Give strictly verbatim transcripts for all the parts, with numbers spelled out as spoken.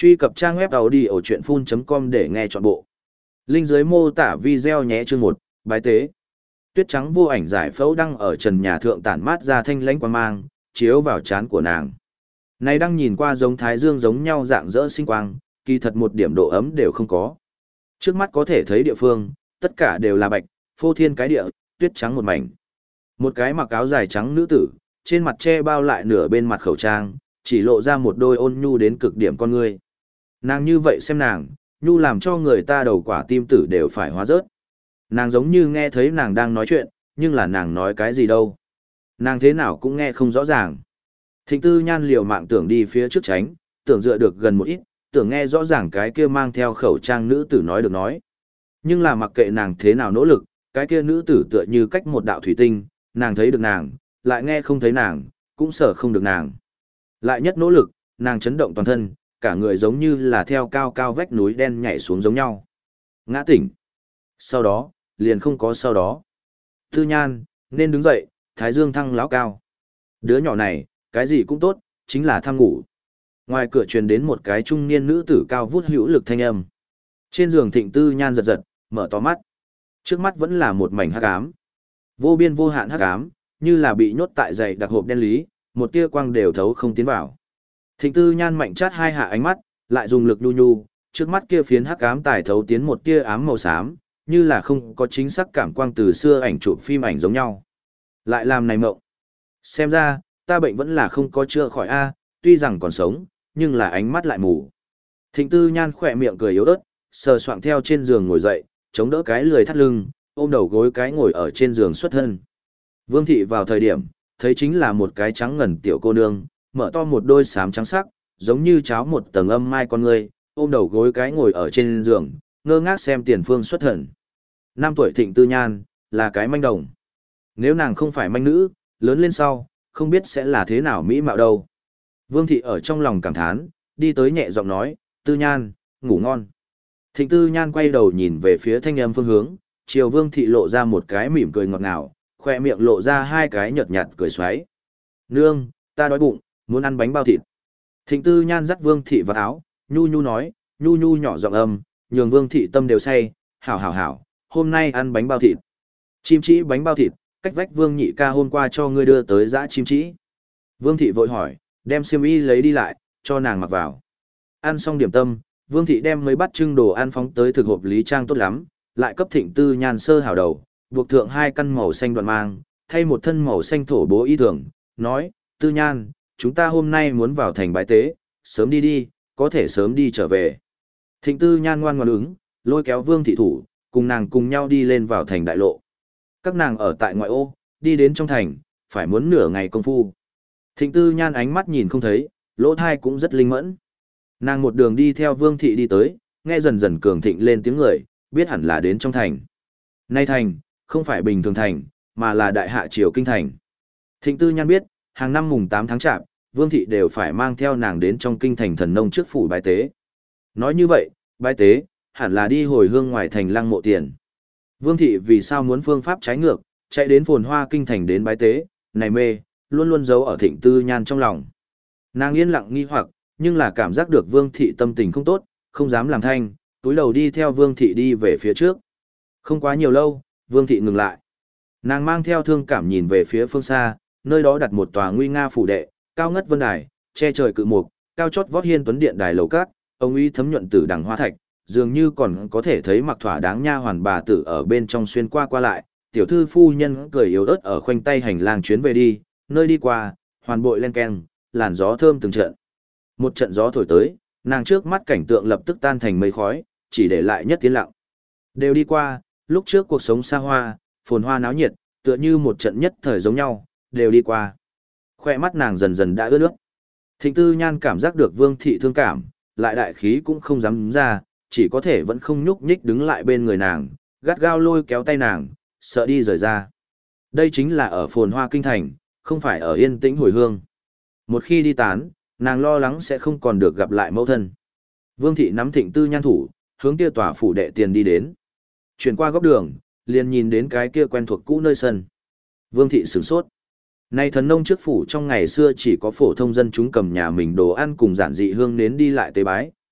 Truy cập trang web audiochuyenphun chấm com để nghe trọn bộ. Link dưới mô tả video nhé. Chương một, bái tế. Tuyết trắng vô ảnh giải phẫu đăng ở trần nhà thượng tản mát ra thanh lãnh quang mang, chiếu vào trán của nàng. Này đang nhìn qua giống thái dương giống nhau dạng dỡ sinh quang, kỳ thật một điểm độ ấm đều không có. Trước mắt có thể thấy địa phương, tất cả đều là bạch, phô thiên cái địa, tuyết trắng một mảnh. Một cái mặc áo dài trắng nữ tử, trên mặt che bao lại nửa bên mặt khẩu trang, chỉ lộ ra một đôi ôn nhu đến cực điểm con ngươi. Nàng như vậy xem nàng, nhu làm cho người ta đầu quả tim tử đều phải hóa rớt. Nàng giống như nghe thấy nàng đang nói chuyện, nhưng là nàng nói cái gì đâu. Nàng thế nào cũng nghe không rõ ràng. Thịnh Tư Nhan liều mạng tưởng đi phía trước tránh, tưởng dựa được gần một ít, tưởng nghe rõ ràng cái kia mang theo khẩu trang nữ tử nói được nói. Nhưng là mặc kệ nàng thế nào nỗ lực, cái kia nữ tử tựa như cách một đạo thủy tinh, nàng thấy được nàng, lại nghe không thấy nàng, cũng sợ không được nàng. Lại nhất nỗ lực, nàng chấn động toàn thân, cả người giống như là theo cao cao vách núi đen nhảy xuống giống nhau. Ngã tỉnh. Sau đó, liền không có sau đó. Tư Nhan, nên đứng dậy, thái dương thăng láo cao. Đứa nhỏ này, cái gì cũng tốt, chính là tham ngủ. Ngoài cửa truyền đến một cái trung niên nữ tử cao vút hữu lực thanh âm. Trên giường Thịnh Tư Nhan giật giật, mở to mắt. Trước mắt vẫn là một mảnh hắc ám. Vô biên vô hạn hắc ám, như là bị nhốt tại dày đặc hộp đen lý, một tia quang đều thấu không tiến vào. Thịnh Tư Nhan mạnh chát hai hạ ánh mắt, lại dùng lực nhu nhu, trước mắt kia phiến hắc ám tải thấu tiến một tia ám màu xám, như là không có chính xác cảm quang từ xưa ảnh chụp phim ảnh giống nhau. Lại làm này mộng. Xem ra, ta bệnh vẫn là không có chữa khỏi a, tuy rằng còn sống, nhưng là ánh mắt lại mù. Thịnh Tư Nhan khỏe miệng cười yếu ớt, sờ soạng theo trên giường ngồi dậy, chống đỡ cái lười thắt lưng, ôm đầu gối cái ngồi ở trên giường xuất thân. Vương thị vào thời điểm, thấy chính là một cái trắng ngần tiểu cô nương, mở to một đôi xám trắng sắc, giống như cháo một tầng âm mai con người, ôm đầu gối cái ngồi ở trên giường, ngơ ngác xem tiền phương xuất thần. Năm tuổi Thịnh Tư Nhan, là cái manh đồng. Nếu nàng không phải manh nữ, lớn lên sau, không biết sẽ là thế nào mỹ mạo đâu. Vương thị ở trong lòng cảm thán, đi tới nhẹ giọng nói, Tư Nhan, ngủ ngon. Thịnh Tư Nhan quay đầu nhìn về phía thanh âm phương hướng, chiều Vương thị lộ ra một cái mỉm cười ngọt ngào, khoe miệng lộ ra hai cái nhợt nhạt cười xoáy. Nương, ta đói bụng, muốn ăn bánh bao thịt. Thịnh Tư Nhan dắt Vương thị vào áo, nhu nhu nói, nhu nhu nhỏ giọng âm, nhường Vương thị tâm đều say, hảo hảo hảo, hôm nay ăn bánh bao thịt. Chim chỉ bánh bao thịt, cách vách Vương nhị ca hôm qua cho ngươi đưa tới dã chim chỉ. Vương thị vội hỏi, đem xiêm y lấy đi lại, cho nàng mặc vào. Ăn xong điểm tâm, Vương thị đem mấy bát trưng đồ ăn phóng tới thực hộp lý trang tốt lắm, lại cấp Thịnh Tư Nhan sơ hảo đầu, buộc thượng hai căn màu xanh đoạn mang, thay một thân màu xanh thổ bố y thường, nói, Tư Nhan, chúng ta hôm nay muốn vào thành bái tế, sớm đi đi, có thể sớm đi trở về. Thịnh Tư Nhan ngoan ngoãn ứng, lôi kéo Vương thị thủ, cùng nàng cùng nhau đi lên vào thành đại lộ. Các nàng ở tại ngoại ô, đi đến trong thành, phải muốn nửa ngày công phu. Thịnh Tư Nhan ánh mắt nhìn không thấy, lỗ thai cũng rất linh mẫn. Nàng một đường đi theo Vương thị đi tới, nghe dần dần cường thịnh lên tiếng người, biết hẳn là đến trong thành. Nay thành, không phải bình thường thành, mà là đại hạ triều kinh thành. Thịnh Tư Nhan biết, hàng năm mùng tám tháng chạp, Vương thị đều phải mang theo nàng đến trong kinh thành thần nông trước phủ bái tế. Nói như vậy, bái tế, hẳn là đi hồi hương ngoài thành lăng mộ tiền. Vương thị vì sao muốn phương pháp trái ngược, chạy đến phồn hoa kinh thành đến bái tế, này mê, luôn luôn giấu ở Thịnh Tư Nhan trong lòng. Nàng yên lặng nghi hoặc, nhưng là cảm giác được Vương thị tâm tình không tốt, không dám làm thanh, túi đầu đi theo Vương thị đi về phía trước. Không quá nhiều lâu, Vương thị ngừng lại. Nàng mang theo thương cảm nhìn về phía phương xa, nơi đó đặt một tòa nguy nga phủ đệ, cao ngất vân đài, che trời cự mục, cao chót vót hiên tuấn điện đài lầu cát, ông uy thấm nhuận tử đằng hoa thạch, dường như còn có thể thấy mặc thỏa đáng nha hoàn bà tử ở bên trong xuyên qua qua lại, tiểu thư phu nhân cười yếu ớt ở khoanh tay hành lang chuyến về đi, nơi đi qua, hoàn bội len keng, làn gió thơm từng trận. Một trận gió thổi tới, nàng trước mắt cảnh tượng lập tức tan thành mây khói, chỉ để lại nhất tiến lặng. Đều đi qua, lúc trước cuộc sống xa hoa, phồn hoa náo nhiệt, tựa như một trận nhất thời giống nhau, đều đi qua. Khoe mắt nàng dần dần đã ướt nước. Thịnh Tư Nhan cảm giác được Vương thị thương cảm, lại đại khí cũng không dám ra, chỉ có thể vẫn không nhúc nhích đứng lại bên người nàng, gắt gao lôi kéo tay nàng, sợ đi rời ra. Đây chính là ở phồn hoa kinh thành, không phải ở yên tĩnh hồi hương. Một khi đi tán, nàng lo lắng sẽ không còn được gặp lại mẫu thân. Vương thị nắm Thịnh Tư Nhan thủ, hướng kia tòa phủ đệ tiền đi đến. Chuyển qua góc đường, liền nhìn đến cái kia quen thuộc cũ nơi sân. Vương thị sửng sốt. Nay thần nông trước phủ trong ngày xưa chỉ có phổ thông dân chúng cầm nhà mình đồ ăn cùng giản dị hương nến đi lại tế bái,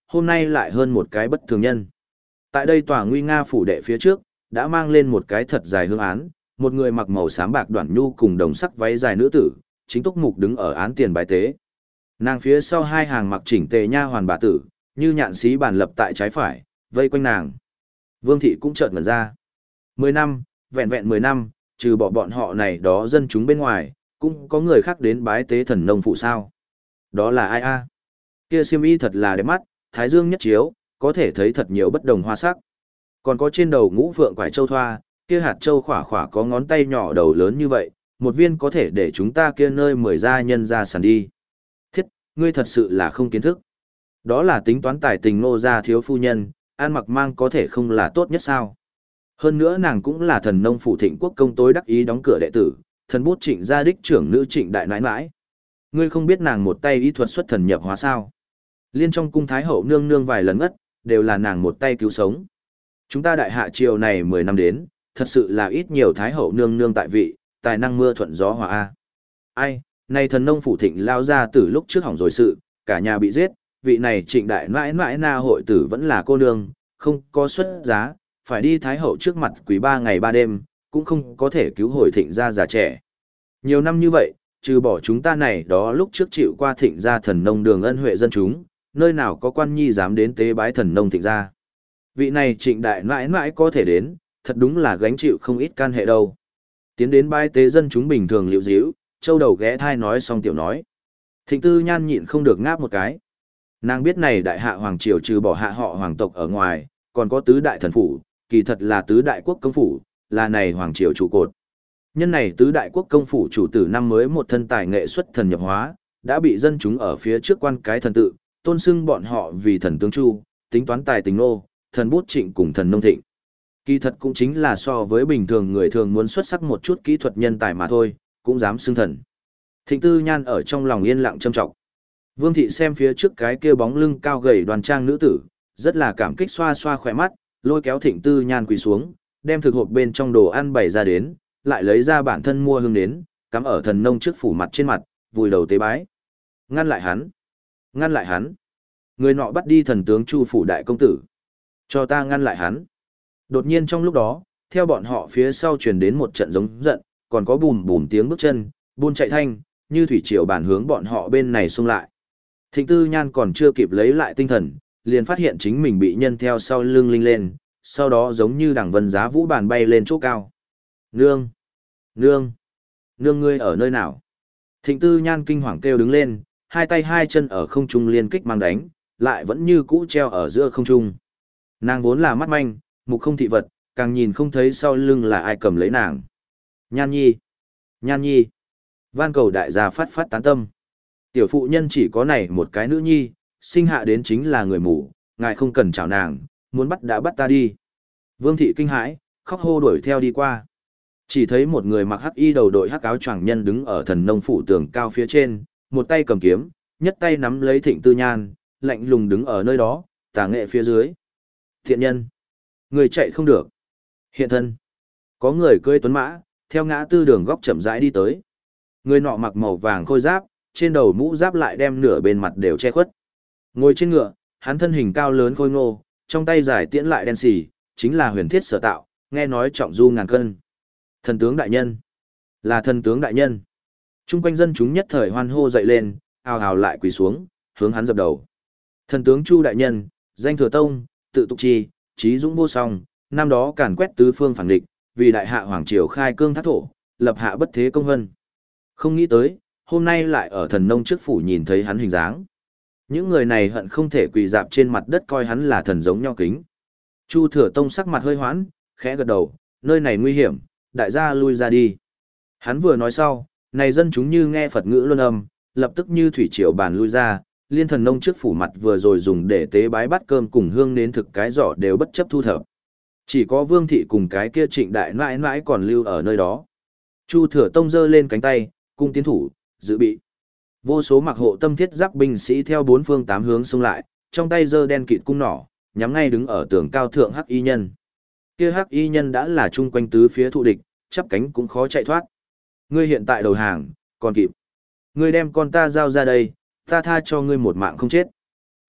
hôm nay lại hơn một cái bất thường nhân. Tại đây tòa nguy nga phủ đệ phía trước, đã mang lên một cái thật dài hương án, một người mặc màu xám bạc đoản nhu cùng đồng sắc váy dài nữ tử, chính túc mục đứng ở án tiền bái tế. Nàng phía sau hai hàng mặc chỉnh tề nha hoàn bà tử, như nhạn sĩ bàn lập tại trái phải, vây quanh nàng. Vương thị cũng chợt ngẩn ra. Mười năm, vẹn vẹn mười năm, trừ bỏ bọn họ này đó dân chúng bên ngoài, cũng có người khác đến bái tế thần nông phụ sao. Đó là ai a? Kia xiêm y thật là đẹp mắt, thái dương nhất chiếu, có thể thấy thật nhiều bất đồng hoa sắc. Còn có trên đầu ngũ phượng quải châu thoa, kia hạt châu khỏa khỏa có ngón tay nhỏ đầu lớn như vậy, một viên có thể để chúng ta kia nơi mười gia nhân ra sàn đi. Thiết, ngươi thật sự là không kiến thức. Đó là tính toán tài tình Ngô gia thiếu phu nhân, ăn mặc mang có thể không là tốt nhất sao. Hơn nữa nàng cũng là thần nông phủ Thịnh Quốc công tối đắc ý đóng cửa đệ tử, thần bút Trịnh gia đích trưởng nữ Trịnh đại nãi nãi. Ngươi không biết nàng một tay y thuật xuất thần nhập hóa sao? Liên trong cung thái hậu nương nương vài lần ngất, đều là nàng một tay cứu sống. Chúng ta đại hạ triều này mười năm đến, thật sự là ít nhiều thái hậu nương nương tại vị, tài năng mưa thuận gió hòa a. Ai, này thần nông phủ Thịnh lao ra từ lúc trước hỏng rồi sự, cả nhà bị giết, vị này Trịnh đại nãi nãi na hội tử vẫn là cô nương, không có xuất giá, phải đi thái hậu trước mặt quý ba ngày ba đêm, cũng không có thể cứu hồi Thịnh gia già trẻ. Nhiều năm như vậy, trừ bỏ chúng ta này đó lúc trước chịu qua Thịnh gia thần nông đường ân huệ dân chúng, nơi nào có quan nhi dám đến tế bái thần nông Thịnh gia. Vị này Trịnh đại mãi mãi có thể đến, thật đúng là gánh chịu không ít can hệ đâu. Tiến đến bái tế dân chúng bình thường liễu díu, châu đầu ghé thai nói xong tiểu nói. Thịnh Tư Nhan nhịn không được ngáp một cái. Nàng biết này đại hạ hoàng triều trừ bỏ hạ họ hoàng tộc ở ngoài, còn có tứ đại thần phủ, kỳ thật là tứ đại quốc công phủ, là này hoàng triều trụ cột. Nhân này tứ đại quốc công phủ chủ tử năm mới một thân tài nghệ xuất thần nhập hóa, đã bị dân chúng ở phía trước quan cái thần tự, tôn xưng bọn họ vì thần tướng Chu, tính toán tài tình nô, thần bút Trịnh cùng thần nông Thịnh. Kỳ thật cũng chính là so với bình thường người thường muốn xuất sắc một chút kỹ thuật nhân tài mà thôi, cũng dám xưng thần. Thịnh Tư Nhan ở trong lòng yên lặng châm trọng. Vương thị xem phía trước cái kia bóng lưng cao gầy đoan trang nữ tử, rất là cảm kích xoa xoa khỏe mắt, lôi kéo Thịnh Tư Nhan quỳ xuống, đem thực hộp bên trong đồ ăn bày ra đến, lại lấy ra bản thân mua hương đến, cắm ở thần nông trước phủ mặt trên mặt, vùi đầu tế bái. Ngăn lại hắn! Ngăn lại hắn! Người nọ bắt đi thần tướng Chu phủ đại công tử. Cho ta ngăn lại hắn! Đột nhiên trong lúc đó, theo bọn họ phía sau truyền đến một trận giống giận, còn có bùm bùm tiếng bước chân, buôn chạy thanh, như thủy triều bản hướng bọn họ bên này xung lại. Thịnh Tư Nhan còn chưa kịp lấy lại tinh thần, liền phát hiện chính mình bị nhân theo sau lưng linh lên, sau đó giống như đằng vân giá vũ bàn bay lên chỗ cao. Nương! Nương! Nương ngươi ở nơi nào? Thịnh Tư Nhan kinh hoàng kêu đứng lên, hai tay hai chân ở không trung liên kích mang đánh, lại vẫn như cũ treo ở giữa không trung. Nàng vốn là mắt manh, mục không thị vật, càng nhìn không thấy sau lưng là ai cầm lấy nàng. Nhan nhi! Nhan nhi! Van cầu đại gia phát phát tán tâm. Tiểu phụ nhân chỉ có này một cái nữ nhi, sinh hạ đến chính là người mù, ngài không cần chào nàng, muốn bắt đã bắt ta đi. Vương thị kinh hãi, khóc hô đuổi theo đi qua. Chỉ thấy một người mặc hắc y đầu đội hắc áo choàng nhân đứng ở thần nông phủ tường cao phía trên, một tay cầm kiếm, nhất tay nắm lấy Thịnh Tư Nhan, lạnh lùng đứng ở nơi đó, tà nghệ phía dưới. Thiện nhân! Người chạy không được. Hiện thân! Có người cưỡi tuấn mã, theo ngã tư đường góc chậm rãi đi tới. Người nọ mặc màu vàng khôi giáp, trên đầu mũ giáp lại đem nửa bên mặt đều che khuất. Ngồi trên ngựa, hắn thân hình cao lớn khôi ngô, trong tay giải tiễn lại đen xì, chính là huyền thiết sở tạo, nghe nói trọng du ngàn cân. Thần tướng đại nhân, là thần tướng đại nhân. Trung quanh dân chúng nhất thời hoan hô dậy lên, ào ào lại quỳ xuống, hướng hắn dập đầu. Thần tướng Chu đại nhân, danh thừa tông, tự tục chi, trí dũng vô song, năm đó càn quét tứ phương phản địch, vì đại hạ hoàng triều khai cương thác thổ, lập hạ bất thế công vân. Không nghĩ tới, hôm nay lại ở thần nông trước phủ nhìn thấy hắn hình dáng. Những người này hận không thể quỳ dạp trên mặt đất coi hắn là thần giống nhau kính. Chu Thừa Tông sắc mặt hơi hoãn, khẽ gật đầu, nơi này nguy hiểm, đại gia lui ra đi. Hắn vừa nói sau, này dân chúng như nghe Phật ngữ luân âm, lập tức như thủy triều bàn lui ra, liên thần nông trước phủ mặt vừa rồi dùng để tế bái bát cơm cùng hương nến thực cái giỏ đều bất chấp thu thập. Chỉ có Vương thị cùng cái kia Trịnh đại mãi mãi còn lưu ở nơi đó. Chu Thừa Tông giơ lên cánh tay, cung tiến thủ, dự bị. Vô số mặc hộ tâm thiết giáp binh sĩ theo bốn phương tám hướng xông lại, trong tay giơ đen kịt cung nỏ, nhắm ngay đứng ở tường cao thượng hắc y nhân. Kia hắc y nhân đã là chung quanh tứ phía thụ địch, chắp cánh cũng khó chạy thoát. Ngươi hiện tại đầu hàng, còn kịp. Ngươi đem con ta giao ra đây, ta tha cho ngươi một mạng không chết.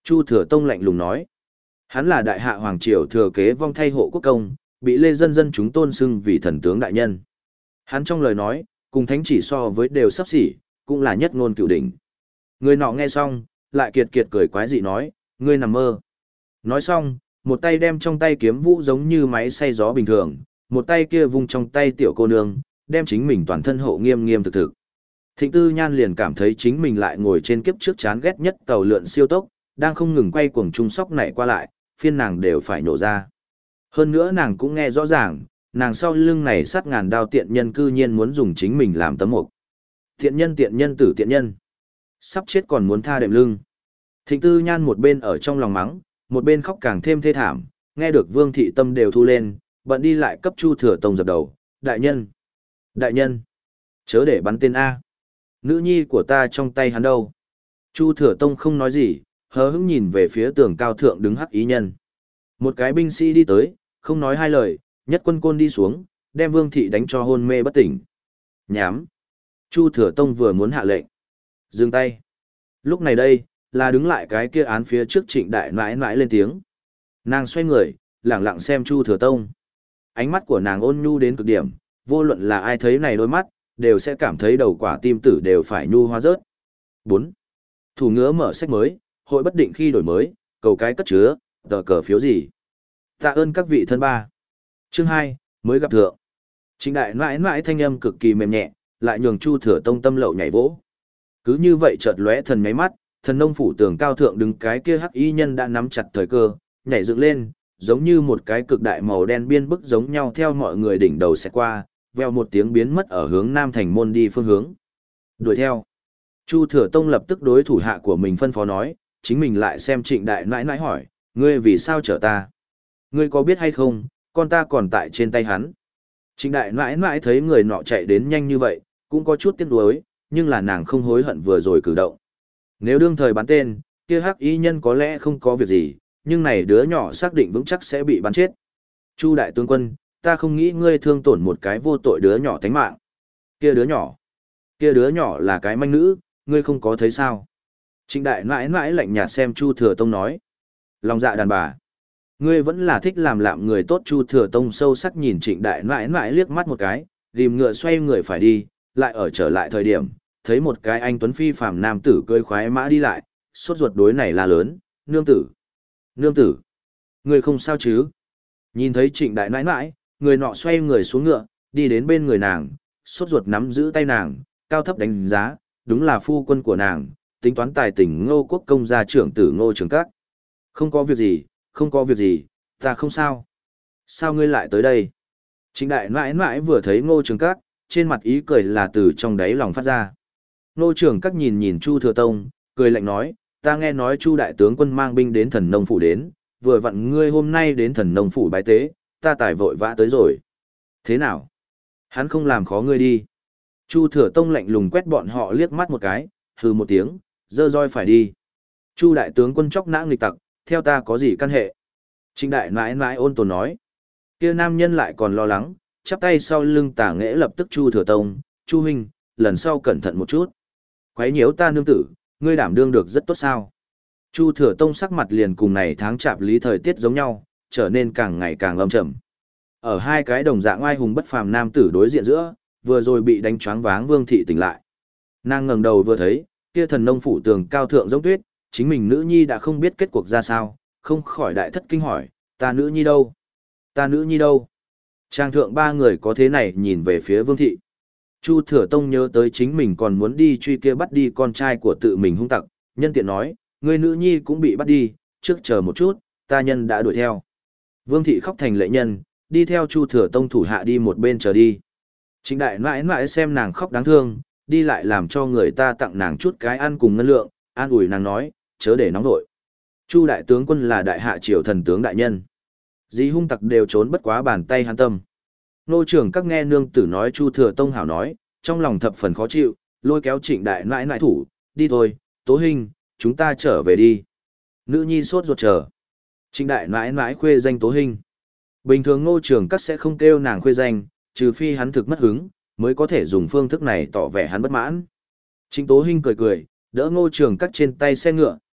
Chu Thừa Tông lạnh lùng nói. Hắn là đại hạ hoàng triều thừa kế vong thay hộ quốc công, bị lê dân dân chúng tôn xưng vì thần tướng đại nhân. Hắn trong lời nói, cùng thánh chỉ so với đều sắp xỉ, cũng là nhất ngôn cửu đỉnh. Người nọ nghe xong, lại kiệt kiệt cười quái dị nói, ngươi nằm mơ. Nói xong, một tay đem trong tay kiếm vũ giống như máy xay gió bình thường, một tay kia vung trong tay tiểu cô nương, đem chính mình toàn thân hộ nghiêm nghiêm thực thực. Thịnh Tư Nhan liền cảm thấy chính mình lại ngồi trên kiếp trước chán ghét nhất tàu lượn siêu tốc, đang không ngừng quay cuồng trung sóc này qua lại, phiên nàng đều phải nổ ra. Hơn nữa nàng cũng nghe rõ ràng, nàng sau lưng này sát ngàn đao tiện nhân cư nhiên muốn dùng chính mình làm tấm mục. Tiện nhân tiện nhân tử tiện nhân. Sắp chết còn muốn tha đệm lưng. Thịnh Tư Nhan một bên ở trong lòng mắng, một bên khóc càng thêm thê thảm, nghe được Vương Thị Tâm đều thu lên, bận đi lại cấp Chu Thừa Tông dập đầu, đại nhân, đại nhân, chớ để bắn tên A. Nữ nhi của ta trong tay hắn đâu? Chu Thừa Tông không nói gì, hờ hững nhìn về phía tường cao thượng đứng hắc ý nhân. Một cái binh sĩ đi tới, không nói hai lời, nhất quân côn đi xuống, đem Vương Thị đánh cho hôn mê bất tỉnh. Nhám. Chu Thừa Tông vừa muốn hạ lệnh. Dừng tay. Lúc này đây, là đứng lại cái kia án phía trước Trịnh Đại nãi nãi lên tiếng. Nàng xoay người, lẳng lặng xem Chu Thừa Tông. Ánh mắt của nàng ôn nhu đến cực điểm, vô luận là ai thấy này đôi mắt, đều sẽ cảm thấy đầu quả tim tử đều phải nhu hoa rớt. bốn. Thủ ngứa mở sách mới, hội bất định khi đổi mới, cầu cái cất chứa, tờ cờ phiếu gì. Tạ ơn các vị thân ba. Chương hai, mới gặp thượng. Trịnh Đại nãi nãi thanh âm cực kỳ mềm nhẹ, lại nhường Chu Thừa Tông tâm lậu nhảy vỗ. Cứ như vậy chợt lóe thần nháy mắt, thần nông phủ tường cao thượng đứng cái kia hắc y nhân đã nắm chặt thời cơ, nhảy dựng lên, giống như một cái cực đại màu đen biên bức giống nhau theo mọi người đỉnh đầu sẽ qua, veo một tiếng biến mất ở hướng Nam Thành môn đi phương hướng. Đuổi theo. Chu Thừa Tông lập tức đối thủ hạ của mình phân phó nói, chính mình lại xem Trịnh Đại nãi nãi hỏi, ngươi vì sao chở ta? Ngươi có biết hay không, con ta còn tại trên tay hắn. Trịnh Đại nãi nãi thấy người nọ chạy đến nhanh như vậy, cũng có chút tiếc nuối, nhưng là nàng không hối hận vừa rồi cử động. Nếu đương thời bắn tên, kia hắc y nhân có lẽ không có việc gì, nhưng này đứa nhỏ xác định vững chắc sẽ bị bắn chết. Chu đại tướng quân, ta không nghĩ ngươi thương tổn một cái vô tội đứa nhỏ tánh mạng. Kia đứa nhỏ, kia đứa nhỏ là cái manh nữ, ngươi không có thấy sao? Trịnh Đại mãi mãi lạnh nhạt xem Chu Thừa Tông nói. Lòng dạ đàn bà. Ngươi vẫn là thích làm lạm người tốt. Chu Thừa Tông sâu sắc nhìn Trịnh Đại mãi mãi liếc mắt một cái, ghim ngựa xoay người phải đi, lại ở trở lại thời điểm, thấy một cái anh tuấn phi phàm nam tử cưỡi khoái mã đi lại, sốt ruột đối này là lớn, nương tử. Nương tử. Ngươi không sao chứ? Nhìn thấy Trịnh Đại nãi nãi, người nọ xoay người xuống ngựa, đi đến bên người nàng, sốt ruột nắm giữ tay nàng, cao thấp đánh giá, đúng là phu quân của nàng, tính toán tài tình Ngô Quốc công gia trưởng tử Ngô Trường Các. Không có việc gì, không có việc gì, ta không sao. Sao ngươi lại tới đây? Trịnh Đại nãi nãi vừa thấy Ngô Trường Các, trên mặt ý cười là từ trong đáy lòng phát ra. Ngô Trường Các nhìn nhìn Chu Thừa Tông, cười lạnh nói, ta nghe nói Chu đại tướng quân mang binh đến Thần Nông phủ đến, vừa vặn ngươi hôm nay đến Thần Nông phủ bái tế, ta tải vội vã tới rồi. Thế nào? Hắn không làm khó ngươi đi. Chu Thừa Tông lạnh lùng quét bọn họ liếc mắt một cái, hừ một tiếng, dơ roi phải đi. Chu đại tướng quân chóc nã nghịch tặc, theo ta có gì căn hệ? Trịnh Đại nãi nãi ôn tồn nói. Kia nam nhân lại còn lo lắng, chắp tay sau lưng tả nghễ lập tức Chu Thừa Tông, Chu huynh, lần sau cẩn thận một chút. Quấy nhiễu ta nương tử, ngươi đảm đương được rất tốt sao? Chu Thừa Tông sắc mặt liền cùng này tháng chạp lý thời tiết giống nhau, trở nên càng ngày càng âm trầm. Ở hai cái đồng dạng oai hùng bất phàm nam tử đối diện giữa, vừa rồi bị đánh choáng váng Vương Thị tỉnh lại. Nàng ngẩng đầu vừa thấy, kia Thần Nông phủ tường cao thượng giống tuyết, chính mình nữ nhi đã không biết kết cuộc ra sao, không khỏi đại thất kinh hỏi, ta nữ nhi đâu? Ta nữ nhi đâu? Trang thượng ba người có thế này nhìn về phía Vương Thị. Chu Thừa Tông nhớ tới chính mình còn muốn đi truy kia bắt đi con trai của tự mình hung tặc, nhân tiện nói, người nữ nhi cũng bị bắt đi, trước chờ một chút, ta nhân đã đuổi theo. Vương Thị khóc thành lệ nhân, đi theo Chu Thừa Tông thủ hạ đi một bên chờ đi. Trịnh Đại mãi mãi xem nàng khóc đáng thương, đi lại làm cho người ta tặng nàng chút cái ăn cùng ngân lượng, an ủi nàng nói, chớ để nóng vội. Chu đại tướng quân là đại hạ triều thần tướng đại nhân. Dĩ hung tặc đều trốn bất quá bàn tay hắn tâm. Nô trưởng các nghe nương tử nói Chu Thừa Tông hảo nói, trong lòng thập phần khó chịu, lôi kéo Trịnh Đại nãi nãi thủ, đi thôi, Tố Hình, chúng ta trở về đi. Nữ nhi sốt ruột chờ. Trịnh Đại nãi nãi khuê danh Tố Hình. Bình thường ngô trưởng các sẽ không kêu nàng khuê danh, trừ phi hắn thực mất hứng, mới có thể dùng phương thức này tỏ vẻ hắn bất mãn. Trịnh Tố Hình cười cười, đỡ ngô trưởng các trên tay xe ngựa,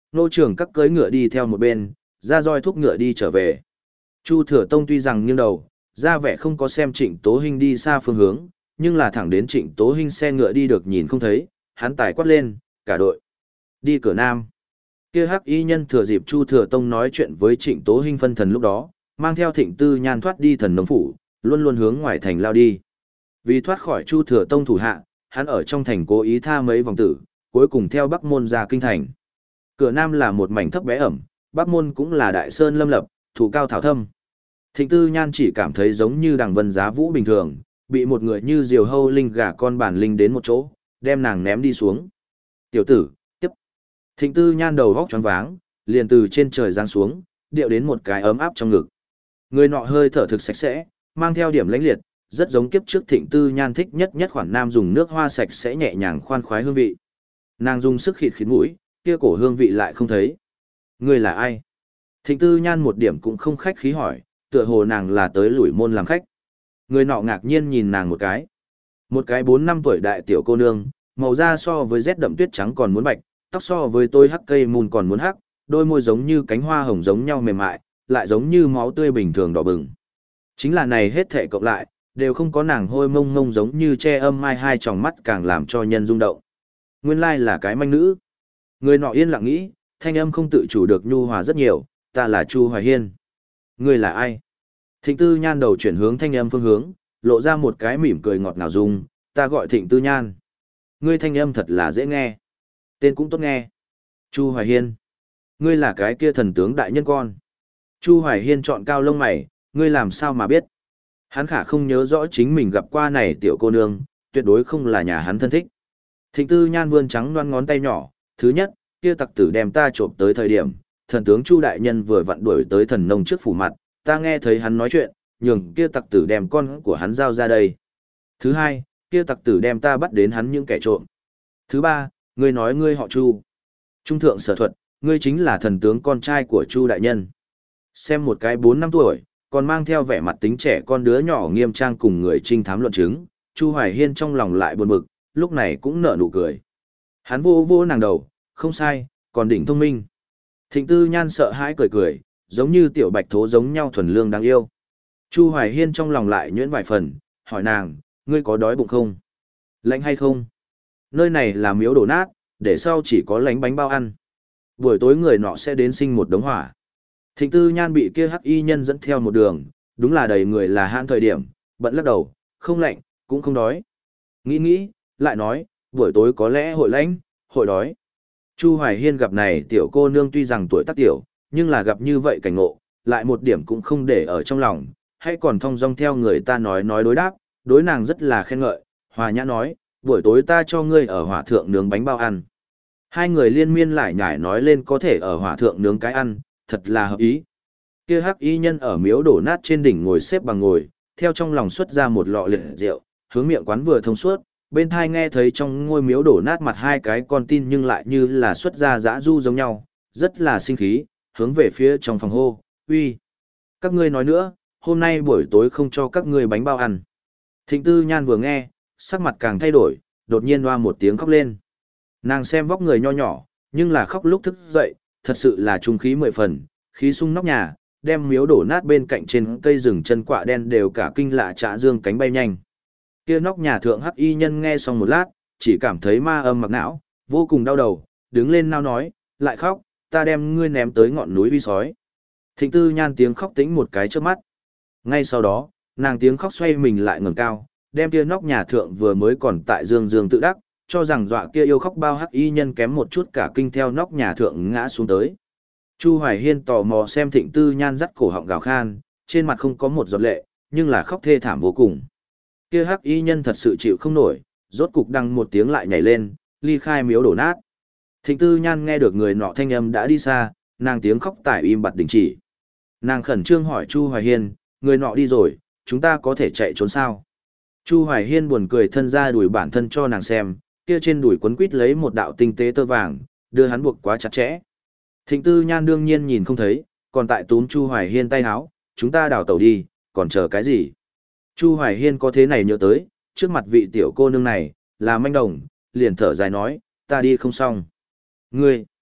Nô trưởng các cưỡi ngựa đi theo một bên, ra roi thúc ngựa đi trở về. Chu Thừa Tông tuy rằng nghiêng đầu, ra vẻ không có xem Trịnh Tố Hinh đi xa phương hướng, nhưng là thẳng đến Trịnh Tố Hinh xe ngựa đi được nhìn không thấy, hắn tài quát lên, cả đội. Đi cửa Nam. Kia hắc y nhân thừa dịp Chu Thừa Tông nói chuyện với Trịnh Tố Hinh phân thần lúc đó, mang theo Thịnh Tư Nhan thoát đi thần nông phủ, luôn luôn hướng ngoài thành lao đi. Vì thoát khỏi Chu Thừa Tông thủ hạ, hắn ở trong thành cố ý tha mấy vòng tử, cuối cùng theo Bắc Môn ra kinh thành. Cửa Nam là một mảnh thấp bé ẩm, Bắc Môn cũng là đại sơn lâm lập, thủ cao thảo thâm. Thịnh Tư Nhan chỉ cảm thấy giống như đằng vân giá vũ bình thường, bị một người như diều hâu linh gà con bản linh đến một chỗ, đem nàng ném đi xuống. Tiểu tử, tiếp. Thịnh Tư Nhan đầu vóc choáng váng, liền từ trên trời giáng xuống, điệu đến một cái ấm áp trong ngực. Người nọ hơi thở thực sạch sẽ, mang theo điểm lãnh liệt, rất giống kiếp trước Thịnh Tư Nhan thích nhất nhất khoản nam dùng nước hoa sạch sẽ nhẹ nhàng khoan khoái hương vị. Nàng dùng sức khịt khịt mũi, kia cổ hương vị lại không thấy. Người là ai? Thịnh Tư Nhan một điểm cũng không khách khí hỏi, tựa hồ nàng là tới lủi môn làm khách. Người nọ ngạc nhiên nhìn nàng một cái. Một cái bốn năm tuổi đại tiểu cô nương, màu da so với rét đậm tuyết trắng còn muốn bạch, tóc so với tôi hắc cây mùn còn muốn hắc, đôi môi giống như cánh hoa hồng giống nhau mềm mại, lại giống như máu tươi bình thường đỏ bừng. Chính là này hết thảy cộng lại, đều không có nàng hôi mông mông giống như che âm mai hai tròng mắt càng làm cho nhân rung động. Nguyên lai là cái manh nữ. Người nọ yên lặng nghĩ, thanh âm không tự chủ được nhu hòa rất nhiều, ta là Chu Hoài Hiên. Ngươi là ai? Thịnh Tư Nhan đầu chuyển hướng thanh âm phương hướng, lộ ra một cái mỉm cười ngọt ngào dung, ta gọi Thịnh Tư Nhan. Ngươi thanh âm thật là dễ nghe. Tên cũng tốt nghe. Chu Hoài Hiên. Ngươi là cái kia thần tướng đại nhân con. Chu Hoài Hiên chọn cao lông mày, ngươi làm sao mà biết? Hắn khả không nhớ rõ chính mình gặp qua này tiểu cô nương, tuyệt đối không là nhà hắn thân thích. Thịnh Tư Nhan vươn trắng loan ngón tay nhỏ, thứ nhất, kia tặc tử đem ta trộm tới thời điểm, thần tướng Chu đại nhân vừa vặn đuổi tới thần nông trước phủ mặt, ta nghe thấy hắn nói chuyện, nhường kia tặc tử đem con của hắn giao ra đây. Thứ hai, kia tặc tử đem ta bắt đến hắn những kẻ trộm. Thứ ba, ngươi nói ngươi họ Chu. Trung thượng sở thuật, ngươi chính là thần tướng con trai của Chu đại nhân. Xem một cái bốn năm tuổi, còn mang theo vẻ mặt tính trẻ con đứa nhỏ nghiêm trang cùng người trinh thám luận chứng, Chu Hoài Hiên trong lòng lại buồn bực, lúc này cũng nở nụ cười. Hắn vô vô nàng đầu, không sai, còn đỉnh thông minh. Thịnh Tư Nhan sợ hãi cười cười, giống như tiểu bạch thố giống nhau thuần lương đáng yêu. Chu Hoài Hiên trong lòng lại nhuyễn vài phần, hỏi nàng, ngươi có đói bụng không? Lạnh hay không? Nơi này là miếu đổ nát, để sau chỉ có lánh bánh bao ăn. Buổi tối người nọ sẽ đến sinh một đống hỏa. Thịnh Tư Nhan bị kia hắc y nhân dẫn theo một đường, đúng là đầy người là hãn thời điểm, bận lắc đầu, không lạnh, cũng không đói. Nghĩ nghĩ, lại nói, buổi tối có lẽ hội lãnh, hội đói. Chu Hoài Hiên gặp này tiểu cô nương tuy rằng tuổi tác tiểu, nhưng là gặp như vậy cảnh ngộ, lại một điểm cũng không để ở trong lòng, hay còn thong dong theo người ta nói nói đối đáp, đối nàng rất là khen ngợi, hòa nhã nói, buổi tối ta cho ngươi ở hỏa thượng nướng bánh bao ăn. Hai người liên miên lại nhải nói lên có thể ở hỏa thượng nướng cái ăn, thật là hợp ý. Kia hắc y nhân ở miếu đổ nát trên đỉnh ngồi xếp bằng ngồi, theo trong lòng xuất ra một lọ liệt rượu, hướng miệng quán vừa thông suốt, bên thai nghe thấy trong ngôi miếu đổ nát mặt hai cái con tin nhưng lại như là xuất ra dã du giống nhau, rất là sinh khí, hướng về phía trong phòng hô, uy. Các ngươi nói nữa, hôm nay buổi tối không cho các ngươi bánh bao ăn. Thịnh Tư Nhan vừa nghe, sắc mặt càng thay đổi, đột nhiên hoa một tiếng khóc lên. Nàng xem vóc người nho nhỏ, nhưng là khóc lúc thức dậy, thật sự là trung khí mười phần, khí sung nóc nhà, đem miếu đổ nát bên cạnh trên cây rừng chân quạ đen đều cả kinh lạ trạ dương cánh bay nhanh. Kia nóc nhà thượng hắc y nhân nghe xong một lát, chỉ cảm thấy ma âm mặc não, vô cùng đau đầu, đứng lên nao nói, lại khóc, ta đem ngươi ném tới ngọn núi uy sói. Thịnh Tư Nhan tiếng khóc tĩnh một cái trước mắt. Ngay sau đó, nàng tiếng khóc xoay mình lại ngẩng cao, đem kia nóc nhà thượng vừa mới còn tại dương dương tự đắc, cho rằng dọa kia yêu khóc bao hắc y nhân kém một chút cả kinh theo nóc nhà thượng ngã xuống tới. Chu Hoài Hiên tò mò xem Thịnh Tư Nhan dắt cổ họng gào khan, trên mặt không có một giọt lệ, nhưng là khóc thê thảm vô cùng. Kia hắc y nhân thật sự chịu không nổi, rốt cục đăng một tiếng lại nhảy lên, ly khai miếu đổ nát. Thịnh Tư Nhan nghe được người nọ thanh âm đã đi xa, nàng tiếng khóc tải im bặt đình chỉ. Nàng khẩn trương hỏi Chu Hoài Hiên, người nọ đi rồi, chúng ta có thể chạy trốn sao? Chu Hoài Hiên buồn cười thân ra đuổi bản thân cho nàng xem, kia trên đùi quấn quít lấy một đạo tinh tế tơ vàng, đưa hắn buộc quá chặt chẽ. Thịnh Tư Nhan đương nhiên nhìn không thấy, còn tại túm Chu Hoài Hiên tay háo, chúng ta đào tàu đi, còn chờ cái gì? Chu Hoài Hiên có thế này nhớ tới, trước mặt vị tiểu cô nương này, là manh đồng, liền thở dài nói, ta đi không xong. Ngươi,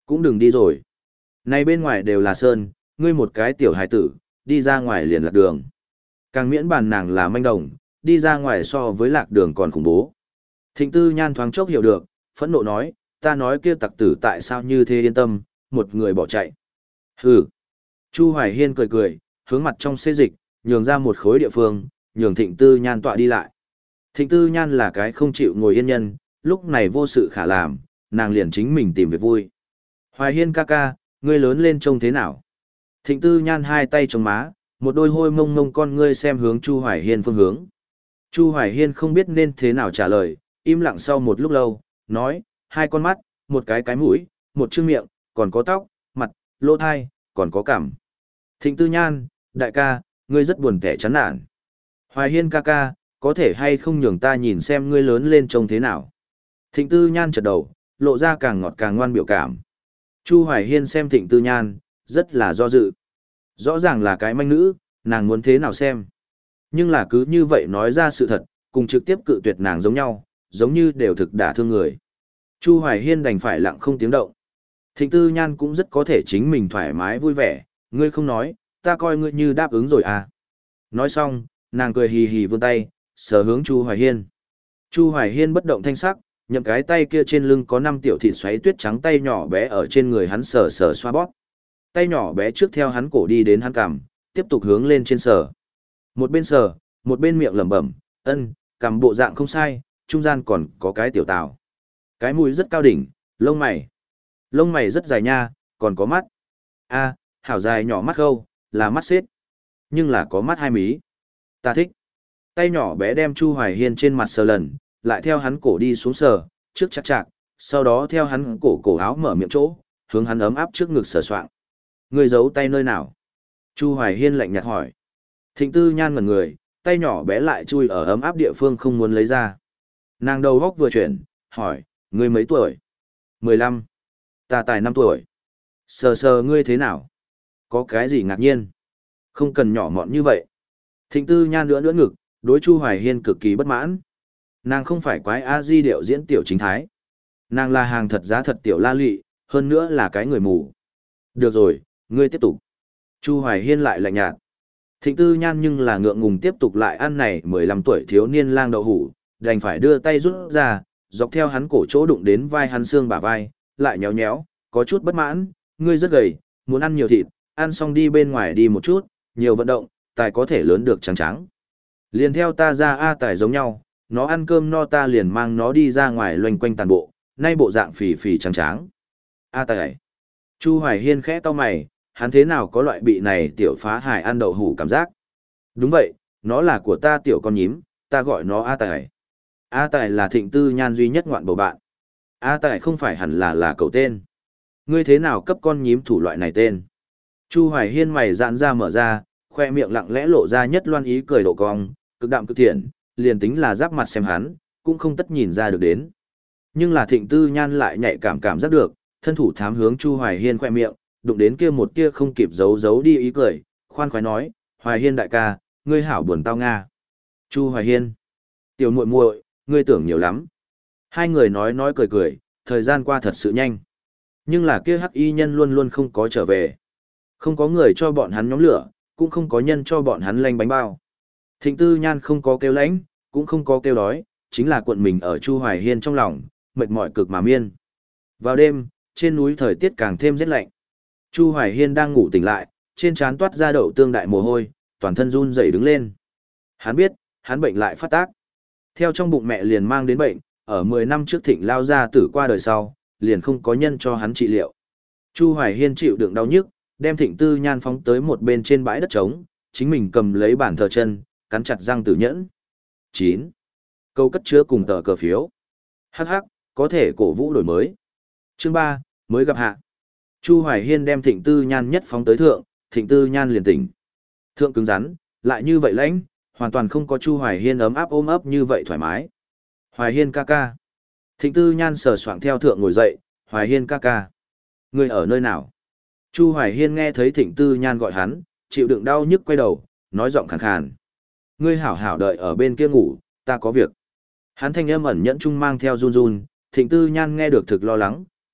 Cũng đừng đi rồi. Này bên ngoài đều là sơn, ngươi một cái tiểu hài tử, đi ra ngoài liền lạc đường. Càng miễn bàn nàng là manh đồng, đi ra ngoài so với lạc đường còn khủng bố. Thịnh Tư Nhan thoáng chốc hiểu được, phẫn nộ nói, ta nói kia tặc tử tại sao như thế yên tâm, một người bỏ chạy. Hừ. Chu Hoài Hiên cười cười, hướng mặt trong xê dịch, nhường ra một khối địa phương, nhường Thịnh Tư Nhan tọa đi lại. Thịnh Tư Nhan là cái không chịu ngồi yên nhân, lúc này vô sự khả làm, nàng liền chính mình tìm việc vui. Hoài Hiên ca ca, ngươi lớn lên trông thế nào? Thịnh Tư Nhan hai tay chống má, một đôi hôi mông mông con ngươi xem hướng Chu Hoài Hiên phương hướng. Chu Hoài Hiên không biết nên thế nào trả lời, im lặng sau một lúc lâu, nói, hai con mắt, một cái cái mũi, một chữ miệng, còn có tóc, mặt, lỗ thai, còn có cằm. Thịnh Tư Nhan, đại ca, ngươi rất buồn kẻ chán nản. Hoài Hiên ca ca, có thể hay không nhường ta nhìn xem ngươi lớn lên trông thế nào. Thịnh Tư Nhan chợt đầu, lộ ra càng ngọt càng ngoan biểu cảm. Chu Hoài Hiên xem Thịnh Tư Nhan, rất là do dự. Rõ ràng là cái manh nữ, nàng muốn thế nào xem. Nhưng là cứ như vậy nói ra sự thật, cùng trực tiếp cự tuyệt nàng giống nhau, giống như đều thực đả thương người. Chu Hoài Hiên đành phải lặng không tiếng động. Thịnh Tư Nhan cũng rất có thể chính mình thoải mái vui vẻ, ngươi không nói, ta coi ngươi như đáp ứng rồi à. Nói xong, nàng cười hì hì vươn tay, sờ hướng Chu Hoài Hiên. Chu Hoài Hiên bất động thanh sắc, nhậm cái tay kia trên lưng có năm tiểu thịt xoáy tuyết trắng tay nhỏ bé ở trên người hắn sờ sờ xoa bóp. Tay nhỏ bé trước theo hắn cổ đi đến hắn cằm, tiếp tục hướng lên trên sờ. Một bên sờ, một bên miệng lẩm bẩm, ân, cằm bộ dạng không sai, trung gian còn có cái tiểu tào. Cái mũi rất cao đỉnh, lông mày. Lông mày rất dài nha, còn có mắt. A, hảo dài nhỏ mắt khâu, là mắt xếp. Nhưng là có mắt hai mí. Ta thích. Tay nhỏ bé đem Chu Hoài Hiên trên mặt sờ lần, lại theo hắn cổ đi xuống sờ, trước chắc chạc, sau đó theo hắn cổ cổ áo mở miệng chỗ, hướng hắn ấm áp trước ngực sờ soạng. Ngươi giấu tay nơi nào? Chu Hoài Hiên lạnh nhạt hỏi. Thịnh Tư Nhan ngẩn người, tay nhỏ bé lại chui ở ấm áp địa phương không muốn lấy ra. Nàng đầu góc vừa chuyển, hỏi, ngươi mấy tuổi? mười lăm. Ta tài năm tuổi. Sờ sờ ngươi thế nào? Có cái gì ngạc nhiên? Không cần nhỏ mọn như vậy. Thịnh Tư Nhan nữa nữa ngực, đối Chu Hoài Hiên cực kỳ bất mãn. Nàng không phải quái a di điệu diễn tiểu chính thái. Nàng là hàng thật giá thật tiểu la lị, hơn nữa là cái người mù. Được rồi, ngươi tiếp tục. Chu Hoài Hiên lại lạnh nhạt. Thịnh Tư Nhan nhưng là ngượng ngùng tiếp tục lại ăn này mười lăm tuổi thiếu niên lang đậu hủ, đành phải đưa tay rút ra, dọc theo hắn cổ chỗ đụng đến vai hắn xương bả vai, lại nhéo nhéo, có chút bất mãn, ngươi rất gầy, muốn ăn nhiều thịt, ăn xong đi bên ngoài đi một chút, nhiều vận động, tài có thể lớn được trắng trắng. Liền theo ta ra A Tài giống nhau, nó ăn cơm no ta liền mang nó đi ra ngoài loanh quanh tàn bộ, nay bộ dạng phì phì trắng trắng. A Tài. Chu Hoài Hiên khẽ cau mày, hắn thế nào có loại bị này tiểu phá hài ăn đậu hủ cảm giác. Đúng vậy, nó là của ta tiểu con nhím, ta gọi nó A Tài. A Tài là Thịnh Tư Nhan duy nhất ngoạn bầu bạn. A Tài không phải hẳn là là cậu tên. Ngươi thế nào cấp con nhím thủ loại này tên? Chu Hoài Hiên mày giãn ra mở ra, khoe miệng lặng lẽ lộ ra nhất loan ý cười độ cong, cực đạm cực thiện, liền tính là giáp mặt xem hắn, cũng không tất nhìn ra được đến. Nhưng là Thịnh Tư Nhan lại nhạy cảm cảm giác được, thân thủ thám hướng Chu Hoài Hiên khoe miệng, đụng đến kia một kia không kịp giấu giấu đi ý cười, khoan khoái nói, Hoài Hiên đại ca, ngươi hảo buồn tao nga. Chu Hoài Hiên, tiểu muội muội, ngươi tưởng nhiều lắm. Hai người nói nói cười cười, thời gian qua thật sự nhanh. Nhưng là kia hắc y nhân luôn luôn không có trở về. Không có người cho bọn hắn nhóm lửa, cũng không có nhân cho bọn hắn lanh bánh bao. Thịnh Tư Nhan không có kêu lãnh, cũng không có kêu đói, chính là cuộn mình ở Chu Hoài Hiên trong lòng, mệt mỏi cực mà miên. Vào đêm, trên núi thời tiết càng thêm rét lạnh. Chu Hoài Hiên đang ngủ tỉnh lại, trên trán toát ra đậu tương đại mồ hôi, toàn thân run rẩy đứng lên. Hắn biết, hắn bệnh lại phát tác. Theo trong bụng mẹ liền mang đến bệnh, ở mười năm trước Thịnh lao ra tử qua đời sau, liền không có nhân cho hắn trị liệu. Chu Hoài Hiên chịu đựng đau nhức, đem Thịnh Tư Nhan phóng tới một bên trên bãi đất trống, chính mình cầm lấy bản thờ chân, cắn chặt răng tử nhẫn. chín. Câu cất chứa cùng tờ cờ phiếu. Hắc hắc, có thể cổ vũ đổi mới. Chương ba, mới gặp hạ. Chu Hoài Hiên đem Thịnh Tư Nhan nhất phóng tới thượng, Thịnh Tư Nhan liền tỉnh. Thượng cứng rắn, lại như vậy lãnh, hoàn toàn không có Chu Hoài Hiên ấm áp ôm ấp như vậy thoải mái. Hoài Hiên ca ca. Thịnh Tư Nhan sờ soạng theo thượng ngồi dậy, Hoài Hiên ca ca. Ngươi ở nơi nào? Chu Hoài Hiên nghe thấy Thịnh Tư Nhan gọi hắn, chịu đựng đau nhức quay đầu, nói giọng khàn khàn. Ngươi hảo hảo đợi ở bên kia ngủ, ta có việc. Hắn thanh âm ẩn nhẫn trung mang theo run run, Thịnh Tư Nhan nghe được thực lo lắng,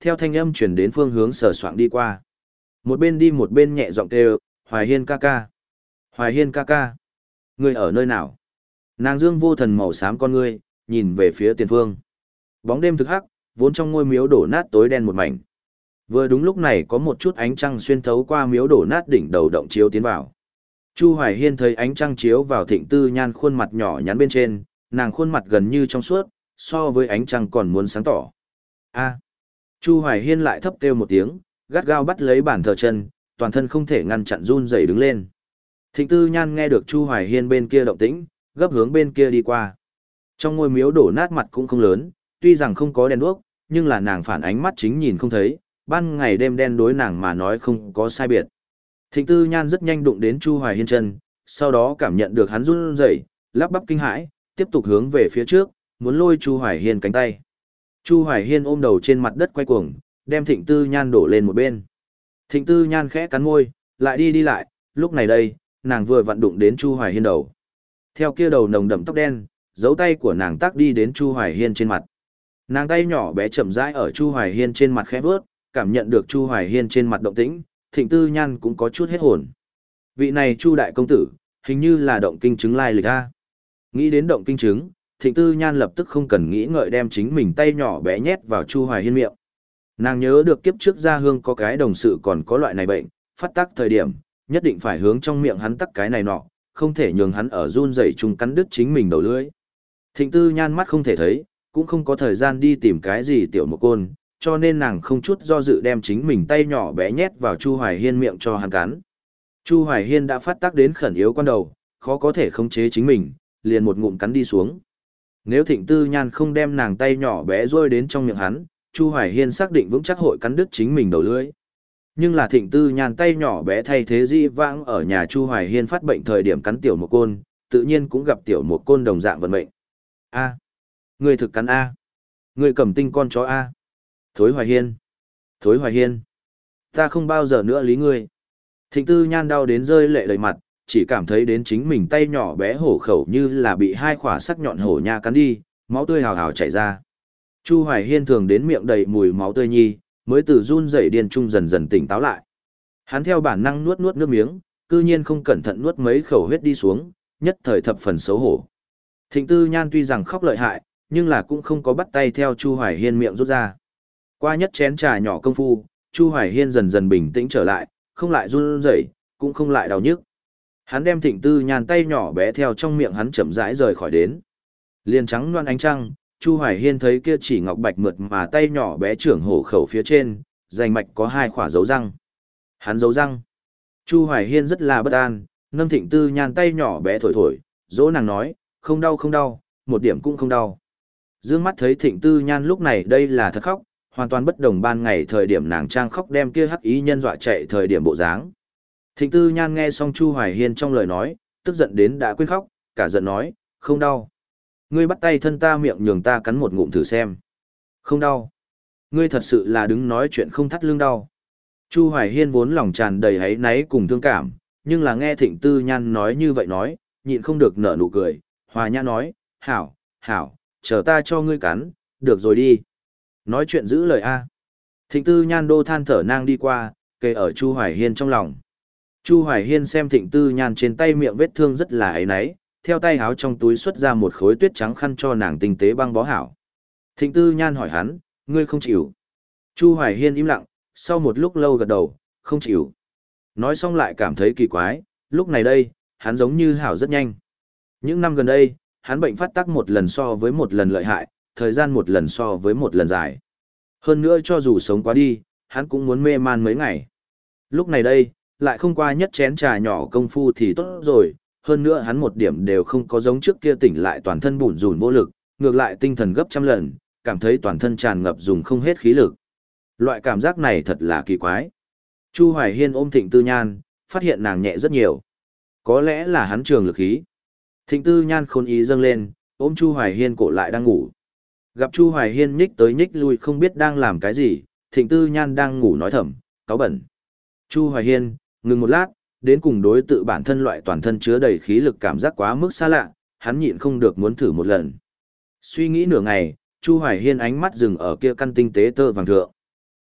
theo thanh âm chuyển đến phương hướng sờ soạng đi qua. Một bên đi một bên nhẹ giọng kêu, Hoài Hiên ca ca. Hoài Hiên ca ca. Ngươi ở nơi nào? Nàng dương vô thần màu xám con ngươi, nhìn về phía tiền phương. Bóng đêm thực hắc, vốn trong ngôi miếu đổ nát tối đen một mảnh. Vừa đúng lúc này có một chút ánh trăng xuyên thấu qua miếu đổ nát đỉnh đầu động chiếu tiến vào. Chu Hoài Hiên thấy ánh trăng chiếu vào Thịnh Tư Nhan khuôn mặt nhỏ nhắn bên trên, nàng khuôn mặt gần như trong suốt, so với ánh trăng còn muốn sáng tỏ. A. Chu Hoài Hiên lại thấp kêu một tiếng, gắt gao bắt lấy bàn thờ chân, toàn thân không thể ngăn chặn run rẩy đứng lên. Thịnh Tư Nhan nghe được Chu Hoài Hiên bên kia động tĩnh, gấp hướng bên kia đi qua. Trong ngôi miếu đổ nát mặt cũng không lớn, tuy rằng không có đèn đuốc, nhưng là nàng phản ánh mắt chính nhìn không thấy, ban ngày đêm đen đối nàng mà nói không có sai biệt. Thịnh Tư Nhan rất nhanh đụng đến Chu Hoài Hiên chân, sau đó cảm nhận được hắn run rẩy, lắp bắp kinh hãi, tiếp tục hướng về phía trước, muốn lôi Chu Hoài Hiên cánh tay. Chu Hoài Hiên ôm đầu trên mặt đất quay cuồng, đem Thịnh Tư Nhan đổ lên một bên. Thịnh Tư Nhan khẽ cắn môi, lại đi đi lại, lúc này đây, nàng vừa vặn đụng đến Chu Hoài Hiên đầu. Theo kia đầu nồng đậm tóc đen, dấu tay của nàng tác đi đến Chu Hoài Hiên trên mặt. Nàng tay nhỏ bé chậm rãi ở Chu Hoài Hiên trên mặt khẽ vướt, cảm nhận được Chu Hoài Hiên trên mặt động tĩnh, Thịnh Tư Nhan cũng có chút hết hồn. Vị này Chu đại công tử, hình như là động kinh chứng lai lịch a. Nghĩ đến động kinh chứng, Thịnh Tư Nhan lập tức không cần nghĩ ngợi đem chính mình tay nhỏ bé nhét vào Chu Hoài Hiên miệng. Nàng nhớ được kiếp trước gia hương có cái đồng sự còn có loại này bệnh, phát tác thời điểm, nhất định phải hướng trong miệng hắn tắc cái này nọ, không thể nhường hắn ở run rẩy chung cắn đứt chính mình đầu lưỡi. Thịnh Tư Nhan mắt không thể thấy, cũng không có thời gian đi tìm cái gì tiểu một côn, cho nên nàng không chút do dự đem chính mình tay nhỏ bé nhét vào Chu Hoài Hiên miệng cho hắn cắn. Chu Hoài Hiên đã phát tác đến khẩn yếu quan đầu, khó có thể khống chế chính mình, liền một ngụm cắn đi xuống. Nếu Thịnh Tư Nhan không đem nàng tay nhỏ bé rôi đến trong miệng hắn, Chu Hoài Hiên xác định vững chắc hội cắn đứt chính mình đầu lưỡi. Nhưng là Thịnh Tư Nhan tay nhỏ bé thay thế di vãng ở nhà Chu Hoài Hiên phát bệnh thời điểm cắn tiểu một côn, tự nhiên cũng gặp tiểu một côn đồng dạng vận mệnh. A, ngươi thực cắn A, ngươi cầm tinh con chó A. Thối Hoài Hiên, Thối Hoài Hiên, ta không bao giờ nữa lý ngươi. Thịnh Tư Nhan đau đến rơi lệ đầy mặt, chỉ cảm thấy đến chính mình tay nhỏ bé hổ khẩu như là bị hai khỏa sắc nhọn hổ nha cắn đi, máu tươi hào hào chảy ra. Chu Hoài Hiên thường đến miệng đầy mùi máu tươi nhi, mới từ run rẩy điên trung dần dần tỉnh táo lại. Hắn theo bản năng nuốt nuốt nước miếng, cư nhiên không cẩn thận nuốt mấy khẩu huyết đi xuống, nhất thời thập phần xấu hổ. Thịnh Tư Nhan tuy rằng khóc lợi hại, nhưng là cũng không có bắt tay theo Chu Hoài Hiên miệng rút ra. Qua nhất chén trà nhỏ công phu, Chu Hoài Hiên dần dần bình tĩnh trở lại, không lại run rẩy, cũng không lại đau nhức. Hắn đem Thịnh Tư Nhan tay nhỏ bé theo trong miệng hắn chậm rãi rời khỏi đến. Liền trắng loan ánh trăng, Chu Hoài Hiên thấy kia chỉ ngọc bạch mượt mà tay nhỏ bé trưởng hổ khẩu phía trên, rành mạch có hai khỏa dấu răng. Hắn dấu răng. Chu Hoài Hiên rất là bất an, nâng Thịnh Tư Nhan tay nhỏ bé thổi thổi, dỗ nàng nói, không đau không đau, một điểm cũng không đau. Dương mắt thấy Thịnh Tư Nhan lúc này đây là thật khóc, hoàn toàn bất đồng ban ngày thời điểm nàng trang khóc đem kia hắc ý nhân dọa chạy thời điểm bộ dáng. Thịnh Tư Nhan nghe xong Chu Hoài Hiên trong lời nói, tức giận đến đã quên khóc, cả giận nói, không đau. Ngươi bắt tay thân ta miệng nhường ta cắn một ngụm thử xem. Không đau. Ngươi thật sự là đứng nói chuyện không thắt lưng đau. Chu Hoài Hiên vốn lòng tràn đầy áy náy cùng thương cảm, nhưng là nghe Thịnh Tư Nhan nói như vậy nói, nhịn không được nở nụ cười, hòa nhã nói, hảo, hảo, chờ ta cho ngươi cắn, được rồi đi. Nói chuyện giữ lời A. Thịnh Tư Nhan đô than thở nang đi qua, kề ở Chu Hoài Hiên trong lòng. Chu Hoài Hiên xem Thịnh Tư Nhan trên tay miệng vết thương rất là áy náy, theo tay háo trong túi xuất ra một khối tuyết trắng khăn cho nàng tinh tế băng bó hảo. Thịnh Tư Nhan hỏi hắn, ngươi không chịu. Chu Hoài Hiên im lặng, sau một lúc lâu gật đầu, không chịu. Nói xong lại cảm thấy kỳ quái, lúc này đây, hắn giống như hảo rất nhanh. Những năm gần đây, hắn bệnh phát tác một lần so với một lần lợi hại, thời gian một lần so với một lần dài. Hơn nữa cho dù sống quá đi, hắn cũng muốn mê man mấy ngày. Lúc này đây, lại không qua nhất chén trà nhỏ công phu thì tốt rồi, hơn nữa hắn một điểm đều không có giống trước kia tỉnh lại toàn thân bủn rủn vô lực, ngược lại tinh thần gấp trăm lần, cảm thấy toàn thân tràn ngập dùng không hết khí lực. Loại cảm giác này thật là kỳ quái. Chu Hoài Hiên ôm Thịnh Tư Nhan, phát hiện nàng nhẹ rất nhiều. Có lẽ là hắn trường lực khí. Thịnh Tư Nhan khôn ý dâng lên, ôm Chu Hoài Hiên cổ lại đang ngủ. Gặp Chu Hoài Hiên nhích tới nhích lui không biết đang làm cái gì, Thịnh Tư Nhan đang ngủ nói thầm, cáu bẩn. Chu Hoài Hiên, ngừng một lát, đến cùng đối tự bản thân loại toàn thân chứa đầy khí lực cảm giác quá mức xa lạ, hắn nhịn không được muốn thử một lần. Suy nghĩ nửa ngày, Chu Hoài Hiên ánh mắt dừng ở kia căn tinh tế tơ vàng thượng.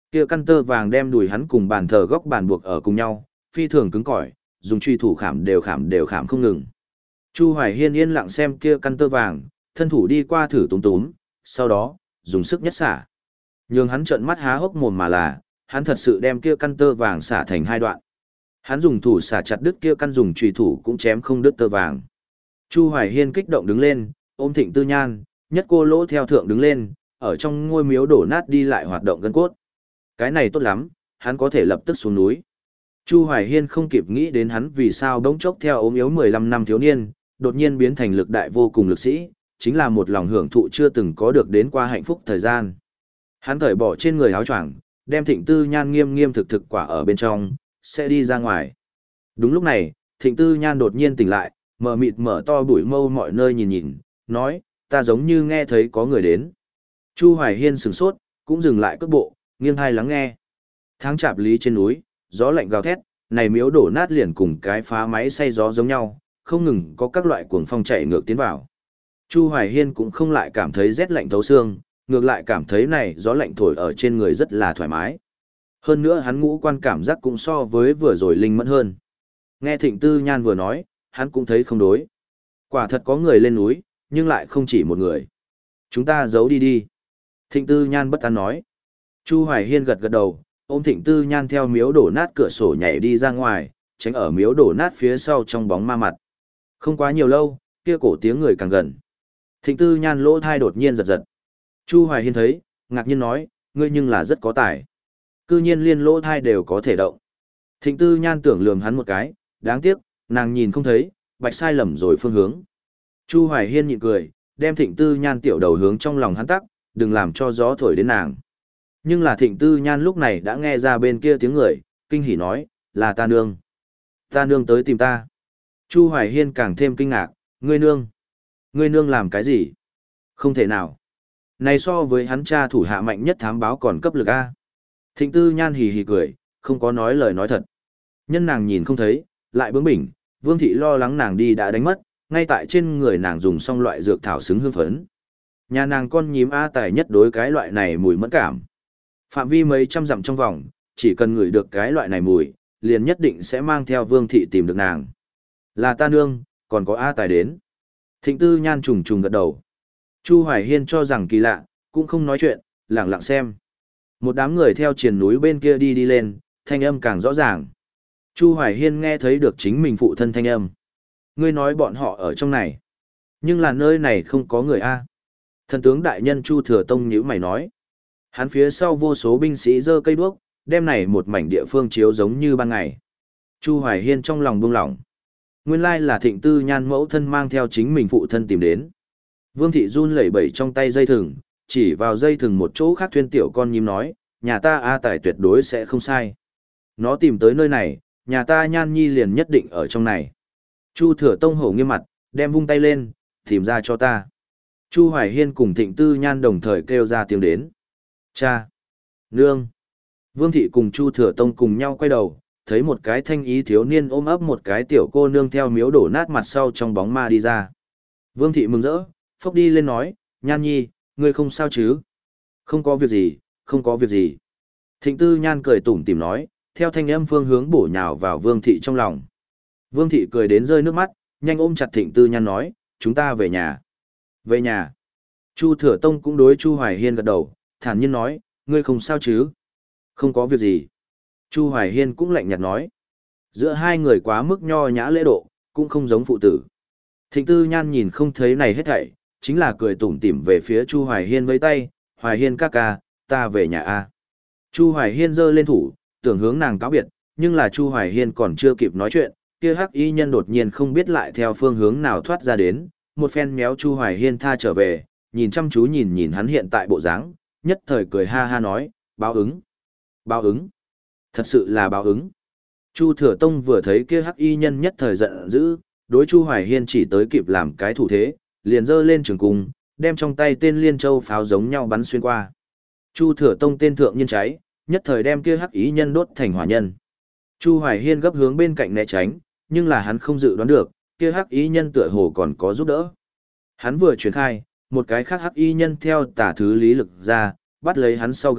Kia căn tơ vàng đem đùi hắn cùng bàn thờ góc bàn buộc ở cùng nhau, phi thường cứng cỏi, dùng truy thủ khảm đều khảm đều khảm không ngừng. Chu Hoài Hiên yên lặng xem kia căn tơ vàng, thân thủ đi qua thử túm túm, sau đó, dùng sức nhất xả. Nhưng hắn trợn mắt há hốc mồm mà là, hắn thật sự đem kia căn tơ vàng xả thành hai đoạn. Hắn dùng thủ xả chặt đứt kia căn dùng truy thủ cũng chém không đứt tơ vàng. Chu Hoài Hiên kích động đứng lên, ôm Thịnh Tư Nhan, nhất cô lỗ theo thượng đứng lên, ở trong ngôi miếu đổ nát đi lại hoạt động gân cốt. Cái này tốt lắm, hắn có thể lập tức xuống núi. Chu Hoài Hiên không kịp nghĩ đến hắn vì sao bỗng chốc theo ốm yếu mười lăm năm thiếu niên, đột nhiên biến thành lực đại vô cùng lực sĩ, chính là một lòng hưởng thụ chưa từng có được đến qua hạnh phúc thời gian. Hắn cởi bỏ trên người áo choàng, đem Thịnh Tư Nhan nghiêm nghiêm thực thực quả ở bên trong, sẽ đi ra ngoài. Đúng lúc này, Thịnh Tư Nhan đột nhiên tỉnh lại, mở mịt mở to bụi mâu mọi nơi nhìn nhìn, nói, ta giống như nghe thấy có người đến. Chu Hoài Hiên sửng sốt, cũng dừng lại cước bộ, nghiêng hai lắng nghe. Tháng chạp lý trên núi, gió lạnh gào thét, này miếu đổ nát liền cùng cái phá máy xay gió giống nhau, không ngừng có các loại cuồng phong chạy ngược tiến vào. Chu Hoài Hiên cũng không lại cảm thấy rét lạnh thấu xương, ngược lại cảm thấy này gió lạnh thổi ở trên người rất là thoải mái. Hơn nữa hắn ngũ quan cảm giác cũng so với vừa rồi linh mẫn hơn. Nghe Thịnh Tư Nhan vừa nói, hắn cũng thấy không đối. Quả thật có người lên núi, nhưng lại không chỉ một người. Chúng ta giấu đi đi. Thịnh Tư Nhan bất an nói. Chu Hoài Hiên gật gật đầu, ôm Thịnh Tư Nhan theo miếu đổ nát cửa sổ nhảy đi ra ngoài, tránh ở miếu đổ nát phía sau trong bóng ma mặt. Không quá nhiều lâu, kia cổ tiếng người càng gần. Thịnh Tư Nhan lỗ thai đột nhiên giật giật. Chu Hoài Hiên thấy, ngạc nhiên nói, ngươi nhưng là rất có tài. Cư nhiên liên lỗ thai đều có thể động. Thịnh Tư Nhan tưởng lườm hắn một cái, đáng tiếc, nàng nhìn không thấy, bạch sai lầm rồi phương hướng. Chu Hoài Hiên nhịn cười, đem Thịnh Tư Nhan tiểu đầu hướng trong lòng hắn tắc, đừng làm cho gió thổi đến nàng. Nhưng là Thịnh Tư Nhan lúc này đã nghe ra bên kia tiếng người, kinh hỉ nói, là ta nương. Ta nương tới tìm ta. Chu Hoài Hiên càng thêm kinh ngạc, ngươi nương. Ngươi nương làm cái gì? Không thể nào. Này so với hắn cha thủ hạ mạnh nhất thám báo còn cấp lực A. Thịnh Tư Nhan hì hì cười, không có nói lời nói thật. Nhân nàng nhìn không thấy, lại bướng bỉnh, Vương Thị lo lắng nàng đi đã đánh mất, ngay tại trên người nàng dùng xong loại dược thảo xứng hương phấn. Nhà nàng con nhím A tài nhất đối cái loại này mùi mẫn cảm. Phạm vi mấy trăm dặm trong vòng, chỉ cần ngửi được cái loại này mùi, liền nhất định sẽ mang theo Vương Thị tìm được nàng. Là ta nương, còn có A tài đến. Thịnh Tư Nhan trùng trùng gật đầu. Chu Hoài Hiên cho rằng kỳ lạ, cũng không nói chuyện, lặng lặng xem. Một đám người theo triền núi bên kia đi đi lên, thanh âm càng rõ ràng. Chu Hoài Hiên nghe thấy được chính mình phụ thân thanh âm. Ngươi nói bọn họ ở trong này. Nhưng là nơi này không có người A. Thần tướng đại nhân Chu Thừa Tông nhíu mày nói. Hắn phía sau vô số binh sĩ giơ cây đuốc, đem này một mảnh địa phương chiếu giống như ban ngày. Chu Hoài Hiên trong lòng buông lỏng. Nguyên lai là Thịnh Tư Nhan mẫu thân mang theo chính mình phụ thân tìm đến. Vương Thị run lẩy bẩy trong tay dây thừng, chỉ vào dây thừng một chỗ khác thuyên tiểu con nhím nói, nhà ta A Tài tuyệt đối sẽ không sai. Nó tìm tới nơi này, nhà ta Nhan Nhi liền nhất định ở trong này. Chu Thừa Tông hổ nghiêm mặt, đem vung tay lên, tìm ra cho ta. Chu Hoài Hiên cùng Thịnh Tư Nhan đồng thời kêu ra tiếng đến. Cha! Nương! Vương Thị cùng Chu Thừa Tông cùng nhau quay đầu, thấy một cái thanh ý thiếu niên ôm ấp một cái tiểu cô nương theo miếu đổ nát mặt sau trong bóng ma đi ra. Vương Thị mừng rỡ, phốc đi lên nói, Nhan Nhi, ngươi không sao chứ? Không có việc gì, không có việc gì. Thịnh Tư Nhan cười tủm tỉm nói, theo thanh âm phương hướng bổ nhào vào Vương Thị trong lòng. Vương Thị cười đến rơi nước mắt, nhanh ôm chặt Thịnh Tư Nhan nói, chúng ta về nhà. Về nhà. Chu Thừa Tông cũng đối Chu Hoài Hiên gật đầu, thản nhiên nói, ngươi không sao chứ? Không có việc gì. Chu Hoài Hiên cũng lạnh nhạt nói. Giữa hai người quá mức nho nhã lễ độ, cũng không giống phụ tử. Thịnh Tư Nhan nhìn không thấy này hết thảy, chính là cười tủm tỉm về phía Chu Hoài Hiên với tay, Hoài Hiên ca ca, ta về nhà a. Chu Hoài Hiên giơ lên thủ, tưởng hướng nàng cáo biệt, nhưng là Chu Hoài Hiên còn chưa kịp nói chuyện, kia hắc y nhân đột nhiên không biết lại theo phương hướng nào thoát ra đến, một phen méo Chu Hoài Hiên tha trở về, nhìn chăm chú nhìn nhìn hắn hiện tại bộ dáng, nhất thời cười ha ha nói, báo ứng, báo ứng, thật sự là báo ứng. Chu Thừa Tông vừa thấy kia hắc y nhân nhất thời giận dữ, đối Chu Hoài Hiên chỉ tới kịp làm cái thủ thế, liền giơ lên trường cung, đem trong tay tên liên châu pháo giống nhau bắn xuyên qua. Chu Thừa Tông tên thượng nhiên cháy, nhất thời đem kia hắc y nhân đốt thành hỏa nhân. Chu Hoài Hiên gấp hướng bên cạnh né tránh, nhưng là hắn không dự đoán được, kia hắc y nhân tựa hồ còn có giúp đỡ. Hắn vừa chuyển khai, một cái khác hắc y nhân theo tả thứ lý lực ra, bắt lấy hắn sau gáy,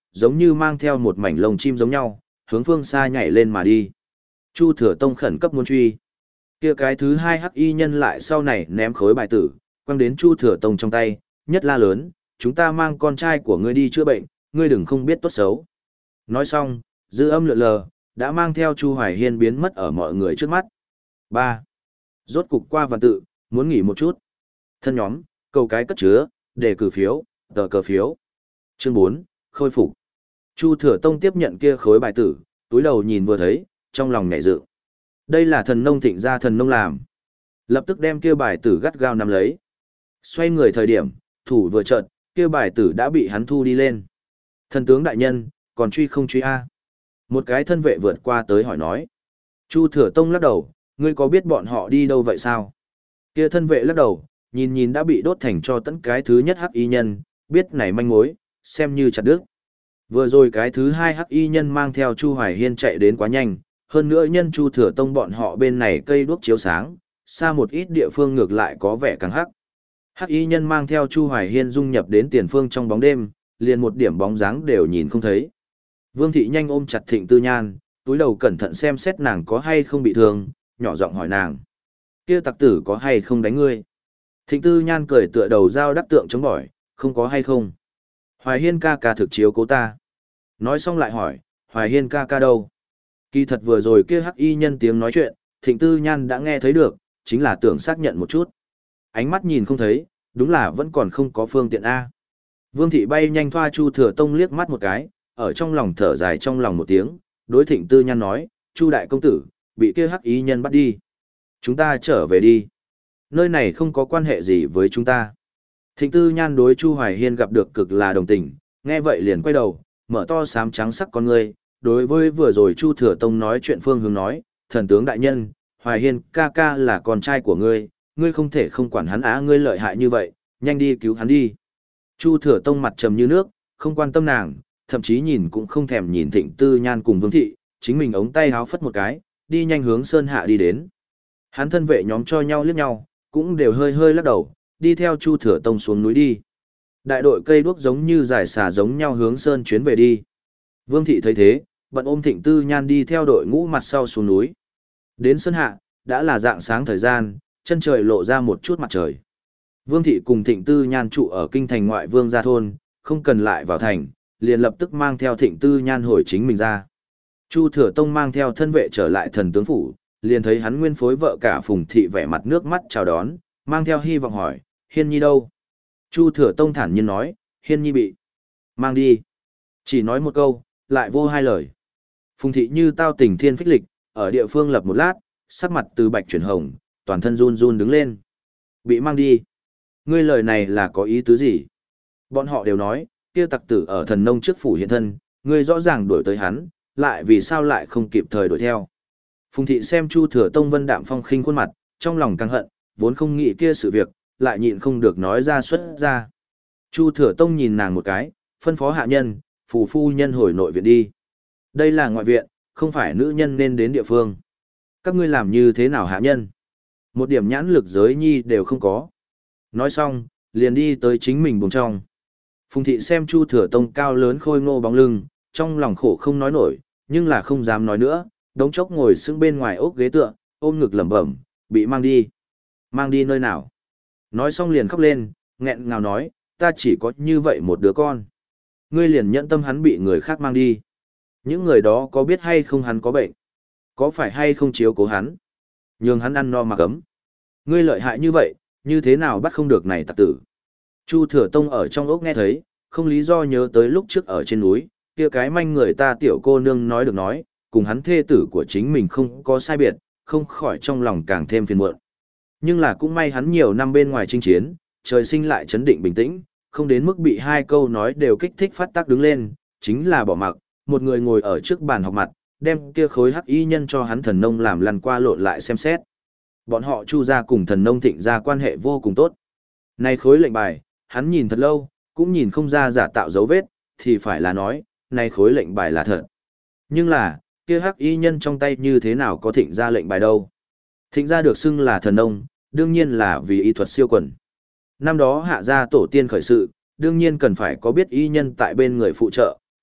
giống như mang theo một mảnh lồng chim giống nhau, hướng phương xa nhảy lên mà đi. Chu Thừa Tông khẩn cấp muốn truy. Kia cái thứ hai hắc y nhân lại sau này ném khối bài tử, quăng đến Chu Thừa Tông trong tay, nhất la lớn, chúng ta mang con trai của ngươi đi chữa bệnh, ngươi đừng không biết tốt xấu. Nói xong, dư âm lượn lờ, đã mang theo Chu Hoài Hiên biến mất ở mọi người trước mắt. ba. Rốt cục qua văn tự, muốn nghỉ một chút. Thân nhóm, cầu cái cất chứa, đề cử phiếu, tờ cờ phiếu. Chương bốn, khôi phục. Chu Thừa Tông tiếp nhận kia khối bài tử, túi đầu nhìn vừa thấy, trong lòng nhảy dựng. Đây là thần nông thịnh gia thần nông làm. Lập tức đem kia bài tử gắt gao nắm lấy. Xoay người thời điểm, thủ vừa chợt, kia bài tử đã bị hắn thu đi lên. Thần tướng đại nhân, còn truy không truy a? Một cái thân vệ vượt qua tới hỏi nói. Chu Thừa Tông lắc đầu, ngươi có biết bọn họ đi đâu vậy sao? Kia thân vệ lắc đầu, nhìn nhìn đã bị đốt thành cho tận cái thứ nhất hắc y nhân, biết này manh mối, xem như chặt đứt. Vừa rồi cái thứ hai hắc y nhân mang theo Chu Hoài Hiên chạy đến quá nhanh, hơn nữa nhân Chu Thừa Tông bọn họ bên này cây đuốc chiếu sáng, xa một ít địa phương ngược lại có vẻ càng hắc. Hắc y nhân mang theo Chu Hoài Hiên dung nhập đến tiền phương trong bóng đêm, liền một điểm bóng dáng đều nhìn không thấy. Vương thị nhanh ôm chặt Thịnh Tư Nhan, túi đầu cẩn thận xem xét nàng có hay không bị thương, nhỏ giọng hỏi nàng: kia tặc tử có hay không đánh ngươi? Thịnh Tư Nhan cười tựa đầu dao đắc tượng chống bỏi, không có hay không. Hoài Hiên ca ca thực chiếu cố ta. Nói xong lại hỏi, Hoài Hiên ca ca đâu? Kỳ thật vừa rồi kia hắc y nhân tiếng nói chuyện, Thịnh Tư Nhan đã nghe thấy được, chính là tưởng xác nhận một chút. Ánh mắt nhìn không thấy, đúng là vẫn còn không có phương tiện A. Vương thị bay nhanh thoa Chu Thừa Tông liếc mắt một cái, ở trong lòng thở dài trong lòng một tiếng, đối Thịnh Tư Nhan nói, Chu đại công tử, bị kia hắc y nhân bắt đi. Chúng ta trở về đi. Nơi này không có quan hệ gì với chúng ta. Thịnh Tư Nhan đối Chu Hoài Hiên gặp được cực là đồng tình, nghe vậy liền quay đầu, mở to xám trắng sắc con ngươi, đối với vừa rồi Chu Thừa Tông nói chuyện phương hướng nói, thần tướng đại nhân, Hoài Hiên ca ca là con trai của ngươi, ngươi không thể không quản hắn á, ngươi lợi hại như vậy, nhanh đi cứu hắn đi. Chu Thừa Tông mặt trầm như nước, không quan tâm nàng, thậm chí nhìn cũng không thèm nhìn Thịnh Tư Nhan cùng Vương thị, chính mình ống tay háo phất một cái, đi nhanh hướng sơn hạ đi đến. Hắn thân vệ nhóm cho nhau liếc nhau, cũng đều hơi hơi lắc đầu, đi theo Chu Thừa Tông xuống núi đi. Đại đội cây đuốc giống như giải xà giống nhau hướng sơn chuyến về đi. Vương thị thấy thế, bận ôm Thịnh Tư Nhan đi theo đội ngũ mặt sau xuống núi. Đến sơn hạ, đã là dạng sáng thời gian, chân trời lộ ra một chút mặt trời. Vương thị cùng Thịnh Tư Nhan trụ ở kinh thành ngoại vương gia thôn, không cần lại vào thành, liền lập tức mang theo Thịnh Tư Nhan hồi chính mình ra. Chu Thừa Tông mang theo thân vệ trở lại thần tướng phủ, liền thấy hắn nguyên phối vợ cả Phùng thị vẻ mặt nước mắt chào đón, mang theo hy vọng hỏi, Hiên Nhi đâu? Chu Thừa Tông thản nhiên nói, Hiên Nhi bị mang đi. Chỉ nói một câu, lại vô hai lời. Phùng thị như tao tình thiên phích lịch, ở địa phương lập một lát, sắc mặt từ bạch chuyển hồng, toàn thân run run đứng lên. Bị mang đi. Ngươi lời này là có ý tứ gì? Bọn họ đều nói, kia tặc tử ở thần nông trước phủ hiện thân, ngươi rõ ràng đuổi tới hắn, lại vì sao lại không kịp thời đuổi theo. Phùng thị xem Chu Thừa Tông vân đạm phong khinh khuôn mặt, trong lòng căng hận, vốn không nghĩ kia sự việc, lại nhịn không được nói ra xuất ra. Chu Thừa Tông nhìn nàng một cái, phân phó hạ nhân, phù phu nhân hồi nội viện đi. Đây là ngoại viện, không phải nữ nhân nên đến địa phương. Các ngươi làm như thế nào hạ nhân? Một điểm nhãn lực giới nhi đều không có. Nói xong, liền đi tới chính mình buồng trong. Phùng thị xem Chu Thừa Tông cao lớn khôi ngô bóng lưng, trong lòng khổ không nói nổi, nhưng là không dám nói nữa, đống chốc ngồi sững bên ngoài ốc ghế tựa, ôm ngực lẩm bẩm, bị mang đi. Mang đi nơi nào? Nói xong liền khóc lên, nghẹn ngào nói, ta chỉ có như vậy một đứa con. Ngươi liền nhẫn tâm hắn bị người khác mang đi. Những người đó có biết hay không hắn có bệnh? Có phải hay không chiếu cố hắn? Nhường hắn ăn no mặc ấm. Ngươi lợi hại như vậy, như thế nào bắt không được này tặc tử? Chu Thừa Tông ở trong ốc nghe thấy, không lý do nhớ tới lúc trước ở trên núi, kia cái manh người ta tiểu cô nương nói được nói, cùng hắn thê tử của chính mình không có sai biệt, không khỏi trong lòng càng thêm phiền muộn. Nhưng là cũng may hắn nhiều năm bên ngoài chinh chiến, trời sinh lại chấn định bình tĩnh, không đến mức bị hai câu nói đều kích thích phát tác đứng lên, chính là bỏ mặc, một người ngồi ở trước bàn học mặt, đem kia khối hắc y nhân cho hắn thần nông làm lăn qua lộn lại xem xét. Bọn họ Chu gia cùng thần nông Thịnh gia quan hệ vô cùng tốt. Này khối lệnh bài, hắn nhìn thật lâu, cũng nhìn không ra giả tạo dấu vết, thì phải là nói, này khối lệnh bài là thật. Nhưng là, kia hắc y nhân trong tay như thế nào có Thịnh gia lệnh bài đâu? Thịnh gia được xưng là thần nông, đương nhiên là vì y thuật siêu quần. Năm đó hạ gia tổ tiên khởi sự, đương nhiên cần phải có biết y nhân tại bên người phụ trợ,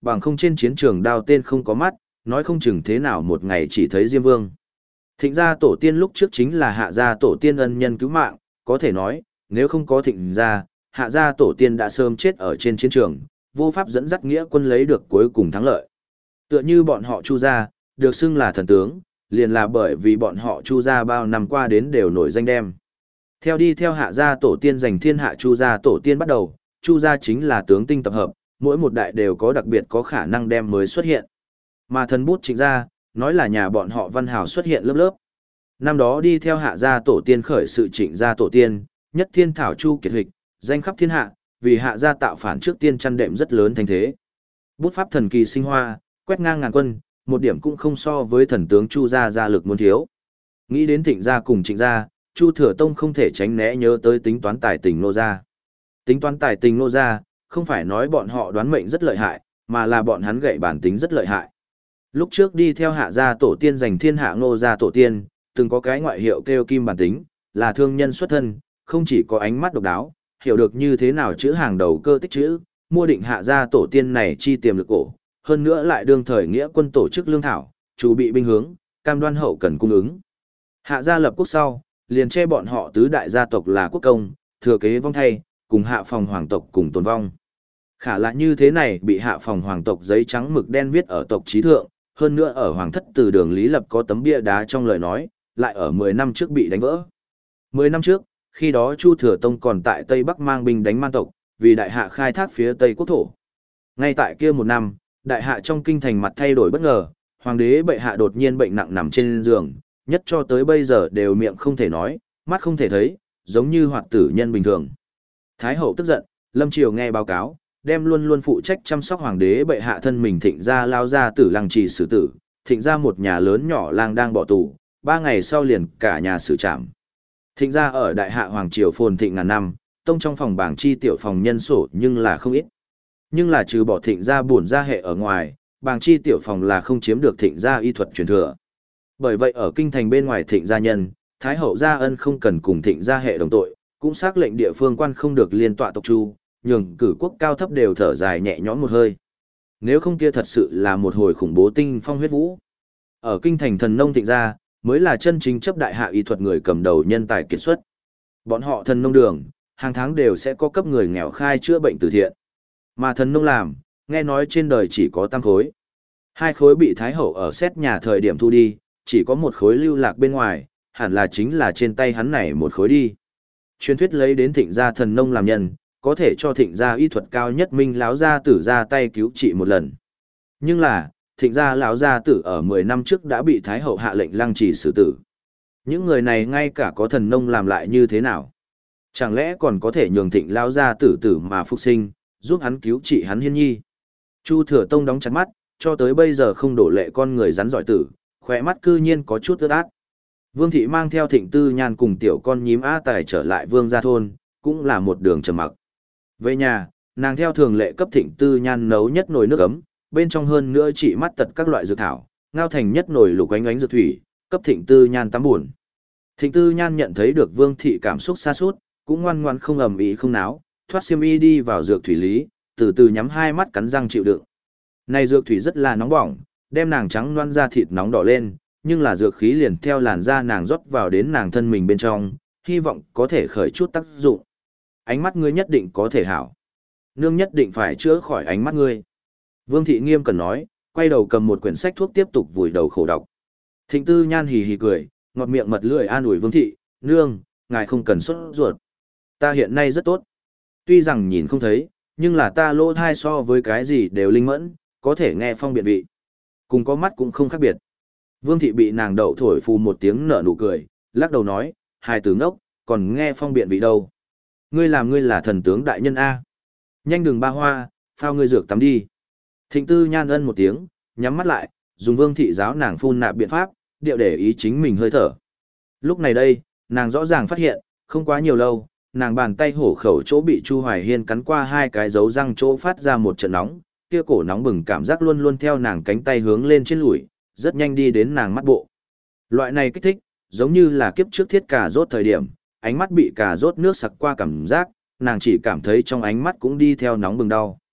bằng không trên chiến trường đao tên không có mắt, nói không chừng thế nào một ngày chỉ thấy Diêm Vương. Thịnh gia tổ tiên lúc trước chính là hạ gia tổ tiên ân nhân cứu mạng, có thể nói, nếu không có thịnh gia, hạ gia tổ tiên đã sớm chết ở trên chiến trường, vô pháp dẫn dắt nghĩa quân lấy được cuối cùng thắng lợi. Tựa như bọn họ Chu gia, được xưng là thần tướng, liền là bởi vì bọn họ Chu gia bao năm qua đến đều nổi danh đem. Theo đi theo hạ gia tổ tiên giành thiên hạ Chu gia tổ tiên bắt đầu, Chu gia chính là tướng tinh tập hợp, mỗi một đại đều có đặc biệt có khả năng đem mới xuất hiện. Mà thần bút Trịnh gia, nói là nhà bọn họ văn hào xuất hiện lớp lớp. Năm đó đi theo hạ gia tổ tiên khởi sự Trịnh gia tổ tiên, nhất thiên thảo Chu kiệt hịch, danh khắp thiên hạ, vì hạ gia tạo phản trước tiên chăn đệm rất lớn thành thế. Bút pháp thần kỳ sinh hoa, quét ngang ngàn quân, một điểm cũng không so với thần tướng Chu gia gia lực muốn thiếu. Nghĩ đến Thịnh gia cùng Trịnh gia, Chu Thừa Tông không thể tránh né nhớ tới tính toán tài tình nô gia. Tính toán tài tình nô gia, không phải nói bọn họ đoán mệnh rất lợi hại, mà là bọn hắn gậy bản tính rất lợi hại. Lúc trước đi theo hạ gia tổ tiên giành thiên hạ Ngô gia tổ tiên, từng có cái ngoại hiệu kêu kim bản tính, là thương nhân xuất thân, không chỉ có ánh mắt độc đáo, hiểu được như thế nào chữ hàng đầu cơ tích chữ, mua định hạ gia tổ tiên này chi tiềm lực cổ, hơn nữa lại đương thời nghĩa quân tổ chức lương thảo, chuẩn bị binh hướng, cam đoan hậu cần cung ứng. Hạ gia lập quốc sau, liền che bọn họ tứ đại gia tộc là quốc công, thừa kế vong thay, cùng hạ phòng hoàng tộc cùng tồn vong. Khả là như thế này bị hạ phòng hoàng tộc giấy trắng mực đen viết ở tộc trí thượng, hơn nữa ở hoàng thất từ đường Lý Lập có tấm bia đá trong lời nói, lại ở mười năm trước bị đánh vỡ. mười năm trước, khi đó Chu Thừa Tông còn tại Tây Bắc mang binh đánh man tộc, vì đại hạ khai thác phía Tây quốc thổ. Ngay tại kia một năm, đại hạ trong kinh thành mặt thay đổi bất ngờ, hoàng đế bệ hạ đột nhiên bệnh nặng nằm trên giường, nhất cho tới bây giờ đều miệng không thể nói, mắt không thể thấy, giống như hoạt tử nhân bình thường. Thái hậu tức giận, Lâm Triều nghe báo cáo, đem luôn luôn phụ trách chăm sóc hoàng đế bệ hạ thân mình Thịnh gia lao ra tử lăng trì xử tử, Thịnh gia một nhà lớn nhỏ lang đang bỏ tù, ba ngày sau liền cả nhà xử trảm. Thịnh gia ở đại hạ hoàng triều phồn thịnh ngàn năm, tông trong phòng bảng chi tiểu phòng nhân sổ nhưng là không ít. Nhưng là trừ bỏ Thịnh gia buồn gia hệ ở ngoài, bảng chi tiểu phòng là không chiếm được Thịnh gia y thuật truyền thừa. Bởi vậy ở kinh thành bên ngoài Thịnh gia nhân, Thái hậu gia ân không cần cùng Thịnh gia hệ đồng tội, cũng xác lệnh địa phương quan không được liên tọa tộc chu, nhường cử quốc cao thấp đều thở dài nhẹ nhõm một hơi. Nếu không kia thật sự là một hồi khủng bố tinh phong huyết vũ. Ở kinh thành thần nông Thịnh gia, mới là chân chính chấp đại hạ y thuật người cầm đầu nhân tài kiệt xuất. Bọn họ thần nông đường, hàng tháng đều sẽ có cấp người nghèo khai chữa bệnh từ thiện. Mà thần nông làm, nghe nói trên đời chỉ có tam khối. Hai khối bị Thái hậu ở xét nhà thời điểm thu đi, chỉ có một khối lưu lạc bên ngoài, hẳn là chính là trên tay hắn này một khối đi. Truyền thuyết lấy đến Thịnh gia thần nông làm nhân, có thể cho Thịnh gia y thuật cao nhất minh lão gia tử ra tay cứu trị một lần. Nhưng là, Thịnh gia lão gia tử ở mười năm trước đã bị Thái hậu hạ lệnh lăng trì xử tử. Những người này ngay cả có thần nông làm lại như thế nào? Chẳng lẽ còn có thể nhường Thịnh lão gia tử tử mà phục sinh, giúp hắn cứu trị hắn hiên nhi? Chu Thừa Tông đóng chặt mắt, cho tới bây giờ không đổ lệ con người rắn giỏi tử, khỏe mắt cư nhiên có chút ướt át. Vương thị mang theo Thịnh Tư Nhan cùng tiểu con nhím A Tài trở lại Vương gia thôn, cũng là một đường trầm mặc. Về nhà, nàng theo thường lệ cấp Thịnh Tư Nhan nấu nhất nồi nước ấm, bên trong hơn nữa chỉ mắt tật các loại dược thảo, ngao thành nhất nồi lục ánh ánh dược thủy, cấp Thịnh Tư Nhan tắm buồn. Thịnh Tư Nhan nhận thấy được Vương thị cảm xúc xa sút, cũng ngoan ngoãn không ầm ĩ không náo, thoát xiêm y đi vào dược thủy lý, từ từ nhắm hai mắt cắn răng chịu đựng. Này dược thủy rất là nóng bỏng, đem nàng trắng loăn da thịt nóng đỏ lên, nhưng là dược khí liền theo làn da nàng rót vào đến nàng thân mình bên trong, hy vọng có thể khởi chút tác dụng. Ánh mắt ngươi nhất định có thể hảo. Nương nhất định phải chữa khỏi ánh mắt ngươi. Vương thị nghiêm cần nói, quay đầu cầm một quyển sách thuốc tiếp tục vùi đầu khổ đọc. Thịnh Tư Nhan hì hì cười, ngọt miệng mật lưỡi an ủi Vương thị, nương, ngài không cần sốt ruột. Ta hiện nay rất tốt. Tuy rằng nhìn không thấy, nhưng là ta lỗ thai so với cái gì đều linh mẫn, có thể nghe phong biện vị. Cùng có mắt cũng không khác biệt. Vương thị bị nàng đậu thổi phù một tiếng nở nụ cười, lắc đầu nói, hài tử ngốc, còn nghe phong biện vị đâu. Ngươi làm ngươi là thần tướng đại nhân A. Nhanh đừng ba hoa, phao ngươi dược tắm đi. Thịnh Tư Nhan ân một tiếng, nhắm mắt lại, dùng Vương thị giáo nàng phun nạp biện pháp, điệu để ý chính mình hơi thở. Lúc này đây, nàng rõ ràng phát hiện, không quá nhiều lâu, nàng bàn tay hổ khẩu chỗ bị Chu Hoài Hiên cắn qua hai cái dấu răng chỗ phát ra một trận nóng, kia cổ nóng bừng cảm giác luôn luôn theo nàng cánh tay hướng lên trên lùi, rất nhanh đi đến nàng mắt bộ. Loại này kích thích, giống như là kiếp trước thiết cà rốt thời điểm, ánh mắt bị cà rốt nước sặc qua cảm giác, nàng chỉ cảm thấy trong ánh mắt cũng đi theo nóng bừng đau.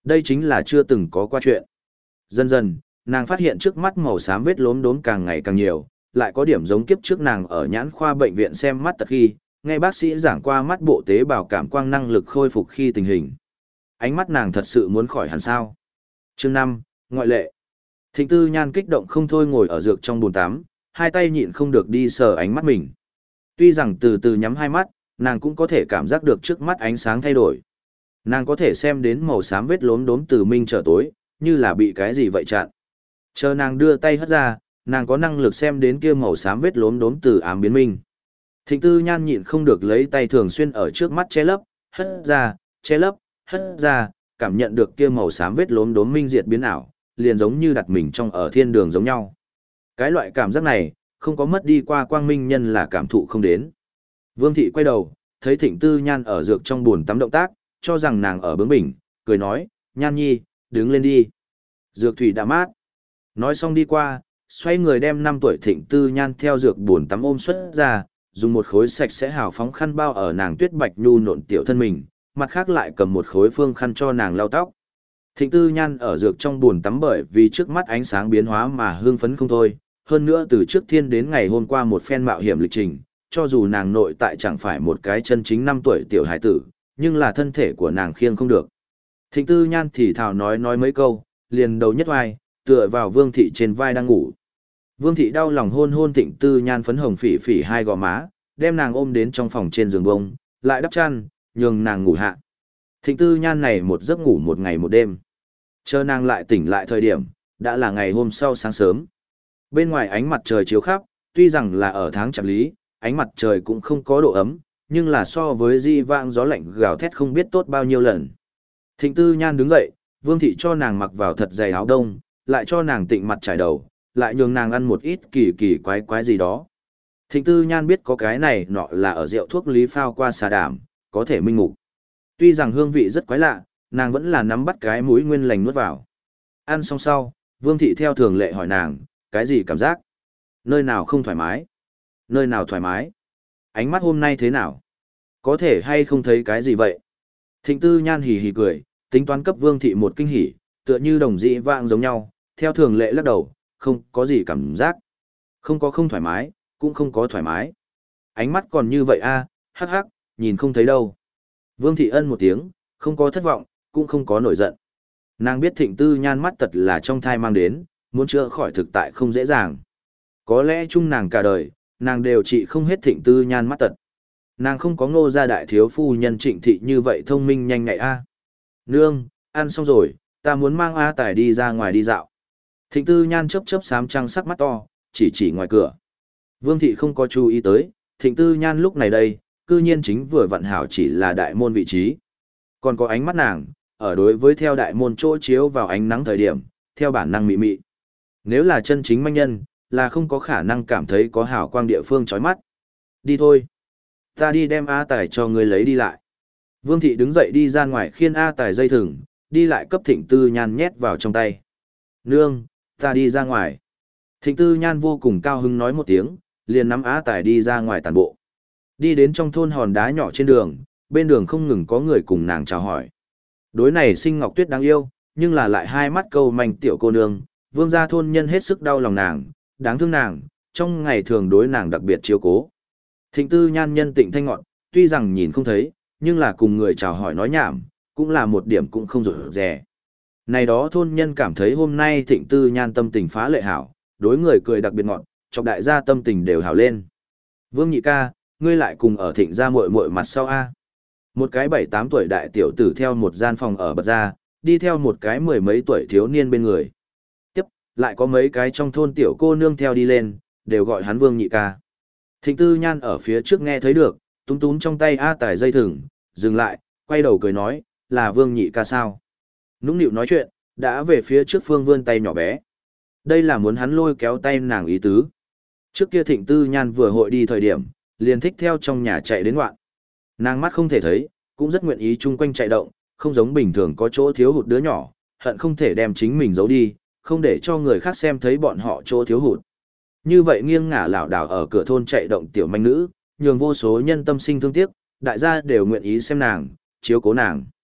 Đây chính là chưa từng có qua chuyện. Dần dần, nàng phát hiện trước mắt màu xám vết lốm đốm càng ngày càng nhiều, lại có điểm giống kiếp trước nàng ở nhãn khoa bệnh viện xem mắt tật khi, nghe bác sĩ giảng qua mắt bộ tế bào cảm quang năng lực khôi phục khi tình hình. Ánh mắt nàng thật sự muốn khỏi hẳn sao. Chương năm, ngoại lệ. Thịnh Tư Nhan kích động không thôi ngồi ở dược trong bồn tắm, hai tay nhịn không được đi sờ ánh mắt mình. Tuy rằng từ từ nhắm hai mắt, nàng cũng có thể cảm giác được trước mắt ánh sáng thay đổi. Nàng có thể xem đến màu xám vết lốm đốm từ minh trở tối, như là bị cái gì vậy chặn. Chờ nàng đưa tay hất ra, nàng có năng lực xem đến kia màu xám vết lốm đốm từ ám biến minh. Thịnh Tư Nhan nhịn không được lấy tay thường xuyên ở trước mắt che lấp, hất ra, che lấp, hất ra, cảm nhận được kia màu xám vết lốm đốm minh diệt biến ảo, liền giống như đặt mình trong ở thiên đường giống nhau. Cái loại cảm giác này, không có mất đi qua quang minh nhân là cảm thụ không đến. Vương thị quay đầu, thấy Thịnh Tư Nhan ở dược trong buồn tắm động tác, cho rằng nàng ở bướng bỉnh, cười nói, Nhan nhi, đứng lên đi. Dược thủy đã mát. Nói xong đi qua, xoay người đem năm tuổi Thịnh Tư Nhan theo dược buồn tắm ôm xuất ra, dùng một khối sạch sẽ hào phóng khăn bao ở nàng tuyết bạch nhu nộn tiểu thân mình, mặt khác lại cầm một khối phương khăn cho nàng lau tóc. Thịnh Tư Nhan ở dược trong buồn tắm bởi vì trước mắt ánh sáng biến hóa mà hưng phấn không thôi, hơn nữa từ trước thiên đến ngày hôm qua một phen mạo hiểm lịch trình, cho dù nàng nội tại chẳng phải một cái chân chính năm tuổi tiểu hải tử, nhưng là thân thể của nàng khiêng không được. Thịnh Tư Nhan thì thào nói nói mấy câu, liền đầu nhất oai, tựa vào Vương thị trên vai đang ngủ. Vương thị đau lòng hôn hôn Thịnh Tư Nhan phấn hồng phỉ phỉ hai gò má, đem nàng ôm đến trong phòng trên giường bông, lại đắp chăn, nhường nàng ngủ hạ. Thịnh Tư Nhan này một giấc ngủ một ngày một đêm. Chờ nàng lại tỉnh lại thời điểm, đã là ngày hôm sau sáng sớm. Bên ngoài ánh mặt trời chiếu khắp, tuy rằng là ở tháng chạp lý, ánh mặt trời cũng không có độ ấm, nhưng là so với di vãng gió lạnh gào thét không biết tốt bao nhiêu lần. Thịnh Tư Nhan đứng dậy, Vương thị cho nàng mặc vào thật dày áo đông, lại cho nàng tịnh mặt trải đầu, lại nhường nàng ăn một ít kỳ kỳ quái quái gì đó. Thịnh Tư Nhan biết có cái này nọ là ở rượu thuốc lý phao qua xà đảm, có thể minh mục. Tuy rằng hương vị rất quái lạ, nàng vẫn là nắm bắt cái mũi nguyên lành nuốt vào. Ăn xong sau, Vương thị theo thường lệ hỏi nàng, cái gì cảm giác? Nơi nào không thoải mái? Nơi nào thoải mái? Ánh mắt hôm nay thế nào? Có thể hay không thấy cái gì vậy? Thịnh Tư Nhan hì hì cười, tính toán cấp Vương thị một kinh hỉ, tựa như đồng dị vạng giống nhau, theo thường lệ lắc đầu, không có gì cảm giác. Không có không thoải mái, cũng không có thoải mái. Ánh mắt còn như vậy a, hắc hắc, nhìn không thấy đâu. Vương thị ân một tiếng, không có thất vọng, cũng không có nổi giận. Nàng biết Thịnh Tư Nhan mắt tật là trong thai mang đến, muốn chữa khỏi thực tại không dễ dàng. Có lẽ chung nàng cả đời, nàng đều trị không hết Thịnh Tư Nhan mắt tật. Nàng không có Ngô gia đại thiếu phu nhân Trịnh thị như vậy thông minh nhanh nhạy a. Nương, ăn xong rồi, ta muốn mang A Tài đi ra ngoài đi dạo. Thịnh Tư Nhan chớp chớp xám trăng sắc mắt to, chỉ chỉ ngoài cửa. Vương thị không có chú ý tới, Thịnh Tư Nhan lúc này đây, cư nhiên chính vừa vặn hảo chỉ là đại môn vị trí. Còn có ánh mắt nàng, ở đối với theo đại môn chỗ chiếu vào ánh nắng thời điểm, theo bản năng mị mị. Nếu là chân chính manh nhân, là không có khả năng cảm thấy có hảo quang địa phương chói mắt. Đi thôi. Ta đi đem A Tài cho người lấy đi lại. Vương thị đứng dậy đi ra ngoài khiên A Tài dây thừng, đi lại cấp Thịnh Tư Nhan nhét vào trong tay. Nương, ta đi ra ngoài. Thịnh Tư Nhan vô cùng cao hứng nói một tiếng, liền nắm A Tài đi ra ngoài tàn bộ. Đi đến trong thôn hòn đá nhỏ trên đường, bên đường không ngừng có người cùng nàng chào hỏi. Đối này Sinh Ngọc Tuyết đáng yêu, nhưng là lại hai mắt câu manh tiểu cô nương, Vương gia thôn nhân hết sức đau lòng nàng, đáng thương nàng, trong ngày thường đối nàng đặc biệt chiếu cố. Thịnh Tư Nhan nhân tịnh thanh ngọn, tuy rằng nhìn không thấy, nhưng là cùng người chào hỏi nói nhảm, cũng là một điểm cũng không rủi rẻ. Này đó thôn nhân cảm thấy hôm nay Thịnh Tư Nhan tâm tình phá lệ hảo, đối người cười đặc biệt ngọn, chọc đại gia tâm tình đều hảo lên. Vương nhị ca, ngươi lại cùng ở Thịnh gia muội muội mặt sau a. Một cái bảy tám tuổi đại tiểu tử theo một gian phòng ở bật ra, đi theo một cái mười mấy tuổi thiếu niên bên người. Tiếp, lại có mấy cái trong thôn tiểu cô nương theo đi lên, đều gọi hắn Vương nhị ca. Thịnh Tư Nhan ở phía trước nghe thấy được, túm túm trong tay A Tài dây thừng, dừng lại, quay đầu cười nói, là Vương nhị ca sao? Nũng nịu nói chuyện, đã về phía trước phương vươn tay nhỏ bé. Đây là muốn hắn lôi kéo tay nàng ý tứ. Trước kia Thịnh Tư Nhan vừa hội đi thời điểm, liền thích theo trong nhà chạy đến ngoạn. Nàng mắt không thể thấy, cũng rất nguyện ý chung quanh chạy động, không giống bình thường có chỗ thiếu hụt đứa nhỏ, hận không thể đem chính mình giấu đi, không để cho người khác xem thấy bọn họ chỗ thiếu hụt. Như vậy nghiêng ngả lảo đảo ở cửa thôn chạy động tiểu manh nữ, nhường vô số nhân tâm sinh thương tiếc, đại gia đều nguyện ý xem nàng, chiếu cố nàng.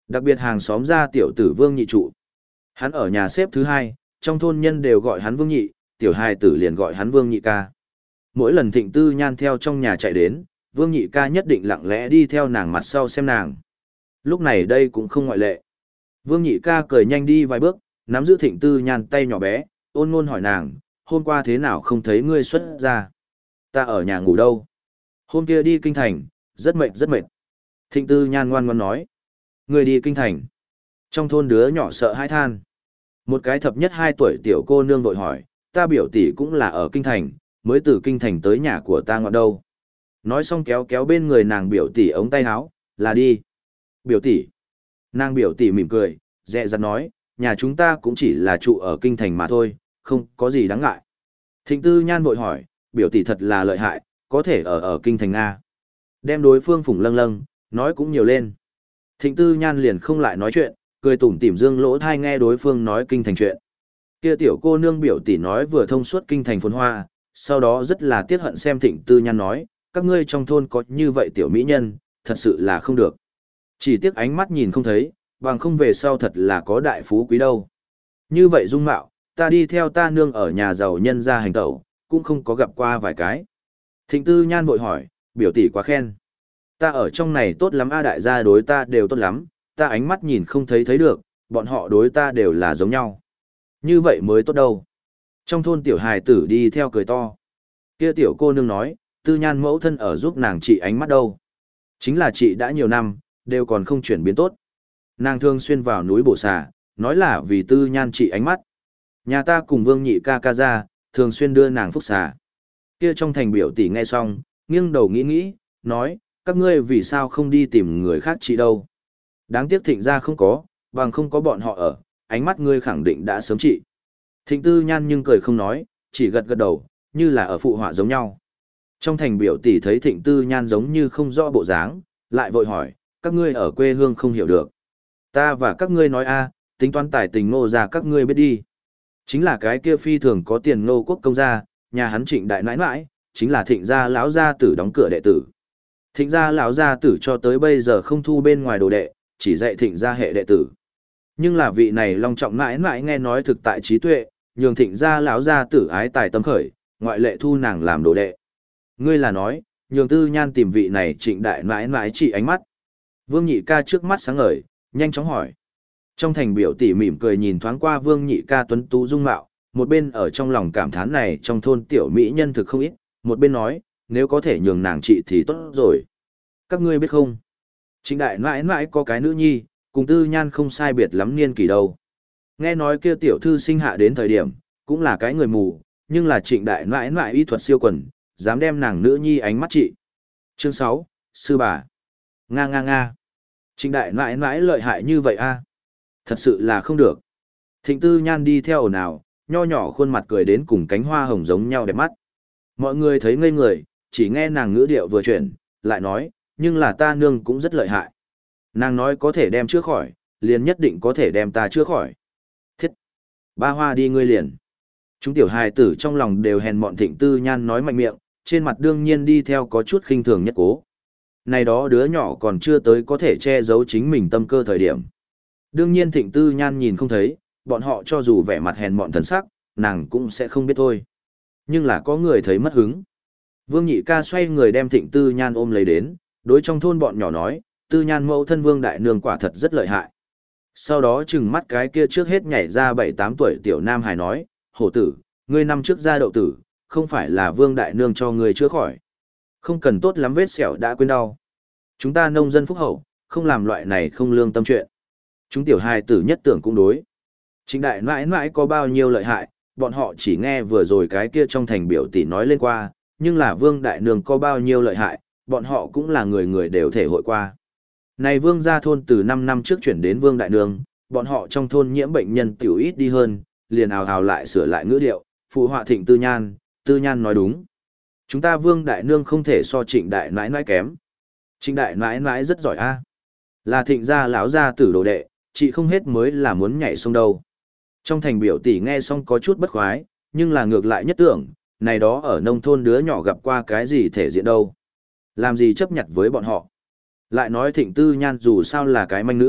Đặc biệt hàng xóm ra tiểu tử Vương Nhị trụ. Hắn ở nhà xếp thứ hai, trong thôn nhân đều gọi hắn Vương Nhị, tiểu hài tử liền gọi hắn Vương Nhị ca. Mỗi lần Thịnh Tư Nhan theo trong nhà chạy đến, Vương Nhị ca nhất định lặng lẽ đi theo nàng mặt sau xem nàng. Lúc này đây cũng không ngoại lệ. Vương Nhị ca cười nhanh đi vài bước, nắm giữ Thịnh Tư Nhan tay nhỏ bé, ôn ngôn hỏi nàng, hôm qua thế nào không thấy ngươi xuất ra? Ta ở nhà ngủ đâu? Hôm kia đi kinh thành, rất mệt rất mệt. Thịnh Tư Nhan ngoan ngoan nói. Ngươi đi kinh thành. Trong thôn đứa nhỏ sợ hãi than. Một cái thập nhất hai tuổi tiểu cô nương vội hỏi, ta biểu tỷ cũng là ở kinh thành, mới từ kinh thành tới nhà của ta ngọn đâu. Nói xong kéo kéo bên người nàng biểu tỷ ống tay áo, là đi. Biểu tỷ. Nàng biểu tỷ mỉm cười, dẹ dặt nói, nhà chúng ta cũng chỉ là trụ ở kinh thành mà thôi, không có gì đáng ngại. Thịnh Tư Nhan vội hỏi, biểu tỷ thật là lợi hại, có thể ở ở kinh thành Nga. Đem đối phương phủng lâng lâng, nói cũng nhiều lên. Thịnh Tư Nhan liền không lại nói chuyện, cười tủm tỉm dương lỗ thai nghe đối phương nói kinh thành chuyện. Kia tiểu cô nương biểu tỷ nói vừa thông suốt kinh thành phồn hoa, sau đó rất là tiếc hận xem Thịnh Tư Nhan nói, các ngươi trong thôn có như vậy tiểu mỹ nhân, thật sự là không được. Chỉ tiếc ánh mắt nhìn không thấy, bằng không về sau thật là có đại phú quý đâu. Như vậy dung mạo, ta đi theo ta nương ở nhà giàu nhân gia hành tẩu, cũng không có gặp qua vài cái. Thịnh Tư Nhan vội hỏi, biểu tỷ quá khen. Ta ở trong này tốt lắm a, đại gia đối ta đều tốt lắm, ta ánh mắt nhìn không thấy thấy được, bọn họ đối ta đều là giống nhau. Như vậy mới tốt đâu. Trong thôn tiểu hài tử đi theo cười to. Kia tiểu cô nương nói, Tư Nhan mẫu thân ở giúp nàng trị ánh mắt đâu. Chính là chị đã nhiều năm, đều còn không chuyển biến tốt. Nàng thường xuyên vào núi bổ xà, nói là vì Tư Nhan trị ánh mắt. Nhà ta cùng Vương Nhị ca ca ra, thường xuyên đưa nàng phúc xà. Kia trong thành biểu tỷ nghe xong, nghiêng đầu nghĩ nghĩ, nói, các ngươi vì sao không đi tìm người khác trị đâu. Đáng tiếc Thịnh gia không có, bằng không có bọn họ ở, ánh mắt ngươi khẳng định đã sớm trị. Thịnh Tư Nhan nhưng cười không nói, chỉ gật gật đầu, như là ở phụ họa giống nhau. Trong thành biểu tỷ thấy Thịnh Tư Nhan giống như không rõ bộ dáng, lại vội hỏi, các ngươi ở quê hương không hiểu được. Ta và các ngươi nói a, tính toán tài tình Ngô gia các ngươi biết đi. Chính là cái kia phi thường có tiền Ngô quốc công gia, nhà hắn Trịnh đại nãi nãi, chính là Thịnh gia lão gia tử đóng cửa đệ tử. Thịnh gia lão gia tử cho tới bây giờ không thu bên ngoài đồ đệ, chỉ dạy Thịnh gia hệ đệ tử. Nhưng là vị này long trọng nãi nãi nghe nói thực tại trí tuệ, nhường Thịnh gia lão gia tử ái tài tâm khởi, ngoại lệ thu nàng làm đồ đệ. Ngươi là nói, nhường Tư Nhan tìm vị này Trịnh đại nãi nãi chỉ ánh mắt. Vương Nhị ca trước mắt sáng ngời, nhanh chóng hỏi. Trong thành biểu tỷ mỉm cười nhìn thoáng qua Vương Nhị ca tuấn tú dung mạo, một bên ở trong lòng cảm thán này trong thôn tiểu mỹ nhân thực không ít, một bên nói, nếu có thể nhường nàng trị thì tốt rồi. Các ngươi biết không? Trịnh đại nãi nãi có cái nữ nhi, cùng Tư Nhan không sai biệt lắm niên kỷ đâu. Nghe nói kia tiểu thư sinh hạ đến thời điểm, cũng là cái người mù, nhưng là trịnh đại nãi nãi y thuật siêu quần, dám đem nàng nữ nhi ánh mắt trị. Chương sáu, Sư bà. Nga nga nga. Trịnh đại nãi nãi lợi hại như vậy a? Thật sự là không được. Thịnh Tư Nhan đi theo ồn ào, nho nhỏ khuôn mặt cười đến cùng cánh hoa hồng giống nhau đẹp mắt. Mọi người thấy ngây người, chỉ nghe nàng ngữ điệu vừa chuyển, lại nói, nhưng là ta nương cũng rất lợi hại. Nàng nói có thể đem chữa khỏi, liền nhất định có thể đem ta chữa khỏi. Thiết! Ba hoa đi ngươi liền. Chúng tiểu hài tử trong lòng đều hèn mọn Thịnh Tư Nhan nói mạnh miệng, trên mặt đương nhiên đi theo có chút khinh thường nhất cố. Này đó đứa nhỏ còn chưa tới có thể che giấu chính mình tâm cơ thời điểm. Đương nhiên Thịnh Tư Nhan nhìn không thấy, bọn họ cho dù vẻ mặt hèn mọn thần sắc, nàng cũng sẽ không biết thôi. Nhưng là có người thấy mất hứng. Vương Nhị ca xoay người đem Thịnh Tư Nhan ôm lấy đến, đối trong thôn bọn nhỏ nói, Tư Nhan mẫu thân Vương đại nương quả thật rất lợi hại. Sau đó chừng mắt cái kia trước hết nhảy ra bảy tám tuổi tiểu nam hài nói, hổ tử, ngươi năm trước ra đậu tử, không phải là Vương đại nương cho ngươi chữa khỏi. Không cần tốt lắm vết sẹo đã quên đau. Chúng ta nông dân phúc hậu, không làm loại này không lương tâm chuyện. Chúng tiểu hài tử nhất tưởng cũng đối. Trịnh đại mãi mãi có bao nhiêu lợi hại, bọn họ chỉ nghe vừa rồi cái kia trong thành biểu tỷ nói lên qua, nhưng là Vương đại nương có bao nhiêu lợi hại, bọn họ cũng là người người đều thể hội qua. Này Vương gia thôn từ năm năm trước chuyển đến Vương đại nương, bọn họ trong thôn nhiễm bệnh nhân tiểu ít đi hơn, liền ào ào lại sửa lại ngữ điệu, phụ họa Thịnh Tư Nhan, Tư Nhan nói đúng. Chúng ta Vương đại nương không thể so Trịnh đại nãi nãi kém. Trịnh đại nãi nãi rất giỏi a. Là Thịnh gia lão gia tử đồ đệ, chị không hết mới là muốn nhảy sông đâu. Trong thành biểu tỷ nghe xong có chút bất khoái, nhưng là ngược lại nhất tưởng, này đó ở nông thôn đứa nhỏ gặp qua cái gì thể diện đâu. Làm gì chấp nhận với bọn họ. Lại nói Thịnh Tư Nhan dù sao là cái manh nữ,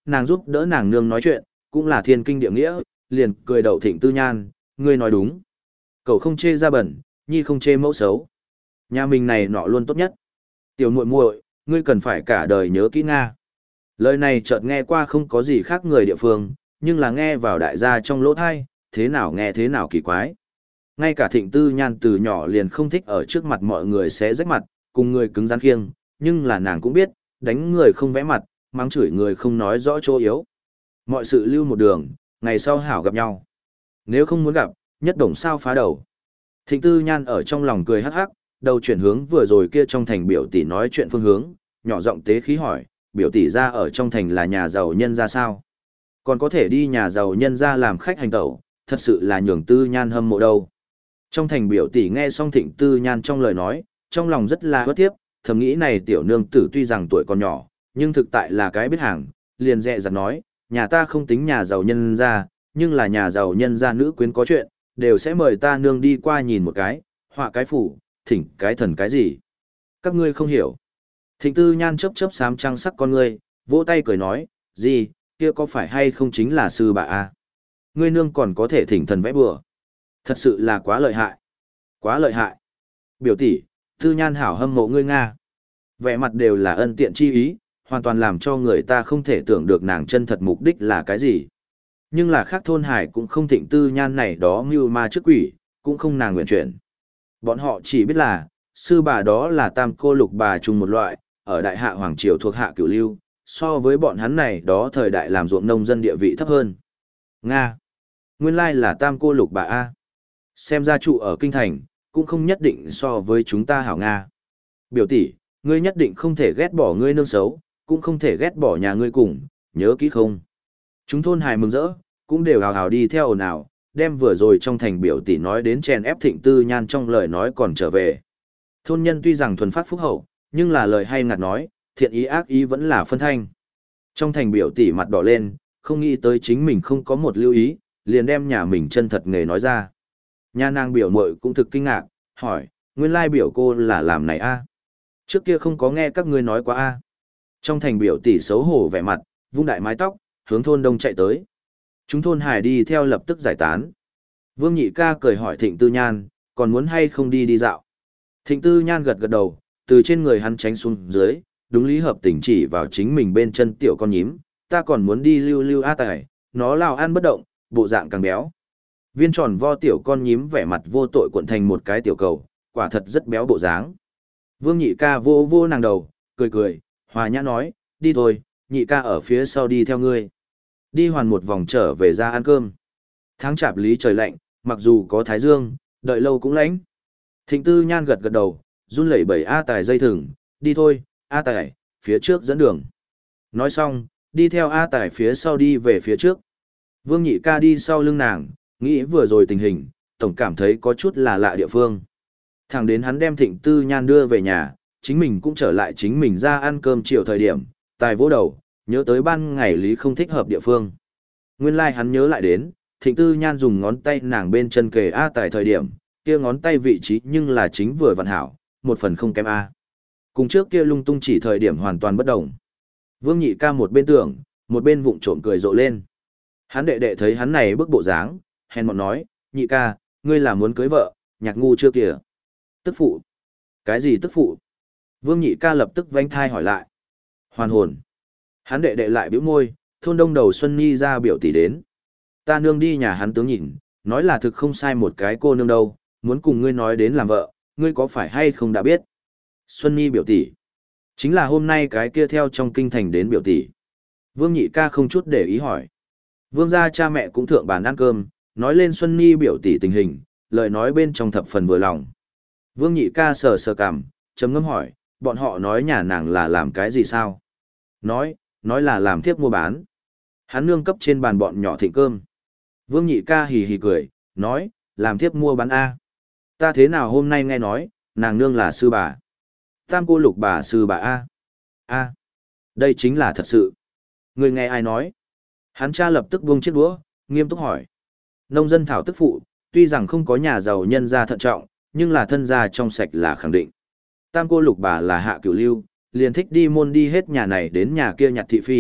nàng giúp đỡ nàng nương nói chuyện, cũng là thiên kinh địa nghĩa, liền cười đậu Thịnh Tư Nhan, ngươi nói đúng. Cậu không chê ra bẩn, nhi không chê mẫu xấu. Nhà mình này nọ luôn tốt nhất. Tiểu muội muội, ngươi cần phải cả đời nhớ kỹ Nga. Lời này chợt nghe qua không có gì khác người địa phương, nhưng là nghe vào đại gia trong lỗ thai, thế nào nghe thế nào kỳ quái. Ngay cả Thịnh Tư Nhan từ nhỏ liền không thích ở trước mặt mọi người sẽ rách mặt, cùng người cứng rắn khiêng, nhưng là nàng cũng biết, đánh người không vẽ mặt, mắng chửi người không nói rõ chỗ yếu. Mọi sự lưu một đường, ngày sau hảo gặp nhau. Nếu không muốn gặp, nhất đồng sao phá đầu. Thịnh Tư Nhan ở trong lòng cười hắc hắc, đầu chuyển hướng vừa rồi kia trong thành biểu tỷ nói chuyện phương hướng, nhỏ giọng tế khí hỏi, biểu tỷ ra ở trong thành là nhà giàu nhân ra sao? Còn có thể đi nhà giàu nhân ra làm khách hành tẩu, thật sự là nhường Tư Nhan hâm mộ đâu. Trong thành biểu tỷ nghe xong Thịnh Tư Nhan trong lời nói, trong lòng rất là bất tiếp, thầm nghĩ này tiểu nương tử tuy rằng tuổi còn nhỏ, nhưng thực tại là cái biết hàng, liền dẹ dặt nói, nhà ta không tính nhà giàu nhân ra, nhưng là nhà giàu nhân gia nữ quyến có chuyện, đều sẽ mời ta nương đi qua nhìn một cái, họa cái phủ, thỉnh cái thần cái gì. Các ngươi không hiểu. Thịnh Tư Nhan chớp chớp xám trăng sắc con ngươi, vỗ tay cười nói, gì, kia có phải hay không chính là sư bà a? Ngươi nương còn có thể thỉnh thần vẽ bừa. Thật sự là quá lợi hại. Quá lợi hại. Biểu tỷ, Tư Nhan hảo hâm mộ ngươi Nga. Vẻ mặt đều là ân tiện chi ý, hoàn toàn làm cho người ta không thể tưởng được nàng chân thật mục đích là cái gì. Nhưng là khác thôn hải cũng không Thịnh Tư Nhan này đó mưu ma trước quỷ, cũng không nàng nguyện chuyển. Bọn họ chỉ biết là, sư bà đó là tam cô lục bà chung một loại, ở đại hạ hoàng triều thuộc hạ cửu lưu, so với bọn hắn này đó thời đại làm ruộng nông dân địa vị thấp hơn. Nga. Nguyên lai là tam cô lục bà A. Xem ra trụ ở kinh thành, cũng không nhất định so với chúng ta hảo Nga. Biểu tỷ, ngươi nhất định không thể ghét bỏ ngươi nương xấu, cũng không thể ghét bỏ nhà ngươi cùng, nhớ kỹ không? Chúng thôn hài mừng rỡ, cũng đều hào hào đi theo ồn ào, đem vừa rồi trong thành biểu tỷ nói đến chèn ép Thịnh Tư Nhan trong lời nói còn trở về. Thôn nhân tuy rằng thuần phát phúc hậu, nhưng là lời hay ngặt nói, thiện ý ác ý vẫn là phân thanh. Trong thành biểu tỷ mặt đỏ lên, không nghĩ tới chính mình không có một lưu ý, liền đem nhà mình chân thật nghề nói ra. Nhà nàng biểu muội cũng thực kinh ngạc, hỏi, nguyên lai biểu cô là làm này a? Trước kia không có nghe các ngươi nói quá a. Trong thành biểu tỷ xấu hổ vẻ mặt, vung đại mái tóc, hướng thôn đông chạy tới. Chúng thôn hải đi theo lập tức giải tán. Vương Nhị ca cười hỏi Thịnh Tư Nhan, còn muốn hay không đi đi dạo. Thịnh Tư Nhan gật gật đầu, từ trên người hắn tránh xuống dưới, đúng lý hợp tình chỉ vào chính mình bên chân tiểu con nhím, ta còn muốn đi lưu lưu a tài, nó lao ăn bất động, bộ dạng càng béo. Viên tròn vo tiểu con nhím vẻ mặt vô tội cuộn thành một cái tiểu cầu, quả thật rất béo bộ dáng. Vương Nhị ca vô vô nàng đầu, cười cười, hòa nhã nói, đi thôi, Nhị ca ở phía sau đi theo ngươi. Đi hoàn một vòng trở về ra ăn cơm. Tháng chạp lý trời lạnh, mặc dù có thái dương, đợi lâu cũng lạnh. Thịnh Tư Nhan gật gật đầu, run lẩy bẩy A Tài dây thừng, đi thôi, A Tài, phía trước dẫn đường. Nói xong, đi theo A Tài phía sau đi về phía trước. Vương Nhị ca đi sau lưng nàng, nghĩ vừa rồi tình hình, tổng cảm thấy có chút là lạ địa phương. Thẳng đến hắn đem Thịnh Tư Nhan đưa về nhà, chính mình cũng trở lại chính mình ra ăn cơm chiều thời điểm, Tài vỗ đầu, nhớ tới ban ngày lý không thích hợp địa phương. Nguyên lai like hắn nhớ lại đến, Thịnh Tư Nhan dùng ngón tay nàng bên chân kề A Tài thời điểm, kia ngón tay vị trí nhưng là chính vừa vặn hảo, một phần không kém A. Cùng trước kia lung tung chỉ thời điểm hoàn toàn bất đồng. Vương Nhị ca một bên tưởng, một bên vụng trộm cười rộ lên. Hắn đệ đệ thấy hắn này bức bộ dáng, hèn mọn nói, Nhị ca, ngươi là muốn cưới vợ, nhạc ngu chưa kìa. Tức phụ. Cái gì tức phụ? Vương Nhị ca lập tức vánh thai hỏi lại. Hoàn hồn. Hắn đệ đệ lại bĩu môi, thôn đông đầu Xuân Nhi ra biểu tỷ đến. Ta nương đi nhà hắn tướng nhìn, nói là thực không sai một cái cô nương đâu, muốn cùng ngươi nói đến làm vợ, ngươi có phải hay không đã biết. Xuân Nhi biểu tỷ. Chính là hôm nay cái kia theo trong kinh thành đến biểu tỷ. Vương Nhị ca không chút để ý hỏi. Vương gia cha mẹ cũng thượng bàn ăn cơm, nói lên Xuân Nhi biểu tỷ tình hình, lời nói bên trong thập phần vừa lòng. Vương Nhị ca sờ sờ cằm, chấm ngâm hỏi, bọn họ nói nhà nàng là làm cái gì sao? Nói, nói là làm thiếp mua bán. Hắn nương cấp trên bàn bọn nhỏ thịnh cơm. Vương Nhị ca hì hì cười, nói, làm thiếp mua bán A. Ta thế nào hôm nay nghe nói, nàng nương là sư bà. Tam cô lục bà sư bà A. A. Đây chính là thật sự. Người nghe ai nói? Hắn cha lập tức buông chiếc đũa, nghiêm túc hỏi. Nông dân thảo tức phụ, tuy rằng không có nhà giàu nhân gia thận trọng, nhưng là thân gia trong sạch là khẳng định. Tam cô lục bà là hạ cửu lưu, liền thích đi môn đi hết nhà này đến nhà kia nhặt thị phi,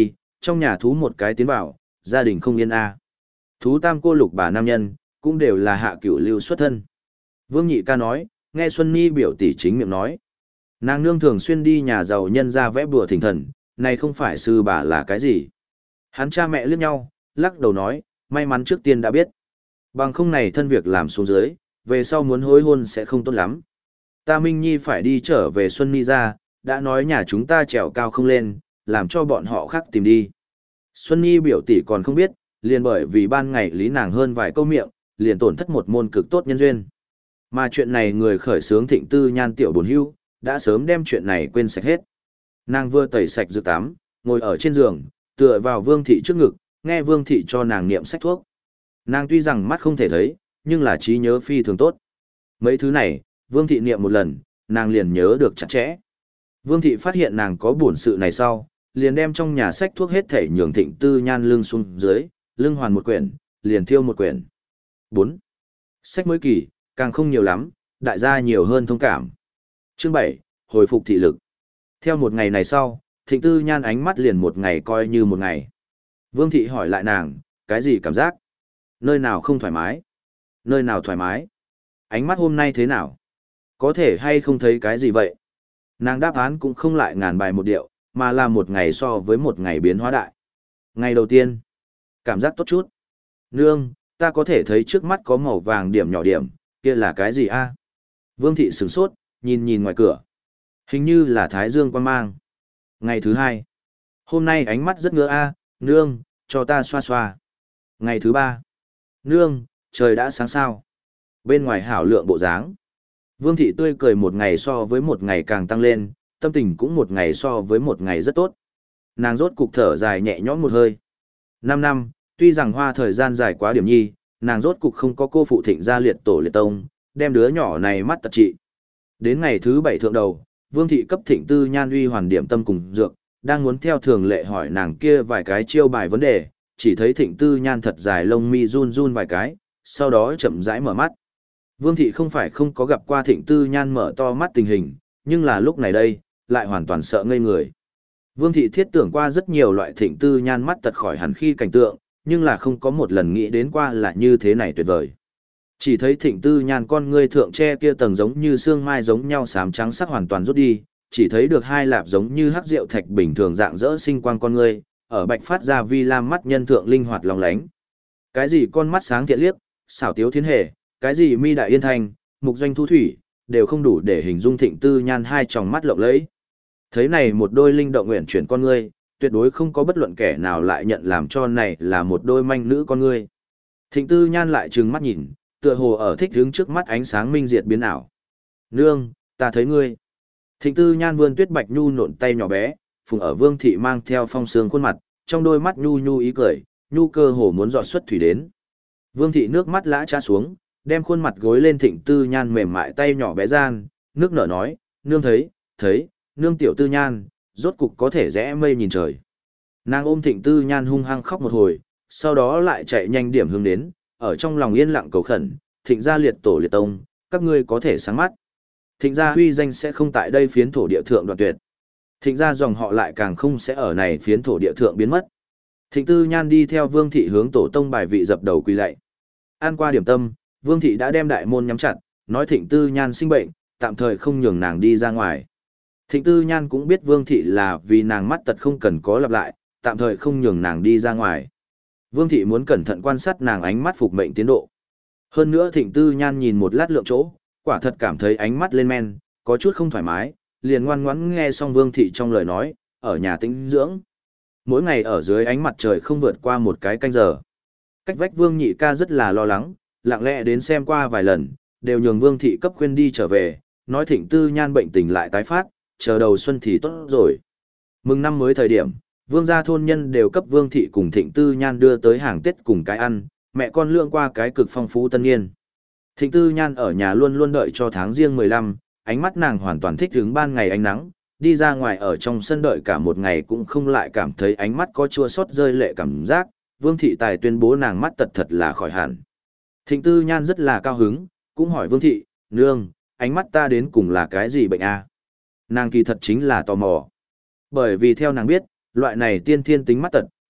trong nhà thú một cái tiến vào, gia đình không yên a. Thú tam cô lục bà nam nhân, cũng đều là hạ cửu lưu xuất thân. Vương Nhị ca nói, nghe Xuân Nhi biểu tỷ chính miệng nói. Nàng nương thường xuyên đi nhà giàu nhân ra vẽ bùa thỉnh thần, này không phải sư bà là cái gì. Hắn cha mẹ liếc nhau, lắc đầu nói, may mắn trước tiên đã biết. Bằng không này thân việc làm xuống dưới, về sau muốn hối hôn sẽ không tốt lắm. Ta Minh Nhi phải đi trở về Xuân Nhi ra, đã nói nhà chúng ta trèo cao không lên, làm cho bọn họ khác tìm đi. Xuân Nhi biểu tỷ còn không biết, liền bởi vì ban ngày lý nàng hơn vài câu miệng, liền tổn thất một môn cực tốt nhân duyên. Mà chuyện này người khởi sướng Thịnh Tư Nhan tiểu bồn hưu, đã sớm đem chuyện này quên sạch hết. Nàng vừa tẩy sạch dự tắm, ngồi ở trên giường, tựa vào Vương Thị trước ngực, nghe Vương Thị cho nàng niệm sách thuốc. Nàng tuy rằng mắt không thể thấy, nhưng là trí nhớ phi thường tốt. Mấy thứ này, Vương Thị niệm một lần, nàng liền nhớ được chặt chẽ. Vương Thị phát hiện nàng có buồn sự này sau, liền đem trong nhà sách thuốc hết thể nhường Thịnh Tư Nhan lưng xuống dưới, lưng hoàn một quyển, liền thiêu một quyển. bốn. Sách mới kỳ, càng không nhiều lắm, đại gia nhiều hơn thông cảm. Chương bảy, hồi phục thị lực. Theo một ngày này sau, Thịnh Tư Nhan ánh mắt liền một ngày coi như một ngày. Vương Thị hỏi lại nàng, cái gì cảm giác? Nơi nào không thoải mái? Nơi nào thoải mái? Ánh mắt hôm nay thế nào? Có thể hay không thấy cái gì vậy? Nàng đáp án cũng không lại ngàn bài một điệu, mà là một ngày so với một ngày biến hóa đại. Ngày đầu tiên, cảm giác tốt chút. Nương, ta có thể thấy trước mắt có màu vàng điểm nhỏ điểm, kia là cái gì a? Vương Thị sửng sốt, nhìn nhìn ngoài cửa. Hình như là thái dương quang mang. Ngày thứ hai, hôm nay ánh mắt rất ngứa a, nương, cho ta xoa xoa. Ngày thứ ba, nương, trời đã sáng sao. Bên ngoài hảo lượng bộ dáng. Vương Thị tươi cười một ngày so với một ngày càng tăng lên, tâm tình cũng một ngày so với một ngày rất tốt. Nàng rốt cục thở dài nhẹ nhõm một hơi. Năm năm, tuy rằng hoa thời gian dài quá điểm nhi, nàng rốt cục không có cô phụ Thịnh gia liệt tổ liệt tông, đem đứa nhỏ này mắt tật trị. Đến ngày thứ bảy thượng đầu, Vương Thị cấp Thịnh Tư Nhan uy hoàn điểm tâm cùng dược, đang muốn theo thường lệ hỏi nàng kia vài cái chiêu bài vấn đề, chỉ thấy Thịnh Tư Nhan thật dài lông mi run run vài cái, sau đó chậm rãi mở mắt. Vương Thị không phải không có gặp qua Thịnh Tư Nhan mở to mắt tình hình, nhưng là lúc này đây, lại hoàn toàn sợ ngây người. Vương Thị thiết tưởng qua rất nhiều loại Thịnh Tư Nhan mắt tật khỏi hẳn khi cảnh tượng, nhưng là không có một lần nghĩ đến qua là như thế này tuyệt vời. Chỉ thấy Thịnh Tư Nhan con ngươi thượng tre kia tầng giống như xương mai giống nhau xám trắng sắc hoàn toàn rút đi, chỉ thấy được hai lạp giống như hắc rượu thạch bình thường dạng dỡ sinh quang con ngươi, ở bạch phát ra vi lam mắt nhân thượng linh hoạt long lánh. Cái gì con mắt sáng thiện liếc, xảo tiếu thiên hề, cái gì mi đại yên thanh, mục doanh thu thủy, đều không đủ để hình dung Thịnh Tư Nhan hai tròng mắt lộng lẫy. Thấy này một đôi linh động nguyện chuyển con ngươi, tuyệt đối không có bất luận kẻ nào lại nhận làm cho này là một đôi manh nữ con ngươi. Thịnh Tư Nhan lại trừng mắt nhìn, tựa hồ ở thích hướng trước mắt ánh sáng minh diệt biến ảo. Nương, ta thấy ngươi. Thịnh Tư Nhan vươn tuyết bạch nhu nộn tay nhỏ bé, phùng ở Vương Thị mang theo phong sương khuôn mặt, trong đôi mắt nhu nhu ý cười, nhu cơ hồ muốn dọt xuất thủy đến. Vương Thị nước mắt lã trá xuống, đem khuôn mặt gối lên Thịnh Tư Nhan mềm mại tay nhỏ bé gian, nước nở nói, nương thấy, thấy, nương tiểu Tư Nhan, rốt cục có thể rẽ mây nhìn trời. Nàng ôm Thịnh Tư Nhan hung hăng khóc một hồi, sau đó lại chạy nhanh điểm hướng đến, ở trong lòng yên lặng cầu khẩn, Thịnh gia liệt tổ liệt tông, các ngươi có thể sáng mắt. Thịnh gia huy danh sẽ không tại đây phiến thổ địa thượng đoạn tuyệt. Thịnh gia dòng họ lại càng không sẽ ở này phiến thổ địa thượng biến mất. Thịnh Tư Nhan đi theo Vương Thị hướng tổ tông bài vị dập đầu quỳ lạy. Ăn qua điểm tâm, Vương Thị đã đem đại môn nhắm chặt, nói Thịnh Tư Nhan sinh bệnh, tạm thời không nhường nàng đi ra ngoài. Thịnh Tư Nhan cũng biết Vương Thị là vì nàng mắt tật không cần có lặp lại, tạm thời không nhường nàng đi ra ngoài. Vương Thị muốn cẩn thận quan sát nàng ánh mắt phục mệnh tiến độ. Hơn nữa Thịnh Tư Nhan nhìn một lát lượng chỗ, quả thật cảm thấy ánh mắt lên men, có chút không thoải mái, liền ngoan ngoãn nghe xong Vương Thị trong lời nói, ở nhà tĩnh dưỡng. Mỗi ngày ở dưới ánh mặt trời không vượt qua một cái canh giờ. Cách vách Vương Nhị ca rất là lo lắng, lặng lẽ đến xem qua vài lần, đều nhường Vương Thị cấp khuyên đi trở về, nói Thịnh Tư Nhan bệnh tình lại tái phát, chờ đầu xuân thì tốt rồi. Mừng năm mới thời điểm, Vương gia thôn nhân đều cấp Vương Thị cùng Thịnh Tư Nhan đưa tới hàng Tết cùng cái ăn, mẹ con lượng qua cái cực phong phú tân niên. Thịnh Tư Nhan ở nhà luôn luôn đợi cho tháng riêng mười lăm, ánh mắt nàng hoàn toàn thích hứng ban ngày ánh nắng, đi ra ngoài ở trong sân đợi cả một ngày cũng không lại cảm thấy ánh mắt có chua xót rơi lệ cảm giác, Vương Thị Tài tuyên bố nàng mắt tật thật là khỏi hẳn. Thịnh Tư Nhan rất là cao hứng, cũng hỏi Vương Thị, nương, ánh mắt ta đến cùng là cái gì bệnh a? Nàng kỳ thật chính là tò mò. Bởi vì theo nàng biết, loại này tiên thiên tính mắt tật,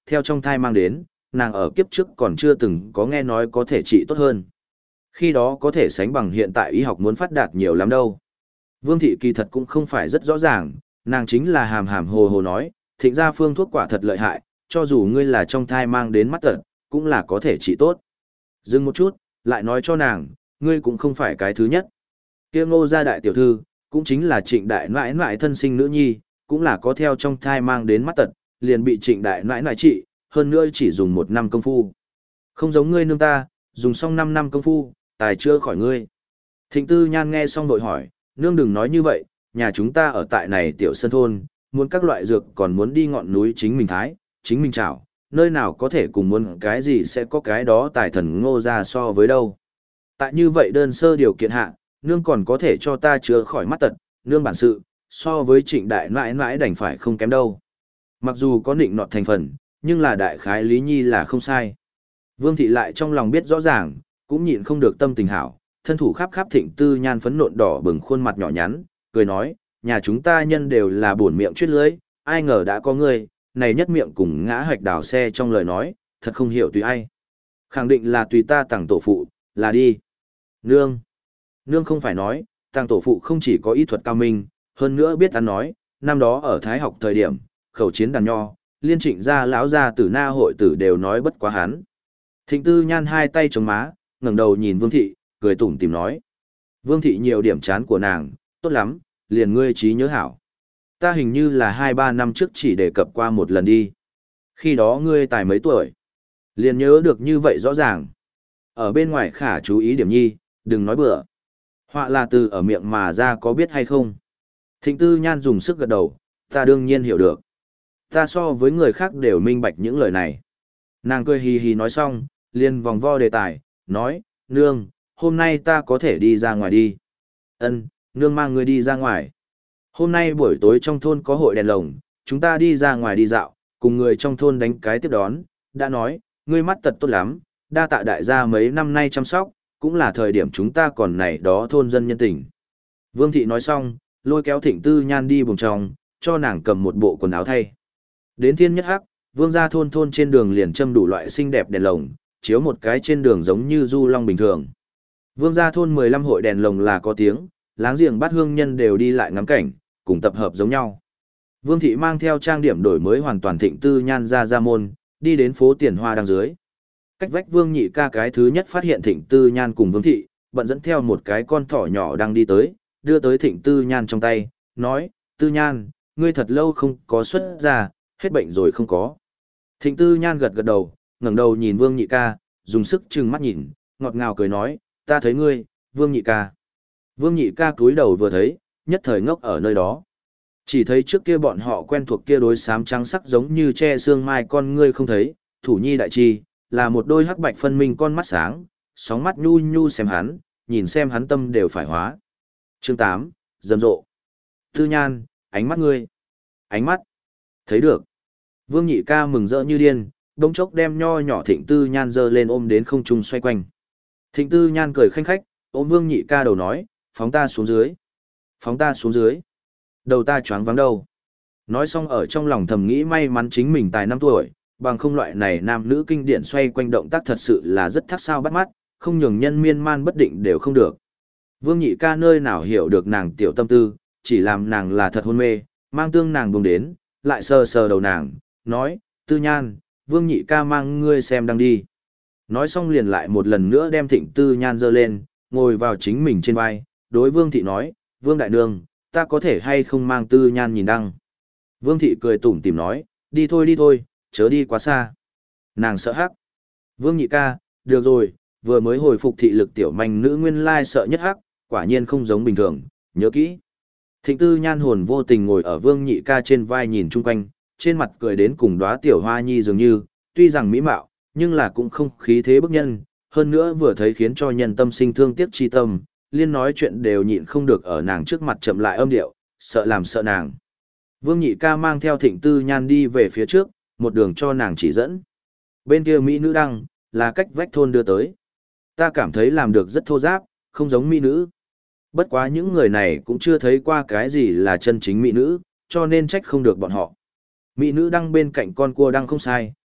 theo trong thai mang đến, nàng ở kiếp trước còn chưa từng có nghe nói có thể trị tốt hơn. Khi đó có thể sánh bằng hiện tại y học muốn phát đạt nhiều lắm đâu. Vương thị kỳ thật cũng không phải rất rõ ràng, nàng chính là hàm hàm hồ hồ nói, thịnh gia phương thuốc quả thật lợi hại, cho dù ngươi là trong thai mang đến mắt tật, cũng là có thể trị tốt. Dừng một chút, lại nói cho nàng, ngươi cũng không phải cái thứ nhất. Kia Ngô gia đại tiểu thư, cũng chính là Trịnh đại nãi nãi thân sinh nữ nhi, cũng là có theo trong thai mang đến mắt tật, liền bị Trịnh đại nãi nãi trị, hơn nữa chỉ dùng một năm công phu. Không giống ngươi nương ta, dùng xong năm năm công phu, tài chữa khỏi ngươi. Thịnh Tư Nhan nghe xong vội hỏi, nương đừng nói như vậy, nhà chúng ta ở tại này tiểu sân thôn, muốn các loại dược còn muốn đi ngọn núi chính mình thái, chính mình trảo, nơi nào có thể cùng muốn cái gì sẽ có cái đó tài thần Ngô ra so với đâu. Tại như vậy đơn sơ điều kiện hạ, nương còn có thể cho ta chữa khỏi mắt tật, nương bản sự, so với Trịnh đại nãi nãi đành phải không kém đâu. Mặc dù có định nọt thành phần, nhưng là đại khái lý nhi là không sai. Vương thị lại trong lòng biết rõ ràng, cũng nhịn không được tâm tình hảo, thân thủ khắp khắp Thịnh Tư Nhan phấn nộn đỏ bừng khuôn mặt nhỏ nhắn, cười nói, nhà chúng ta nhân đều là buồn miệng chuyết lưới, ai ngờ đã có ngươi, này nhất miệng cùng ngã hạch đào xe trong lời nói, thật không hiểu tùy ai. Khẳng định là tùy ta tặng tổ phụ, là đi. Nương. Nương không phải nói, tặng tổ phụ không chỉ có y thuật cao minh, hơn nữa biết ăn nói, năm đó ở Thái học thời điểm, khẩu chiến đàn nho, liên trịnh gia lão gia tử na hội tử đều nói bất quá hắn. Thịnh Tư Nhan hai tay chống má, ngẩng đầu nhìn Vương thị, cười tủm tỉm nói. Vương thị nhiều điểm chán của nàng, tốt lắm, liền ngươi trí nhớ hảo. Ta hình như là hai ba năm trước chỉ đề cập qua một lần đi. Khi đó ngươi tài mấy tuổi? Liền nhớ được như vậy rõ ràng. Ở bên ngoài khả chú ý điểm nhi, đừng nói bừa. Họa là từ ở miệng mà ra có biết hay không? Thịnh Tư Nhan dùng sức gật đầu, ta đương nhiên hiểu được. Ta so với người khác đều minh bạch những lời này. Nàng cười hì hì nói xong, liền vòng vo đề tài, nói, nương, hôm nay ta có thể đi ra ngoài đi. Ân, nương mang người đi ra ngoài. Hôm nay buổi tối trong thôn có hội đèn lồng, chúng ta đi ra ngoài đi dạo, cùng người trong thôn đánh cái tiếp đón, đã nói, ngươi mắt tật tốt lắm, đa tạ đại gia mấy năm nay chăm sóc, cũng là thời điểm chúng ta còn này đó thôn dân nhân tình. Vương thị nói xong, lôi kéo Thịnh Tư Nhan đi buồng trong, cho nàng cầm một bộ quần áo thay. Đến thiên nhất hắc, vương gia thôn thôn trên đường liền châm đủ loại xinh đẹp đèn lồng, chiếu một cái trên đường giống như du long bình thường. Vương gia thôn mười lăm hội đèn lồng là có tiếng, láng giềng bát hương nhân đều đi lại ngắm cảnh, cùng tập hợp giống nhau. Vương thị mang theo trang điểm đổi mới hoàn toàn Thịnh Tư Nhan ra ra môn, đi đến phố Tiền Hoa đang dưới. Cách vách Vương nhị ca cái thứ nhất phát hiện Thịnh Tư Nhan cùng Vương thị, bận dẫn theo một cái con thỏ nhỏ đang đi tới, đưa tới Thịnh Tư Nhan trong tay, nói, Tư Nhan, ngươi thật lâu không có xuất ra, hết bệnh rồi không có. Thịnh Tư Nhan gật gật đầu, ngẩng đầu nhìn Vương nhị ca, dùng sức trừng mắt nhìn, ngọt ngào cười nói, ta thấy ngươi, Vương nhị ca. Vương nhị ca cúi đầu vừa thấy, nhất thời ngốc ở nơi đó. Chỉ thấy trước kia bọn họ quen thuộc kia đối xám trắng sắc giống như che xương mai con ngươi không thấy, thủ nhi đại chi, là một đôi hắc bạch phân minh con mắt sáng, sóng mắt nhu nhu xem hắn, nhìn xem hắn tâm đều phải hóa. Chương tám, rầm rộ. Tư Nhan, ánh mắt ngươi. Ánh mắt. Thấy được. Vương nhị ca mừng rỡ như điên, đống chốc đem nho nhỏ Thịnh Tư Nhan giơ lên ôm đến không trung xoay quanh. Thịnh Tư Nhan cười khanh khách, ôm Vương nhị ca đầu nói, phóng ta xuống dưới. Phóng ta xuống dưới. Đầu ta choáng váng đầu. Nói xong ở trong lòng thầm nghĩ may mắn chính mình tài năm tuổi, bằng không loại này nam nữ kinh điển xoay quanh động tác thật sự là rất thắc sao bắt mắt, không nhường nhân miên man bất định đều không được. Vương nhị ca nơi nào hiểu được nàng tiểu tâm tư, chỉ làm nàng là thật hôn mê, mang tương nàng buông đến, lại sờ sờ đầu nàng, nói, Tư Nhan, Vương nhị ca mang ngươi xem đang đi. Nói xong liền lại một lần nữa đem Thịnh Tư Nhan giơ lên, ngồi vào chính mình trên vai, đối Vương thị nói, Vương đại nương, ta có thể hay không mang Tư Nhan nhìn đăng. Vương thị cười tủm tỉm nói, đi thôi đi thôi, chớ đi quá xa. Nàng sợ hắc. Vương nhị ca, được rồi, vừa mới hồi phục thị lực tiểu manh nữ nguyên lai sợ nhất hắc, quả nhiên không giống bình thường, nhớ kỹ. Thịnh Tư Nhan hồn vô tình ngồi ở Vương nhị ca trên vai nhìn chung quanh, trên mặt cười đến cùng đóa tiểu hoa nhi dường như, tuy rằng mỹ mạo, nhưng là cũng không khí thế bức nhân, hơn nữa vừa thấy khiến cho nhân tâm sinh thương tiếc chi tâm, liên nói chuyện đều nhịn không được ở nàng trước mặt chậm lại âm điệu, sợ làm sợ nàng. Vương nhị ca mang theo Thịnh Tư Nhan đi về phía trước, một đường cho nàng chỉ dẫn. Bên kia mỹ nữ đăng, là cách vách thôn đưa tới. Ta cảm thấy làm được rất thô giáp, không giống mỹ nữ. Bất quá những người này cũng chưa thấy qua cái gì là chân chính mỹ nữ, cho nên trách không được bọn họ. Mỹ nữ đăng bên cạnh con cua đăng không sai,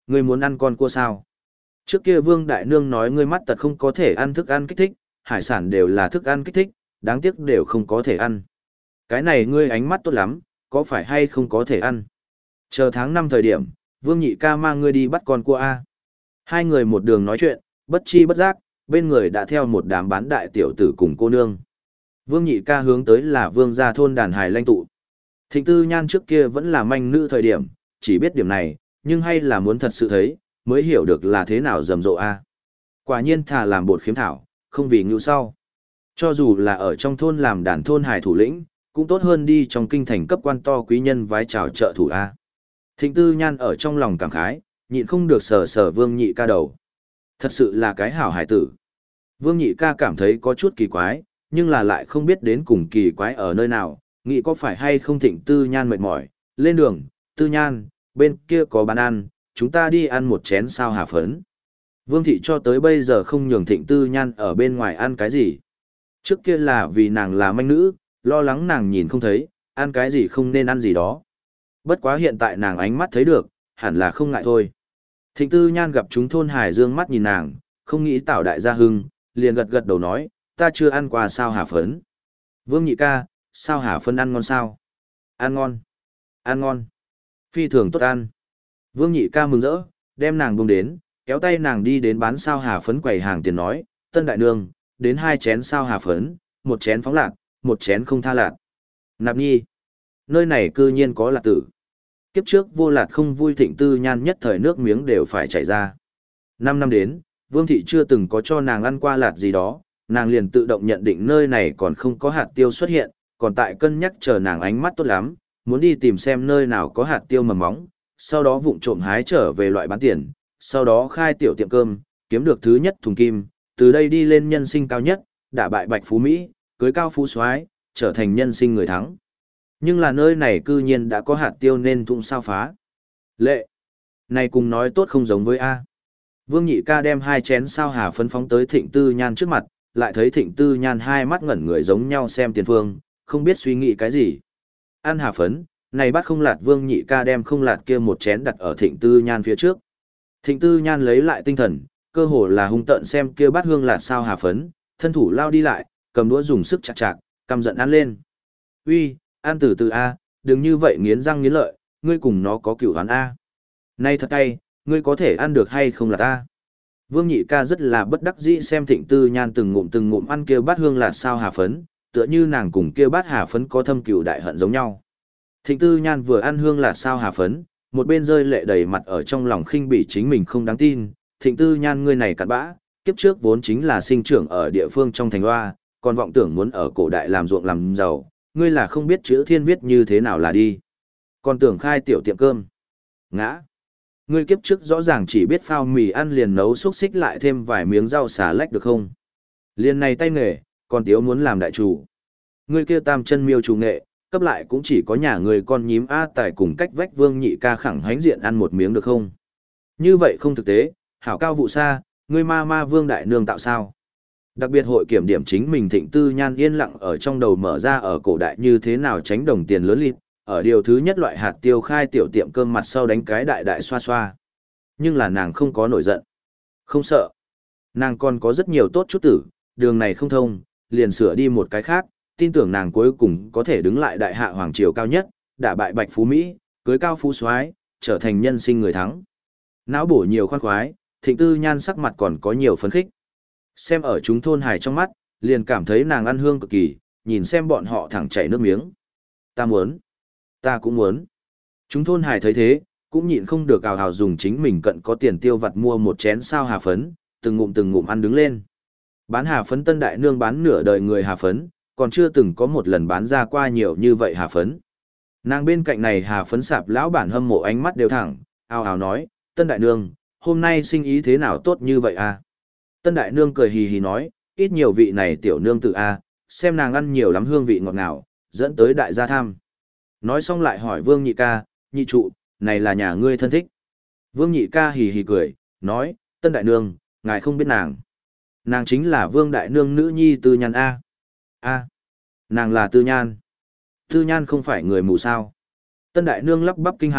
Ngươi muốn ăn con cua sao? Trước kia Vương Đại Nương nói ngươi mắt tật không có thể ăn thức ăn kích thích, hải sản đều là thức ăn kích thích, đáng tiếc đều không có thể ăn. Cái này ngươi ánh mắt tốt lắm, có phải hay không có thể ăn? Chờ tháng năm thời điểm, Vương Nhị ca mang ngươi đi bắt con cua A. Hai người một đường nói chuyện, bất chi bất giác, bên người đã theo một đám bán đại tiểu tử cùng cô nương. Vương Nhị ca hướng tới là Vương gia thôn đàn hài lanh tụ. Thịnh Tư Nhan trước kia vẫn là manh nữ thời điểm, chỉ biết điểm này, nhưng hay là muốn thật sự thấy, mới hiểu được là thế nào rầm rộ A. Quả nhiên thà làm bột khiếm thảo, không vì ngưu sau. Cho dù là ở trong thôn làm đàn thôn hài thủ lĩnh, cũng tốt hơn đi trong kinh thành cấp quan to quý nhân vái chào trợ thủ A. Thịnh Tư Nhan ở trong lòng cảm khái, nhịn không được sờ sờ Vương Nhị ca đầu. Thật sự là cái hảo hải tử. Vương Nhị ca cảm thấy có chút kỳ quái, nhưng là lại không biết đến cùng kỳ quái ở nơi nào, nghĩ có phải hay không Thịnh Tư Nhan mệt mỏi, lên đường, Tư Nhan, bên kia có bán ăn, chúng ta đi ăn một chén sao hà phấn. Vương Thị cho tới bây giờ không nhường Thịnh Tư Nhan ở bên ngoài ăn cái gì. Trước kia là vì nàng là manh nữ, lo lắng nàng nhìn không thấy, ăn cái gì không nên ăn gì đó. Bất quá hiện tại nàng ánh mắt thấy được, hẳn là không ngại thôi. Thịnh Tư Nhan gặp chúng thôn hải dương mắt nhìn nàng, không nghĩ tảo đại gia hưng, liền gật gật đầu nói, ta chưa ăn qua sao hà phấn. Vương Nhị ca, sao hà phấn ăn ngon sao? Ăn ngon. Ăn ngon. Phi thường tốt ăn. Vương Nhị ca mừng rỡ, đem nàng buông đến, kéo tay nàng đi đến bán sao hà phấn quầy hàng tiền nói, Tân đại nương, đến hai chén sao hà phấn, một chén phóng lạc, một chén không tha lạc. Nạp nhi. Nơi này cư nhiên có lạc tử. Kiếp trước vô lạt không vui Thịnh Tư Nhan nhất thời nước miếng đều phải chảy ra. Năm năm đến, Vương Thị chưa từng có cho nàng ăn qua lạt gì đó, nàng liền tự động nhận định nơi này còn không có hạt tiêu xuất hiện, còn tại cân nhắc chờ nàng ánh mắt tốt lắm, muốn đi tìm xem nơi nào có hạt tiêu mầm móng, sau đó vụng trộm hái trở về loại bán tiền, sau đó khai tiểu tiệm cơm, kiếm được thứ nhất thùng kim, từ đây đi lên nhân sinh cao nhất, đả bại Bạch Phú Mỹ, cưới cao phú soái, trở thành nhân sinh người thắng. Nhưng là nơi này cư nhiên đã có hạt tiêu nên thụng sao phá. Lệ! Này cùng nói tốt không giống với A. Vương Nhị ca đem hai chén sao hà phấn phóng tới Thịnh Tư Nhan trước mặt, lại thấy Thịnh Tư Nhan hai mắt ngẩn người giống nhau xem tiền phương, không biết suy nghĩ cái gì. Ăn hà phấn, này bắt không lạt Vương Nhị ca đem không lạt kia một chén đặt ở Thịnh Tư Nhan phía trước. Thịnh Tư Nhan lấy lại tinh thần, cơ hồ là hung tợn xem kia bát hương lạt sao hà phấn, thân thủ lao đi lại, cầm đũa dùng sức chặt chặt, căm giận ăn lên. Uy, ăn từ từ A, đừng như vậy nghiến răng nghiến lợi, ngươi cùng nó có cửu hắn A. Này thật cay, ngươi có thể ăn được hay không là ta. Vương Nhị ca rất là bất đắc dĩ xem Thịnh Tư Nhan từng ngụm từng ngụm ăn kia bát hương lạt sao hà phấn, tựa như nàng cùng kia bát hà phấn có thâm cửu đại hận giống nhau. Thịnh Tư Nhan vừa ăn hương lạt sao hà phấn, một bên rơi lệ đầy mặt ở trong lòng khinh bỉ chính mình không đáng tin. Thịnh Tư Nhan ngươi này cặn bã, kiếp trước vốn chính là sinh trưởng ở địa phương trong thành hoa, còn vọng tưởng muốn ở cổ đại làm ruộng làm giàu, ngươi là không biết chữ thiên viết như thế nào là đi. Còn tưởng khai tiểu tiệm cơm. Ngã. Ngươi kiếp trước rõ ràng chỉ biết phao mì ăn liền nấu xúc xích lại thêm vài miếng rau xà lách được không? Liền này tay nghề, còn tiếu muốn làm đại chủ. Ngươi kia tam chân miêu chủ nghệ, cấp lại cũng chỉ có nhà người con nhím A Tài cùng cách vách Vương Nhị ca khẳng hánh diện ăn một miếng được không? Như vậy không thực tế, hảo cao vụ xa, ngươi ma ma Vương Đại Nương tạo sao? Đặc biệt hội kiểm điểm chính mình Thịnh Tư Nhan yên lặng ở trong đầu mở ra ở cổ đại như thế nào tránh đồng tiền lớn lịt, ở điều thứ nhất loại hạt tiêu khai tiểu tiệm cơm mặt sau đánh cái đại đại xoa xoa. Nhưng là nàng không có nổi giận. Không sợ. Nàng còn có rất nhiều tốt chút tử, đường này không thông, liền sửa đi một cái khác, tin tưởng nàng cuối cùng có thể đứng lại đại hạ hoàng triều cao nhất, đả bại Bạch Phú Mỹ, cưới cao phú soái, trở thành nhân sinh người thắng. Não bổ nhiều khoan khoái, Thịnh Tư Nhan sắc mặt còn có nhiều phấn khích. Xem ở chúng thôn hài trong mắt, liền cảm thấy nàng ăn hương cực kỳ, nhìn xem bọn họ thẳng chảy nước miếng. Ta muốn. Ta cũng muốn. Chúng thôn hài thấy thế, cũng nhịn không được ào ào dùng chính mình cận có tiền tiêu vặt mua một chén sao hà phấn, từng ngụm từng ngụm ăn đứng lên. Bán hà phấn Tân đại nương bán nửa đời người hà phấn, còn chưa từng có một lần bán ra qua nhiều như vậy hà phấn. Nàng bên cạnh này hà phấn sạp lão bản hâm mộ ánh mắt đều thẳng, ào ào nói, Tân đại nương, hôm nay sinh ý thế nào tốt như vậy à? Tân đại nương cười hì hì nói, ít nhiều vị này tiểu nương tự a, xem nàng ăn nhiều lắm hương vị ngọt ngào, dẫn tới đại gia tham. Nói xong lại hỏi Vương Nhị ca, nhị trụ, này là nhà ngươi thân thích. Vương Nhị ca hì hì cười, nói, Tân đại nương, ngài không biết nàng. Nàng chính là Vương đại nương nữ nhi Tư Nhan A. A. Nàng là Tư Nhan. Tư Nhan không phải người mù sao. Tân đại nương lắp bắp kinh hãi,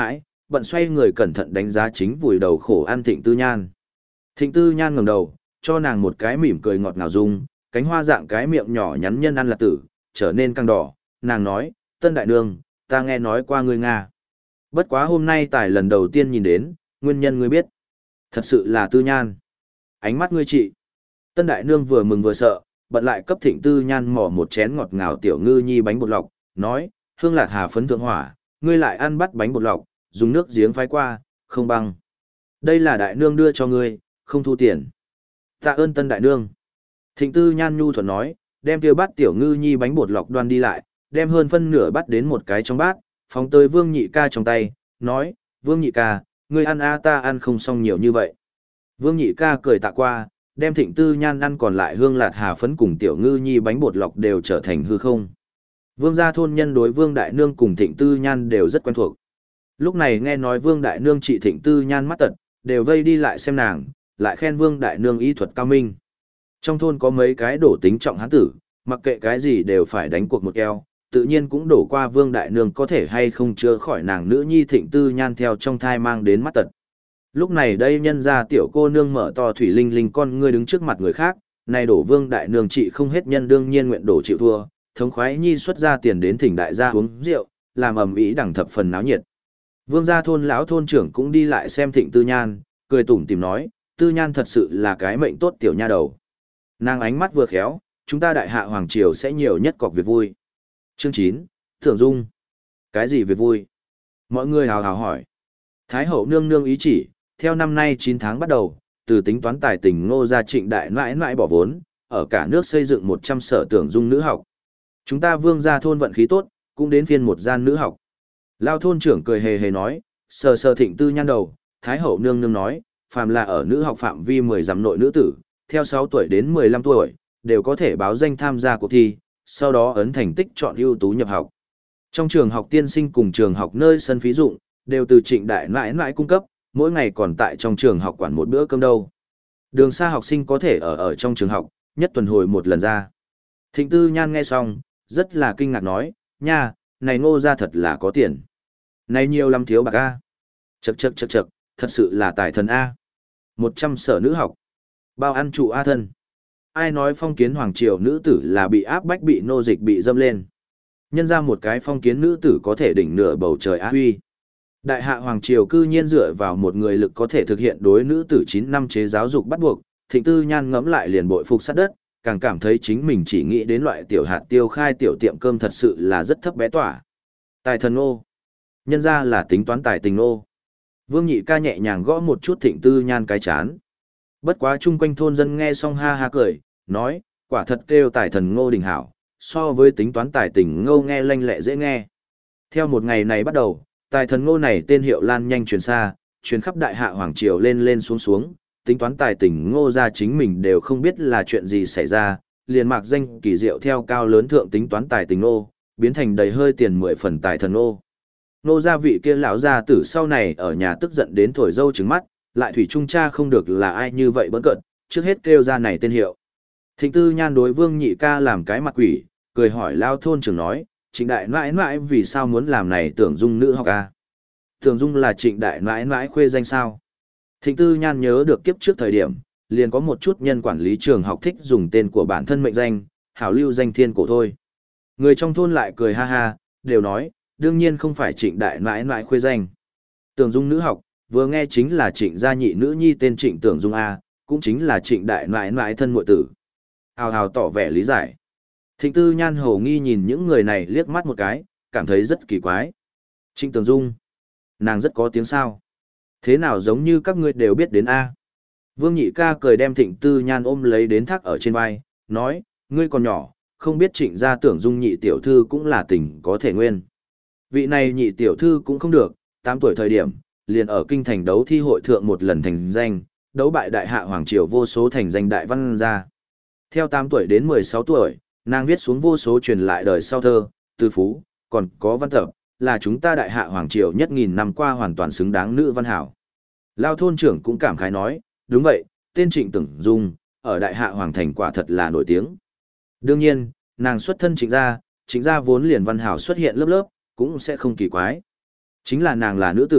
bận xoay người cẩn thận đánh giá chính vùi đầu khổ ăn Thịnh Tư Nhan. Thịnh Tư Nhan ngẩng đầu, cho nàng một cái mỉm cười ngọt ngào dung, cánh hoa dạng cái miệng nhỏ nhắn nhân ăn là tử, trở nên căng đỏ, nàng nói, Tân đại nương, ta nghe nói qua ngươi Nga. Bất quá hôm nay tài lần đầu tiên nhìn đến, nguyên nhân ngươi biết. Thật sự là Tư Nhan. Ánh mắt ngươi chị. Tân đại nương vừa mừng vừa sợ, bận lại cấp Thịnh Tư Nhan mỏ một chén ngọt ngào tiểu ngư nhi bánh bột lọc, nói, hương lạt hà phấn thượng hỏa, ngươi lại ăn bắt bánh bột lọc, dùng nước giếng phái qua, không băng. Đây là đại nương đưa cho ngươi, không thu tiền. Tạ ơn Tân đại nương. Thịnh Tư Nhan nhu thuận nói, đem kia bát tiểu ngư nhi bánh bột lọc đoan đi lại, đem hơn phân nửa bắt đến một cái trong bát, phóng tới Vương Nhị Ca trong tay, nói, Vương Nhị Ca, ngươi ăn a ta ăn không xong nhiều như vậy. Vương Nhị Ca cười tạ qua, đem Thịnh Tư Nhan ăn còn lại hương lạt hà phấn cùng tiểu ngư nhi bánh bột lọc đều trở thành hư không. Vương gia thôn nhân đối Vương Đại Nương cùng Thịnh Tư Nhan đều rất quen thuộc. Lúc này nghe nói Vương Đại Nương trị Thịnh Tư Nhan mắt tật, đều vây đi lại xem nàng, lại khen Vương Đại Nương y thuật cao minh. Trong thôn có mấy cái đổ tính trọng hán tử, mặc kệ cái gì đều phải đánh cuộc một keo, tự nhiên cũng đổ qua Vương Đại Nương có thể hay không chữa khỏi nàng nữ nhi Thịnh Tư Nhan theo trong thai mang đến mắt tật. Lúc này đây nhân ra tiểu cô nương mở to thủy linh linh con ngươi đứng trước mặt người khác, này đổ Vương Đại Nương trị không hết nhân đương nhiên nguyện đổ chịu thua, thống khoái nhi xuất ra tiền đến thỉnh đại gia uống rượu, làm ầm ĩ đẳng thập phần náo nhiệt. Vương gia thôn lão thôn trưởng cũng đi lại xem Thịnh Tư Nhan, cười tủm tỉm nói, Tư Nhan thật sự là cái mệnh tốt tiểu nha đầu. Nàng ánh mắt vừa khéo, chúng ta đại hạ hoàng triều sẽ nhiều nhất cọc việc vui. Chương chín, Thưởng Dung. Cái gì việc vui? Mọi người hào hào hỏi. Thái hậu nương nương ý chỉ, theo năm nay chín tháng bắt đầu, từ tính toán tài tình Ngô gia Trịnh đại nãi nãi bỏ vốn, ở cả nước xây dựng một trăm sở tưởng dung nữ học. Chúng ta Vương gia thôn vận khí tốt, cũng đến phiên một gian nữ học. Lao thôn trưởng cười hề hề nói, sờ sờ Thịnh Tư Nhan đầu, Thái hậu nương nương nói, phàm là ở nữ học phạm vi mười dặm nội nữ tử, theo sáu tuổi đến mười lăm tuổi, đều có thể báo danh tham gia cuộc thi, sau đó ấn thành tích chọn ưu tú nhập học. Trong trường học tiên sinh cùng trường học nơi sân phí dụng, đều từ Trịnh đại nãi nãi cung cấp, mỗi ngày còn tại trong trường học quản một bữa cơm đâu. Đường xa học sinh có thể ở ở trong trường học, nhất tuần hồi một lần ra. Thịnh Tư Nhan nghe xong, rất là kinh ngạc nói, nha, này Ngô gia thật là có tiền. Này nhiều lắm thiếu bạc A. Chậc chậc chậc chậc, thật sự là tài thần A. Một trăm sở nữ học. Bao ăn trụ A thân. Ai nói phong kiến hoàng triều nữ tử là bị áp bách bị nô dịch bị dâm lên. Nhân ra một cái phong kiến nữ tử có thể đỉnh nửa bầu trời á huy. Đại hạ hoàng triều cư nhiên dựa vào một người lực có thể thực hiện đối nữ tử chín năm chế giáo dục bắt buộc. Thịnh Tư Nhan ngẫm lại liền bội phục sát đất, càng cảm thấy chính mình chỉ nghĩ đến loại tiểu hạt tiêu khai tiểu tiệm cơm thật sự là rất thấp bé tỏa. Tài thần ô. Nhân ra là tính toán tài tình ô. Vương Nhị Ca nhẹ nhàng gõ một chút Thịnh Tư Nhan cái chán. Bất quá chung quanh thôn dân nghe xong ha ha cười, nói, quả thật kêu tài thần Ngô đình hảo, so với tính toán tài tình Ngô nghe lanh lẹ dễ nghe. Theo một ngày này bắt đầu, tài thần Ngô này tên hiệu lan nhanh truyền xa, truyền khắp đại hạ hoàng triều lên lên xuống xuống, tính toán tài tình Ngô ra chính mình đều không biết là chuyện gì xảy ra, liền mạc danh kỳ diệu theo cao lớn thượng tính toán tài tình Ngô, biến thành đầy hơi tiền mười phần tài thần Ngô. Ngô gia vị kia lão gia tử sau này ở nhà tức giận đến thổi dâu trứng mắt, lại thủy trung cha không được là ai như vậy bỡn cợt, trước hết kêu ra này tên hiệu. Thịnh Tư Nhan đối Vương Nhị Ca làm cái mặt quỷ, cười hỏi lao thôn trưởng nói, Trịnh đại nãi nãi vì sao muốn làm này tưởng dung nữ học a? Tưởng dung là Trịnh đại nãi nãi khuê danh sao? Thịnh Tư Nhan nhớ được kiếp trước thời điểm, liền có một chút nhân quản lý trường học thích dùng tên của bản thân mệnh danh, hảo lưu danh thiên cổ thôi. Người trong thôn lại cười ha ha, đều nói, đương nhiên không phải Trịnh đại nãi nãi khuê danh. Tưởng dung nữ học, vừa nghe chính là Trịnh gia nhị nữ nhi tên Trịnh Tưởng Dung A, cũng chính là Trịnh đại nãi nãi thân muội tử. Hào hào tỏ vẻ lý giải. Thịnh Tư Nhan hồ nghi nhìn những người này liếc mắt một cái, cảm thấy rất kỳ quái. Trịnh Tưởng Dung, nàng rất có tiếng sao. Thế nào giống như các ngươi đều biết đến A. Vương Nhị Ca cười đem Thịnh Tư Nhan ôm lấy đến thác ở trên vai, nói, ngươi còn nhỏ, không biết Trịnh gia Tưởng Dung nhị tiểu thư cũng là tình có thể nguyên. Vị này nhị tiểu thư cũng không được, tám tuổi thời điểm, liền ở kinh thành đấu thi hội thượng một lần thành danh, đấu bại đại hạ hoàng triều vô số thành danh đại văn gia. Theo tám tuổi đến mười sáu tuổi, nàng viết xuống vô số truyền lại đời sau thơ, tư phú, còn có văn tập, là chúng ta đại hạ hoàng triều nhất nghìn năm qua hoàn toàn xứng đáng nữ văn hảo. Lao thôn trưởng cũng cảm khái nói, đúng vậy, tên Trịnh Tưởng Dung, ở đại hạ hoàng thành quả thật là nổi tiếng. Đương nhiên, nàng xuất thân Trịnh gia, Trịnh gia vốn liền văn hảo xuất hiện lớp lớp, cũng sẽ không kỳ quái. Chính là nàng là nữ tử,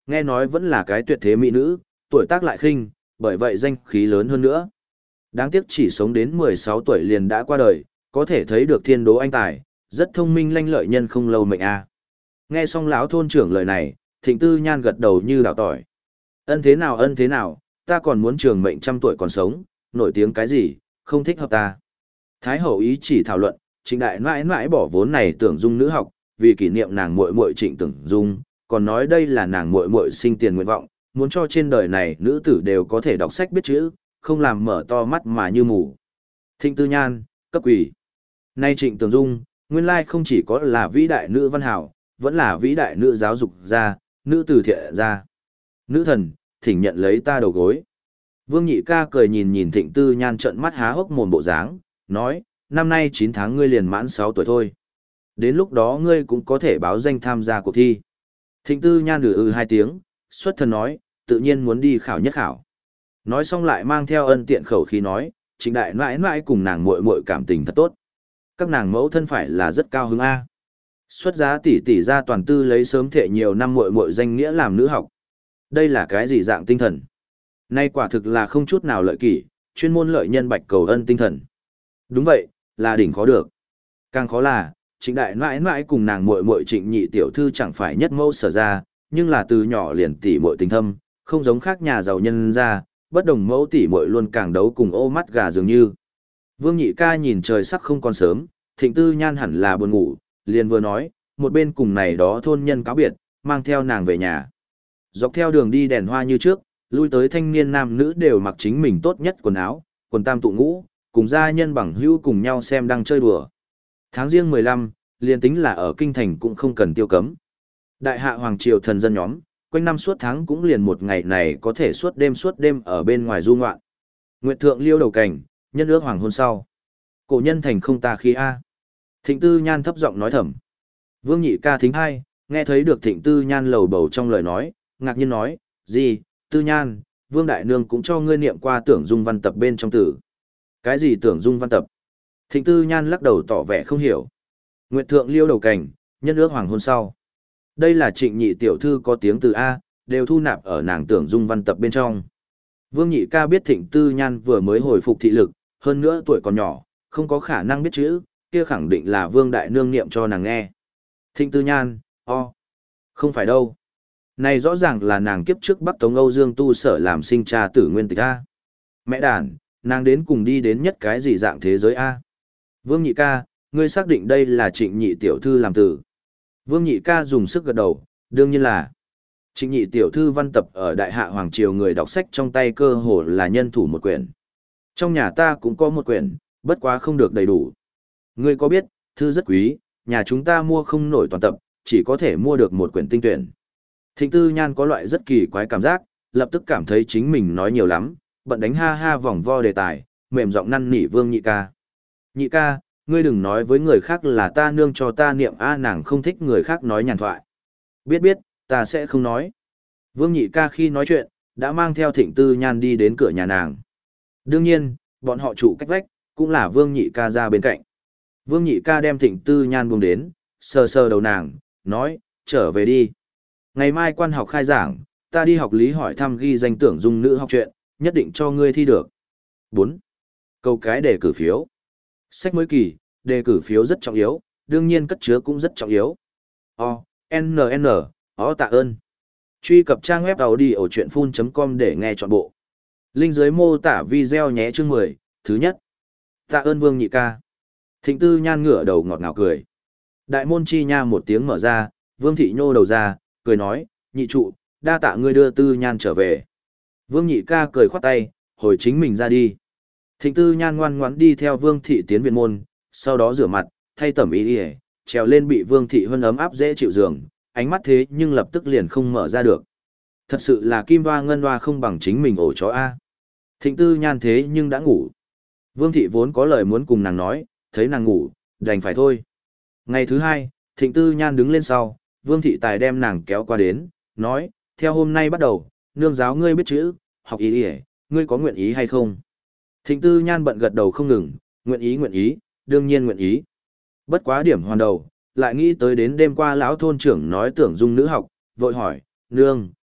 Nghe nói vẫn là cái tuyệt thế mỹ nữ, tuổi tác lại khinh, bởi vậy danh khí lớn hơn nữa. Đáng tiếc chỉ sống đến mười sáu tuổi liền đã qua đời, có thể thấy được thiên đố anh tài, rất thông minh lanh lợi nhân không lâu mệnh a. Nghe xong lão thôn trưởng lời này, Thịnh Tư Nhan gật đầu như đào tỏi. Ân thế nào ân thế nào, ta còn muốn trường mệnh trăm tuổi còn sống, nổi tiếng cái gì, không thích hợp ta. Thái hậu ý chỉ thảo luận, Trịnh đại mãi mãi bỏ vốn này Tưởng Dung nữ học, vì kỷ niệm nàng muội muội Trịnh Tưởng Dung, còn nói đây là nàng muội muội sinh tiền nguyện vọng, muốn cho trên đời này nữ tử đều có thể đọc sách biết chữ, không làm mở to mắt mà như mù. Thịnh Tư Nhan, cấp quỷ. Nay Trịnh Tưởng Dung, nguyên lai không chỉ có là vĩ đại nữ văn hảo, vẫn là vĩ đại nữ giáo dục gia, nữ từ thiện gia. Nữ thần, thỉnh nhận lấy ta đầu gối. Vương Nhị Ca cười nhìn nhìn Thịnh Tư Nhan trợn mắt há hốc mồm bộ dáng, nói, năm nay chín tháng ngươi liền mãn sáu tuổi thôi. Đến lúc đó ngươi cũng có thể báo danh tham gia cuộc thi. Thịnh Tư Nhan ừ ừ hai tiếng, xuất thần nói, tự nhiên muốn đi khảo nhất khảo. Nói xong lại mang theo ân tiện khẩu khí nói, Trịnh đại mãi mãi cùng nàng muội muội cảm tình thật tốt. Các nàng mẫu thân phải là rất cao hứng a. Xuất giá tỷ tỷ ra toàn tư lấy sớm thệ nhiều năm muội muội danh nghĩa làm nữ học. Đây là cái gì dạng tinh thần? Nay quả thực là không chút nào lợi kỷ, chuyên môn lợi nhân bạch cầu ân tinh thần. Đúng vậy, là đỉnh khó được. Càng khó là, Trịnh đại mãi mãi cùng nàng muội muội Trịnh nhị tiểu thư chẳng phải nhất mẫu sở ra, nhưng là từ nhỏ liền tỷ muội tình thâm, không giống khác nhà giàu nhân ra, bất đồng mẫu tỷ muội luôn càng đấu cùng ô mắt gà dường như. Vương Nhị Ca nhìn trời sắc không còn sớm, Thịnh Tư Nhan hẳn là buồn ngủ, liền vừa nói, một bên cùng này đó thôn nhân cáo biệt, mang theo nàng về nhà. Dọc theo đường đi đèn hoa như trước, lui tới thanh niên nam nữ đều mặc chính mình tốt nhất quần áo, quần tam tụ ngũ, cùng gia nhân bằng hữu cùng nhau xem đang chơi đùa. Tháng riêng mười lăm, liền tính là ở kinh thành cũng không cần tiêu cấm. Đại hạ hoàng triều thần dân nhóm, quanh năm suốt tháng cũng liền một ngày này có thể suốt đêm suốt đêm ở bên ngoài du ngoạn. Nguyệt thượng liêu đầu cảnh, nhân ước hoàng hôn sau. Cổ nhân thành không ta khí a. Thịnh Tư Nhan thấp giọng nói thầm. Vương Nhị Ca thính hai, nghe thấy được Thịnh Tư Nhan lầu bầu trong lời nói, ngạc nhiên nói, gì, Tư Nhan, Vương Đại Nương cũng cho ngươi niệm qua Tưởng Dung văn tập bên trong tử. Cái gì Tưởng Dung văn tập? Thịnh Tư Nhan lắc đầu tỏ vẻ không hiểu. Nguyệt thượng liêu đầu cảnh, nhân ước hoàng hôn sau. Đây là Trịnh nhị tiểu thư có tiếng từ A, đều thu nạp ở nàng Tưởng Dung văn tập bên trong. Vương Nhị Ca biết Thịnh Tư Nhan vừa mới hồi phục thị lực, hơn nữa tuổi còn nhỏ, không có khả năng biết chữ, kia khẳng định là Vương Đại Nương niệm cho nàng nghe. Thịnh Tư Nhan, o, không phải đâu. Này rõ ràng là nàng kiếp trước Bắc Tống Âu Dương tu sở làm sinh cha tử nguyên tịch A. Mẹ đàn, nàng đến cùng đi đến nhất cái gì dạng thế giới A. Vương Nhị Ca, ngươi xác định đây là Trịnh nhị tiểu thư làm tử. Vương Nhị Ca dùng sức gật đầu, đương nhiên là. Trịnh nhị tiểu thư văn tập ở Đại Hạ Hoàng Triều người đọc sách trong tay cơ hồ là nhân thủ một quyển. Trong nhà ta cũng có một quyển, bất quá không được đầy đủ. Ngươi có biết, thư rất quý, nhà chúng ta mua không nổi toàn tập, chỉ có thể mua được một quyển tinh tuyển. Thịnh Tư Nhan có loại rất kỳ quái cảm giác, lập tức cảm thấy chính mình nói nhiều lắm, bận đánh ha ha vòng vo đề tài, mềm giọng năn nỉ Vương Nhị Ca. Nhị Ca, ngươi đừng nói với người khác là ta nương cho ta niệm a, nàng không thích người khác nói nhàn thoại. Biết biết, ta sẽ không nói. Vương Nhị Ca khi nói chuyện, đã mang theo Thịnh Tư Nhan đi đến cửa nhà nàng. Đương nhiên, bọn họ trụ cách vách, cũng là Vương Nhị Ca ra bên cạnh. Vương Nhị Ca đem Thịnh Tư Nhan buông đến, sờ sờ đầu nàng, nói, trở về đi. Ngày mai quan học khai giảng, ta đi học lý hỏi thăm ghi danh Tưởng Dung nữ học chuyện, nhất định cho ngươi thi được. bốn. Câu cái đề cử phiếu. Sách mới kỳ, đề cử phiếu rất trọng yếu, đương nhiên cất chứa cũng rất trọng yếu. O, N N, O tạ ơn. Truy cập trang web audiochuyenphun chấm com để nghe trọn bộ. Link dưới mô tả video nhé chương mười, thứ nhất. Tạ ơn Vương Nhị Ca. Thịnh Tư Nhan ngửa đầu ngọt ngào cười. Đại môn chi nha một tiếng mở ra, Vương Thị nhô đầu ra, cười nói, nhị trụ, đa tạ ngươi đưa Tư Nhan trở về. Vương Nhị Ca cười khoát tay, hồi chính mình ra đi. Thịnh Tư Nhan ngoan ngoãn đi theo Vương Thị tiến viện môn, sau đó rửa mặt, thay tẩm y y, trèo lên bị Vương Thị hân ấm áp dễ chịu giường, ánh mắt thế nhưng lập tức liền không mở ra được. Thật sự là kim hoa ngân hoa không bằng chính mình ổ chó A. Thịnh Tư Nhan thế nhưng đã ngủ. Vương Thị vốn có lời muốn cùng nàng nói, thấy nàng ngủ, đành phải thôi. Ngày thứ hai, Thịnh Tư Nhan đứng lên sau, Vương Thị Tài đem nàng kéo qua đến, nói, theo hôm nay bắt đầu, nương giáo ngươi biết chữ, học ý đi, ngươi có nguyện ý hay không? Thịnh Tư Nhan bận gật đầu không ngừng, nguyện ý nguyện ý, đương nhiên nguyện ý. Bất quá điểm hoàn đầu, lại nghĩ tới đến đêm qua lão thôn trưởng nói Tưởng Dung nữ học, vội hỏi, nương,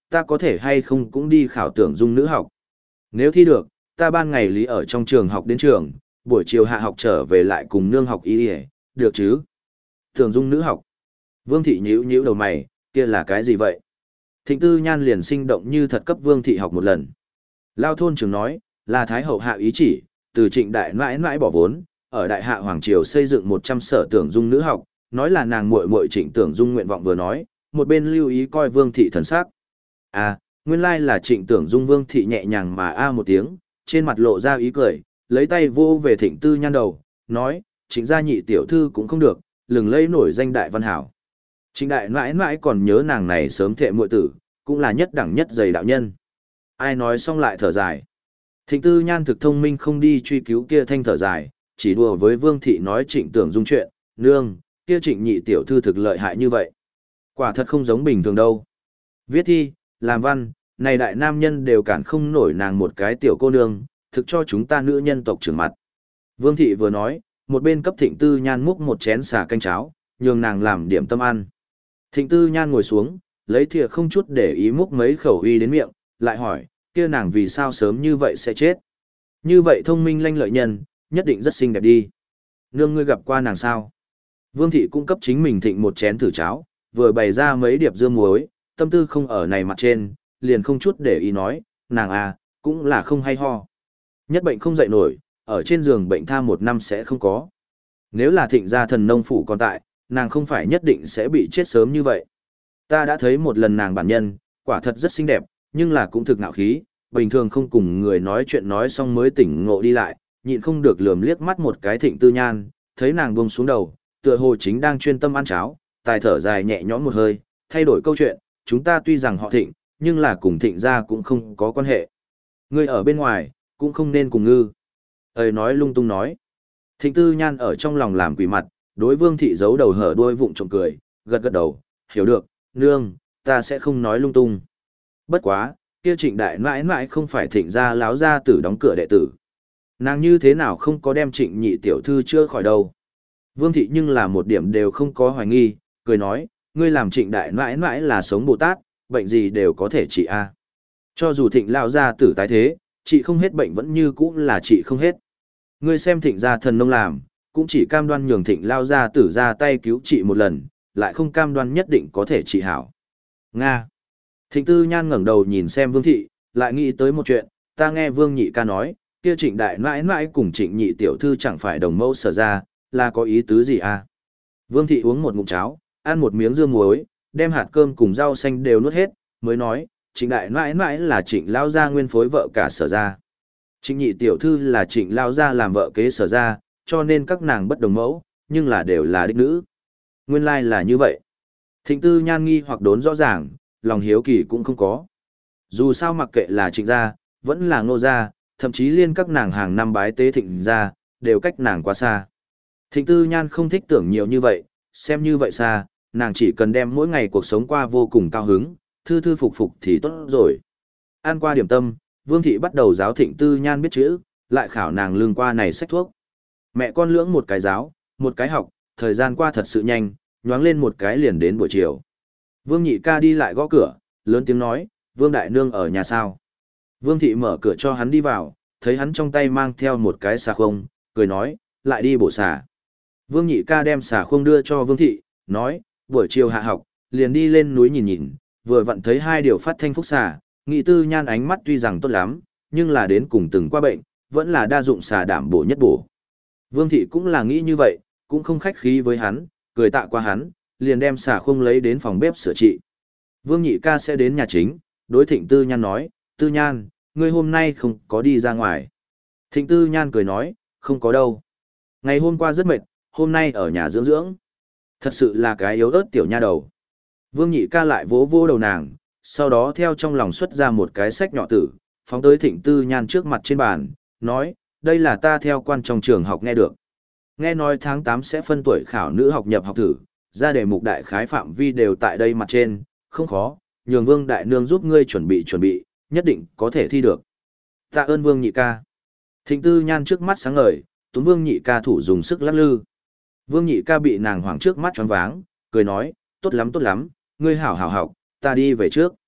ta có thể hay không cũng đi khảo tưởng dung nữ học. Nếu thi được, ta ban ngày lý ở trong trường học đến trường, buổi chiều hạ học trở về lại cùng nương học y y, được chứ? Tưởng dung nữ học. Vương thị nhíu nhíu đầu mày, kia là cái gì vậy? Thịnh Tư Nhan liền sinh động như thật cấp Vương thị học một lần. Lao thôn trưởng nói, là Thái hậu hạ ý chỉ, từ Trịnh đại nãi nãi bỏ vốn, ở đại hạ hoàng triều xây dựng một trăm sở tưởng dung nữ học, nói là nàng muội muội Trịnh Tưởng Dung nguyện vọng vừa nói, một bên lưu ý coi Vương thị thần sắc. À, nguyên lai là Trịnh Tưởng Dung. Vương thị nhẹ nhàng mà a một tiếng, trên mặt lộ ra ý cười, lấy tay vô về Thịnh Tư Nhan đầu, nói, Trịnh gia nhị tiểu thư cũng không được, lừng lẫy nổi danh đại văn hảo. Trịnh đại mãi mãi còn nhớ nàng này sớm thệ muội tử, cũng là nhất đẳng nhất dày đạo nhân. Ai nói xong lại thở dài. Thịnh Tư Nhan thực thông minh không đi truy cứu kia thanh thở dài, chỉ đùa với Vương thị nói Trịnh Tưởng Dung chuyện, nương, kia Trịnh nhị tiểu thư thực lợi hại như vậy. Quả thật không giống bình thường đâu. Viết thi, làm văn, này đại nam nhân đều cản không nổi nàng một cái tiểu cô nương, thực cho chúng ta nữ nhân tộc trưởng mặt. Vương thị vừa nói, một bên cấp Thịnh Tư Nhan múc một chén xà canh cháo, nhường nàng làm điểm tâm ăn. Thịnh Tư Nhan ngồi xuống, lấy thìa không chút để ý múc mấy khẩu uy đến miệng, lại hỏi, kia nàng vì sao sớm như vậy sẽ chết? Như vậy thông minh lanh lợi nhân, nhất định rất xinh đẹp đi. Nương ngươi gặp qua nàng sao? Vương thị cung cấp chính mình thịnh một chén thử cháo, vừa bày ra mấy điệp dưa muối, tâm tư không ở này mặt trên, liền không chút để ý nói, nàng à, cũng là không hay ho. Nhất bệnh không dậy nổi, ở trên giường bệnh tha một năm sẽ không có. Nếu là thịnh gia thần nông phủ còn tại, nàng không phải nhất định sẽ bị chết sớm như vậy. Ta đã thấy một lần nàng bản nhân, quả thật rất xinh đẹp, nhưng là cũng thực ngạo khí, bình thường không cùng người nói chuyện nói xong mới tỉnh ngộ đi lại, nhịn không được lườm liếc mắt một cái Thịnh Tư Nhan, thấy nàng buông xuống đầu, tựa hồ chính đang chuyên tâm ăn cháo, tài thở dài nhẹ nhõm một hơi, thay đổi câu chuyện, chúng ta tuy rằng họ Thịnh, nhưng là cùng Thịnh gia cũng không có quan hệ. Người ở bên ngoài, cũng không nên cùng ngư. Ơi nói lung tung nói. Thịnh Tư Nhan ở trong lòng làm quỷ mặt, đối Vương thị giấu đầu hở đuôi vụng trộm cười, gật gật đầu, hiểu được, nương, ta sẽ không nói lung tung. Bất quá, kia Trịnh đại mãi mãi không phải Thịnh gia láo gia tử đóng cửa đệ tử. Nàng như thế nào không có đem Trịnh nhị tiểu thư chưa khỏi đâu. Vương thị nhưng là một điểm đều không có hoài nghi, cười nói, ngươi làm Trịnh đại mãi mãi là sống Bồ Tát, bệnh gì đều có thể trị a. Cho dù Thịnh lao gia tử tái thế, trị không hết bệnh vẫn như cũ là trị không hết. Ngươi xem Thịnh gia thần nông làm, cũng chỉ cam đoan nhường Thịnh lao gia tử ra tay cứu trị một lần, lại không cam đoan nhất định có thể trị hảo. Nga. Thịnh Tư Nhan ngẩng đầu nhìn xem Vương thị, lại nghĩ tới một chuyện, ta nghe Vương nhị ca nói, kia Trịnh đại mãi mãi cùng Trịnh nhị tiểu thư chẳng phải đồng mẫu sở ra, là có ý tứ gì à? Vương thị uống một ngụm cháo, ăn một miếng dưa muối, đem hạt cơm cùng rau xanh đều nuốt hết, mới nói, Trịnh đại mãi mãi là Trịnh lao gia nguyên phối vợ cả sở ra. Trịnh nhị tiểu thư là Trịnh lao gia làm vợ kế sở ra, cho nên các nàng bất đồng mẫu, nhưng là đều là đích nữ. Nguyên lai là như vậy. Thịnh Tư Nhan nghi hoặc đốn rõ ràng, lòng hiếu kỳ cũng không có. Dù sao mặc kệ là Trịnh gia, vẫn là Ngô gia, thậm chí liên các nàng hàng năm bái tế Thịnh gia, đều cách nàng quá xa. Thịnh Tư Nhan không thích tưởng nhiều như vậy, xem như vậy xa, nàng chỉ cần đem mỗi ngày cuộc sống qua vô cùng cao hứng, thư thư phục phục thì tốt rồi. Ăn qua điểm tâm, Vương thị bắt đầu giáo Thịnh Tư Nhan biết chữ, lại khảo nàng lương qua này sách thuốc. Mẹ con lưỡng một cái giáo, một cái học, thời gian qua thật sự nhanh, nhoáng lên một cái liền đến buổi chiều. Vương nhị ca đi lại gõ cửa, lớn tiếng nói, Vương đại nương ở nhà sao? Vương thị mở cửa cho hắn đi vào, thấy hắn trong tay mang theo một cái xà không, cười nói, lại đi bổ xà. Vương nhị ca đem xà không đưa cho Vương thị, nói, buổi chiều hạ học, liền đi lên núi nhìn nhìn, vừa vặn thấy hai điều phát thanh phúc xà, Nghị Tư Nhan ánh mắt tuy rằng tốt lắm, nhưng là đến cùng từng qua bệnh, vẫn là đa dụng xà đảm bổ nhất bổ. Vương thị cũng là nghĩ như vậy, cũng không khách khí với hắn, cười tạ qua hắn, liền đem xà khung lấy đến phòng bếp sửa trị. Vương nhị ca sẽ đến nhà chính, đối Thịnh Tư Nhan nói, Tư Nhan, ngươi hôm nay không có đi ra ngoài. Thịnh Tư Nhan cười nói, không có đâu. Ngày hôm qua rất mệt, hôm nay ở nhà dưỡng dưỡng. Thật sự là cái yếu ớt tiểu nha đầu. Vương nhị ca lại vỗ vỗ đầu nàng, sau đó theo trong lòng xuất ra một cái sách nhỏ tử, phóng tới Thịnh Tư Nhan trước mặt trên bàn, nói, đây là ta theo quan trong trường học nghe được. Nghe nói tháng tám sẽ phân tuổi khảo nữ học nhập học thử, ra đề mục đại khái phạm vi đều tại đây mặt trên, không khó, nhường Vương đại nương giúp ngươi chuẩn bị chuẩn bị, nhất định có thể thi được. Tạ ơn Vương nhị ca. Thịnh Tư Nhan trước mắt sáng ngời, túm Vương nhị ca thủ dùng sức lắc lư. Vương nhị ca bị nàng hoảng trước mắt choáng váng, cười nói, tốt lắm tốt lắm, ngươi hảo hảo học, ta đi về trước.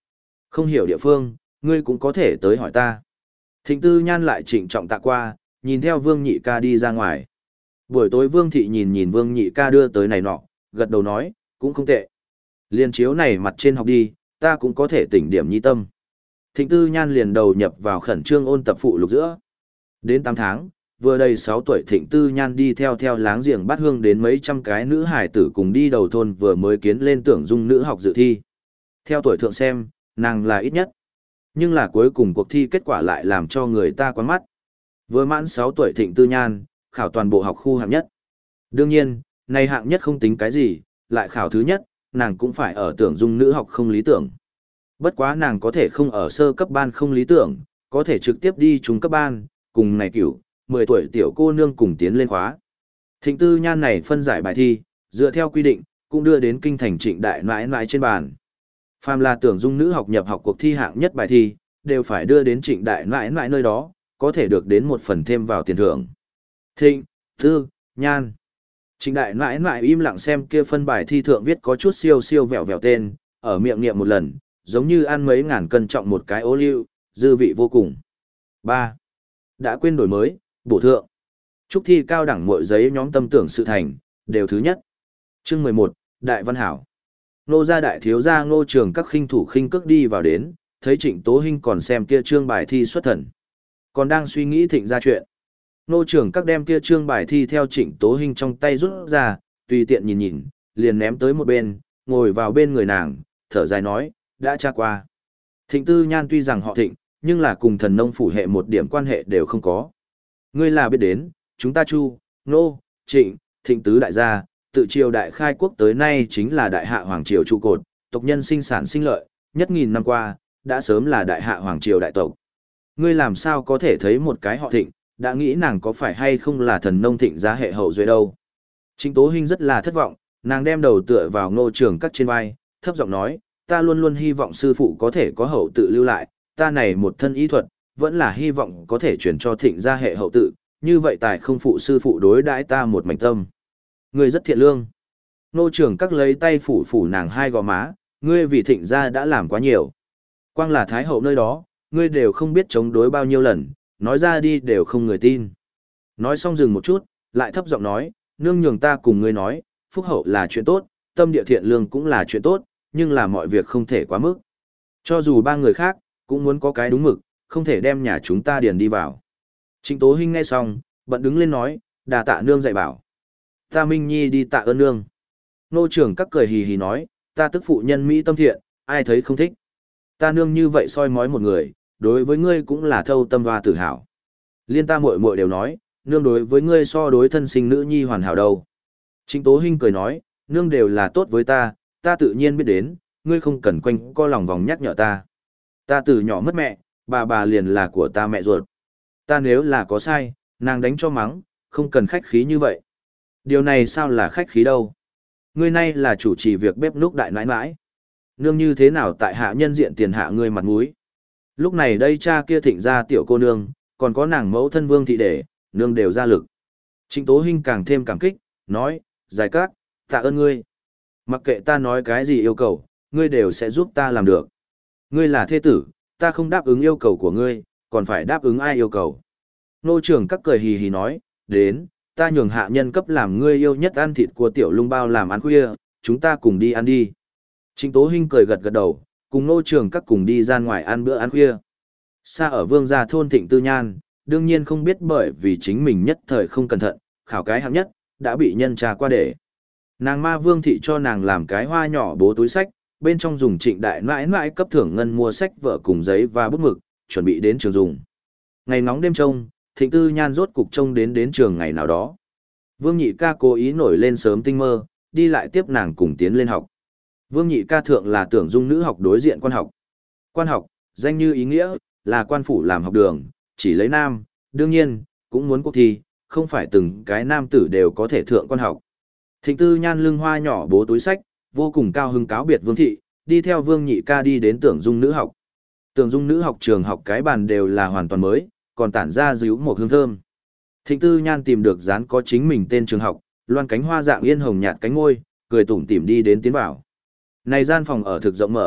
Không hiểu địa phương, ngươi cũng có thể tới hỏi ta. Thịnh Tư Nhan lại trịnh trọng tạ qua, nhìn theo Vương Nhị ca đi ra ngoài. Buổi tối Vương Thị nhìn nhìn Vương Nhị ca đưa tới này nọ, gật đầu nói, cũng không tệ. Liên chiếu này mặt trên học đi, ta cũng có thể tỉnh điểm nhi tâm. Thịnh Tư Nhan liền đầu nhập vào khẩn trương ôn tập phụ lục giữa. Đến tám tháng, vừa đầy sáu tuổi Thịnh Tư Nhan đi theo theo láng giềng bát hương đến mấy trăm cái nữ hải tử cùng đi đầu thôn vừa mới kiến lên Tưởng Dung nữ học dự thi. Theo tuổi thượng xem, nàng là ít nhất. Nhưng là cuối cùng cuộc thi kết quả lại làm cho người ta quán mắt. Vừa mãn sáu tuổi Thịnh Tư Nhan, khảo toàn bộ học khu hạng nhất. Đương nhiên, này hạng nhất không tính cái gì, lại khảo thứ nhất, nàng cũng phải ở Tưởng Dung nữ học không lý tưởng. Bất quá nàng có thể không ở sơ cấp ban không lý tưởng, có thể trực tiếp đi trung cấp ban, cùng này cửu, mười tuổi tiểu cô nương cùng tiến lên khóa. Thịnh Tư Nhan này phân giải bài thi, dựa theo quy định, cũng đưa đến kinh thành Trịnh đại nãi nãi trên bàn. Phàm là Tưởng Dung nữ học nhập học cuộc thi hạng nhất bài thi, đều phải đưa đến Trịnh đại nãi nãi nơi đó, có thể được đến một phần thêm vào tiền thưởng. Thịnh, Tư, Nhan. Trịnh đại nãi nãi im lặng xem kia phân bài thi thượng viết có chút siêu siêu vẹo vẹo tên, ở miệng niệm một lần, giống như ăn mấy ngàn cân trọng một cái ô liu, dư vị vô cùng. ba. Đã quên đổi mới, bổ thượng. Trúc thi cao đẳng muội giấy nhóm tâm tưởng sự thành, đều thứ nhất. Chương mười một, Đại Văn Hảo. Nô gia đại thiếu gia Ngô Trường các khinh thủ khinh cước đi vào đến, thấy Trịnh Tố Hinh còn xem kia trương bài thi xuất thần. Còn đang suy nghĩ Thịnh ra chuyện. Nô Trường các đem kia trương bài thi theo Trịnh Tố Hinh trong tay rút ra, tùy tiện nhìn nhìn, liền ném tới một bên, ngồi vào bên người nàng, thở dài nói, đã tra qua. Thịnh Tư Nhan tuy rằng họ Thịnh, nhưng là cùng thần nông phủ hệ một điểm quan hệ đều không có. Ngươi là biết đến, chúng ta Chu, Nô, Trịnh, Thịnh tứ đại gia, tự triều đại khai quốc tới nay chính là đại hạ hoàng triều trụ cột, tộc nhân sinh sản sinh lợi, nhất nghìn năm qua, đã sớm là đại hạ hoàng triều đại tộc. Ngươi làm sao có thể thấy một cái họ Thịnh, đã nghĩ nàng có phải hay không là thần nông Thịnh gia hệ hậu duệ đâu. Trịnh Tố Hinh rất là thất vọng, nàng đem đầu tựa vào Ngô Trường các trên vai, thấp giọng nói, ta luôn luôn hy vọng sư phụ có thể có hậu tự lưu lại, ta này một thân ý thuật, vẫn là hy vọng có thể chuyển cho Thịnh gia hệ hậu tự, như vậy tài không phụ sư phụ đối đãi ta một mảnh tâm. Ngươi rất thiện lương. Nô Trường các lấy tay phủ phủ nàng hai gò má, ngươi vì Thịnh gia đã làm quá nhiều. Quang là thái hậu nơi đó, ngươi đều không biết chống đối bao nhiêu lần, nói ra đi đều không người tin. Nói xong dừng một chút, lại thấp giọng nói, nương nhường ta cùng ngươi nói, phúc hậu là chuyện tốt, tâm địa thiện lương cũng là chuyện tốt, nhưng là mọi việc không thể quá mức. Cho dù ba người khác, cũng muốn có cái đúng mực, không thể đem nhà chúng ta điền đi vào. Trịnh Tố Hinh nghe xong, bận đứng lên nói, đà tạ nương dạy bảo. Ta Minh Nhi đi tạ ơn nương. Nô Trường các cười hì hì nói, ta tức phụ nhân Mỹ tâm thiện, ai thấy không thích. Ta nương như vậy soi mói một người, đối với ngươi cũng là thâu tâm và tự hào. Liên ta muội muội đều nói, nương đối với ngươi so đối thân sinh nữ nhi hoàn hảo đâu. Trịnh Tố Hinh cười nói, nương đều là tốt với ta, ta tự nhiên biết đến, ngươi không cần quanh co lòng vòng nhắc nhở ta. Ta từ nhỏ mất mẹ, bà bà liền là của ta mẹ ruột. Ta nếu là có sai, nàng đánh cho mắng, không cần khách khí như vậy. Điều này sao là khách khí đâu? Ngươi nay là chủ trì việc bếp núc đại nãi nãi. Nương như thế nào tại hạ nhân diện tiền hạ ngươi mặt mũi? Lúc này đây cha kia Thịnh ra tiểu cô nương, còn có nàng mẫu thân Vương thị để, nương đều ra lực. Trịnh Tố Hinh càng thêm cảm kích, nói, giải cát, tạ ơn ngươi. Mặc kệ ta nói cái gì yêu cầu, ngươi đều sẽ giúp ta làm được. Ngươi là thế tử, ta không đáp ứng yêu cầu của ngươi, còn phải đáp ứng ai yêu cầu. Nô Trường các cười hì hì nói, đến, ta nhường hạ nhân cấp làm ngươi yêu nhất ăn thịt của tiểu lung bao làm ăn khuya, chúng ta cùng đi ăn đi. Trịnh Tố Hinh cười gật gật đầu, cùng Nô Trường các cùng đi ra ngoài ăn bữa ăn khuya. Xa ở Vương gia thôn Thịnh Tư Nhan, đương nhiên không biết bởi vì chính mình nhất thời không cẩn thận, khảo cái hạng nhất, đã bị nhân trà qua để. Nàng ma Vương thị cho nàng làm cái hoa nhỏ bố túi sách, bên trong dùng Trịnh đại nãi nãi cấp thưởng ngân mua sách vở cùng giấy và bút mực, chuẩn bị đến trường dùng. Ngày nóng đêm trông, Thịnh Tư Nhan rốt cục trông đến đến trường ngày nào đó. Vương Nhị ca cố ý nổi lên sớm tinh mơ, đi lại tiếp nàng cùng tiến lên học. Vương Nhị ca thượng là Tưởng Dung nữ học đối diện quan học. Quan học, danh như ý nghĩa, là quan phủ làm học đường, chỉ lấy nam, đương nhiên, cũng muốn cuộc thi, không phải từng cái nam tử đều có thể thượng quan học. Thịnh Tư Nhan lưng hoa nhỏ bố túi sách, vô cùng cao hứng cáo biệt Vương thị, đi theo Vương Nhị ca đi đến Tưởng Dung nữ học. Tưởng Dung nữ học trường học cái bàn đều là hoàn toàn mới, còn tản ra díu một hương thơm. Thịnh Tư Nhan tìm được dán có chính mình tên trường học, loan cánh hoa dạng yên hồng nhạt cánh ngôi, cười tủm tỉm đi đến tiến vào. Này gian phòng ở thực rộng mở,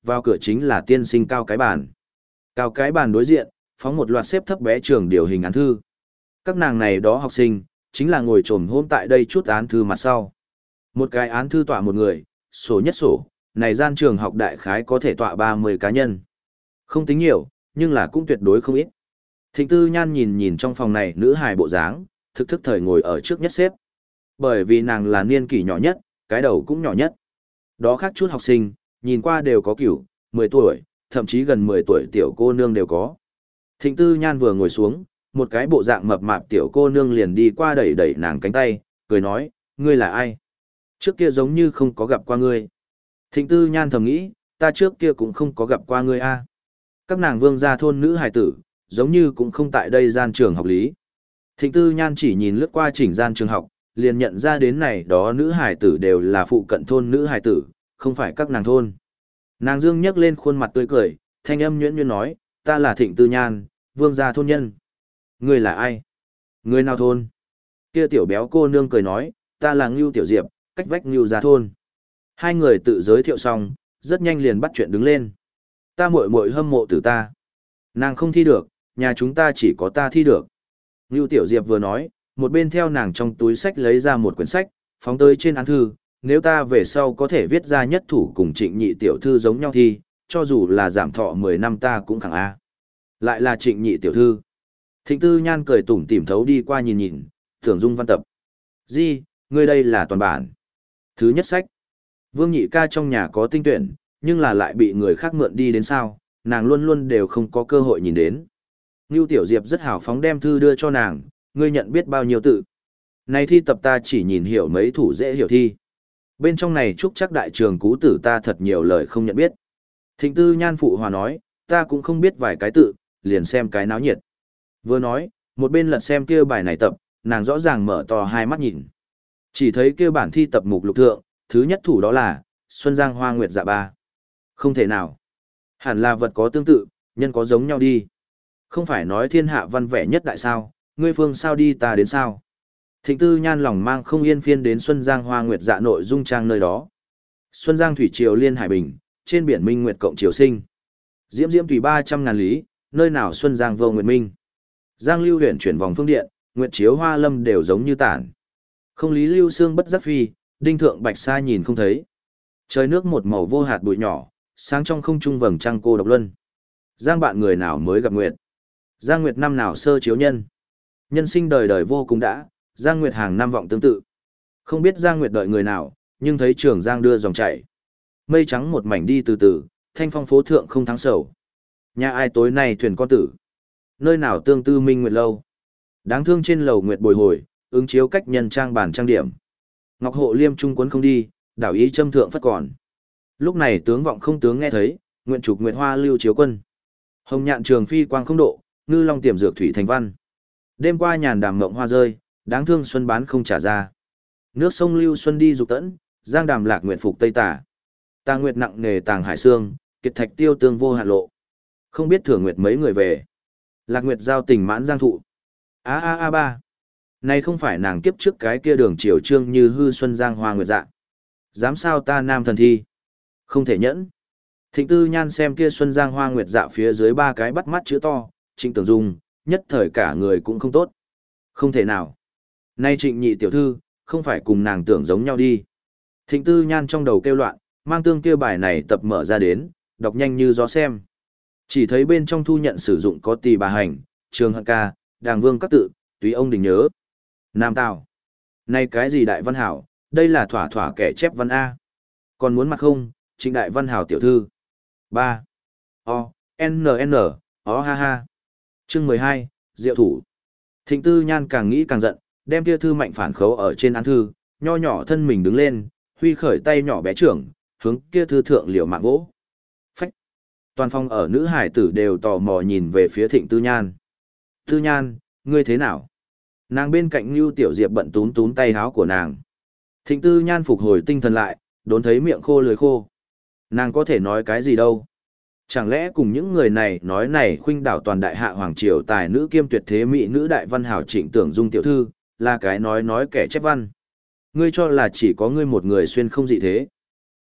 vào cửa chính là tiên sinh cao cái bàn. Cao cái bàn đối diện, phóng một loạt xếp thấp bé trường điều hình án thư. Các nàng này đó học sinh, chính là ngồi trồm hôm tại đây chút án thư mặt sau. Một cái án thư tọa một người, sổ nhất sổ, này gian trường học đại khái có thể tọa ba mươi cá nhân. Không tính nhiều, nhưng là cũng tuyệt đối không ít. Thịnh Tư Nhan nhìn nhìn trong phòng này nữ hài bộ dáng, thực thức thời ngồi ở trước nhất xếp. Bởi vì nàng là niên kỷ nhỏ nhất, cái đầu cũng nhỏ nhất. Đó khác chút học sinh, nhìn qua đều có kiểu, mười tuổi, thậm chí gần mười tuổi tiểu cô nương đều có. Thịnh Tư Nhan vừa ngồi xuống, một cái bộ dạng mập mạp tiểu cô nương liền đi qua đẩy đẩy nàng cánh tay, cười nói, ngươi là ai? Trước kia giống như không có gặp qua ngươi. Thịnh Tư Nhan thầm nghĩ, ta trước kia cũng không có gặp qua ngươi a. Các nàng vương gia thôn nữ hài tử, giống như cũng không tại đây gian trường học lý. Thịnh Tư Nhan chỉ nhìn lướt qua chỉnh gian trường học, liền nhận ra đến này đó nữ hài tử đều là phụ cận thôn nữ hài tử, không phải các nàng thôn. Nàng dương nhấc lên khuôn mặt tươi cười, thanh âm nhuyễn nhuyễn nói, ta là Thịnh Tư Nhan, vương gia thôn nhân. Ngươi là ai? Ngươi nào thôn? Kia tiểu béo cô nương cười nói, ta là Ngưu Tiểu Diệp, cách vách Ngưu gia thôn. Hai người tự giới thiệu xong, rất nhanh liền bắt chuyện đứng lên. Ta muội muội hâm mộ từ ta. Nàng không thi được, nhà chúng ta chỉ có ta thi được. Ngưu Tiểu Diệp vừa nói, một bên theo nàng trong túi sách lấy ra một quyển sách, phóng tới trên án thư, nếu ta về sau có thể viết ra nhất thủ cùng Trịnh Nhị tiểu thư giống nhau thì, cho dù là giảm thọ mười năm ta cũng khẳng A. Lại là Trịnh Nhị tiểu thư. Thịnh Tư Nhan cười tủm tỉm thấu đi qua nhìn nhìn, tưởng dung văn tập. Di, ngươi đây là toàn bản. Thứ nhất sách. Vương Nhị ca trong nhà có tinh tuyển, nhưng là lại bị người khác mượn đi đến sao, nàng luôn luôn đều không có cơ hội nhìn đến. Ngưu Tiểu Diệp rất hào phóng đem thư đưa cho nàng, ngươi nhận biết bao nhiêu tự. Này thi tập ta chỉ nhìn hiểu mấy thủ dễ hiểu thi. Bên trong này chúc chắc đại trường cú tử ta thật nhiều lời không nhận biết. Thịnh Tư Nhan phụ hòa nói, ta cũng không biết vài cái tự, liền xem cái náo nhiệt. Vừa nói, một bên lật xem kia bài này tập, nàng rõ ràng mở to hai mắt nhìn. Chỉ thấy kia bản thi tập mục lục thượng, thứ nhất thủ đó là, Xuân Giang Hoa Nguyệt Dạ Ba. Không thể nào. Hẳn là vật có tương tự, nhân có giống nhau đi. Không phải nói thiên hạ văn vẻ nhất đại sao, ngươi phương sao đi ta đến sao. Thịnh Tư Nhan lòng mang không yên phiên đến Xuân Giang Hoa Nguyệt Dạ nội dung trang nơi đó. Xuân Giang thủy triều liên hải bình, trên biển minh nguyệt cộng triều sinh. Diễm diễm thủy ba trăm ngàn lý, nơi nào Xuân Giang vô nguyệt minh. Giang lưu huyện chuyển vòng phương điện, nguyệt chiếu hoa lâm đều giống như tản. Không lý lưu xương bất giác phi, đinh thượng bạch sa nhìn không thấy. Trời nước một màu vô hạt bụi nhỏ, sáng trong không trung vầng trăng cô độc luân. Giang bạn người nào mới gặp nguyệt. Giang nguyệt năm nào sơ chiếu nhân. Nhân sinh đời đời vô cùng đã, Giang nguyệt hàng năm vọng tương tự. Không biết Giang nguyệt đợi người nào, nhưng thấy trường Giang đưa dòng chảy. Mây trắng một mảnh đi từ từ, thanh phong phố thượng không thắng sầu. Nhà ai tối nay thuyền con tử. Nơi nào tương tư minh nguyệt lâu. Đáng thương trên lầu nguyệt bồi hồi, ứng chiếu cách nhân trang bản trang điểm. Ngọc hộ liêm trung quấn không đi, đảo ý châm thượng phất còn. Lúc này tướng vọng không tướng nghe thấy, nguyện trục nguyệt hoa lưu chiếu quân. Hồng nhạn trường phi quang không độ, ngư long tiềm dược thủy thành văn. Đêm qua nhàn đàm mộng hoa rơi, đáng thương xuân bán không trả ra. Nước sông lưu xuân đi dục tẫn, giang đàm lạc nguyện phục tây tả. Tà nguyệt nặng nề tàng hải xương, kiệt thạch tiêu tương vô hạn lộ. Không biết thưởng nguyệt mấy người về. Lạc nguyệt giao tình mãn giang thụ. A a a ba. Này không phải nàng kiếp trước cái kia đường triều trương như hư xuân giang hoa nguyệt dạ. Dám sao ta nam thần thi. Không thể nhẫn. Thịnh Tư Nhan xem kia xuân giang hoa nguyệt dạ phía dưới ba cái bắt mắt chữ to, Trịnh Tưởng Dung, nhất thời cả người cũng không tốt. Không thể nào. Nay Trịnh Nhị tiểu thư, không phải cùng nàng tưởng giống nhau đi. Thịnh Tư Nhan trong đầu kêu loạn, mang tương kia bài này tập mở ra đến, đọc nhanh như gió xem. Chỉ thấy bên trong thu nhận sử dụng có Tỳ Bà Hành, Trường Hận Ca, Đàng Vương các tự, tùy ông đình nhớ. Nam Tào. Này cái gì đại văn hảo, đây là thỏa thỏa kẻ chép văn A. Còn muốn mặt không, Trịnh đại văn hảo tiểu thư. ba. O, N N, O ha ha. Chương mười hai, Diệu thủ. Thịnh Tư Nhan càng nghĩ càng giận, đem kia thư mạnh phản khấu ở trên án thư, nho nhỏ thân mình đứng lên, huy khởi tay nhỏ bé trưởng, hướng kia thư thượng liều mạng vỗ. Phách. Toàn phòng ở nữ hải tử đều tò mò nhìn về phía Thịnh Tư Nhan. Tư Nhan, ngươi thế nào? Nàng bên cạnh Nưu Tiểu Diệp bận túm túm tay háo của nàng. Thịnh Tư Nhan phục hồi tinh thần lại, đốn thấy miệng khô lưỡi khô. Nàng có thể nói cái gì đâu? Chẳng lẽ cùng những người này nói này khuynh đảo toàn đại hạ hoàng triều tài nữ kiêm tuyệt thế mỹ nữ đại văn hảo Trịnh Tưởng Dung tiểu thư, là cái nói nói kẻ chép văn. Ngươi cho là chỉ có ngươi một người xuyên không dị thế.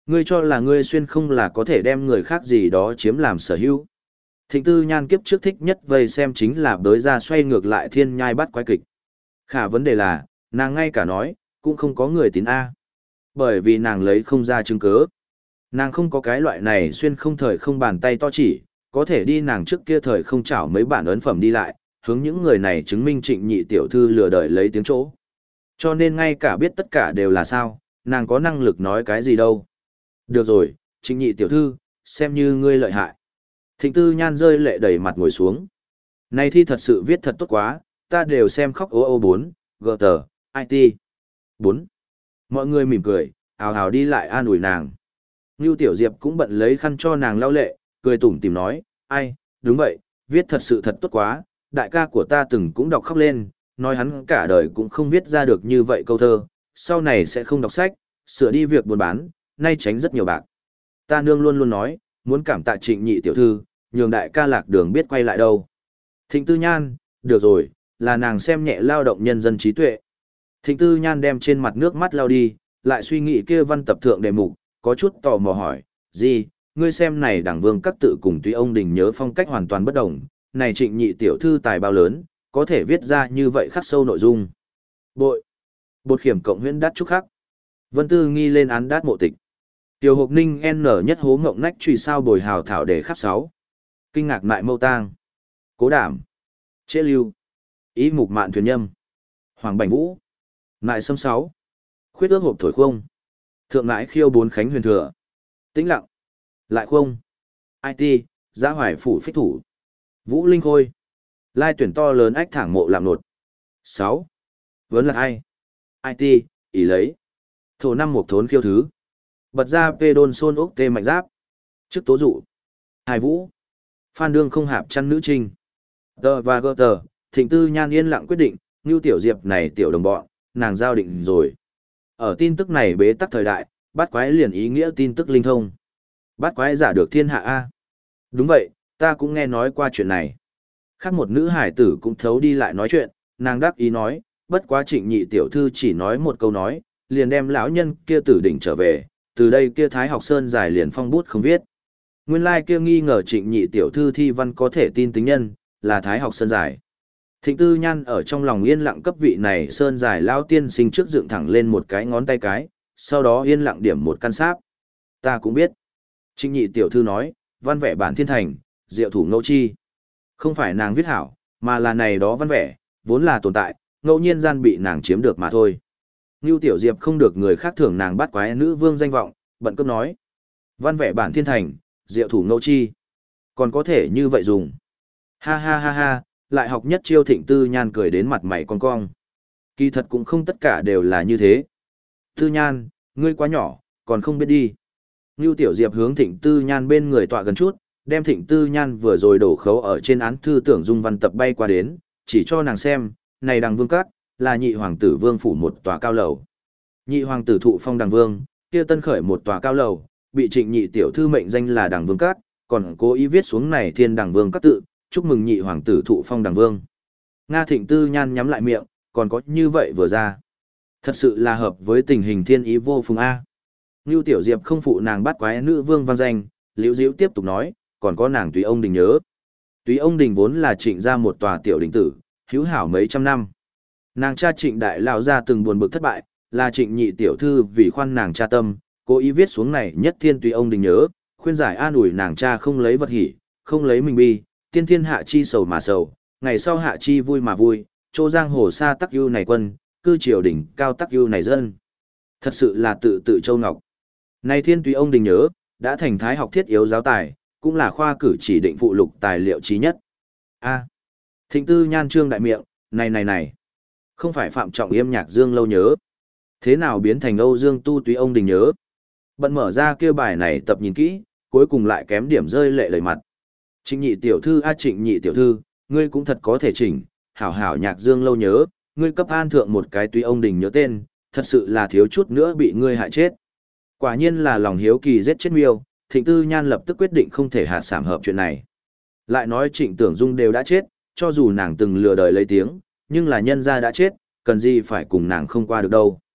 Ngươi cho là ngươi xuyên không là có thể đem người khác gì đó chiếm làm sở hữu. Thịnh Tư Nhan kiếp trước thích nhất vây xem chính là bới ra xoay ngược lại thiên nhai bắt quái kịch. Khả vấn đề là, nàng ngay cả nói, cũng không có người tín A. Bởi vì nàng lấy không ra chứng cứ. Nàng không có cái loại này xuyên không thời không bàn tay to chỉ, có thể đi nàng trước kia thời không chảo mấy bản ấn phẩm đi lại, hướng những người này chứng minh trịnh nhị tiểu thư lừa đợi lấy tiếng chỗ. Cho nên ngay cả biết tất cả đều là sao, nàng có năng lực nói cái gì đâu. Được rồi, trịnh nhị tiểu thư, xem như ngươi lợi hại. Thịnh Tư Nhan rơi lệ đầy mặt ngồi xuống. Này thi thật sự viết thật tốt quá, ta đều xem khóc ô ô bốn, gờ tờ, i tê. bốn. Mọi người mỉm cười, ào ào đi lại an ủi nàng. Ngưu Tiểu Diệp cũng bận lấy khăn cho nàng lau lệ, cười tủm tìm nói, ai, đúng vậy, viết thật sự thật tốt quá, đại ca của ta từng cũng đọc khóc lên, nói hắn cả đời cũng không viết ra được như vậy câu thơ, sau này sẽ không đọc sách, sửa đi việc buôn bán, nay tránh rất nhiều bạc. Ta nương luôn luôn nói, muốn cảm tạ trịnh nhị tiểu thư, nhường đại ca lạc đường biết quay lại đâu. Thịnh Tư Nhan, được rồi, là nàng xem nhẹ lao động nhân dân trí tuệ. Thịnh Tư Nhan đem trên mặt nước mắt lao đi, lại suy nghĩ kia văn tập thượng đề mục, có chút tò mò hỏi, gì, ngươi xem này đảng vương các tự cùng tuy ông đình nhớ phong cách hoàn toàn bất đồng, này trịnh nhị tiểu thư tài bao lớn, có thể viết ra như vậy khắc sâu nội dung. Bội, bột khiểm cộng huyễn đát trúc khắc. Vân Tư nghi lên án đát mộ tịch. Tiểu Hộp Ninh N nhất hố ngộng nách truy sao bồi hào thảo để khắp sáu. Kinh ngạc mại mâu tang. Cố đảm. Chế lưu. Ý mục mạn thuyền nhâm. Hoàng Bành Vũ. Ngại sâm sáu. Khuyết ước hộp thổi khung. Thượng ngãi khiêu bốn khánh huyền thừa. Tĩnh lặng. Lại khung. i tê, giã hoài phủ phích thủ. Vũ Linh Khôi. Lai tuyển to lớn ách thẳng mộ làm nột. sáu. Vấn là ai? i tê, ý lấy. Thổ năm một thốn khiêu thứ. Bật ra phê đôn xôn ốc tê mạnh giáp. Trước tố dụ. Hai vũ. Phan đương không hạp chăn nữ trinh. Tờ và gơ tờ, Thịnh Tư Nhan yên lặng quyết định, Ngưu Tiểu Diệp này tiểu đồng bọn, nàng giao định rồi. Ở tin tức này bế tắc thời đại, bát quái liền ý nghĩa tin tức linh thông. Bát quái giả được thiên hạ A. Đúng vậy, ta cũng nghe nói qua chuyện này. Khác một nữ hải tử cũng thấu đi lại nói chuyện, nàng đáp ý nói, bất quá trịnh nhị tiểu thư chỉ nói một câu nói, liền đem lão nhân kia tử đỉnh trở về, từ đây kia Thái Học Sơn giải liền phong bút không viết. Nguyên lai kia nghi ngờ trịnh nhị tiểu thư thi văn có thể tin tính nhân, là Thái Học Sơn giải. Thịnh Tư Nhan ở trong lòng yên lặng cấp vị này Sơn giải lao tiên sinh trước dựng thẳng lên một cái ngón tay cái, sau đó yên lặng điểm một căn sáp. Ta cũng biết. Trịnh nhị tiểu thư nói, văn vẽ bản thiên thành, diệu thủ ngẫu chi. Không phải nàng viết hảo, mà là này đó văn vẽ, vốn là tồn tại, ngẫu nhiên gian bị nàng chiếm được mà thôi. Ngưu Tiểu Diệp không được người khác thưởng nàng bắt quái nữ vương danh vọng, bận cấp nói. Văn vẽ bản thiên thành, diệu thủ ngẫu chi. Còn có thể như vậy dùng. Ha ha ha ha, lại học nhất chiêu Thịnh Tư Nhan cười đến mặt mày con cong. Kỳ thật cũng không tất cả đều là như thế. Tư Nhan, ngươi quá nhỏ, còn không biết đi. Ngưu Tiểu Diệp hướng Thịnh Tư Nhan bên người tọa gần chút, đem Thịnh Tư Nhan vừa rồi đổ khấu ở trên án thư tưởng dung văn tập bay qua đến, chỉ cho nàng xem, này đằng vương các, là nhị hoàng tử vương phủ một tòa cao lầu. Nhị hoàng tử thụ phong đằng vương, kia tân khởi một tòa cao lầu, bị trịnh nhị tiểu thư mệnh danh là đằng vương các, còn cố ý viết xuống này thiên đằng vương các tự, chúc mừng nhị hoàng tử thụ phong đằng vương. Nga Thịnh Tư Nhan nhắm lại miệng, còn có như vậy vừa ra. Thật sự là hợp với tình hình thiên ý vô phùng A. Ngưu Tiểu Diệp không phụ nàng bắt quái nữ vương văn danh, Liễu Diễu tiếp tục nói, còn có nàng Túy ông đình nhớ. Túy ông đình vốn là trịnh ra một tòa tiểu đình tử, hữu hảo mấy trăm năm. Nàng cha trịnh đại lão ra từng buồn bực thất bại, là trịnh nhị tiểu thư vì khoan nàng cha tâm, cố ý viết xuống này nhất thiên Túy ông đình nhớ, khuyên giải an ủi nàng cha không lấy vật hỉ, không lấy mình bi, tiên thiên hạ chi sầu mà sầu, ngày sau hạ chi vui mà vui, chỗ giang hồ xa tắc ưu này quân, cư triều đỉnh cao tắc ưu này dân. Thật sự là tự tự châu ngọc. Này thiên Túy ông đình nhớ, đã thành thái học thiết yếu giáo tài, cũng là khoa cử chỉ định phụ lục tài liệu trí nhất. A. Thịnh Tư Nhan trương đại miệng, này này này. Không phải Phạm Trọng Yêm nhạc dương lâu nhớ. Thế nào biến thành Âu Dương Tu Túy ông đình nhớ. Bận mở ra kia bài này tập nhìn kỹ, cuối cùng lại kém điểm rơi lệ lời mặt. Trịnh nhị tiểu thư a trịnh nhị tiểu thư, ngươi cũng thật có thể chỉnh, hảo hảo nhạc dương lâu nhớ, ngươi cấp an thượng một cái Túy ông đình nhớ tên, thật sự là thiếu chút nữa bị ngươi hại chết. Quả nhiên là lòng hiếu kỳ giết chết miêu, Thịnh Tư Nhan lập tức quyết định không thể hạ sảm hợp chuyện này. Lại nói Trịnh Tưởng Dung đều đã chết, cho dù nàng từng lừa đời lấy tiếng, nhưng là nhân gia đã chết, cần gì phải cùng nàng không qua được đâu.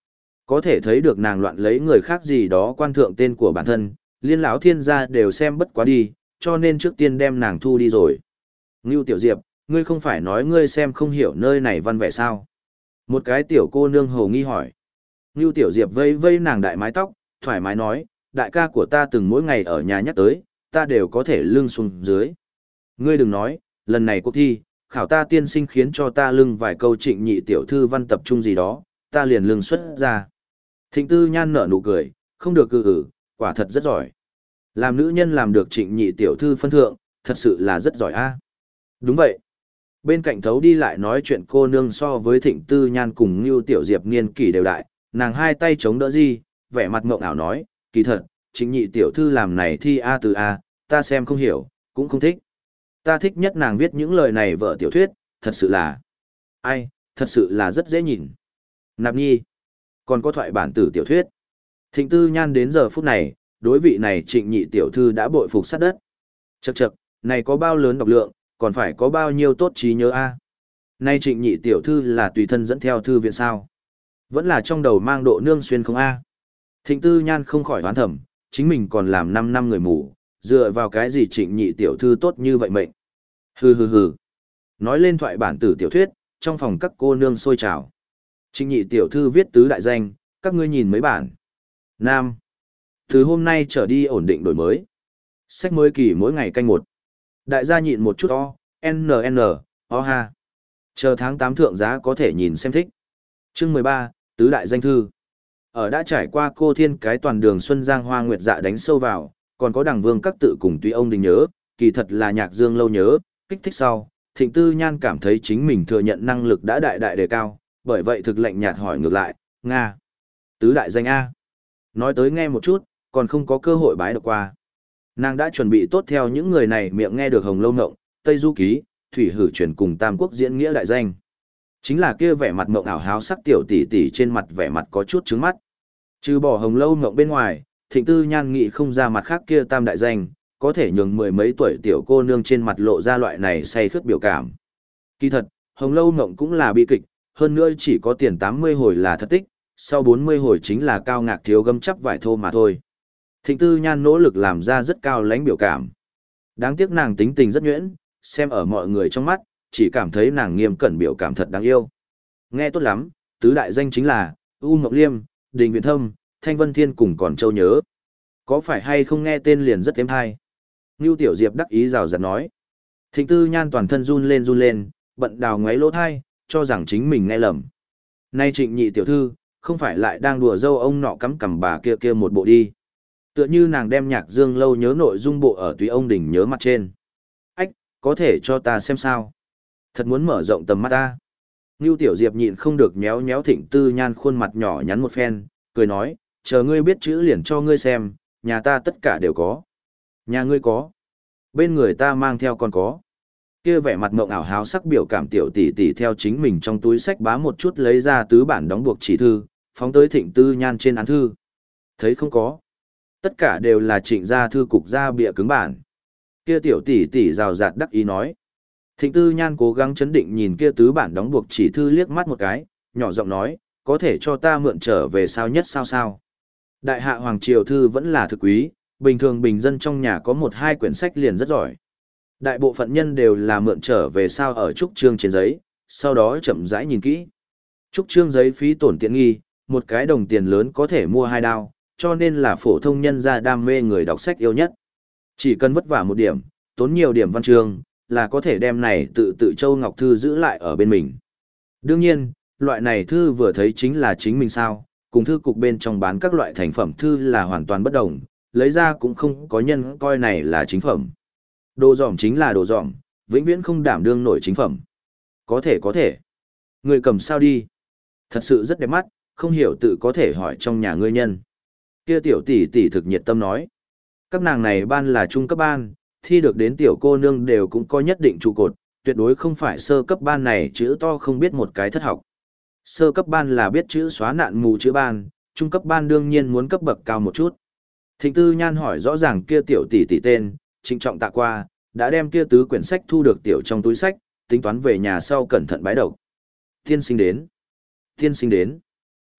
Có thể thấy được nàng loạn lấy người khác gì đó quan thượng tên của bản thân, liên lão thiên gia đều xem bất quá đi, cho nên trước tiên đem nàng thu đi rồi. Ngưu Tiểu Diệp, ngươi không phải nói ngươi xem không hiểu nơi này văn vẻ sao? Một cái tiểu cô nương hồ nghi hỏi. Ngưu Tiểu Diệp vây vây nàng đại mái tóc, thoải mái nói, đại ca của ta từng mỗi ngày ở nhà nhắc tới, ta đều có thể lưng xuống dưới. Ngươi đừng nói, lần này cuộc thi, khảo ta tiên sinh khiến cho ta lưng vài câu trịnh nhị tiểu thư văn tập trung gì đó, ta liền lưng xuất ra. Thịnh Tư Nhan nở nụ cười, không được cự ử, quả thật rất giỏi. Làm nữ nhân làm được trịnh nhị tiểu thư phân thượng, thật sự là rất giỏi a. Đúng vậy. Bên cạnh thấu đi lại nói chuyện cô nương so với Thịnh Tư Nhan cùng Ngưu Tiểu Diệp niên kỷ đều đại, nàng hai tay chống đỡ di, vẻ mặt ngộng ảo nói, kỳ thật, trịnh nhị tiểu thư làm này thi A từ A, ta xem không hiểu, cũng không thích. Ta thích nhất nàng viết những lời này vợ tiểu thuyết, thật sự là, ai, thật sự là rất dễ nhìn. Nạp nhi, còn có thoại bản tử tiểu thuyết. Thịnh Tư Nhan đến giờ phút này, đối vị này trịnh nhị tiểu thư đã bội phục sát đất. Chậc chậc, này có bao lớn độc lượng, còn phải có bao nhiêu tốt trí nhớ a. Nay trịnh nhị tiểu thư là tùy thân dẫn theo thư viện sao? Vẫn là trong đầu mang độ nương xuyên không a? Thịnh Tư Nhan không khỏi hoán thẩm, chính mình còn làm năm năm người mù, dựa vào cái gì trịnh nhị tiểu thư tốt như vậy mệnh. Hừ hừ hừ. Nói lên thoại bản tử tiểu thuyết, trong phòng các cô nương sôi trào. Trịnh nhị tiểu thư viết tứ đại danh, các ngươi nhìn mấy bản. Nam. Từ hôm nay trở đi ổn định đổi mới. Sách mới kỳ mỗi ngày canh một. Đại gia nhịn một chút o, n n, o ha. Chờ tháng tám thượng giá có thể nhìn xem thích. Chương mười ba, tứ đại danh thư. Ở đã trải qua cô thiên cái toàn đường Xuân Giang Hoa Nguyệt Dạ đánh sâu vào, còn có đằng vương các tự cùng tuy ông đình nhớ, kỳ thật là nhạc dương lâu nhớ, kích thích sau, Thịnh Tư Nhan cảm thấy chính mình thừa nhận năng lực đã đại đại đề cao, bởi vậy thực lệnh nhạt hỏi ngược lại, Nga. Tứ đại danh A. Nói tới nghe một chút, còn không có cơ hội bái được qua. Nàng đã chuẩn bị tốt theo những người này miệng nghe được Hồng Lâu Ngộng, Tây Du Ký, Thủy Hử Chuyển cùng Tam Quốc diễn nghĩa đại danh. Chính là kia vẻ mặt mộng ảo háo sắc tiểu tỷ tỷ trên mặt vẻ mặt có chút trứng mắt. Trừ bỏ Hồng Lâu Ngộng bên ngoài, Thịnh Tư Nhan nghĩ không ra mặt khác kia tam đại danh, có thể nhường mười mấy tuổi tiểu cô nương trên mặt lộ ra loại này say khướt biểu cảm. Kỳ thật, Hồng Lâu Ngộng cũng là bi kịch, hơn nữa chỉ có tiền tám mươi hồi là thật tích, sau bốn mươi hồi chính là cao ngạc thiếu gấm chắp vải thô mà thôi. Thịnh Tư Nhan nỗ lực làm ra rất cao lãnh biểu cảm. Đáng tiếc nàng tính tình rất nhuyễn, xem ở mọi người trong mắt, chỉ cảm thấy nàng nghiêm cẩn biểu cảm thật đáng yêu. Nghe tốt lắm, tứ đại danh chính là U Ngọc Liêm, Đình Viện Thâm, Thanh Vân Thiên cùng còn Châu Nhớ. Có phải hay không nghe tên liền rất êm hay? Ngưu Tiểu Diệp đắc ý rào rạt nói. Thịnh Tư Nhan toàn thân run lên run lên, bận đào ngoáy lỗ thai, cho rằng chính mình nghe lầm. Nay Trịnh nhị tiểu thư, không phải lại đang đùa dâu ông nọ cắm cằm bà kia kia một bộ đi. Tựa như nàng đem nhạc dương lâu nhớ nội dung bộ ở tùy ông đỉnh nhớ mặt trên. Ách, có thể cho ta xem sao? Thật muốn mở rộng tầm mắt ta. Ngưu Tiểu Diệp nhịn không được nhéo nhéo Thịnh Tư Nhan khuôn mặt nhỏ nhắn một phen, cười nói, chờ ngươi biết chữ liền cho ngươi xem, nhà ta tất cả đều có. Nhà ngươi có. Bên người ta mang theo còn có. Kia vẻ mặt mộng ảo háo sắc biểu cảm tiểu tỷ tỷ theo chính mình trong túi sách bá một chút lấy ra tứ bản đóng buộc chỉ thư, phóng tới Thịnh Tư Nhan trên án thư. Thấy không có. Tất cả đều là Trịnh gia thư cục gia bìa cứng bản. Kia tiểu tỷ tỷ rào rạt đắc ý nói. Thịnh Tư Nhan cố gắng chấn định nhìn kia tứ bản đóng buộc chỉ thư liếc mắt một cái, nhỏ giọng nói, có thể cho ta mượn trở về sao nhất sao sao. Đại hạ hoàng triều thư vẫn là thực quý, bình thường bình dân trong nhà có một hai quyển sách liền rất giỏi. Đại bộ phận nhân đều là mượn trở về sao ở trúc trương trên giấy, sau đó chậm rãi nhìn kỹ. Trúc trương giấy phí tổn tiện nghi, một cái đồng tiền lớn có thể mua hai đao, cho nên là phổ thông nhân gia đam mê người đọc sách yêu nhất. Chỉ cần vất vả một điểm, tốn nhiều điểm văn chương, là có thể đem này tự tự Châu Ngọc Thư giữ lại ở bên mình. Đương nhiên, loại này thư vừa thấy chính là chính mình sao, cùng thư cục bên trong bán các loại thành phẩm thư là hoàn toàn bất đồng, lấy ra cũng không có nhân coi này là chính phẩm. Đồ dỏm chính là đồ dỏm, vĩnh viễn không đảm đương nổi chính phẩm. Có thể có thể. Người cầm sao đi. Thật sự rất đẹp mắt, không hiểu tự có thể hỏi trong nhà ngươi nhân. Kia tiểu tỷ tỷ thực nhiệt tâm nói. Các nàng này ban là trung cấp ban, thi được đến tiểu cô nương đều cũng có nhất định trụ cột, tuyệt đối không phải sơ cấp ban này chữ to không biết một cái thất học. Sơ cấp ban là biết chữ xóa nạn mù chữ ban, trung cấp ban đương nhiên muốn cấp bậc cao một chút. Thịnh Tư Nhan hỏi rõ ràng kia tiểu tỷ tỷ tên, trịnh trọng tạ qua, đã đem kia tứ quyển sách thu được tiểu trong túi sách, tính toán về nhà sau cẩn thận bái độc. Tiên sinh đến. Tiên sinh đến.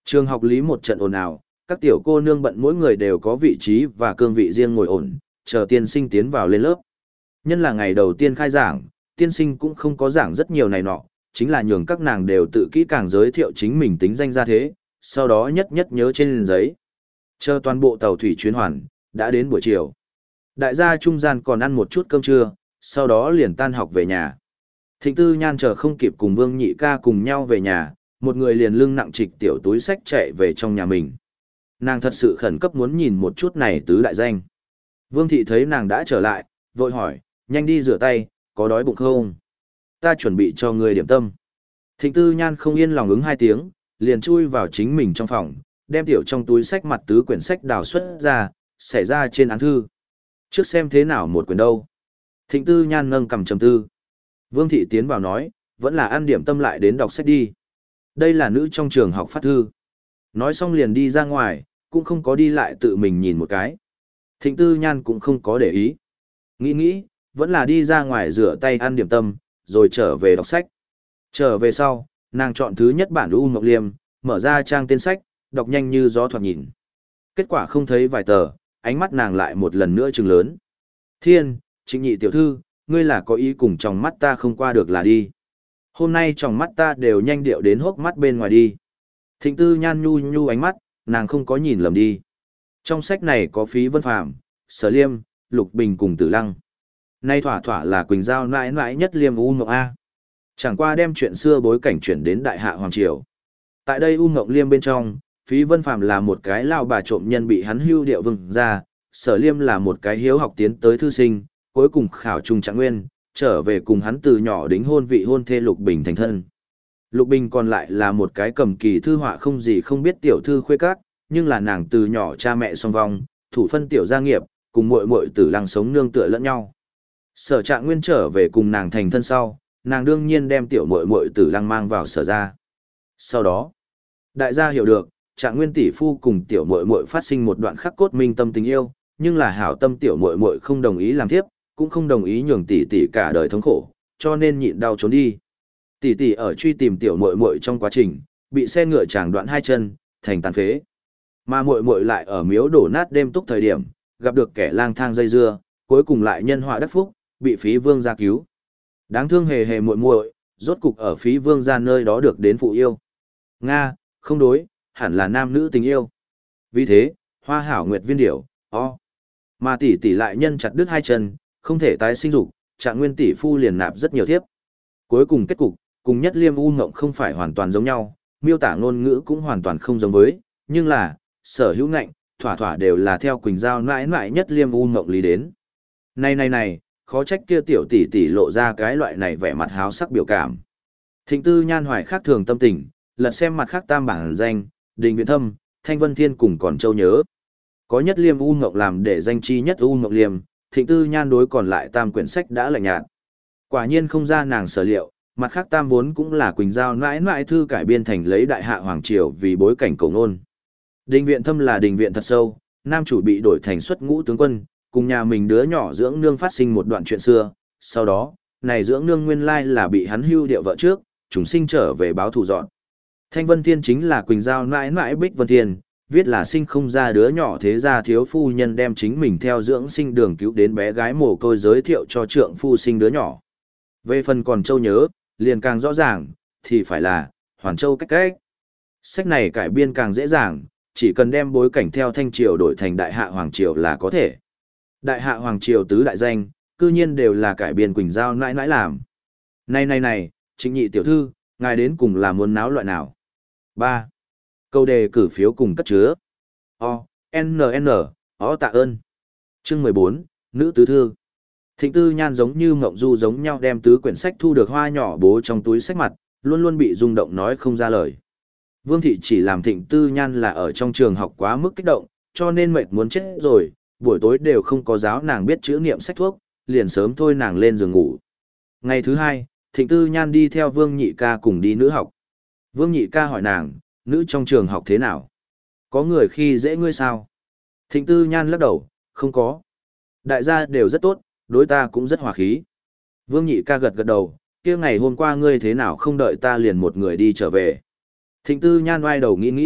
Trường học lý một trận ồn ào, các tiểu cô nương bận mỗi người đều có vị trí và cương vị riêng ngồi ổn, chờ tiên sinh tiến vào lên lớp. Nhân là ngày đầu tiên khai giảng, tiên sinh cũng không có giảng rất nhiều này nọ, chính là nhường các nàng đều tự kỹ càng giới thiệu chính mình tính danh ra thế, sau đó nhất nhất nhớ trên giấy. Chờ toàn bộ tàu thủy chuyến hoàn, đã đến buổi chiều. Đại gia trung gian còn ăn một chút cơm trưa, sau đó liền tan học về nhà. Thịnh Tư Nhan chờ không kịp cùng Vương Nhị ca cùng nhau về nhà, một người liền lưng nặng trịch tiểu túi sách chạy về trong nhà mình. Nàng thật sự khẩn cấp muốn nhìn một chút này tứ đại danh. Vương Thị thấy nàng đã trở lại, vội hỏi, nhanh đi rửa tay, có đói bụng không? Ta chuẩn bị cho người điểm tâm. Thịnh Tư Nhan không yên lòng ứng hai tiếng, liền chui vào chính mình trong phòng, đem tiểu trong túi sách mặt tứ quyển sách đào xuất ra, xẻ ra trên án thư. Trước xem thế nào một quyển đâu. Thịnh Tư Nhan nâng cầm trầm tư. Vương Thị tiến vào nói, vẫn là ăn điểm tâm lại đến đọc sách đi. Đây là nữ trong trường học phát thư. Nói xong liền đi ra ngoài, cũng không có đi lại tự mình nhìn một cái. Thịnh Tư Nhan cũng không có để ý. Nghĩ nghĩ, vẫn là đi ra ngoài rửa tay ăn điểm tâm, rồi trở về đọc sách. Trở về sau, nàng chọn thứ nhất bản U Ngọc Liêm, mở ra trang tên sách, đọc nhanh như gió thoạt nhìn. Kết quả không thấy vài tờ, ánh mắt nàng lại một lần nữa trừng lớn. Thiên, Trịnh Nhị tiểu thư, ngươi là có ý cùng trong mắt ta không qua được là đi. Hôm nay trong mắt ta đều nhanh điệu đến hốc mắt bên ngoài đi. Thịnh Tư Nhan nhu nhu ánh mắt, nàng không có nhìn lầm đi. Trong sách này có Phí Vân Phàm, Sở Liêm, Lục Bình cùng Tử Lăng. Nay thỏa thỏa là Quỳnh Giao nãi nãi nhất Liêm U Ngọc A. Chẳng qua đem chuyện xưa bối cảnh chuyển đến Đại Hạ Hoàng Triều. Tại đây U Ngọc Liêm bên trong, Phí Vân Phàm là một cái lao bà trộm nhân bị hắn hưu điệu vừng ra, Sở Liêm là một cái hiếu học tiến tới thư sinh, cuối cùng khảo trung trạng nguyên, trở về cùng hắn từ nhỏ đính hôn vị hôn thê Lục Bình thành thân. Lục Bình còn lại là một cái cầm kỳ thư họa không gì không biết tiểu thư khuê các, nhưng là nàng từ nhỏ cha mẹ song vong, thủ phân tiểu gia nghiệp, cùng muội muội Tử Lăng sống nương tựa lẫn nhau. Sở Trạng Nguyên trở về cùng nàng thành thân sau, nàng đương nhiên đem tiểu muội muội Tử Lăng mang vào sở gia. Sau đó, đại gia hiểu được, Trạng Nguyên tỷ phu cùng tiểu muội muội phát sinh một đoạn khắc cốt minh tâm tình yêu, nhưng là hảo tâm tiểu muội muội không đồng ý làm tiếp, cũng không đồng ý nhường tỷ tỷ cả đời thống khổ, cho nên nhịn đau trốn đi. Tỷ tỷ ở truy tìm tiểu muội muội trong quá trình, bị xe ngựa chàng đoạn hai chân, thành tàn phế. Mà muội muội lại ở miếu đổ nát đêm túc thời điểm, gặp được kẻ lang thang dây dưa, cuối cùng lại nhân họa đắc phúc, bị Phí Vương gia cứu. Đáng thương hề hề muội muội, rốt cục ở Phí Vương gia nơi đó được đến phụ yêu. Nga, không đối, hẳn là nam nữ tình yêu. Vì thế, Hoa Hảo Nguyệt Viên điểu, o. Mà tỷ tỷ lại nhân chặt đứt hai chân, không thể tái sinh dục, Trạng Nguyên tỷ phu liền nạp rất nhiều thiếp. Cuối cùng kết cục, cùng nhất Liêm U Ngộng không phải hoàn toàn giống nhau, miêu tả ngôn ngữ cũng hoàn toàn không giống với, nhưng là, sở hữu ngạnh, thỏa thỏa đều là theo Quỳnh Giao nãi nãi nhất Liêm U Ngộng lý đến. Này này này, khó trách kia tiểu tỷ tỷ lộ ra cái loại này vẻ mặt háo sắc biểu cảm. Thịnh Tư Nhan hoài khác thường tâm tình, lật xem mặt khác tam bản danh, Đình Viện Thâm, Thanh Vân Thiên cùng còn Châu Nhớ. Có nhất Liêm U Ngộng làm để danh chi nhất U Ngộng Liêm, Thịnh Tư Nhan đối còn lại tam quyển sách đã lạnh nhạt. Quả nhiên không ra nàng sở liệu, mặt khác tam vốn cũng là Quỳnh Giao nãi nãi thư cải biên thành lấy Đại Hạ Hoàng Triều vì bối cảnh cổ ngôn. Đình Viện Thâm là đình viện thật sâu, nam chủ bị đổi thành xuất ngũ tướng quân, cùng nhà mình đứa nhỏ dưỡng nương phát sinh một đoạn chuyện xưa, sau đó, này dưỡng nương nguyên lai là bị hắn hưu điệu vợ trước, chúng sinh trở về báo thù dọn. Thanh Vân Thiên chính là Quỳnh Giao nãi nãi Bích Vân Thiên, viết là sinh không ra đứa nhỏ thế ra thiếu phu nhân đem chính mình theo dưỡng sinh đường cứu đến bé gái mồ côi giới thiệu cho trượng phu sinh đứa nhỏ. Về phần còn Châu Nhớ, liền càng rõ ràng, thì phải là Hoàn Châu cách cách. Sách này cải biên càng dễ dàng, chỉ cần đem bối cảnh theo Thanh Triều đổi thành Đại Hạ Hoàng Triều là có thể. Đại Hạ Hoàng Triều tứ đại danh, cư nhiên đều là cải biên Quỳnh Giao nãi nãi làm. Này này này, Trịnh Nhị tiểu thư, ngài đến cùng là muốn náo loại nào? ba. Câu đề cử phiếu cùng cất chứa. O, N N, O tạ ơn. Chương mười bốn, Nữ tứ thư. Thịnh Tư Nhan giống như mộng du giống nhau đem tứ quyển sách thu được hoa nhỏ bố trong túi sách mặt, luôn luôn bị rung động nói không ra lời. Vương Thị chỉ làm Thịnh Tư Nhan là ở trong trường học quá mức kích động, cho nên mệt muốn chết rồi, buổi tối đều không có giáo nàng biết chữ niệm sách thuốc, liền sớm thôi nàng lên giường ngủ. Ngày thứ hai, Thịnh Tư Nhan đi theo Vương Nhị ca cùng đi nữ học. Vương Nhị ca hỏi nàng, nữ trong trường học thế nào? Có người khi dễ ngươi sao? Thịnh Tư Nhan lắc đầu, không có. Đại gia đều rất tốt, đối ta cũng rất hòa khí. Vương Nhị ca gật gật đầu, kia ngày hôm qua ngươi thế nào không đợi ta liền một người đi trở về. Thịnh Tư Nhan oai đầu nghĩ nghĩ,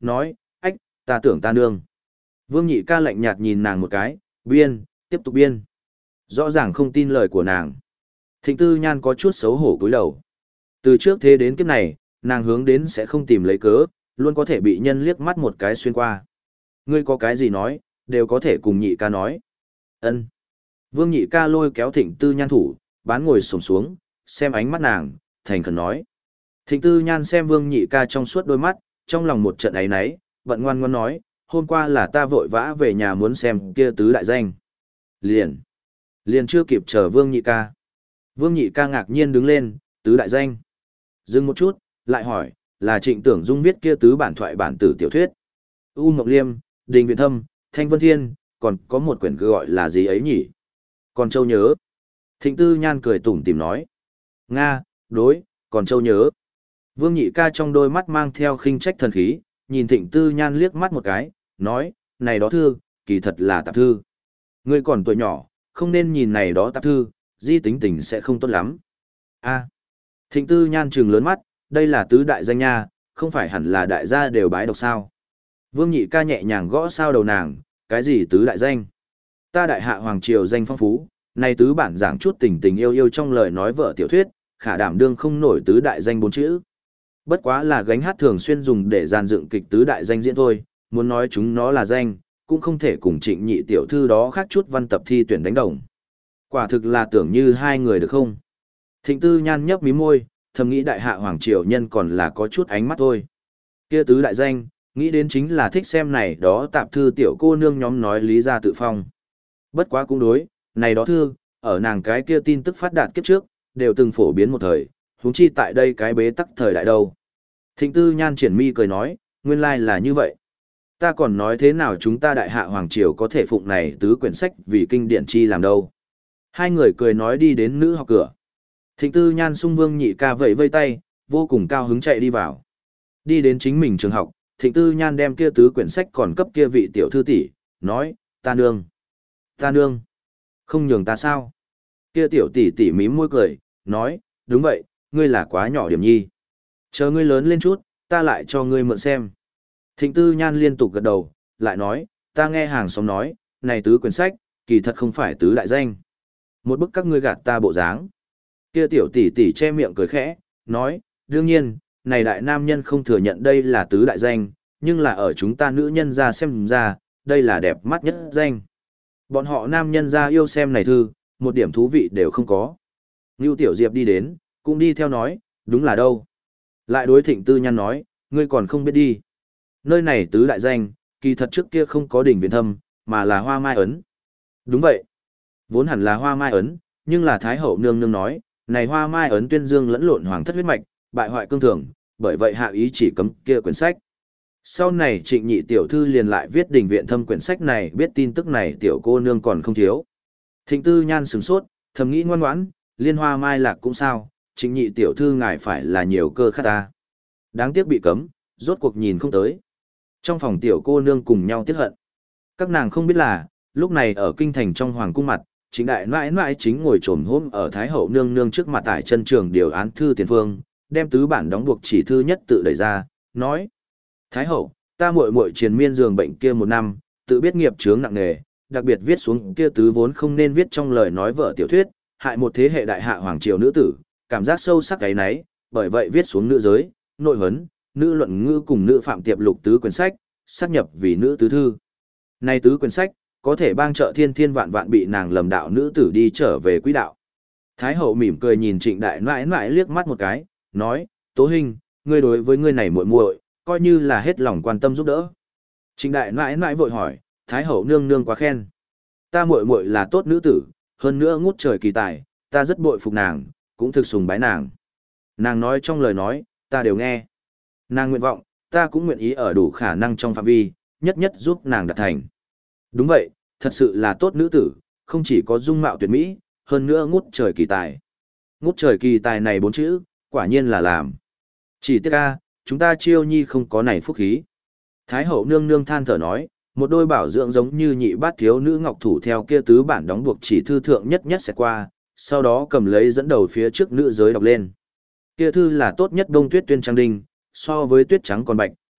nói, ách, ta tưởng ta nương. Vương Nhị Ca lạnh nhạt nhìn nàng một cái, biên, tiếp tục biên. Rõ ràng không tin lời của nàng. Thịnh Tư Nhan có chút xấu hổ cúi đầu. Từ trước thế đến kiếp này, nàng hướng đến sẽ không tìm lấy cớ, luôn có thể bị nhân liếc mắt một cái xuyên qua. Ngươi có cái gì nói, đều có thể cùng Nhị Ca nói. Ân. Vương Nhị Ca lôi kéo Thịnh Tư Nhan thủ, bán ngồi xổm xuống, xem ánh mắt nàng, thành khẩn nói. Thịnh Tư Nhan xem Vương Nhị Ca trong suốt đôi mắt, trong lòng một trận ấy náy, vận ngoan ngoan nói, hôm qua là ta vội vã về nhà muốn xem kia tứ đại danh. Liền. Liền chưa kịp chờ Vương Nhị Ca. Vương Nhị Ca ngạc nhiên đứng lên, tứ đại danh. Dừng một chút, lại hỏi, là Trịnh Tưởng Dung viết kia tứ bản thoại bản tử tiểu thuyết. U Mộng Liêm, Đình Viện Thâm, Thanh Vân Thiên, còn có một quyển gọi là gì ấy nhỉ? Còn Châu nhớ. Thịnh Tư Nhan cười tủm tỉm nói. Nga, đối, còn Châu nhớ. Vương Nhị Ca trong đôi mắt mang theo khinh trách thần khí, nhìn Thịnh Tư Nhan liếc mắt một cái, nói, này đó thư, kỳ thật là tạp thư. Ngươi còn tuổi nhỏ, không nên nhìn này đó tạp thư, di tính tình sẽ không tốt lắm. A. Thịnh Tư Nhan trừng lớn mắt, đây là tứ đại danh nha, không phải hẳn là đại gia đều bái độc sao. Vương Nhị Ca nhẹ nhàng gõ sao đầu nàng, cái gì tứ đại danh? Ta đại hạ hoàng triều danh phong phú, này tứ bản giảng chút tình tình yêu yêu trong lời nói vợ tiểu thuyết, khả đảm đương không nổi tứ đại danh bốn chữ. Bất quá là gánh hát thường xuyên dùng để dàn dựng kịch tứ đại danh diễn thôi, muốn nói chúng nó là danh, cũng không thể cùng Trịnh Nhị tiểu thư đó khác chút văn tập thi tuyển đánh đồng. Quả thực là tưởng như hai người được không? Thịnh Tư Nhan nhấp mí môi, thầm nghĩ đại hạ hoàng triều nhân còn là có chút ánh mắt thôi. Kia tứ đại danh, nghĩ đến chính là thích xem này đó tạp thư tiểu cô nương nhóm nói lý ra tự phong. Bất quá cũng đối, này đó thư, ở nàng cái kia tin tức phát đạt kiếp trước, đều từng phổ biến một thời, huống chi tại đây cái bế tắc thời đại đâu. Thịnh Tư Nhan triển mi cười nói, nguyên lai là như vậy. Ta còn nói thế nào chúng ta đại hạ hoàng triều có thể phụng này tứ quyển sách vì kinh điển chi làm đâu. Hai người cười nói đi đến nữ học cửa. Thịnh Tư Nhan sung Vương Nhị Ca vẫy vây tay, vô cùng cao hứng chạy đi vào. Đi đến chính mình trường học, Thịnh Tư Nhan đem kia tứ quyển sách còn cấp kia vị tiểu thư tỷ, nói, ta nương. Ta nương. Không nhường ta sao? Kia tiểu tỷ tỷ mím môi cười, nói, đúng vậy, ngươi là quá nhỏ điểm nhi. Chờ ngươi lớn lên chút, ta lại cho ngươi mượn xem. Thịnh Tư Nhan liên tục gật đầu, lại nói, ta nghe hàng xóm nói, này tứ quyển sách, kỳ thật không phải tứ đại danh. Một bức các ngươi gạt ta bộ dáng. Kia tiểu tỷ tỷ che miệng cười khẽ, nói, đương nhiên, này đại nam nhân không thừa nhận đây là tứ đại danh, nhưng là ở chúng ta nữ nhân ra xem ra, đây là đẹp mắt nhất danh. Bọn họ nam nhân ra yêu xem này thư, một điểm thú vị đều không có. Ngưu Tiểu Diệp đi đến, cũng đi theo nói, đúng là đâu. Lại đối Thịnh Tư Nhan nói, ngươi còn không biết đi. Nơi này tứ đại danh, kỳ thật trước kia không có đỉnh Viện Thâm, mà là Hoa Mai Ấn. Đúng vậy. Vốn hẳn là Hoa Mai Ấn, nhưng là Thái Hậu nương nương nói, này Hoa Mai Ấn tuyên dương lẫn lộn hoàng thất huyết mạch, bại hoại cương thường, bởi vậy hạ ý chỉ cấm kia quyển sách. Sau này Trịnh Nhị tiểu thư liền lại viết Đình Viện Thâm quyển sách này, biết tin tức này tiểu cô nương còn không thiếu. Thịnh Tư Nhan sửng sốt, thầm nghĩ ngoan ngoãn, liên hoa mai lạc cũng sao, Trịnh Nhị tiểu thư ngài phải là nhiều cơ khát ta. Đáng tiếc bị cấm, rốt cuộc nhìn không tới. Trong phòng tiểu cô nương cùng nhau tiếc hận. Các nàng không biết là, lúc này ở kinh thành trong hoàng cung mặt, Trịnh đại nãi nãi chính ngồi trồm hôm ở Thái Hậu nương nương trước mặt tại chân trường điều án thư tiền phương, đem tứ bản đóng buộc chỉ thư nhất tự đẩy ra, nói: Thái Hậu, ta muội muội triền miên giường bệnh kia một năm, tự biết nghiệp chướng nặng nề, đặc biệt viết xuống kia tứ vốn không nên viết trong lời nói vợ tiểu thuyết, hại một thế hệ đại hạ hoàng triều nữ tử, cảm giác sâu sắc cái nấy, bởi vậy viết xuống nữ giới, nội huấn, nữ luận ngữ cùng nữ phạm tiệp lục tứ quyển sách, sáp nhập vì nữ tứ thư. Nay tứ quyển sách, có thể bang trợ thiên thiên vạn vạn bị nàng lầm đạo nữ tử đi trở về quỹ đạo. Thái Hậu mỉm cười nhìn Trịnh đại nãi nãi liếc mắt một cái, nói: Tố Hinh, ngươi đối với ngươi này muội muội, coi như là hết lòng quan tâm giúp đỡ. Trịnh đại nãi nãi vội hỏi: Thái Hậu nương nương quá khen. Ta muội muội là tốt nữ tử, hơn nữa ngút trời kỳ tài, ta rất bội phục nàng, cũng thực sùng bái nàng. Nàng nói trong lời nói, ta đều nghe. Nàng nguyện vọng, ta cũng nguyện ý ở đủ khả năng trong phạm vi, nhất nhất giúp nàng đạt thành. Đúng vậy, thật sự là tốt nữ tử, không chỉ có dung mạo tuyệt mỹ, hơn nữa ngút trời kỳ tài. Ngút trời kỳ tài này bốn chữ, quả nhiên là làm. Chỉ tiếc a, chúng ta chiêu nhi không có này phúc khí. Thái Hậu nương nương than thở nói, một đôi bảo dưỡng giống như nhị bát thiếu nữ ngọc thủ theo kia tứ bản đóng buộc chỉ thư thượng nhất nhất sẽ qua, sau đó cầm lấy dẫn đầu phía trước nữ giới đọc lên. Kia thư là tốt nhất đông tuyết tuyên trang đinh, so với tuyết trắng còn bạch,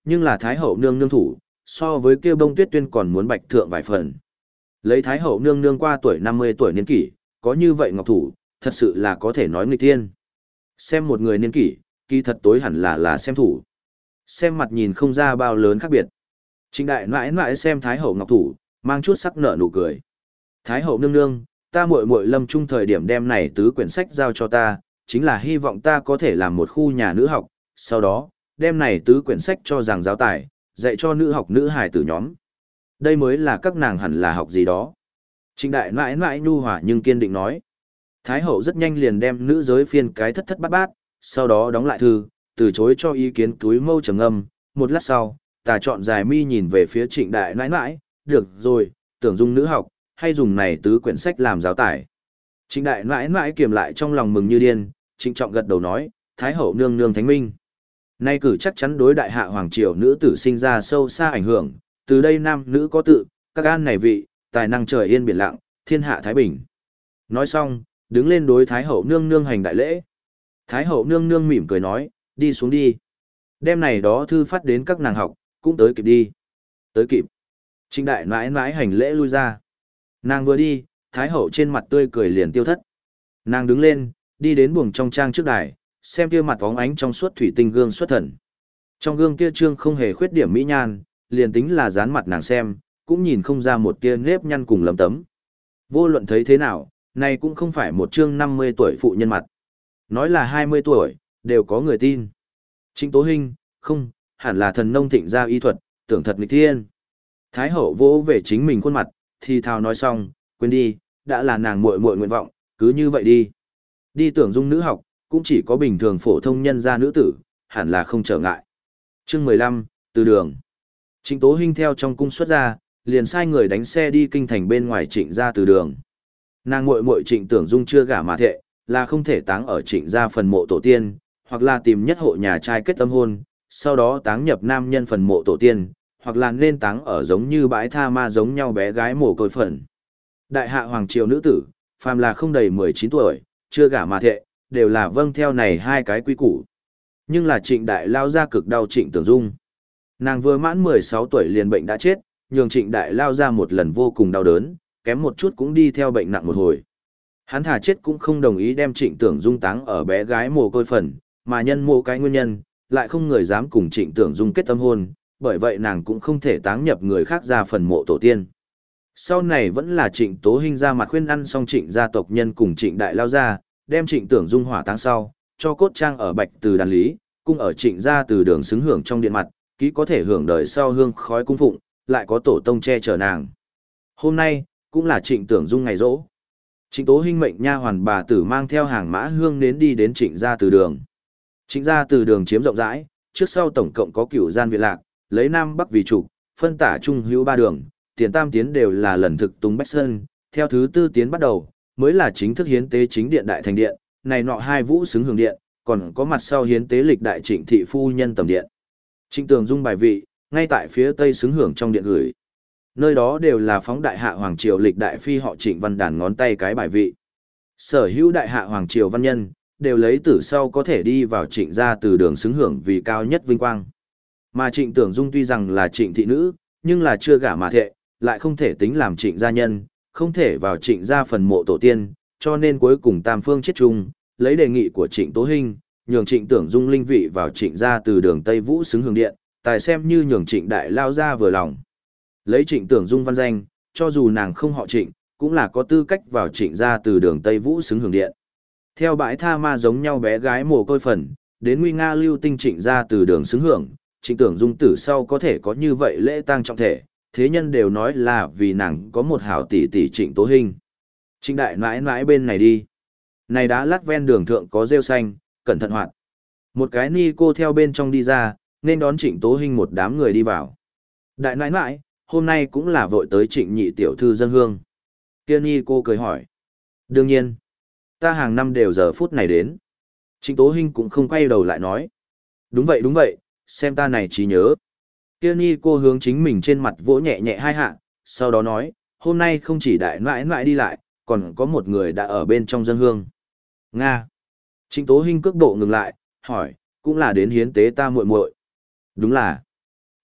nhưng là Thái hậu nương nương thủ, so với kia bông tuyết tuyên còn muốn bạch thượng vài phần. Lấy Thái hậu nương nương qua tuổi năm mươi tuổi niên kỷ, có như vậy ngọc thủ, thật sự là có thể nói nghịch thiên. Xem một người niên kỷ, kỳ thật tối hẳn là là xem thủ. Xem mặt nhìn không ra bao lớn khác biệt. Trịnh đại nãi nãi xem Thái hậu ngọc thủ, mang chút sắc nở nụ cười. Thái hậu nương nương, ta muội muội lâm trung thời điểm đem này tứ quyển sách giao cho ta, chính là hy vọng ta có thể làm một khu nhà nữ học, sau đó, đem này tứ quyển sách cho giảng giáo tài, dạy cho nữ học nữ hài tử nhóm. Đây mới là các nàng hẳn là học gì đó. Trịnh đại nãi nãi nhu hòa nhưng kiên định nói. Thái hậu rất nhanh liền đem nữ giới phiên cái thất thất bát bát, sau đó đóng lại thư, từ chối cho ý kiến túi mâu trầm âm. Một lát sau, tà chọn dài mi nhìn về phía trịnh đại nãi nãi, được rồi, tưởng dùng nữ học, hay dùng này tứ quyển sách làm giáo tải. Trịnh đại nãi nãi kiềm lại trong lòng mừng như điên, trịnh trọng gật đầu nói, Thái hậu nương nương thánh minh. Nay cử chắc chắn đối đại hạ hoàng triều nữ tử sinh ra sâu xa ảnh hưởng, từ đây nam nữ có tự, các an này vị, tài năng trời yên biển lặng, thiên hạ thái bình. Nói xong, đứng lên đối Thái hậu nương nương hành đại lễ. Thái hậu nương nương mỉm cười nói, đi xuống đi. Đêm này đó thư phát đến các nàng học, cũng tới kịp đi. Tới kịp. Trịnh đại nãi nãi hành lễ lui ra. Nàng vừa đi, Thái hậu trên mặt tươi cười liền tiêu thất. Nàng đứng lên, đi đến buồng trong trang trước đài, xem kia mặt bóng ánh trong suốt thủy tinh gương xuất thần. Trong gương kia trương không hề khuyết điểm mỹ nhan, liền tính là dán mặt nàng xem, cũng nhìn không ra một tia nếp nhăn cùng lấm tấm. Vô luận thấy thế nào, này cũng không phải một trương năm mươi tuổi phụ nhân mặt. Nói là hai mươi tuổi, đều có người tin. Trịnh Tố Hinh, không, hẳn là thần nông thịnh gia y thuật, tưởng thật nghịch thiên. Thái hậu vỗ về chính mình khuôn mặt, thì thào nói xong, quên đi, đã là nàng muội muội nguyện vọng, cứ như vậy đi. Đi tưởng dung nữ học, cũng chỉ có bình thường phổ thông nhân gia nữ tử, hẳn là không trở ngại. Chương mười lăm, từ đường. Trịnh Tố Hinh theo trong cung xuất ra, liền sai người đánh xe đi kinh thành bên ngoài trịnh gia từ đường. Nàng muội muội Trịnh Tưởng Dung chưa gả mà thệ, là không thể táng ở trịnh gia phần mộ tổ tiên, hoặc là tìm nhất hộ nhà trai kết tâm hôn, sau đó táng nhập nam nhân phần mộ tổ tiên, hoặc là nên táng ở giống như bãi tha ma giống nhau bé gái mồ côi phần. Đại hạ hoàng triều nữ tử, phàm là không đầy mười chín tuổi, chưa gả mà thệ, đều là vâng theo này hai cái quy củ. Nhưng là trịnh đại lao ra cực đau Trịnh Tưởng Dung. Nàng vừa mãn mười sáu tuổi liền bệnh đã chết, nhường trịnh đại lao ra một lần vô cùng đau đớn, kém một chút cũng đi theo bệnh nặng một hồi. Hắn thà chết cũng không đồng ý đem Trịnh Tưởng Dung táng ở bé gái mồ côi phần, mà nhân mộ cái nguyên nhân, lại không người dám cùng Trịnh Tưởng Dung kết tâm hôn, bởi vậy nàng cũng không thể táng nhập người khác ra phần mộ tổ tiên. Sau này vẫn là Trịnh Tố Hinh ra mặt khuyên ăn xong Trịnh gia tộc nhân cùng Trịnh đại lao ra, đem Trịnh Tưởng Dung hỏa táng sau, cho cốt trang ở Bạch Từ đàn lý, cung ở Trịnh gia từ đường xứng hưởng trong điện mặt, ký có thể hưởng đời sau hương khói cung phụng, lại có tổ tông che chở nàng. Hôm nay, cũng là Trịnh Tưởng Dung ngày rỗ. Trịnh Tố Hinh mệnh nha hoàn bà tử mang theo hàng mã hương nến đi đến Trịnh gia từ đường. Trịnh gia từ đường chiếm rộng rãi, trước sau tổng cộng có cửu gian viện lạc, lấy nam bắc vì trục, phân tả trung hữu ba đường, tiền tam tiến đều là lần thực tùng bách sơn, theo thứ tư tiến bắt đầu, mới là chính thức hiến tế chính điện đại thành điện, này nọ hai vũ xứng hưởng điện, còn có mặt sau hiến tế lịch đại Trịnh thị phu nhân tầm điện. Trịnh Tưởng Dung bài vị, ngay tại phía tây xứng hưởng trong điện gửi. Nơi đó đều là phóng đại hạ hoàng triều lịch đại phi họ Trịnh văn đàn ngón tay cái bài vị. Sở hữu đại hạ hoàng triều văn nhân, đều lấy tử sau có thể đi vào Trịnh gia từ đường xứng hưởng vì cao nhất vinh quang. Mà Trịnh Tưởng Dung tuy rằng là Trịnh thị nữ, nhưng là chưa gả mà thệ, lại không thể tính làm Trịnh gia nhân, không thể vào Trịnh gia phần mộ tổ tiên, cho nên cuối cùng tam phương chết chung, lấy đề nghị của Trịnh Tố Hinh, nhường Trịnh Tưởng Dung linh vị vào Trịnh gia từ đường Tây Vũ xứng hưởng điện, tài xem như nhường Trịnh đại lao ra vừa lòng. Lấy Trịnh Tưởng Dung văn danh, cho dù nàng không họ Trịnh, cũng là có tư cách vào Trịnh gia từ đường Tây Vũ xứng hưởng điện. Theo bãi tha ma giống nhau bé gái mồ côi phần, đến nguy nga lưu tinh Trịnh gia từ đường xứng hưởng, Trịnh Tưởng Dung tử sau có thể có như vậy lễ tang trọng thể, thế nhân đều nói là vì nàng có một hảo tỷ tỷ Trịnh Tố Hinh. Trịnh đại nãi nãi bên này đi. Này đá lát ven đường thượng có rêu xanh, cẩn thận hoạt. Một cái ni cô theo bên trong đi ra, nên đón Trịnh Tố Hinh một đám người đi vào. Đại nãi nãi, hôm nay cũng là vội tới Trịnh nhị tiểu thư dân hương. Kia ni cô cười hỏi. Đương nhiên, ta hàng năm đều giờ phút này đến. Trịnh Tố Hinh cũng không quay đầu lại nói. Đúng vậy đúng vậy, xem ta này trí nhớ. Kia ni cô hướng chính mình trên mặt vỗ nhẹ nhẹ hai hạ, sau đó nói, hôm nay không chỉ đại nãi nãi đi lại, còn có một người đã ở bên trong dân hương. Nga. Trịnh Tố Hinh cước bộ ngừng lại, hỏi, cũng là đến hiến tế ta muội muội. Đúng là.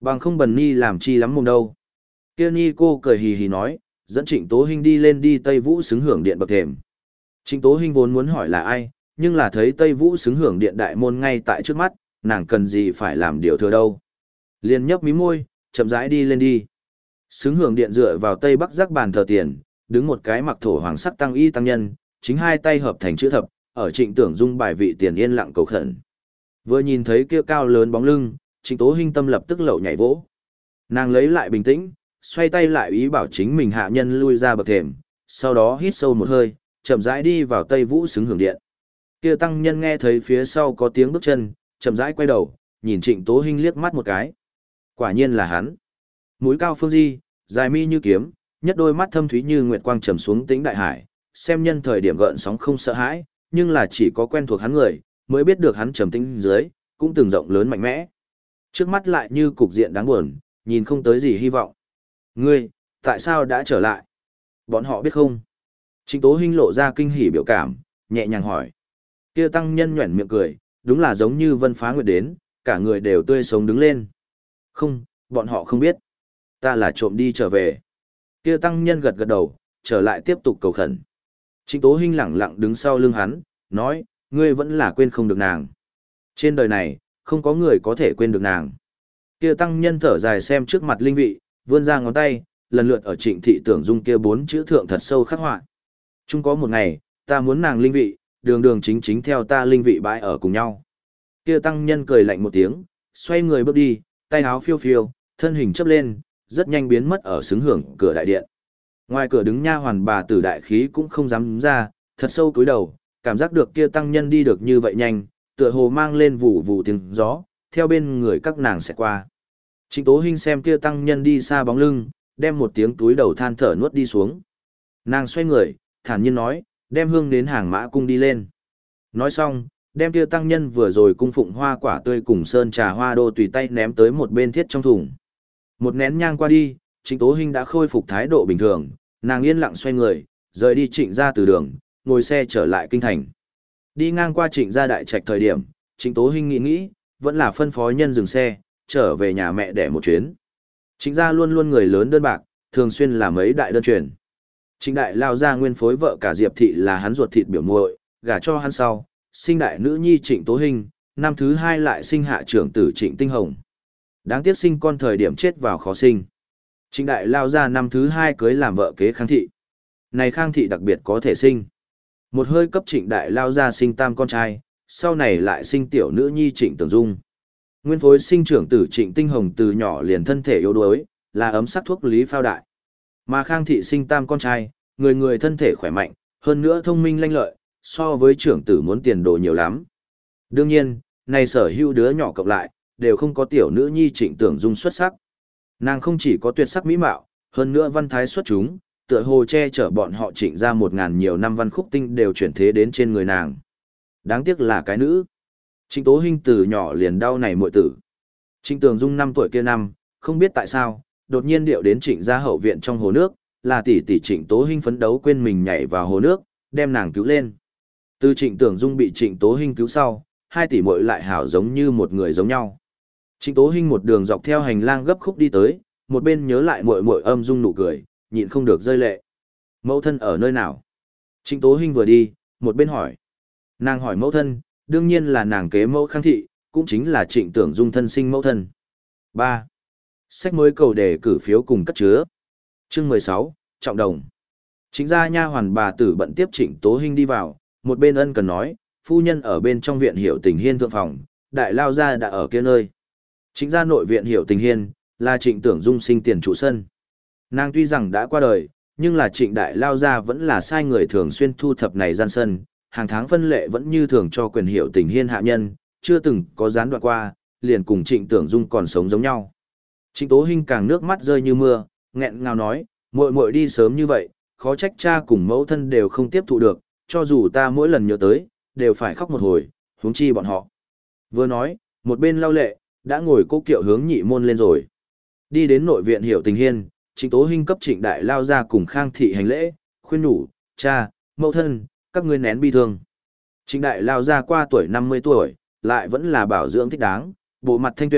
Bằng không bần ni làm chi lắm mồm đâu. Kia ni cô cười hì hì nói, dẫn Trịnh Tố Hinh đi lên đi Tây Vũ xứng hưởng điện bậc thềm. Trịnh Tố Hinh vốn muốn hỏi là ai, nhưng là thấy Tây Vũ xứng hưởng điện đại môn ngay tại trước mắt, nàng cần gì phải làm điều thừa đâu. Liền nhấp mí môi, chậm rãi đi lên đi. Xứng hưởng điện dựa vào Tây Bắc giác bàn thờ tiền, đứng một cái mặc thổ hoàng sắc tăng y tăng nhân, chính hai tay hợp thành chữ thập, ở Trịnh Tưởng Dung bài vị tiền yên lặng cầu khẩn. Vừa nhìn thấy kia cao lớn bóng lưng, Trịnh Tố Hinh tâm lập tức lậu nhảy vỗ. Nàng lấy lại bình tĩnh, xoay tay lại ý bảo chính mình hạ nhân lui ra bậc thềm, sau đó hít sâu một hơi, chậm rãi đi vào Tây Vũ xứng hưởng điện. Kia tăng nhân nghe thấy phía sau có tiếng bước chân, chậm rãi quay đầu, nhìn Trịnh Tố Hinh liếc mắt một cái. Quả nhiên là hắn. Mũi cao phương di, dài mi như kiếm, nhất đôi mắt thâm thúy như nguyệt quang trầm xuống tĩnh đại hải, xem nhân thời điểm gợn sóng không sợ hãi, nhưng là chỉ có quen thuộc hắn người, mới biết được hắn trầm tĩnh dưới, cũng từng rộng lớn mạnh mẽ. Trước mắt lại như cục diện đáng buồn, nhìn không tới gì hy vọng. Ngươi, tại sao đã trở lại? Bọn họ biết không? Trịnh Tố Hinh lộ ra kinh hỉ biểu cảm, nhẹ nhàng hỏi. Kia tăng nhân nhuẩn miệng cười, đúng là giống như vân phá nguyệt đến, cả người đều tươi sống đứng lên. Không, bọn họ không biết. Ta là trộm đi trở về. Kia tăng nhân gật gật đầu, trở lại tiếp tục cầu khẩn. Trịnh Tố Hinh lẳng lặng đứng sau lưng hắn, nói, ngươi vẫn là quên không được nàng. Trên đời này, không có người có thể quên được nàng. Kia tăng nhân thở dài xem trước mặt linh vị, vươn ra ngón tay, lần lượt ở Trịnh Thị Tưởng Dung kia bốn chữ thượng thật sâu khắc họa. Chung có một ngày, ta muốn nàng linh vị, đường đường chính chính theo ta linh vị bãi ở cùng nhau. Kia tăng nhân cười lạnh một tiếng, xoay người bước đi, tay áo phiêu phiêu, thân hình chớp lên, rất nhanh biến mất ở xứng hưởng cửa đại điện. Ngoài cửa đứng nha hoàn bà tử đại khí cũng không dám ra, thật sâu cúi đầu, cảm giác được kia tăng nhân đi được như vậy nhanh, tựa hồ mang lên vụ vụ tiếng gió, theo bên người các nàng sẽ qua. Trịnh Tố Hinh xem kia tăng nhân đi xa bóng lưng, đem một tiếng túi đầu than thở nuốt đi xuống. Nàng xoay người, thản nhiên nói, đem hương đến hàng mã cung đi lên. Nói xong, đem kia tăng nhân vừa rồi cung phụng hoa quả tươi cùng sơn trà hoa đô tùy tay ném tới một bên thiết trong thùng. Một nén nhang qua đi, Trịnh Tố Hinh đã khôi phục thái độ bình thường, nàng yên lặng xoay người, rời đi Trịnh gia từ đường, ngồi xe trở lại kinh thành. Đi ngang qua Trịnh gia đại trạch thời điểm, Trịnh Tố Hinh nghĩ nghĩ, vẫn là phân phó nhân dừng xe, trở về nhà mẹ đẻ một chuyến. Trịnh gia luôn luôn người lớn đơn bạc, thường xuyên làm mấy đại đơn truyền. Trịnh đại lao ra nguyên phối vợ cả Diệp thị là hắn ruột thịt biểu muội, gả cho hắn sau, sinh đại nữ nhi Trịnh Tố Hinh, năm thứ hai lại sinh hạ trưởng tử Trịnh Tinh Hồng. Đáng tiếc sinh con thời điểm chết vào khó sinh. Trịnh đại lao ra năm thứ hai cưới làm vợ kế Khang thị. Này Khang thị đặc biệt có thể sinh. Một hơi cấp Trịnh đại lao ra sinh tam con trai, sau này lại sinh tiểu nữ nhi Trịnh Tưởng Dung. Nguyên phối sinh trưởng tử Trịnh Tinh Hồng từ nhỏ liền thân thể yếu đuối, là ấm sắc thuốc lý phao đại. Mà Khang thị sinh tam con trai, người người thân thể khỏe mạnh, hơn nữa thông minh lanh lợi, so với trưởng tử muốn tiền đồ nhiều lắm. Đương nhiên, này sở hữu đứa nhỏ cộng lại, đều không có tiểu nữ nhi Trịnh Tưởng Dung xuất sắc. Nàng không chỉ có tuyệt sắc mỹ mạo, hơn nữa văn thái xuất chúng, tựa hồ che chở bọn họ Trịnh ra một ngàn nhiều năm văn khúc tinh đều chuyển thế đến trên người nàng. Đáng tiếc là cái nữ. Trịnh Tố Hinh từ nhỏ liền đau này muội tử. Trịnh Tưởng Dung năm tuổi kia năm, không biết tại sao, đột nhiên điệu đến Trịnh gia hậu viện trong hồ nước, là tỷ tỷ Trịnh Tố Hinh phấn đấu quên mình nhảy vào hồ nước, đem nàng cứu lên. Từ Trịnh Tưởng Dung bị Trịnh Tố Hinh cứu sau, hai tỷ muội lại hảo giống như một người giống nhau. Trịnh Tố Hinh một đường dọc theo hành lang gấp khúc đi tới, một bên nhớ lại muội muội âm dung nụ cười, nhịn không được rơi lệ. Mẫu thân ở nơi nào? Trịnh Tố Hinh vừa đi, một bên hỏi. Nàng hỏi mẫu thân, đương nhiên là nàng kế mẫu Khang thị, cũng chính là Trịnh Tưởng Dung thân sinh mẫu thân. ba. Sách mới cầu đề cử phiếu cùng cất chứa. Chương mười sáu, Trọng Đồng. Chính gia nha hoàn bà tử bận tiếp Trịnh Tố Hinh đi vào, một bên ân cần nói, phu nhân ở bên trong viện Hiểu Tình Hiên thượng phòng, đại lao gia đã ở kia nơi. Chính gia nội viện Hiểu Tình Hiên, là Trịnh Tưởng Dung sinh tiền trụ sân. Nàng tuy rằng đã qua đời, nhưng là Trịnh đại lao gia vẫn là sai người thường xuyên thu thập này gian sân, hàng tháng phân lệ vẫn như thường cho quyền Hiểu Tình Hiên hạ nhân, chưa từng có gián đoạn qua, liền cùng Trịnh Tưởng Dung còn sống giống nhau. Trịnh Tố Hinh càng nước mắt rơi như mưa, nghẹn ngào nói, muội muội đi sớm như vậy, khó trách cha cùng mẫu thân đều không tiếp thụ được, cho dù ta mỗi lần nhớ tới, đều phải khóc một hồi, huống chi bọn họ. Vừa nói, một bên lau lệ, đã ngồi cố kiệu hướng nhị môn lên rồi. Đi đến nội viện Hiểu Tình Hiên, Trịnh Tố Hinh cấp Trịnh đại lao ra cùng Khang thị hành lễ, khuyên nhủ, cha, mẫu thân, các ngươi nén bi thương. Trịnh đại lao ra qua tuổi năm mươi tuổi, lại vẫn là bảo dưỡng thích đáng, bộ mặt thanh tuyển,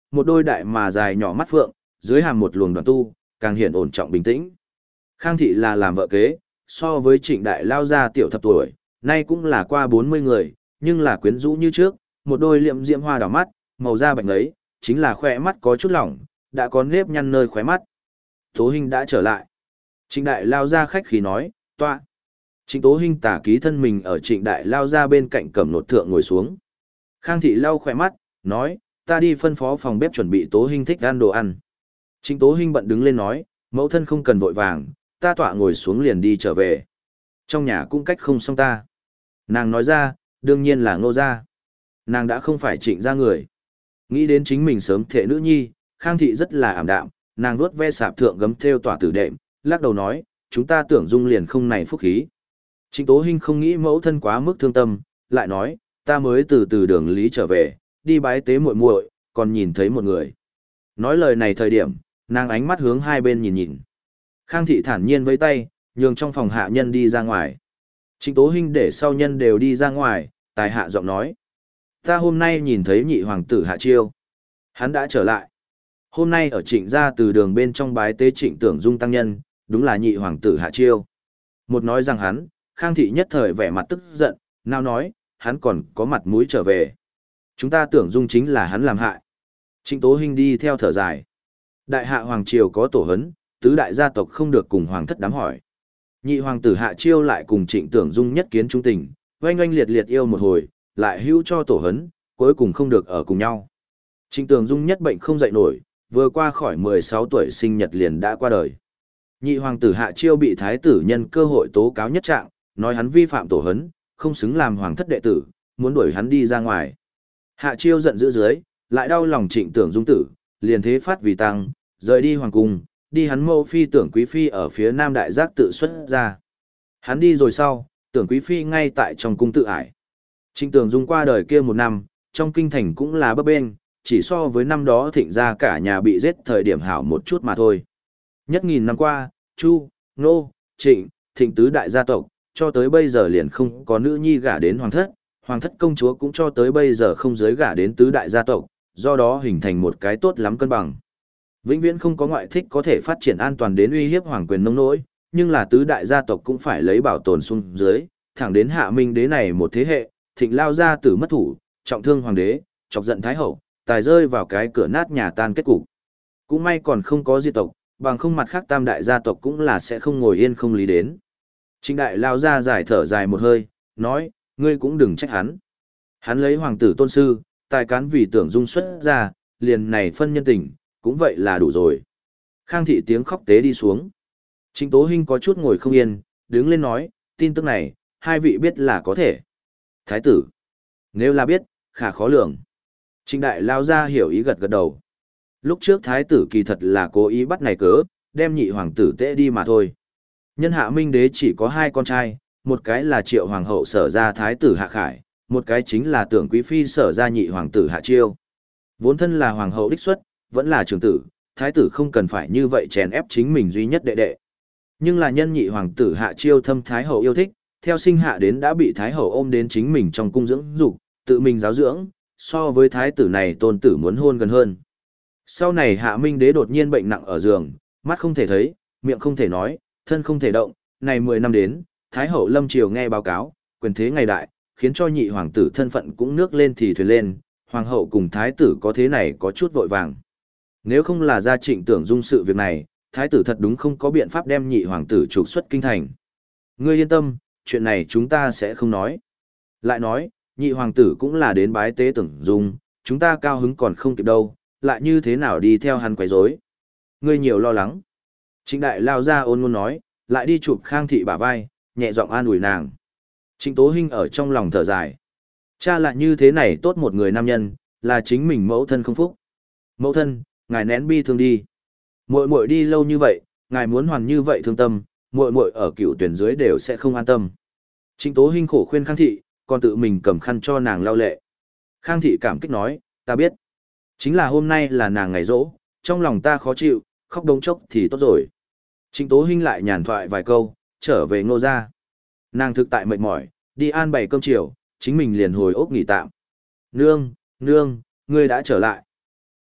một đôi đại mà dài nhỏ mắt phượng, dưới hàm một luồng đoàn tu, càng hiện ổn trọng bình tĩnh. Khang thị là làm vợ kế, so với Trịnh đại lao gia tiểu thập tuổi, nay cũng là qua bốn mươi người, nhưng là quyến rũ như trước, một đôi liệm diễm hoa đỏ mắt, màu da bạch ấy, chính là khỏe mắt có chút lỏng, đã có nếp nhăn nơi khóe mắt. Tố Hinh đã trở lại. Trịnh đại lao ra khách khí nói, tọa. Trịnh Tố Hinh tả ký thân mình ở trịnh đại lao ra bên cạnh cẩm nột thượng ngồi xuống. Khang thị lau khỏe mắt, nói, ta đi phân phó phòng bếp chuẩn bị Tố Hinh thích ăn đồ ăn. Trịnh Tố Hinh bận đứng lên nói, mẫu thân không cần vội vàng, ta tọa ngồi xuống liền đi trở về. Trong nhà cũng cách không xong ta. Nàng nói ra, đương nhiên là Ngô gia. Nàng đã không phải trịnh gia người. Nghĩ đến chính mình sớm thệ nữ nhi, Khang thị rất là ảm đạm, nàng vuốt ve sạp thượng gấm thêu tỏa tử đệm, lắc đầu nói, chúng ta tưởng dung liền không này phúc khí. Trịnh Tố Hinh không nghĩ mẫu thân quá mức thương tâm, lại nói, ta mới từ từ đường lý trở về, đi bái tế muội muội, còn nhìn thấy một người. Nói lời này thời điểm, nàng ánh mắt hướng hai bên nhìn nhìn. Khang thị thản nhiên với tay, nhường trong phòng hạ nhân đi ra ngoài. Trịnh Tố Hinh để sau nhân đều đi ra ngoài, tài hạ giọng nói. Ta hôm nay nhìn thấy nhị hoàng tử Hạ Chiêu. Hắn đã trở lại. Hôm nay ở trịnh gia từ đường bên trong bái tế trịnh tưởng dung tăng nhân, đúng là nhị hoàng tử Hạ Chiêu. Một nói rằng hắn, Khang thị nhất thời vẻ mặt tức giận, nào nói, hắn còn có mặt mũi trở về. Chúng ta tưởng dung chính là hắn làm hại. Trịnh Tố Hinh đi theo thở dài. Đại hạ hoàng triều có tổ hấn, tứ đại gia tộc không được cùng hoàng thất đám hỏi. Nhị hoàng tử Hạ Chiêu lại cùng trịnh tưởng dung nhất kiến trung tình, oanh oanh liệt liệt yêu một hồi, lại hữu cho tổ hấn, cuối cùng không được ở cùng nhau. Trịnh tưởng dung nhất bệnh không dậy nổi, vừa qua khỏi mười sáu tuổi sinh nhật liền đã qua đời. Nhị hoàng tử Hạ Chiêu bị thái tử nhân cơ hội tố cáo nhất trạng, nói hắn vi phạm tổ hấn, không xứng làm hoàng thất đệ tử, muốn đuổi hắn đi ra ngoài. Hạ Chiêu giận dữ dưới, lại đau lòng trịnh tưởng dung tử, liền thế phát vì tăng, rời đi hoàng cung, đi hắn mâu phi tưởng quý phi ở phía nam đại giác tự xuất ra. Hắn đi rồi sau, tưởng quý phi ngay tại trong cung tự ải. Trịnh tưởng dung qua đời kia một năm, trong kinh thành cũng là bấp bênh, chỉ so với năm đó thịnh ra cả nhà bị giết thời điểm hảo một chút mà thôi. Nhất nghìn năm qua, Chu, Nô, Trịnh, thịnh tứ đại gia tộc, cho tới bây giờ liền không có nữ nhi gả đến hoàng thất, hoàng thất công chúa cũng cho tới bây giờ không giới gả đến tứ đại gia tộc, do đó hình thành một cái tốt lắm cân bằng. Vĩnh viễn không có ngoại thích có thể phát triển an toàn đến uy hiếp hoàng quyền nông nỗi, nhưng là tứ đại gia tộc cũng phải lấy bảo tồn xuống dưới, thẳng đến hạ minh đế này một thế hệ, thịnh lao gia tử mất thủ, trọng thương hoàng đế, chọc giận thái hậu, tài rơi vào cái cửa nát nhà tan kết cục. Cũng may còn không có diệt tộc, bằng không mặt khác tam đại gia tộc cũng là sẽ không ngồi yên không lý đến. Trịnh đại lao ra giải thở dài một hơi, nói, ngươi cũng đừng trách hắn. Hắn lấy hoàng tử tôn sư, tài cán vì tưởng dung xuất ra, liền này phân nhân tình, cũng vậy là đủ rồi. Khang thị tiếng khóc tế đi xuống. Trịnh Tố Hinh có chút ngồi không yên, đứng lên nói, tin tức này, hai vị biết là có thể. Thái tử, nếu là biết, khả khó lường. Trịnh đại lao ra hiểu ý gật gật đầu. Lúc trước thái tử kỳ thật là cố ý bắt này cớ, đem nhị hoàng tử tễ đi mà thôi. Nhân hạ minh đế chỉ có hai con trai, một cái là triệu hoàng hậu sở ra thái tử Hạ Khải, một cái chính là tưởng quý phi sở ra nhị hoàng tử Hạ Chiêu. Vốn thân là hoàng hậu đích xuất, vẫn là trưởng tử, thái tử không cần phải như vậy chèn ép chính mình duy nhất đệ đệ. Nhưng là nhân nhị hoàng tử Hạ Chiêu thâm thái hậu yêu thích, theo sinh hạ đến đã bị thái hậu ôm đến chính mình trong cung dưỡng dục, tự mình giáo dưỡng, so với thái tử này tôn tử muốn hôn gần hơn. Sau này hạ minh đế đột nhiên bệnh nặng ở giường, mắt không thể thấy, miệng không thể nói, thân không thể động, này mười năm đến, thái hậu lâm triều nghe báo cáo, quyền thế ngày đại, khiến cho nhị hoàng tử thân phận cũng nước lên thì thuyền lên, hoàng hậu cùng thái tử có thế này có chút vội vàng. Nếu không là gia trịnh tưởng dung sự việc này, thái tử thật đúng không có biện pháp đem nhị hoàng tử trục xuất kinh thành. Ngươi yên tâm, chuyện này chúng ta sẽ không nói. Lại nói, nhị hoàng tử cũng là đến bái tế tưởng dung, chúng ta cao hứng còn không kịp đâu, lại như thế nào đi theo hắn quấy rối. Ngươi nhiều lo lắng. Trịnh đại lao ra ôn ngôn nói, lại đi chụp Khang thị bả vai, nhẹ giọng an ủi nàng. Trịnh Tố Hinh ở trong lòng thở dài. Cha lại như thế này tốt một người nam nhân, là chính mình mẫu thân không phúc. Mẫu thân, ngài nén bi thương đi. Muội muội đi lâu như vậy, ngài muốn hoàn như vậy thương tâm, muội muội ở cựu tuyển dưới đều sẽ không an tâm. Trịnh Tố Hinh khổ khuyên Khang thị, còn tự mình cầm khăn cho nàng lau lệ. Khang thị cảm kích nói, ta biết. Chính là hôm nay là nàng ngày rỗ, trong lòng ta khó chịu, khóc đống chốc thì tốt rồi. Trịnh Tố Hinh lại nhàn thoại vài câu, trở về Ngô gia. Nàng thực tại mệt mỏi, đi an bày cơm chiều, chính mình liền hồi ốc nghỉ tạm. Nương, nương, ngươi đã trở lại.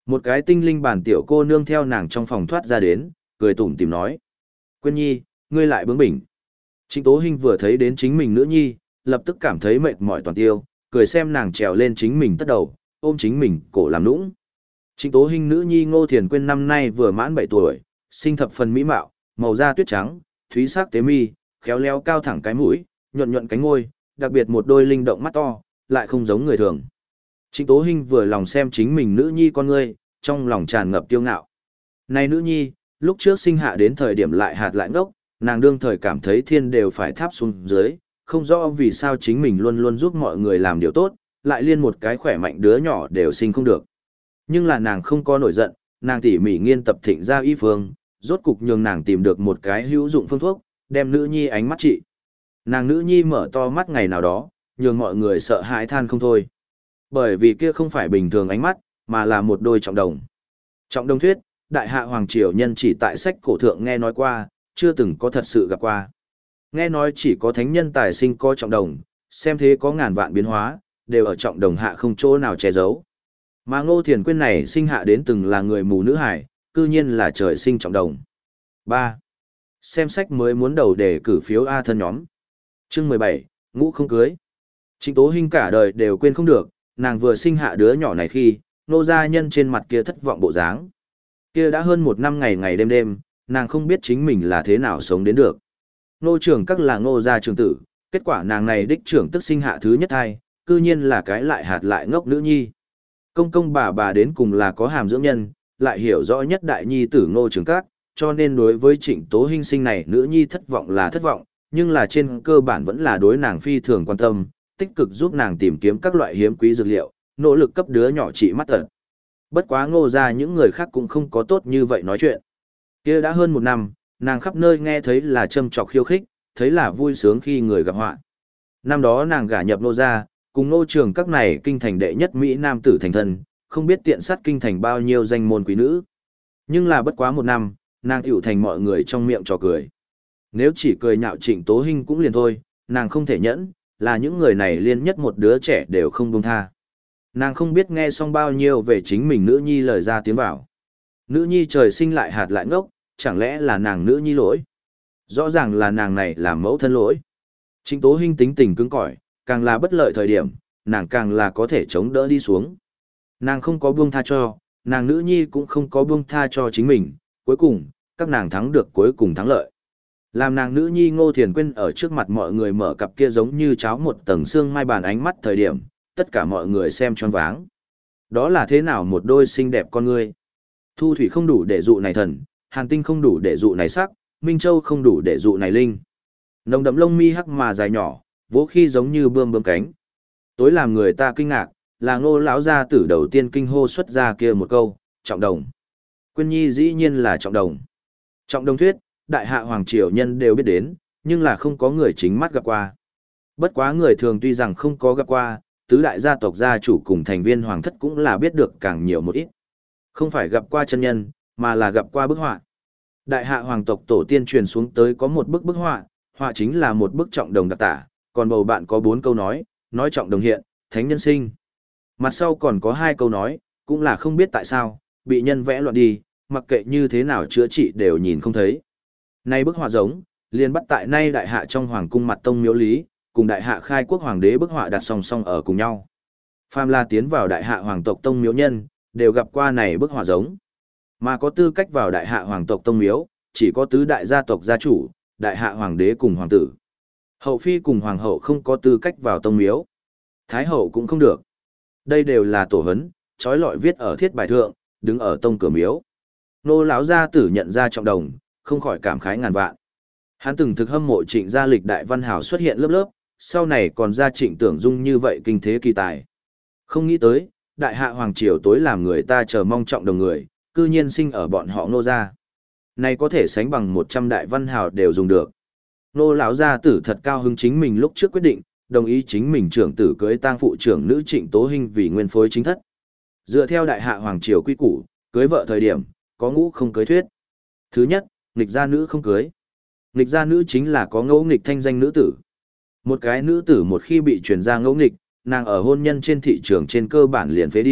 Một cái tinh linh bản tiểu cô nương theo nàng trong phòng thoát ra đến, cười tủm tìm nói. Quyên nhi, ngươi lại bướng bỉnh. Trịnh Tố Hinh vừa thấy đến chính mình nữ nhi, lập tức cảm thấy mệt mỏi toàn tiêu, cười xem nàng trèo lên chính mình tất đầu, ôm chính mình cổ làm nũng. Trịnh Tố Hinh nữ nhi Ngô Thiền Quyên năm nay vừa mãn bảy tuổi, sinh thập phần mỹ mạo, màu da tuyết trắng, thúy sắc tế mi, khéo léo cao thẳng cái mũi, nhuận nhuận cánh môi, đặc biệt một đôi linh động mắt to, lại không giống người thường. Trịnh Tố Hinh vừa lòng xem chính mình nữ nhi con ngươi, trong lòng tràn ngập kiêu ngạo. Này nữ nhi, lúc trước sinh hạ đến thời điểm lại hạt lại ngốc, nàng đương thời cảm thấy thiên đều phải tháp xuống dưới, không rõ vì sao chính mình luôn luôn giúp mọi người làm điều tốt, lại liên một cái khỏe mạnh đứa nhỏ đều sinh không được. Nhưng là nàng không có nổi giận, nàng tỉ mỉ nghiên tập thịnh ra y phương, rốt cục nhường nàng tìm được một cái hữu dụng phương thuốc, đem nữ nhi ánh mắt trị. Nàng nữ nhi mở to mắt ngày nào đó, nhường mọi người sợ hãi than không thôi. Bởi vì kia không phải bình thường ánh mắt, mà là một đôi trọng đồng. Trọng đồng thuyết, đại hạ hoàng triều nhân chỉ tại sách cổ thượng nghe nói qua, chưa từng có thật sự gặp qua. Nghe nói chỉ có thánh nhân tài sinh có trọng đồng, xem thế có ngàn vạn biến hóa, đều ở trọng đồng hạ không chỗ nào che giấu. Mà Ngô Thiền Quyên này sinh hạ đến từng là người mù nữ hải, cư nhiên là trời sinh trọng đồng. ba. Xem sách mới muốn đầu để cử phiếu A thân nhóm. Chương mười bảy, ngũ không cưới. Trịnh Tố Hinh cả đời đều quên không được, nàng vừa sinh hạ đứa nhỏ này khi, nô gia nhân trên mặt kia thất vọng bộ dáng. Kia đã hơn một năm ngày ngày đêm đêm, nàng không biết chính mình là thế nào sống đến được. Nô trưởng các là nô gia trưởng tử, kết quả nàng này đích trưởng tức sinh hạ thứ nhất hai, cư nhiên là cái lại hạt lại ngốc nữ nhi. Công công bà bà đến cùng là có hàm dưỡng nhân, lại hiểu rõ nhất đại nhi tử Ngô Trường Các, cho nên đối với Trịnh Tố Hinh sinh này nữ nhi thất vọng là thất vọng, nhưng là trên cơ bản vẫn là đối nàng phi thường quan tâm, tích cực giúp nàng tìm kiếm các loại hiếm quý dược liệu, nỗ lực cấp đứa nhỏ trị mắt tật. Bất quá Ngô gia những người khác cũng không có tốt như vậy nói chuyện. Kia đã hơn một năm, nàng khắp nơi nghe thấy là châm chọc khiêu khích, thấy là vui sướng khi người gặp họa. Năm đó nàng gả nhập Ngô gia, cùng Ngô Trường Các này kinh thành đệ nhất Mỹ Nam tử thành thân, không biết tiện sát kinh thành bao nhiêu danh môn quý nữ. Nhưng là bất quá một năm, nàng tiểu thành mọi người trong miệng trò cười. Nếu chỉ cười nhạo Trịnh Tố Hinh cũng liền thôi, nàng không thể nhẫn, là những người này liên nhất một đứa trẻ đều không buông tha. Nàng không biết nghe xong bao nhiêu về chính mình nữ nhi lời ra tiếng vào. Nữ nhi trời sinh lại hạt lại ngốc, chẳng lẽ là nàng nữ nhi lỗi? Rõ ràng là nàng này làm mẫu thân lỗi. Trịnh Tố Hinh tính tình cứng cỏi, càng là bất lợi thời điểm, nàng càng là có thể chống đỡ đi xuống. Nàng không có buông tha cho, nàng nữ nhi cũng không có buông tha cho chính mình, cuối cùng, các nàng thắng được cuối cùng thắng lợi. Làm nàng nữ nhi Ngô Thiền Quyên ở trước mặt mọi người mở cặp kia giống như cháo một tầng xương mai bàn ánh mắt thời điểm, tất cả mọi người xem choáng váng. Đó là thế nào một đôi xinh đẹp con ngươi? Thu thủy không đủ để dụ này thần, hàn tinh không đủ để dụ này sắc, minh châu không đủ để dụ này linh. Nồng đậm lông mi hắc mà dài nhỏ, vỗ khi giống như bươm bướm cánh. Tối làm người ta kinh ngạc, là Ngô lão gia tử đầu tiên kinh hô xuất ra kia một câu, trọng đồng. Quyên nhi dĩ nhiên là trọng đồng. Trọng đồng thuyết, đại hạ hoàng triều nhân đều biết đến, nhưng là không có người chính mắt gặp qua. Bất quá người thường tuy rằng không có gặp qua, tứ đại gia tộc gia chủ cùng thành viên hoàng thất cũng là biết được càng nhiều một ít. Không phải gặp qua chân nhân, mà là gặp qua bức họa. Đại hạ hoàng tộc tổ tiên truyền xuống tới có một bức bức họa, họa chính là một bức trọng đồng đặc tả, còn bầu bạn có bốn câu nói, nói trọng đồng hiện, thánh nhân sinh. Mặt sau còn có hai câu nói, cũng là không biết tại sao, bị nhân vẽ loạn đi, mặc kệ như thế nào chữa trị đều nhìn không thấy. Nay bức họa giống, liền bắt tại nay đại hạ trong hoàng cung mặt tông miếu lý, cùng đại hạ khai quốc hoàng đế bức họa đặt song song ở cùng nhau. Phàm là tiến vào đại hạ hoàng tộc tông miếu nhân, đều gặp qua này bức họa giống. Mà có tư cách vào đại hạ hoàng tộc tông miếu, chỉ có tứ đại gia tộc gia chủ, đại hạ hoàng đế cùng hoàng tử. Hậu phi cùng hoàng hậu không có tư cách vào tông miếu. Thái hậu cũng không được. Đây đều là tổ hấn, trói lọi viết ở thiết bài thượng, đứng ở tông cửa miếu. Nô lão gia tử nhận ra trọng đồng, không khỏi cảm khái ngàn vạn. Hắn từng thực hâm mộ Trịnh gia lịch đại văn hào xuất hiện lớp lớp, sau này còn ra Trịnh Tưởng Dung như vậy kinh thế kỳ tài. Không nghĩ tới, đại hạ hoàng triều tối làm người ta chờ mong trọng đồng người, cư nhiên sinh ở bọn họ Nô gia. Này có thể sánh bằng một trăm đại văn hào đều dùng được. Nô lão gia tử thật cao hứng chính mình lúc trước quyết định, đồng ý chính mình trưởng tử cưới tang phụ trưởng nữ Trịnh Tố Hinh vì nguyên phối chính thất. Dựa theo đại hạ hoàng triều quy củ, cưới vợ thời điểm, có ngũ không cưới thuyết. Thứ nhất, nghịch gia nữ không cưới. Nghịch gia nữ chính là có ngẫu nghịch thanh danh nữ tử. Một cái nữ tử một khi bị truyền ra ngẫu nghịch, nàng ở hôn nhân trên thị trường trên cơ bản liền phế đi,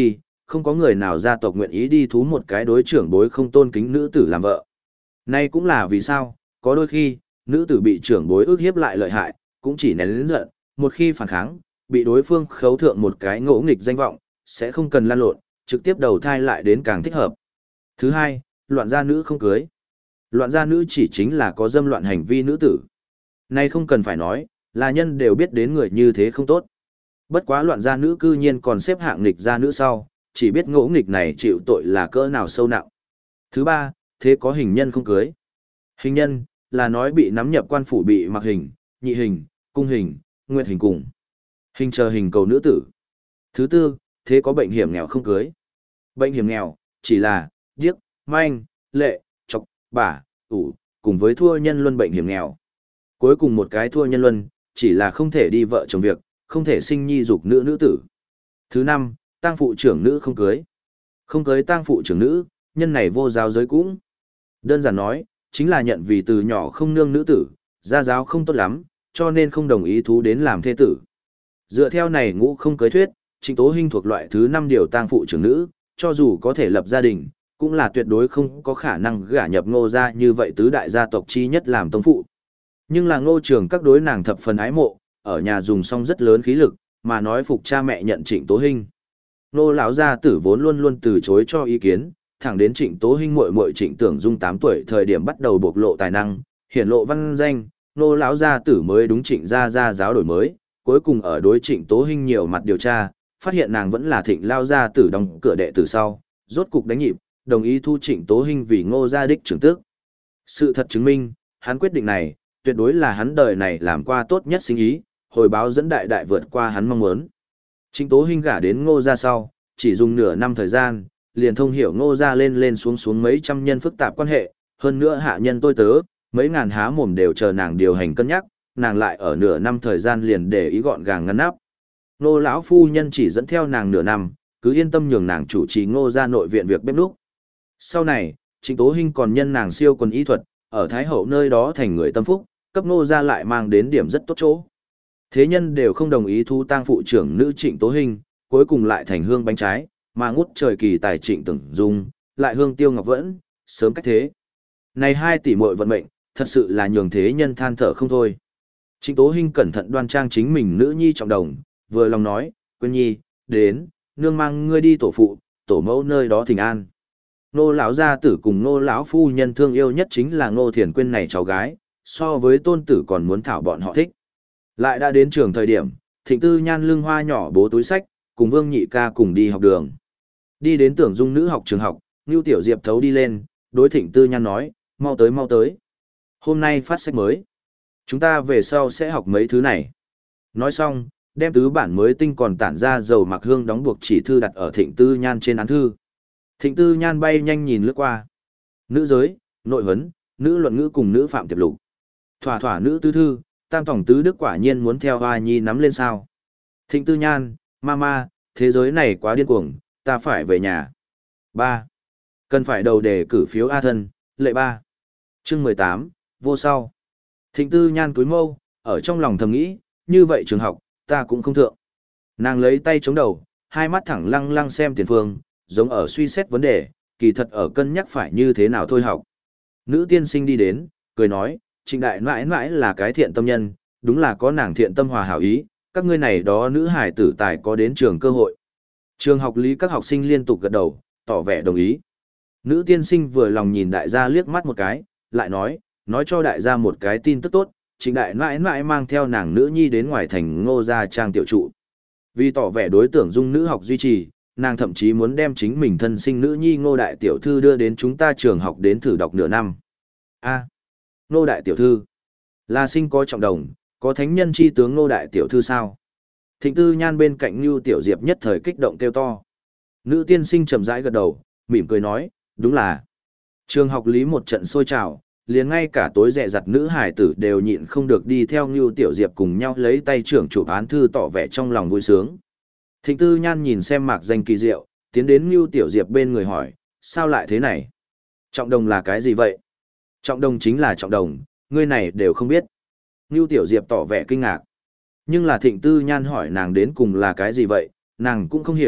không có người nào gia tộc nguyện ý đi thú một cái đối trưởng bối không tôn kính nữ tử làm vợ. Nay cũng là vì sao, có đôi khi, nữ tử bị trưởng bối ức hiếp lại lợi hại, cũng chỉ nén lớn giận, một khi phản kháng, bị đối phương khấu thượng một cái ngỗ nghịch danh vọng, sẽ không cần lan lộn, trực tiếp đầu thai lại đến càng thích hợp. Thứ hai, loạn gia nữ không cưới. Loạn gia nữ chỉ chính là có dâm loạn hành vi nữ tử. Nay không cần phải nói, là nhân đều biết đến người như thế không tốt. Bất quá loạn gia nữ cư nhiên còn xếp hạng nghịch gia nữ sau, chỉ biết ngỗ nghịch này chịu tội là cỡ nào sâu nặng. Thứ ba, thế có hình nhân không cưới. Hình nhân, là nói bị nắm nhập quan phủ bị mặc hình, nhị hình, cung hình, nguyệt hình cùng. Hình chờ hình cầu nữ tử. Thứ tư, thế có bệnh hiểm nghèo không cưới. Bệnh hiểm nghèo, chỉ là, điếc, manh, lệ, chọc, bả, ủ, cùng với thua nhân luân bệnh hiểm nghèo. Cuối cùng một cái thua nhân luân, chỉ là không thể đi vợ chồng việc, không thể sinh nhi dục nữ nữ tử. Thứ năm, tang phụ trưởng nữ không cưới. Không cưới tang phụ trưởng nữ, nhân này vô giáo giới cũng. Đơn giản nói, chính là nhận vì từ nhỏ không nương nữ tử, gia giáo không tốt lắm, cho nên không đồng ý thú đến làm thê tử. Dựa theo này ngũ không cưới thuyết, Trịnh Tố Hinh thuộc loại thứ năm điều tang phụ trưởng nữ, cho dù có thể lập gia đình, cũng là tuyệt đối không có khả năng gả nhập Ngô gia như vậy tứ đại gia tộc chi nhất làm tông phụ. Nhưng là Ngô Trường các đối nàng thập phần ái mộ, ở nhà dùng xong rất lớn khí lực, mà nói phục cha mẹ nhận Trịnh Tố Hinh. Ngô lão gia tử vốn luôn luôn từ chối cho ý kiến, thẳng đến Trịnh Tố Hinh muội muội Trịnh Tưởng Dung tám tuổi thời điểm bắt đầu bộc lộ tài năng, hiển lộ văn danh, Ngô lão gia tử mới đúng Trịnh gia gia giáo đổi mới, cuối cùng ở đối Trịnh Tố Hinh nhiều mặt điều tra, phát hiện nàng vẫn là Thịnh lao gia tử đóng cửa đệ tử sau, rốt cục đánh nhịp, đồng ý thu Trịnh Tố Hinh vì Ngô gia đích trưởng tước. Sự thật chứng minh, hắn quyết định này, tuyệt đối là hắn đời này làm qua tốt nhất sinh ý, hồi báo dẫn đại đại vượt qua hắn mong muốn. Trịnh Tố Hinh gả đến Ngô gia sau, chỉ dùng nửa năm thời gian, liền thông hiểu Ngô gia lên lên xuống xuống mấy trăm nhân phức tạp quan hệ, hơn nữa hạ nhân tôi tớ, mấy ngàn há mồm đều chờ nàng điều hành cân nhắc, nàng lại ở nửa năm thời gian liền để ý gọn gàng ngăn nắp. Ngô lão phu nhân chỉ dẫn theo nàng nửa năm, cứ yên tâm nhường nàng chủ trì Ngô gia nội viện việc bếp núc. Sau này, Trịnh Tố Hinh còn nhân nàng siêu quần y thuật, ở Thái Hậu nơi đó thành người tâm phúc, cấp Ngô gia lại mang đến điểm rất tốt chỗ. Thế nhân đều không đồng ý thu tang phụ trưởng nữ Trịnh Tố Hinh, cuối cùng lại thành hương bánh trái, mà ngút trời kỳ tài Trịnh Tưởng Dung, lại hương tiêu ngọc vẫn, sớm cách thế. Này hai tỷ muội vận mệnh, thật sự là nhường thế nhân than thở không thôi. Trịnh Tố Hinh cẩn thận đoan trang chính mình nữ nhi trọng đồng, vừa lòng nói, quên nhi, đến, nương mang ngươi đi tổ phụ, tổ mẫu nơi đó thỉnh an. Nô lão gia tử cùng nô lão phu nhân thương yêu nhất chính là Ngô Thiền Quyên này cháu gái, so với tôn tử còn muốn thảo bọn họ thích. Lại đã đến trường thời điểm, Thịnh Tư Nhan lưng hoa nhỏ bố túi sách, cùng Vương Nhị ca cùng đi học đường. Đi đến Tưởng Dung nữ học trường học, Ngưu Tiểu Diệp thấu đi lên, đối Thịnh Tư Nhan nói, mau tới mau tới. Hôm nay phát sách mới. Chúng ta về sau sẽ học mấy thứ này. Nói xong, đem tứ bản mới tinh còn tản ra dầu mặc hương đóng buộc chỉ thư đặt ở Thịnh Tư Nhan trên án thư. Thịnh Tư Nhan bay nhanh nhìn lướt qua. Nữ giới, nội huấn, nữ luận ngữ cùng nữ phạm tiệp lục. Thỏa thỏa nữ tứ thư, tam tổng tứ đức quả nhiên muốn theo Hoa Nhi nắm lên sao. Thịnh Tư Nhan, mama, thế giới này quá điên cuồng, ta phải về nhà. ba. Cần phải đầu đề cử phiếu A thân, lệ ba. Chương mười tám, vô sau. Thịnh Tư Nhan cúi mâu, ở trong lòng thầm nghĩ, như vậy trường học, ta cũng không thượng. Nàng lấy tay chống đầu, hai mắt thẳng lăng lăng xem tiền phương, giống ở suy xét vấn đề, kỳ thật ở cân nhắc phải như thế nào thôi học. Nữ tiên sinh đi đến, cười nói, Trịnh đại mãi mãi là cái thiện tâm nhân, đúng là có nàng thiện tâm hòa hảo ý, các ngươi này đó nữ hải tử tài có đến trường cơ hội. Trường học lý các học sinh liên tục gật đầu, tỏ vẻ đồng ý. Nữ tiên sinh vừa lòng nhìn đại gia liếc mắt một cái, lại nói, nói cho đại gia một cái tin tức tốt, Trịnh đại mãi mãi mang theo nàng nữ nhi đến ngoài thành Ngô gia trang tiểu trụ. Vì tỏ vẻ đối tượng dung nữ học duy trì, nàng thậm chí muốn đem chính mình thân sinh nữ nhi Ngô đại tiểu thư đưa đến chúng ta trường học đến thử đọc nửa năm. A, Ngô đại tiểu thư, là sinh có trọng đồng, có thánh nhân chi tướng Ngô đại tiểu thư sao? Thịnh Tư Nhan bên cạnh Nưu Tiểu Diệp nhất thời kích động kêu to. Nữ tiên sinh chậm rãi gật đầu, mỉm cười nói, đúng là. Trường học lý một trận sôi trào, liền ngay cả tối rẻ giặt nữ hải tử đều nhịn không được đi theo Nưu Tiểu Diệp cùng nhau lấy tay trưởng chụp án thư tỏ vẻ trong lòng vui sướng. Thịnh Tư Nhan nhìn xem mạc danh kỳ diệu, tiến đến Nưu Tiểu Diệp bên người hỏi, sao lại thế này? Trọng đồng là cái gì vậy? Trọng đồng chính là trọng đồng, ngươi này đều không biết. Nưu Tiểu Diệp tỏ vẻ kinh ngạc. Nhưng là Thịnh Tư Nhan hỏi nàng đến cùng là cái gì vậy, nàng cũng không hiểu,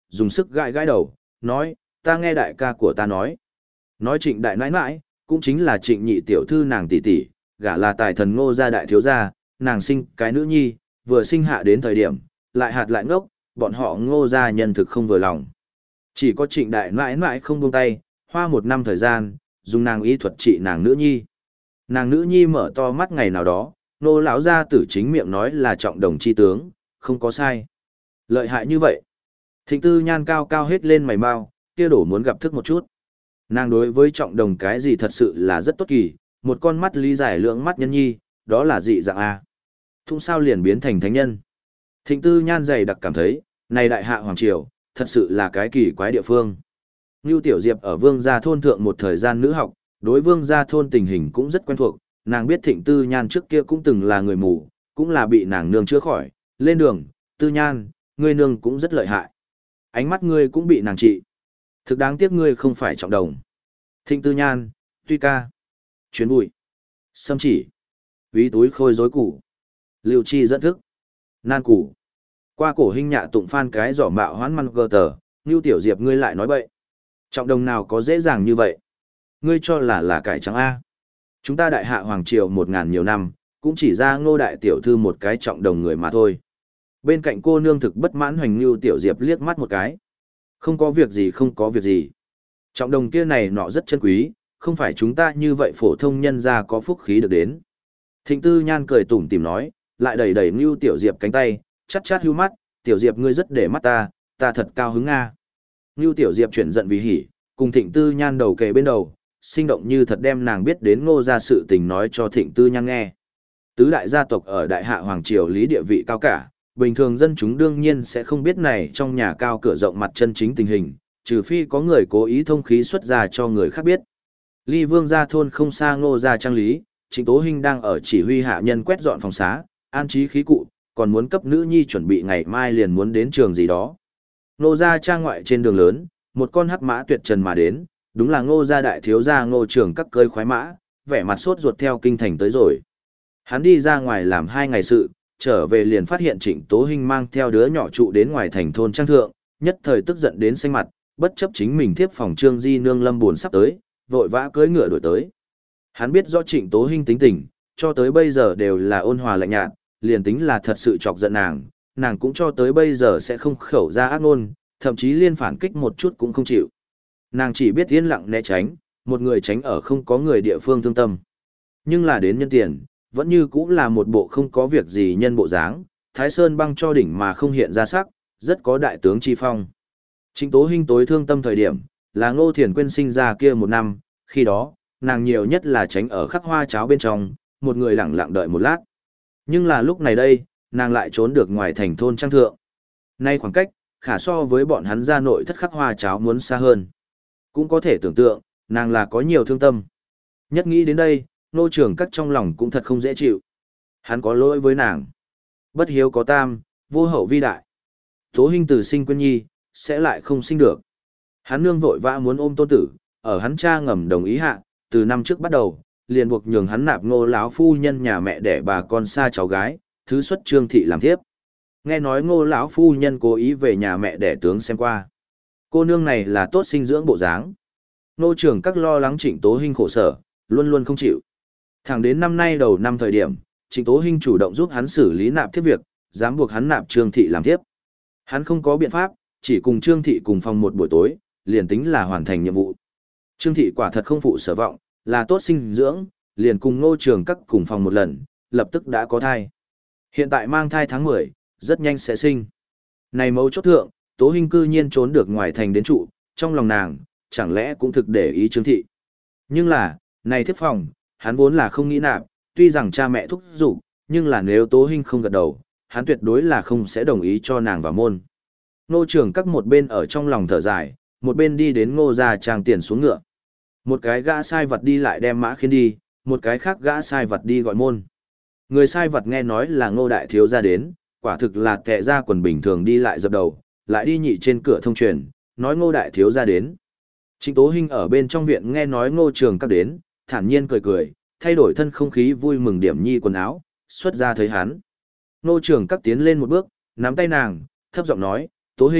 dùng sức gãi gãi đầu, nói, ta nghe đại ca của ta nói. Nói trịnh đại nãi nãi, cũng chính là trịnh nhị tiểu thư nàng tỷ tỷ, gả là tài thần ngô gia đại thiếu gia, nàng sinh cái nữ nhi, vừa sinh hạ đến thời điểm, lại hạt lại ngốc, bọn họ ngô gia nhân thực không vừa lòng. Chỉ có trịnh đại nãi nãi không buông tay, hoa một năm thời gian, dùng nàng y thuật trị nàng nữ nhi. Nàng nữ nhi mở to mắt ngày nào đó, nô lão gia tử chính miệng nói là trọng đồng chi tướng, không có sai. Lợi hại như vậy. Thịnh Tư Nhan cao cao hết lên mày mau, kia đổ muốn gặp thức một chút. Nàng đối với trọng đồng cái gì thật sự là rất tốt kỳ, một con mắt lý giải lượng mắt nhân nhi, đó là dị dạng A. Thung sao liền biến thành thánh nhân. Thịnh Tư Nhan dày đặc cảm thấy, này đại hạ hoàng triều, thật sự là cái kỳ quái địa phương. Ngưu Tiểu Diệp ở Vương Gia Thôn thượng một thời gian nữ học, đối Vương Gia Thôn tình hình cũng rất quen thuộc, nàng biết Thịnh Tư Nhan trước kia cũng từng là người mù, cũng là bị nàng nương chữa khỏi, lên đường, Tư Nhan, ngươi nương cũng rất lợi hại. Ánh mắt ngươi cũng bị nàng trị. Thực đáng tiếc ngươi không phải trọng đồng. Thịnh Tư Nhan, Tuy Ca, Chuyến Bụi, Sâm Chỉ, Ví Túi Khôi Rối Củ, Lưu Chi Dẫn Thức, Nan Củ. Qua cổ hình nhạ tụng phan cái giỏ mạo hoán măn gờ tờ, Ngưu Tiểu Diệp ngươi lại nói bậy. Trọng đồng nào có dễ dàng như vậy? Ngươi cho là là cải trắng A. Chúng ta đại hạ hoàng triều một ngàn nhiều năm, cũng chỉ ra Ngô đại tiểu thư một cái trọng đồng người mà thôi. Bên cạnh cô nương thực bất mãn Hoành Ngưu Tiểu Diệp liếc mắt một cái. Không có việc gì không có việc gì. Trọng đồng kia này nọ rất chân quý, không phải chúng ta như vậy phổ thông nhân ra có phúc khí được đến. Thịnh Tư Nhan cười tủm tỉm nói, lại đẩy đẩy Ngưu Tiểu Diệp cánh tay, chắt chát hưu mắt, Tiểu Diệp ngươi rất để mắt ta, ta thật cao hứng a. Ngưu Tiểu Diệp chuyển giận vì hỉ, cùng Thịnh Tư Nhan đầu kề bên đầu, sinh động như thật đem nàng biết đến Ngô gia sự tình nói cho Thịnh Tư Nhan nghe. Tứ đại gia tộc ở đại hạ hoàng triều lý địa vị cao cả, bình thường dân chúng đương nhiên sẽ không biết này trong nhà cao cửa rộng mặt chân chính tình hình, trừ phi có người cố ý thông khí xuất ra cho người khác biết. Ly Vương Gia Thôn không xa Ngô gia trang lý, Trịnh Tố Hinh đang ở chỉ huy hạ nhân quét dọn phòng xá, an trí khí cụ, còn muốn cấp nữ nhi chuẩn bị ngày mai liền muốn đến trường gì đó. Ngô gia trang ngoại trên đường lớn, một con hắc mã tuyệt trần mà đến, đúng là Ngô gia đại thiếu gia Ngô Trường các cơi khoái mã, vẻ mặt sốt ruột theo kinh thành tới rồi. Hắn đi ra ngoài làm hai ngày sự, trở về liền phát hiện Trịnh Tố Hinh mang theo đứa nhỏ trụ đến ngoài thành thôn trang thượng, nhất thời tức giận đến xanh mặt, bất chấp chính mình tiếp phòng Trương Di nương lâm buồn sắp tới, vội vã cưỡi ngựa đuổi tới. Hắn biết rõ Trịnh Tố Hinh tính tình, cho tới bây giờ đều là ôn hòa lạnh nhạt, liền tính là thật sự chọc giận nàng, nàng cũng cho tới bây giờ sẽ không khẩu ra ác ngôn, thậm chí liên phản kích một chút cũng không chịu. Nàng chỉ biết yên lặng né tránh, một người tránh ở không có người địa phương thương tâm. Nhưng là đến nhân tiền, vẫn như cũng là một bộ không có việc gì nhân bộ dáng, Thái Sơn băng cho đỉnh mà không hiện ra sắc, rất có đại tướng chi phong. Trịnh Tố Hinh tối thương tâm thời điểm, là Ngô Thiền Quyên sinh ra kia một năm, khi đó, nàng nhiều nhất là tránh ở khắc hoa cháo bên trong, một người lặng lặng đợi một lát. Nhưng là lúc này đây, nàng lại trốn được ngoài thành thôn trang thượng. Nay khoảng cách, khả so với bọn hắn ra nội thất khắc hoa cháo muốn xa hơn. Cũng có thể tưởng tượng, nàng là có nhiều thương tâm. Nhất nghĩ đến đây, Ngô Trường các trong lòng cũng thật không dễ chịu. Hắn có lỗi với nàng. Bất hiếu có tam, vô hậu vi đại. Tố Hinh từ sinh Quyên nhi, sẽ lại không sinh được. Hắn nương vội vã muốn ôm tôn tử, ở hắn cha ngầm đồng ý hạ, từ năm trước bắt đầu, liền buộc nhường hắn nạp Ngô lão phu nhân nhà mẹ để bà con xa cháu gái, thứ xuất Trương thị làm thiếp. Nghe nói Ngô lão phu nhân cố ý về nhà mẹ để tướng xem qua. Cô nương này là tốt sinh dưỡng bộ dáng. Ngô Trường các lo lắng Trịnh Tố Hinh khổ sở, luôn luôn không chịu. Thẳng đến năm nay đầu năm thời điểm, Trịnh Tố Hinh chủ động giúp hắn xử lý nạp thiếp việc, dám buộc hắn nạp Trương thị làm thiếp. Hắn không có biện pháp, chỉ cùng Trương thị cùng phòng một buổi tối, liền tính là hoàn thành nhiệm vụ. Trương thị quả thật không phụ sở vọng, là tốt sinh dưỡng, liền cùng Ngô Trường các cùng phòng một lần, lập tức đã có thai. Hiện tại mang thai tháng mười, rất nhanh sẽ sinh. Này mấu chốt thượng, Tố Hinh cư nhiên trốn được ngoài thành đến trụ, trong lòng nàng, chẳng lẽ cũng thực để ý Trương thị. Nhưng là, này thiếp phòng, hắn vốn là không nghĩ nạp, tuy rằng cha mẹ thúc giục, nhưng là nếu Tố Hinh không gật đầu, hắn tuyệt đối là không sẽ đồng ý cho nàng vào môn. Ngô Trường các một bên ở trong lòng thở dài, một bên đi đến Ngô gia trang tiền xuống ngựa. Một cái gã sai vật đi lại đem mã khiến đi, một cái khác gã sai vật đi gọi môn. Người sai vật nghe nói là Ngô đại thiếu gia đến, quả thực là kẻ ra quần bình thường đi lại dập đầu, lại đi nhị trên cửa thông truyền, nói Ngô đại thiếu gia đến. Trịnh Tố Hinh ở bên trong viện nghe nói Ngô Trường các đến, thản nhiên cười cười, thay đổi thân không khí vui mừng điểm nhi quần áo, xuất ra thấy hắn. Ngô Trường các tiến lên một bước, nắm tay nàng, thấp giọng nói, Tố Hinh,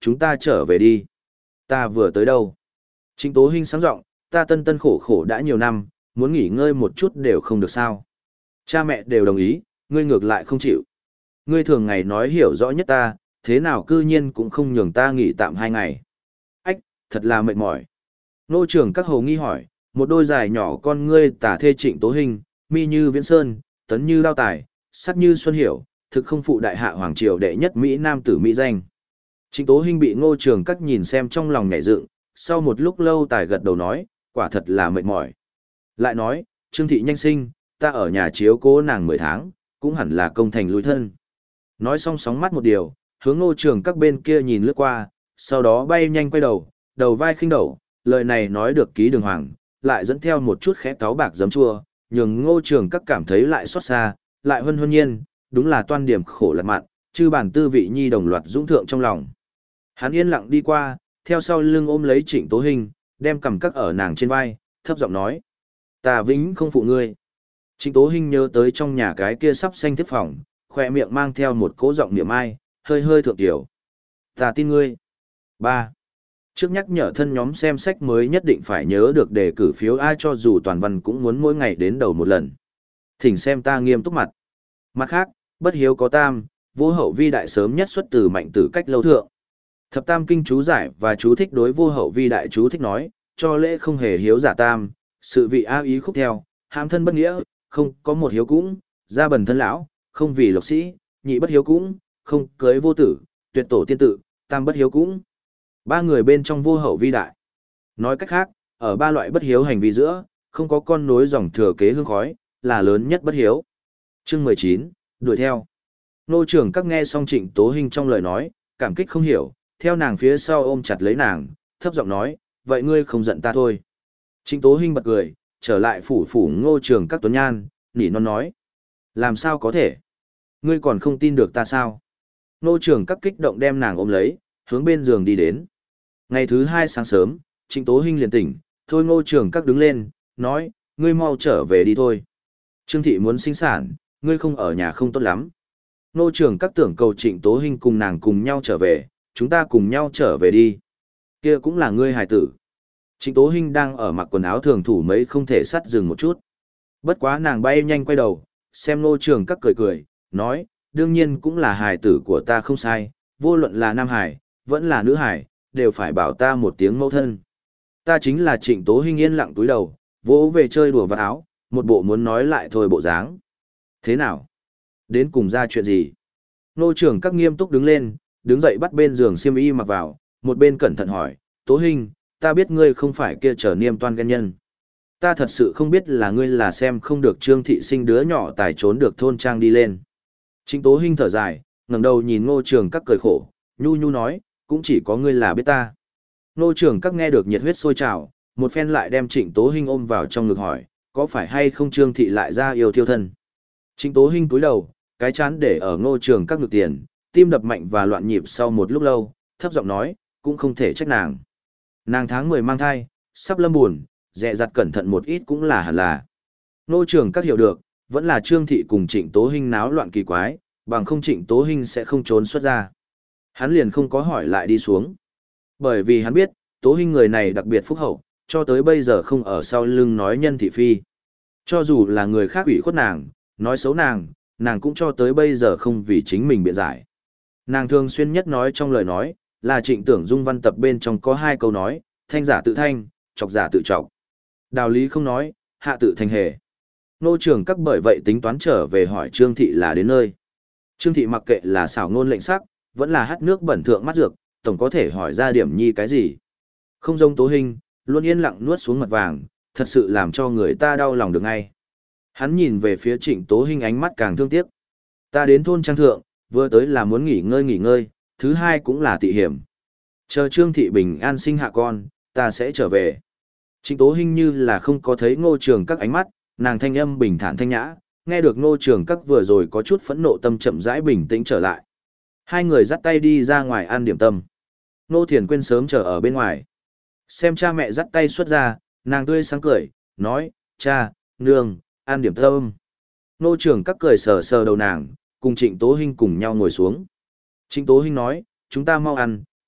chúng ta trở về đi. Ta vừa tới đâu? Trịnh Tố Hinh sáng giọng, ta tân tân khổ khổ đã nhiều năm, muốn nghỉ ngơi một chút đều không được sao. Cha mẹ đều đồng ý, ngươi ngược lại không chịu. Ngươi thường ngày nói hiểu rõ nhất ta, thế nào cư nhiên cũng không nhường ta nghỉ tạm hai ngày. Ách, thật là mệt mỏi. Nô trưởng các hầu nghi hỏi, một đôi dài nhỏ con ngươi tả thê Trịnh Tố Hinh, mi như viễn sơn, tấn như đao tài, sắc như xuân hiểu, thực không phụ đại hạ hoàng triều đệ nhất Mỹ nam tử Mỹ danh. Trịnh Tố Hinh bị ngô trường các nhìn xem trong lòng nhảy dựng, sau một lúc lâu tài gật đầu nói, quả thật là mệt mỏi. Lại nói, Trương Thị nhanh sinh, ta ở nhà chiếu cố nàng mười tháng, cũng hẳn là công thành lui thân. Nói xong sóng mắt một điều, hướng ngô trường các bên kia nhìn lướt qua, sau đó bay nhanh quay đầu, đầu vai khinh đầu, lời này nói được ký đường hoàng, lại dẫn theo một chút khẽ cáo bạc giấm chua, nhường ngô trường các cảm thấy lại xót xa, lại hân hân nhiên, đúng là toan điểm khổ lặt mặn, chư bản tư vị nhi đồng loạt dũng thượng trong lòng. Hắn yên lặng đi qua, theo sau lưng ôm lấy Trịnh Tố Hinh, đem cầm cắc ở nàng trên vai, thấp giọng nói. Ta vĩnh không phụ ngươi. Trịnh Tố Hinh nhớ tới trong nhà cái kia sắp xanh tiếp phòng, khoe miệng mang theo một cỗ giọng niệm ai, hơi hơi thượng tiểu. Ta tin ngươi. ba. Trước nhắc nhở thân nhóm xem sách mới nhất định phải nhớ được đề cử phiếu ai cho dù toàn văn cũng muốn mỗi ngày đến đầu một lần. Thỉnh xem ta nghiêm túc mặt. Mặt khác, bất hiếu có tam, vô hậu vi đại sớm nhất xuất từ mạnh tử cách lâu thượng. Thập tam kinh chú giải và chú thích đối vô hậu vi đại chú thích nói, cho lễ không hề hiếu giả tam, sự vị a ý khúc theo, hãm thân bất nghĩa, không có một hiếu cũng, gia bần thân lão, không vì lộc sĩ, nhị bất hiếu cũng, không cưới vô tử, tuyệt tổ tiên tự, tam bất hiếu cũng. Ba người bên trong vô hậu vi đại. Nói cách khác, ở ba loại bất hiếu hành vi giữa, không có con nối dòng thừa kế hương khói, là lớn nhất bất hiếu. Chương mười chín, đuổi theo. Nô trưởng các nghe xong Trịnh Tố Hinh trong lời nói, cảm kích không hiểu, theo nàng phía sau ôm chặt lấy nàng, thấp giọng nói, vậy ngươi không giận ta thôi. Trịnh Tố Hinh bật cười, trở lại phủ phủ ngô trưởng các tuấn nhan, nỉ non nói. Làm sao có thể? Ngươi còn không tin được ta sao? Nô trưởng các kích động đem nàng ôm lấy, hướng bên giường đi đến. Ngày thứ hai sáng sớm, Trịnh Tố Hinh liền tỉnh, thôi ngô trưởng các đứng lên, nói, ngươi mau trở về đi thôi. Trương Thị muốn sinh sản, ngươi không ở nhà không tốt lắm. Nô trưởng các tưởng cầu Trịnh Tố Hinh cùng nàng cùng nhau trở về, chúng ta cùng nhau trở về đi. Kia cũng là ngươi hài tử. Trịnh Tố Hinh đang ở mặc quần áo thường thủ mấy không thể sắt dừng một chút. Bất quá nàng bay nhanh quay đầu, xem nô trưởng các cười cười, nói, đương nhiên cũng là hài tử của ta không sai, vô luận là nam hài, vẫn là nữ hài, đều phải bảo ta một tiếng mẫu thân. Ta chính là Trịnh Tố Hinh yên lặng túi đầu, vỗ về chơi đùa vạt áo, một bộ muốn nói lại thôi bộ dáng. Thế nào? Đến cùng ra chuyện gì? Nô trưởng các nghiêm túc đứng lên, đứng dậy bắt bên giường xiêm y mặc vào, một bên cẩn thận hỏi, Tố Hinh, ta biết ngươi không phải kia trở niêm toan ghen nhân. Ta thật sự không biết là ngươi là xem không được Trương Thị sinh đứa nhỏ tài trốn được thôn trang đi lên. Trịnh Tố Hinh thở dài, ngẩng đầu nhìn ngô trưởng các cười khổ, nhu nhu nói, cũng chỉ có ngươi là biết ta. Ngô trưởng các nghe được nhiệt huyết sôi trào, một phen lại đem Trịnh Tố Hinh ôm vào trong ngực hỏi, có phải hay không Trương Thị lại ra yêu thiêu thân. Trịnh Tố Hinh cúi đầu, cái chán để ở ngô trưởng các ngực tiền, tim đập mạnh và loạn nhịp sau một lúc lâu, thấp giọng nói, cũng không thể trách nàng. Nàng tháng mười mang thai, sắp lâm buồn, dè dặt cẩn thận một ít cũng là hẳn là. Nô trưởng các hiểu được, vẫn là Trương Thị cùng Trịnh Tố Hinh náo loạn kỳ quái, bằng không Trịnh Tố Hinh sẽ không trốn xuất ra. Hắn liền không có hỏi lại đi xuống. Bởi vì hắn biết, Tố Hinh người này đặc biệt phúc hậu, cho tới bây giờ không ở sau lưng nói nhân thị phi. Cho dù là người khác ủy khuất nàng, nói xấu nàng, nàng cũng cho tới bây giờ không vì chính mình biện giải. Nàng thường xuyên nhất nói trong lời nói, là Trịnh Tưởng Dung văn tập bên trong có hai câu nói, thanh giả tự thanh, chọc giả tự chọc. Đạo lý không nói, hạ tự thành hề. Nô trưởng các bởi vậy tính toán trở về hỏi Trương Thị là đến nơi. Trương Thị mặc kệ là xảo ngôn lệnh sắc, vẫn là hát nước bẩn thượng mắt dược, tổng có thể hỏi ra điểm nhi cái gì. Không giống Tố Hinh, luôn yên lặng nuốt xuống mật vàng, thật sự làm cho người ta đau lòng được ngay. Hắn nhìn về phía Trịnh Tố Hinh ánh mắt càng thương tiếc. Ta đến thôn trang thượng, vừa tới là muốn nghỉ ngơi nghỉ ngơi, thứ hai cũng là tị hiểm. Chờ Trương Thị bình an sinh hạ con, ta sẽ trở về. Trịnh Tố Hinh như là không có thấy ngô trường các ánh mắt, nàng thanh âm bình thản thanh nhã, nghe được ngô trường các vừa rồi có chút phẫn nộ tâm chậm rãi bình tĩnh trở lại. Hai người dắt tay đi ra ngoài ăn điểm tâm. Ngô Thiền Quyên sớm chờ ở bên ngoài. Xem cha mẹ dắt tay xuất ra, nàng tươi sáng cười, nói, cha, nương, ăn điểm tâm. Ngô trường các cười sờ sờ đầu nàng, cùng Trịnh Tố Hinh cùng nhau ngồi xuống. Trịnh Tố Hinh nói, chúng ta mau ăn,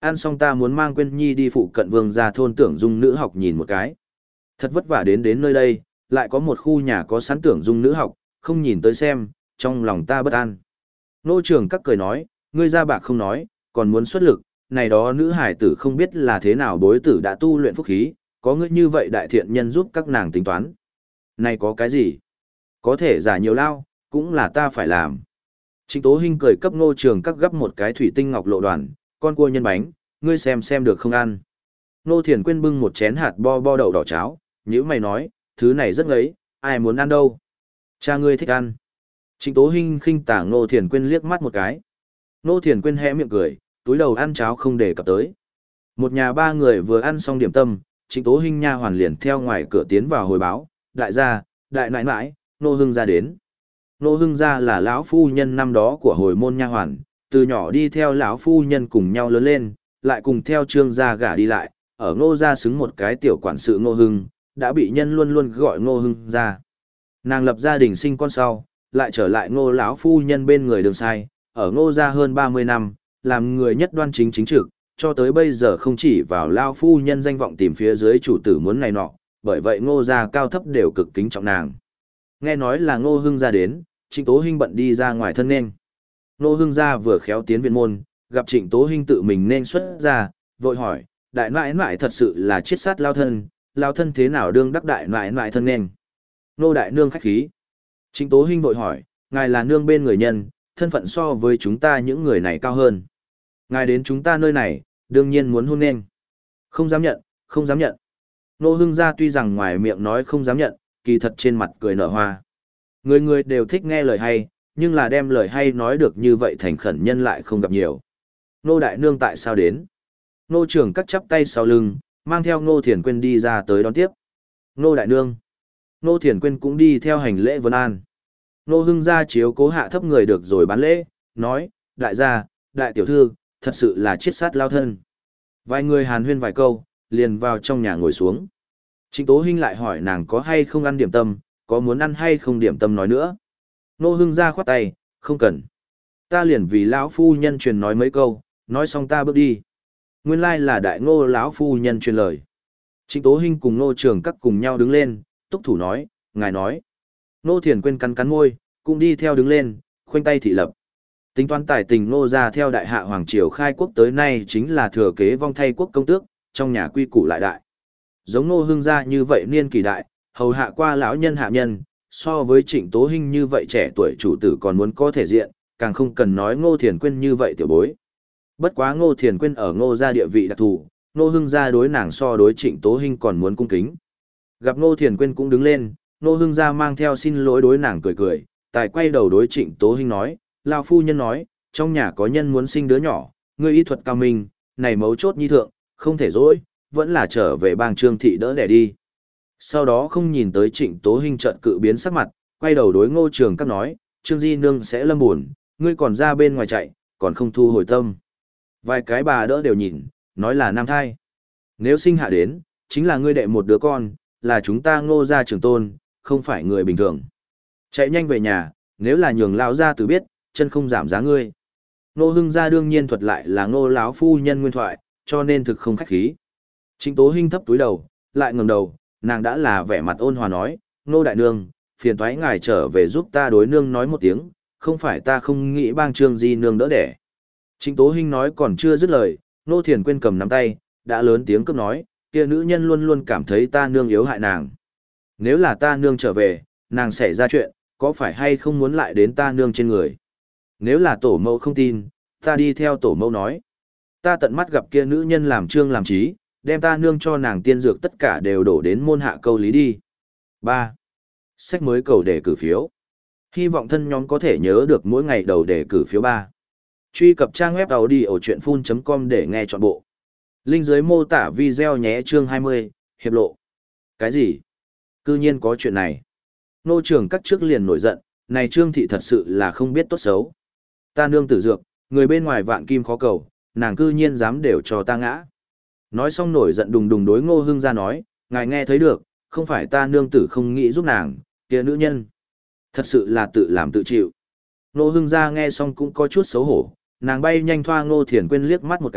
ăn xong ta muốn mang Quyên Nhi đi phụ cận Vương gia thôn Tưởng Dung nữ học nhìn một cái. Thật vất vả đến đến nơi đây, lại có một khu nhà có sẵn Tưởng Dung nữ học, không nhìn tới xem, trong lòng ta bất an. Nô Trường Các cười nói, ngươi ra bạc không nói, còn muốn xuất lực, này đó nữ hải tử không biết là thế nào bối tử đã tu luyện phúc khí, có ngươi như vậy đại thiện nhân giúp các nàng tính toán. Này có cái gì? Có thể giả nhiều lao, cũng là ta phải làm. Trịnh Tố Hinh cười cấp Ngô Trường Các gấp một cái thủy tinh ngọc lộ đoàn, con cua nhân bánh, ngươi xem xem được không ăn. Nô Thiền Quyên bưng một chén hạt bo bo đậu đỏ cháo, nhữ mày nói, thứ này rất ngấy, ai muốn ăn đâu. Cha ngươi thích ăn. Trịnh Tố Hinh khinh tả Nô Thiền Quyên liếc mắt một cái. Nô Thiền Quyên hé miệng cười, túi đầu ăn cháo không để cập tới. Một nhà ba người vừa ăn xong điểm tâm, Trịnh Tố Hinh nha hoàn liền theo ngoài cửa tiến vào hồi báo, đại gia, đại nãi nãi, Nô Hưng gia đến. Nô Hưng gia là lão phu nhân năm đó của hồi môn nha hoàn, từ nhỏ đi theo lão phu nhân cùng nhau lớn lên, lại cùng theo Trương gia gả đi lại, ở Ngô gia xứng một cái tiểu quản sự Ngô Hưng, đã bị nhân luôn luôn gọi Ngô Hưng gia. Nàng lập gia đình sinh con sau, lại trở lại Ngô lão phu nhân bên người đường sai, ở Ngô gia hơn ba mươi năm, làm người nhất đoan chính chính trực, cho tới bây giờ không chỉ vào lão phu nhân danh vọng tìm phía dưới chủ tử muốn này nọ, bởi vậy Ngô gia cao thấp đều cực kính trọng nàng. Nghe nói là Ngô Hưng gia đến, Trịnh Tố Hinh bận đi ra ngoài thân nên. Ngô Hưng gia vừa khéo tiến viện môn, gặp Trịnh Tố Hinh tự mình nên xuất ra, vội hỏi, đại nãi nãi thật sự là chiết sát lao thân, lao thân thế nào đương đắc đại nãi nãi thân nên. Nô đại nương khách khí. Trịnh Tố Hinh vội hỏi, ngài là nương bên người nhân, thân phận so với chúng ta những người này cao hơn. Ngài đến chúng ta nơi này, đương nhiên muốn hôn nên. Không dám nhận, không dám nhận. Nô Hưng gia tuy rằng ngoài miệng nói không dám nhận, kỳ thật trên mặt cười nở hoa. Người người đều thích nghe lời hay, nhưng là đem lời hay nói được như vậy thành khẩn nhân lại không gặp nhiều. Nô đại nương tại sao đến? Nô trưởng cắt chắp tay sau lưng, mang theo Nô Thiền Quyên đi ra tới đón tiếp. Nô đại nương. Nô Thiền Quyên cũng đi theo hành lễ vân an. Nô Hưng gia chiếu cố hạ thấp người được rồi bán lễ, nói, đại gia, đại tiểu thư, thật sự là chiết sát lao thân. Vài người hàn huyên vài câu, liền vào trong nhà ngồi xuống. Trịnh Tố Hinh lại hỏi nàng có hay không ăn điểm tâm, có muốn ăn hay không điểm tâm nói nữa. Nô Hưng gia khoát tay, không cần. Ta liền vì lão phu nhân truyền nói mấy câu, nói xong ta bước đi. Nguyên lai là đại ngô lão phu nhân truyền lời. Trịnh Tố Hinh cùng Nô Trường Các cùng nhau đứng lên, túc thủ nói, ngài nói. Nô Thiền Quyên cắn cắn môi, cũng đi theo đứng lên, khoanh tay thị lập. Tính toán tài tình Nô gia theo đại hạ hoàng triều khai quốc tới nay chính là thừa kế vong thay quốc công tước, trong nhà quy củ lại đại. Giống Nô Hưng gia như vậy niên kỳ đại, hầu hạ qua lão nhân hạ nhân, so với Trịnh Tố Hinh như vậy trẻ tuổi chủ tử còn muốn có thể diện, càng không cần nói Ngô Thiền Quyên như vậy tiểu bối. Bất quá Ngô Thiền Quyên ở Ngô gia địa vị đặc thù, Ngô Hưng gia đối nàng so đối Trịnh Tố Hinh còn muốn cung kính. Gặp Ngô Thiền Quyên cũng đứng lên, Ngô Hưng gia mang theo xin lỗi đối nàng cười cười, tài quay đầu đối Trịnh Tố Hinh nói, lão phu nhân nói, trong nhà có nhân muốn sinh đứa nhỏ, ngươi y thuật cao minh, này mấu chốt nhi thượng, không thể dỗi, vẫn là trở về bang Trương thị đỡ đẻ đi. Sau đó không nhìn tới Trịnh Tố Hinh chợt cự biến sắc mặt, quay đầu đối Ngô Trường Các nói, Trương Di Nương sẽ lâm buồn, ngươi còn ra bên ngoài chạy, còn không thu hồi tâm. Vài cái bà đỡ đều nhìn, nói là nam thai. Nếu sinh hạ đến, chính là ngươi đệ một đứa con, là chúng ta Ngô gia trưởng tôn, không phải người bình thường. Chạy nhanh về nhà, nếu là nhường lão gia tử biết, chân không giảm giá ngươi. Ngô Hưng gia đương nhiên thuật lại là Ngô lão phu nhân nguyên thoại, cho nên thực không khách khí. Trịnh Tố Hinh thấp túi đầu, lại ngẩng đầu, nàng đã là vẻ mặt ôn hòa nói, Ngô đại nương, phiền toái ngài trở về giúp ta đối nương nói một tiếng, không phải ta không nghĩ bang Trương Di nương đỡ đẻ. Trịnh Tố Hinh nói còn chưa dứt lời, Ngô Thiền Quyên cầm nắm tay, đã lớn tiếng cướp nói, kia nữ nhân luôn luôn cảm thấy ta nương yếu hại nàng. Nếu là ta nương trở về, nàng xảy ra chuyện, có phải hay không muốn lại đến ta nương trên người? Nếu là tổ mẫu không tin, ta đi theo tổ mẫu nói. Ta tận mắt gặp kia nữ nhân làm trương làm trí, đem ta nương cho nàng tiên dược tất cả đều đổ đến môn hạ câu lý đi. ba. Sách mới cầu đề cử phiếu. Hy vọng thân nhóm có thể nhớ được mỗi ngày đầu đề cử phiếu ba. Truy cập trang web audiochuyenphun chấm com để nghe trọn bộ. Link dưới mô tả video nhé chương hai mươi, hiệp lộ. Cái gì? Cư nhiên có chuyện này. Nô Trường Các trước liền nổi giận, này Trương thị thật sự là không biết tốt xấu. Ta nương tử dược, người bên ngoài vạn kim khó cầu, nàng cư nhiên dám đều cho ta ngã. Nói xong nổi giận đùng đùng đối Ngô Hưng gia nói, ngài nghe thấy được, không phải ta nương tử không nghĩ giúp nàng, kia nữ nhân. Thật sự là tự làm tự chịu. Ngô Hưng gia nghe xong cũng có chút xấu hổ, nàng bay nhanh thoa Ngô Thiền Quyên liếc mắt một cái,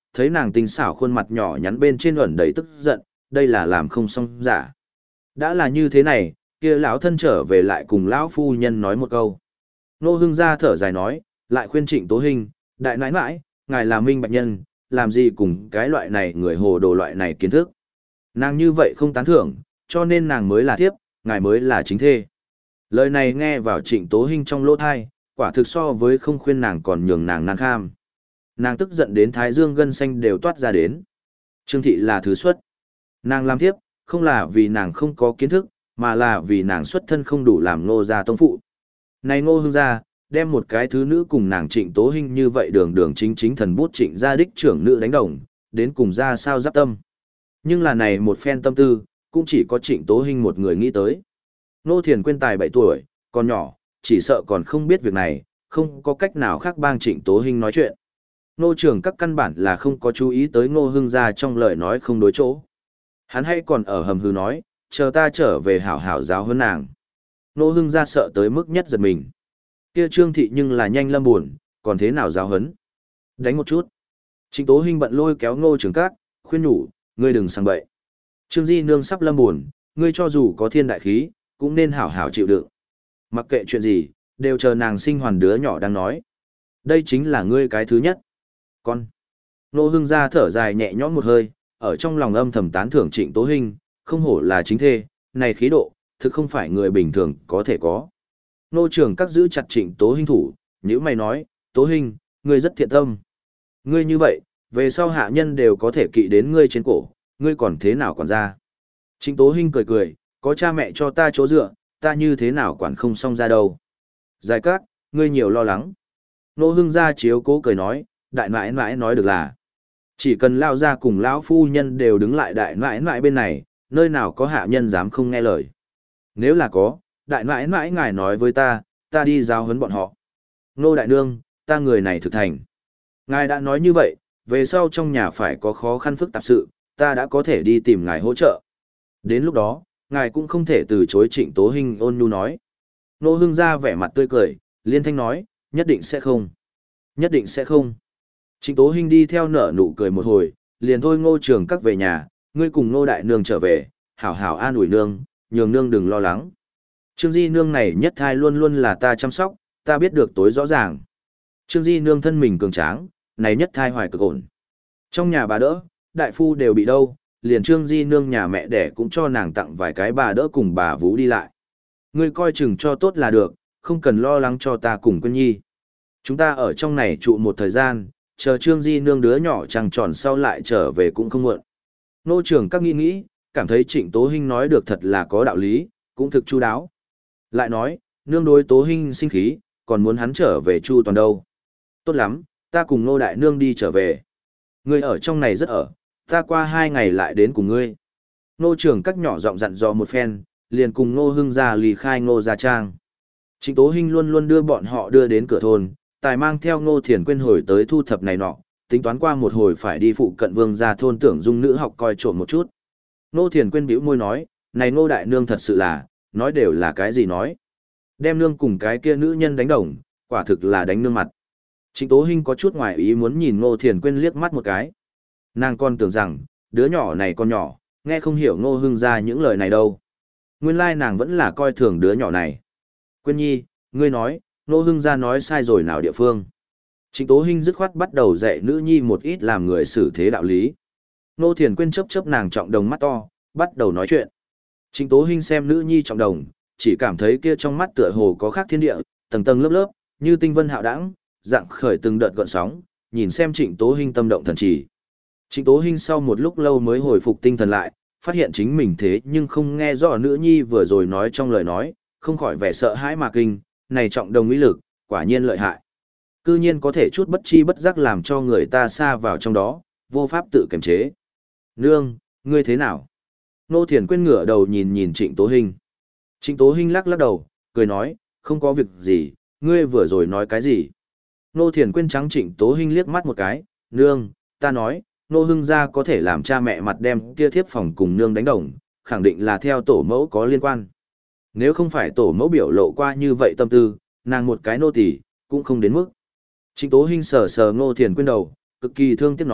thấy nàng tinh xảo khuôn mặt nhỏ nhắn bên trên ẩn đầy tức giận, đây là làm không xong giả. Đã là như thế này, kia lão thân trở về lại cùng lão phu nhân nói một câu. Nô Hưng gia thở dài nói, lại khuyên Trịnh Tố Hinh, đại nãi nãi, ngài là minh bạch nhân, làm gì cùng cái loại này người hồ đồ loại này kiến thức. Nàng như vậy không tán thưởng, cho nên nàng mới là thiếp, ngài mới là chính thê. Lời này nghe vào Trịnh Tố Hinh trong lỗ thai, quả thực so với không khuyên nàng còn nhường nàng nan kham. Nàng tức giận đến thái dương gân xanh đều toát ra đến. Trương thị là thứ xuất. Nàng làm thiếp, không là vì nàng không có kiến thức, mà là vì nàng xuất thân không đủ làm Ngô gia tông phụ. Này Ngô Hưng gia, đem một cái thứ nữ cùng nàng Trịnh Tố Hinh như vậy đường đường chính chính thần bút Trịnh gia đích trưởng nữ đánh đồng, đến cùng ra sao giáp tâm. Nhưng là này một phen tâm tư, cũng chỉ có Trịnh Tố Hinh một người nghĩ tới. Nô Thiền Quyên tài bảy tuổi, còn nhỏ, chỉ sợ còn không biết việc này, không có cách nào khác bang Trịnh Tố Hinh nói chuyện. Nô trưởng các căn bản là không có chú ý tới Ngô Hưng gia trong lời nói không đối chỗ. Hắn hay còn ở hầm hư nói, chờ ta trở về hảo hảo giáo hơn nàng. Nô Hưng gia sợ tới mức nhất giật mình. Kia Trương thị nhưng là nhanh lâm buồn, còn thế nào giáo hấn? Đánh một chút. Trịnh Tố Hinh bận lôi kéo Ngô trưởng các, khuyên nhủ, ngươi đừng sang bậy. Trương Di nương sắp lâm buồn, ngươi cho dù có thiên đại khí, cũng nên hảo hảo chịu đựng. Mặc kệ chuyện gì, đều chờ nàng sinh hoàn đứa nhỏ đang nói. Đây chính là ngươi cái thứ nhất. Con. Nô Hưng gia thở dài nhẹ nhõm một hơi, ở trong lòng âm thầm tán thưởng Trịnh Tố Hinh, không hổ là chính thê, này khí độ, thực không phải người bình thường có thể có. Nô trưởng các giữ chặt Trịnh Tố Hinh thủ, nhữ mày nói, Tố Hinh, ngươi rất thiện tâm. Ngươi như vậy, về sau hạ nhân đều có thể kỵ đến ngươi trên cổ, ngươi còn thế nào quản ra. Trịnh Tố Hinh cười cười, có cha mẹ cho ta chỗ dựa, ta như thế nào quản không xong ra đâu. Giải các, ngươi nhiều lo lắng. Nô Hưng gia chiếu cố cười nói, đại nãi nãi nói được là. Chỉ cần lao ra cùng lão phu nhân đều đứng lại đại nãi nãi bên này, nơi nào có hạ nhân dám không nghe lời. Nếu là có, đại nãi nãi ngài nói với ta, ta đi giáo huấn bọn họ. Nô đại nương, ta người này thực thành. Ngài đã nói như vậy, về sau trong nhà phải có khó khăn phức tạp sự, ta đã có thể đi tìm ngài hỗ trợ. Đến lúc đó, ngài cũng không thể từ chối Trịnh Tố Hinh ôn nhu nói. Nô Hưng ra vẻ mặt tươi cười, liên thanh nói, nhất định sẽ không. Nhất định sẽ không. Trịnh Tố Hinh đi theo nở nụ cười một hồi, liền thôi Ngô Trường các về nhà, ngươi cùng Ngô đại nương trở về, hảo hảo an ủi nương, nhường nương đừng lo lắng. Trương Di nương này nhất thai luôn luôn là ta chăm sóc, ta biết được tối rõ ràng. Trương Di nương thân mình cường tráng, này nhất thai hoài cực ổn. Trong nhà bà đỡ, đại phu đều bị đâu, liền Trương Di nương nhà mẹ đẻ cũng cho nàng tặng vài cái bà đỡ cùng bà vú đi lại. Ngươi coi chừng cho tốt là được, không cần lo lắng cho ta cùng Quyên Nhi. Chúng ta ở trong này trụ một thời gian, chờ Trương Di nương đứa nhỏ trăng tròn sau lại trở về cũng không muộn. Nô trưởng các nghĩ nghĩ, cảm thấy Trịnh Tố Hinh nói được thật là có đạo lý, cũng thực chu đáo. Lại nói, nương đối Tố Hinh sinh khí, còn muốn hắn trở về chu toàn đâu. Tốt lắm, ta cùng Nô đại nương đi trở về. Ngươi ở trong này rất ở, ta qua hai ngày lại đến cùng ngươi. Nô trưởng các nhỏ giọng dặn dò một phen, liền cùng Nô Hưng ra lì khai Nô gia trang. Trịnh Tố Hinh luôn luôn đưa bọn họ đưa đến cửa thôn, tài mang theo Ngô Thiền Quyên hồi tới thu thập này nọ, tính toán qua một hồi phải đi phụ cận Vương gia thôn tưởng dung nữ học coi trộm một chút. Ngô Thiền Quyên bĩu môi nói, này Ngô đại nương thật sự là, nói đều là cái gì nói. Đem nương cùng cái kia nữ nhân đánh đồng, quả thực là đánh nương mặt. Trịnh Tố Hinh có chút ngoài ý muốn nhìn Ngô Thiền Quyên liếc mắt một cái. Nàng còn tưởng rằng, đứa nhỏ này con nhỏ, nghe không hiểu Ngô Hưng ra những lời này đâu. Nguyên lai nàng vẫn là coi thường đứa nhỏ này. Quyên Nhi, ngươi nói, Ngô Hưng ra nói sai rồi nào địa phương. Trịnh Tố Hinh dứt khoát bắt đầu dạy nữ nhi một ít làm người xử thế đạo lý. Ngô Thiền Quyên chớp chớp nàng trọng đồng mắt to, bắt đầu nói chuyện. Trịnh Tố Hinh xem nữ nhi trọng đồng, chỉ cảm thấy kia trong mắt tựa hồ có khác thiên địa, tầng tầng lớp lớp, như tinh vân hạo đãng, dạng khởi từng đợt gợn sóng, nhìn xem Trịnh Tố Hinh tâm động thần trì. Trịnh Tố Hinh sau một lúc lâu mới hồi phục tinh thần lại, phát hiện chính mình thế nhưng không nghe rõ nữ nhi vừa rồi nói trong lời nói, không khỏi vẻ sợ hãi mà kinh, này trọng đồng ý lực, quả nhiên lợi hại. Cư nhiên có thể chút bất chi bất giác làm cho người ta xa vào trong đó, vô pháp tự kiềm chế. Nương, ngươi thế nào? Nô Thiền Quyên ngửa đầu nhìn nhìn Trịnh Tố Hinh. Trịnh Tố Hinh lắc lắc đầu, cười nói, không có việc gì, ngươi vừa rồi nói cái gì? Nô Thiền Quyên trắng Trịnh Tố Hinh liếc mắt một cái, nương, ta nói, Nô Hưng gia có thể làm cha mẹ mặt đem kia thiếp phòng cùng nương đánh đồng, khẳng định là theo tổ mẫu có liên quan. Nếu không phải tổ mẫu biểu lộ qua như vậy tâm tư, nàng một cái nô tỳ cũng không đến mức. Trịnh Tố Hinh sờ sờ Ngô Thiền Quyên đầu, cực kỳ thương tiếc nói,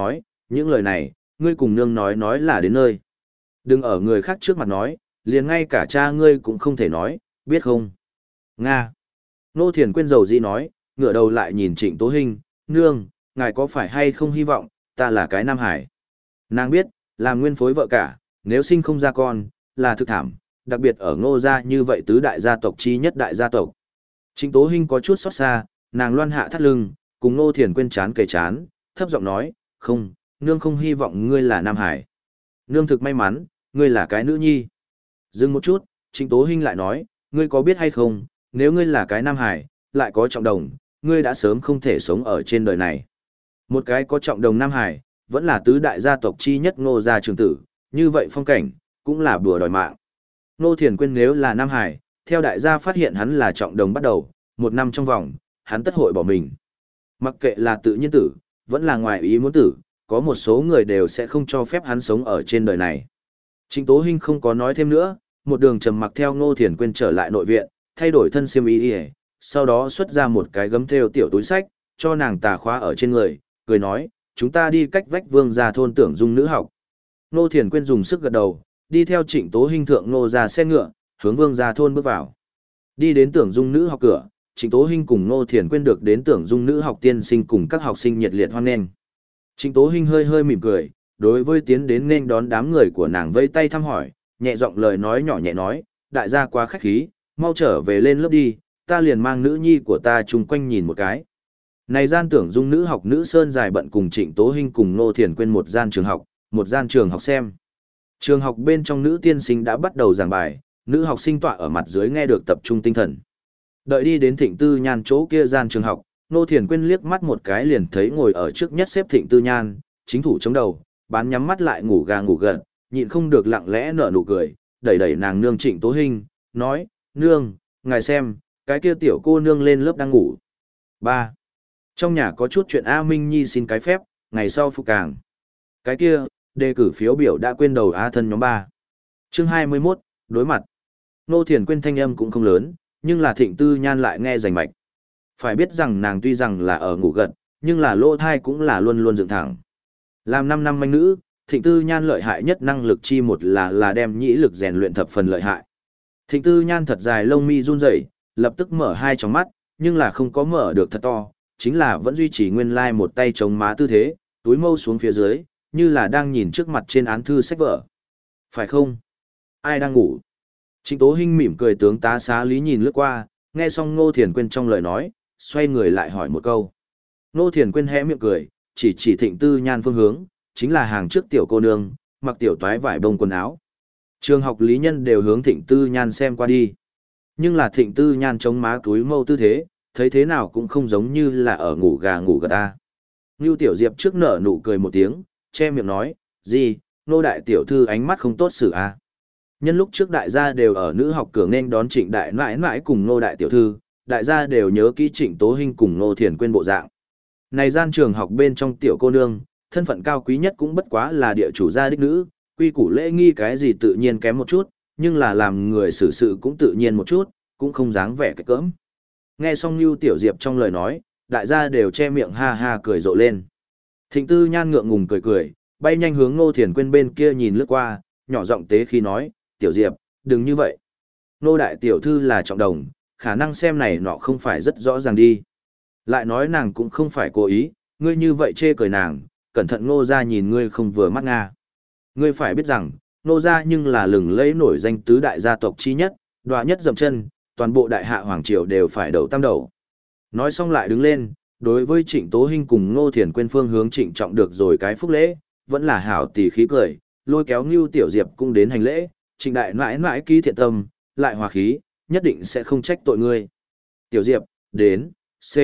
những lời này, ngươi cùng nương nói nói là đến nơi. Đừng ở người khác trước mặt nói, liền ngay cả cha ngươi cũng không thể nói, biết không? Nga. Ngô Thiền Quyên dầu dĩ nói, ngửa đầu lại nhìn Trịnh Tố Hinh, nương, ngài có phải hay không hy vọng, ta là cái Nam Hải. Nàng biết, làm nguyên phối vợ cả, nếu sinh không ra con, là thực thảm, đặc biệt ở Ngô gia như vậy tứ đại gia tộc chi nhất đại gia tộc. Trịnh Tố Hinh có chút xót xa, nàng loan hạ thắt lưng, cùng Ngô Thiền Quyên chán kề chán, thấp giọng nói, không, nương không hy vọng ngươi là Nam Hải. Nương thực may mắn, ngươi là cái nữ nhi. Dừng một chút, Trịnh Tố Hinh lại nói, ngươi có biết hay không, nếu ngươi là cái Nam Hải, lại có trọng đồng, ngươi đã sớm không thể sống ở trên đời này. Một cái có trọng đồng Nam Hải, vẫn là tứ đại gia tộc chi nhất Ngô gia trường tử, như vậy phong cảnh, cũng là bùa đòi mạng. Ngô Thiền Quyên nếu là Nam Hải, theo đại gia phát hiện hắn là trọng đồng bắt đầu, một năm trong vòng, hắn tất hội bỏ mình. Mặc kệ là tự nhiên tử, vẫn là ngoài ý muốn tử, có một số người đều sẽ không cho phép hắn sống ở trên đời này. Trịnh Tố Hinh không có nói thêm nữa, một đường trầm mặc theo Ngô Thiền Quyên trở lại nội viện, thay đổi thân xiêm y, sau đó xuất ra một cái gấm thêu tiểu túi sách, cho nàng tà khóa ở trên người, cười nói, chúng ta đi cách vách Vương gia thôn Tưởng Dung nữ học. Ngô Thiền Quyên dùng sức gật đầu, đi theo Trịnh Tố Hinh thượng Ngô gia xe ngựa, hướng Vương gia thôn bước vào. Đi đến Tưởng Dung nữ học cửa, Trịnh Tố Hinh cùng Ngô Thiền Quyên được đến Tưởng Dung nữ học tiên sinh cùng các học sinh nhiệt liệt hoan nghênh. Trịnh Tố Hinh hơi hơi mỉm cười, đối với tiến đến nên đón đám người của nàng vây tay thăm hỏi, nhẹ giọng lời nói nhỏ nhẹ nói, đại gia quá khách khí, mau trở về lên lớp đi, ta liền mang nữ nhi của ta chung quanh nhìn một cái. Này gian Tưởng Dung nữ học nữ sơn dài bận cùng Trịnh Tố Hinh cùng Ngô Thiền Quyên một gian trường học, một gian trường học xem. Trường học bên trong nữ tiên sinh đã bắt đầu giảng bài, nữ học sinh tọa ở mặt dưới nghe được tập trung tinh thần. Đợi đi đến Thịnh Tư Nhan chỗ kia gian trường học, Ngô Thiền Quyên liếc mắt một cái liền thấy ngồi ở trước nhất xếp Thịnh Tư Nhan, chính thủ chống đầu, bán nhắm mắt lại ngủ gà ngủ gật, nhịn không được lặng lẽ nở nụ cười, đẩy đẩy nàng nương Trịnh Tố Hinh, nói, nương, ngài xem, cái kia tiểu cô nương lên lớp đang ngủ. ba. Trong nhà có chút chuyện A Minh Nhi xin cái phép, ngày sau phục càng. Cái kia, đề cử phiếu biểu đã quên đầu A thân nhóm ba. Chương hai mươi mốt, đối mặt. Ngô Thiền Quyên thanh âm cũng không lớn, nhưng là Thịnh Tư Nhan lại nghe rành mạch. Phải biết rằng nàng tuy rằng là ở ngủ gật, nhưng là lỗ thai cũng là luôn luôn dựng thẳng. Làm năm năm manh nữ, Thịnh Tư Nhan lợi hại nhất năng lực chi một là là đem nhĩ lực rèn luyện thập phần lợi hại. Thịnh Tư Nhan thật dài lông mi run rẩy, lập tức mở hai tròng mắt, nhưng là không có mở được thật to, chính là vẫn duy trì nguyên lai một tay chống má tư thế, túi mâu xuống phía dưới, như là đang nhìn trước mặt trên án thư sách vở. Phải không? Ai đang ngủ? Trịnh Tố Hinh mỉm cười tướng tá xá lý nhìn lướt qua, nghe xong Ngô Thiền Quyên trong lời nói, xoay người lại hỏi một câu. Ngô Thiền Quyên hé miệng cười, chỉ chỉ Thịnh Tư Nhan phương hướng, chính là hàng trước tiểu cô nương, mặc tiểu toái vải bông quần áo. Trường học lý nhân đều hướng Thịnh Tư Nhan xem qua đi. Nhưng là Thịnh Tư Nhan chống má túi mâu tư thế, thấy thế nào cũng không giống như là ở ngủ gà ngủ gật ta. Ngưu Tiểu Diệp trước nở nụ cười một tiếng, che miệng nói, gì, Nô đại tiểu thư ánh mắt không tốt xử à. Nhân lúc trước đại gia đều ở nữ học cửa nên đón Trịnh đại nãi nãi cùng Nô đại tiểu thư, đại gia đều nhớ kỹ Trịnh Tố Hinh cùng Ngô Thiền Quyên bộ dạng. Này gian trường học bên trong tiểu cô nương, thân phận cao quý nhất cũng bất quá là địa chủ gia đích nữ, quy củ lễ nghi cái gì tự nhiên kém một chút, nhưng là làm người xử sự cũng tự nhiên một chút, cũng không dáng vẻ cái cỡm. Nghe xong Nưu Tiểu Diệp trong lời nói, đại gia đều che miệng ha ha cười rộ lên. Thịnh Tư Nhan ngượng ngùng cười cười, bay nhanh hướng Ngô Thiền Quyên bên kia nhìn lướt qua, nhỏ giọng tế khi nói, Tiểu Diệp, đừng như vậy. Nô đại tiểu thư là trọng đồng, khả năng xem này nọ không phải rất rõ ràng đi. Lại nói nàng cũng không phải cố ý, ngươi như vậy chê cười nàng, cẩn thận Ngô gia nhìn ngươi không vừa mắt nga. Ngươi phải biết rằng, Ngô gia nhưng là lừng lẫy nổi danh tứ đại gia tộc chi nhất, đoạ nhất dậm chân, toàn bộ đại hạ hoàng triều đều phải đầu tam đầu. Nói xong lại đứng lên, đối với Trịnh Tố Hinh cùng Ngô Thiền Quyên phương hướng trịnh trọng được rồi cái phúc lễ, vẫn là hảo tỷ khí cười, lôi kéo Ngưu Tiểu Diệp cũng đến hành lễ, Trịnh đại mãi mãi ký thiện tâm, lại hòa khí, nhất định sẽ không trách tội ngươi. Tiểu Diệp, đến, C.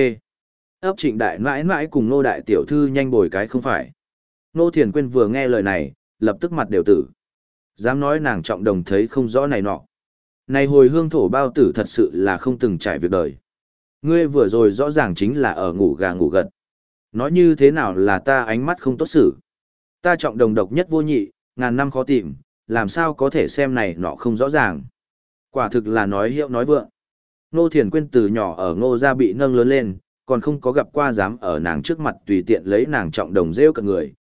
Ấp Trịnh đại mãi mãi cùng Ngô đại tiểu thư nhanh bồi cái không phải. Ngô Thiền Quyên vừa nghe lời này, lập tức mặt đều tử. Dám nói nàng trọng đồng thấy không rõ này nọ. Này hồi hương thổ bao tử thật sự là không từng trải việc đời. Ngươi vừa rồi rõ ràng chính là ở ngủ gà ngủ gật. Nói như thế nào là ta ánh mắt không tốt xử. Ta trọng đồng độc nhất vô nhị, ngàn năm khó tìm, làm sao có thể xem này nọ không rõ ràng. Quả thực là nói hiệu nói vượng. Ngô Thiền Quyên từ nhỏ ở Ngô gia bị nâng lớn lên, còn không có gặp qua dám ở nàng trước mặt tùy tiện lấy nàng trọng đồng rêu cận người,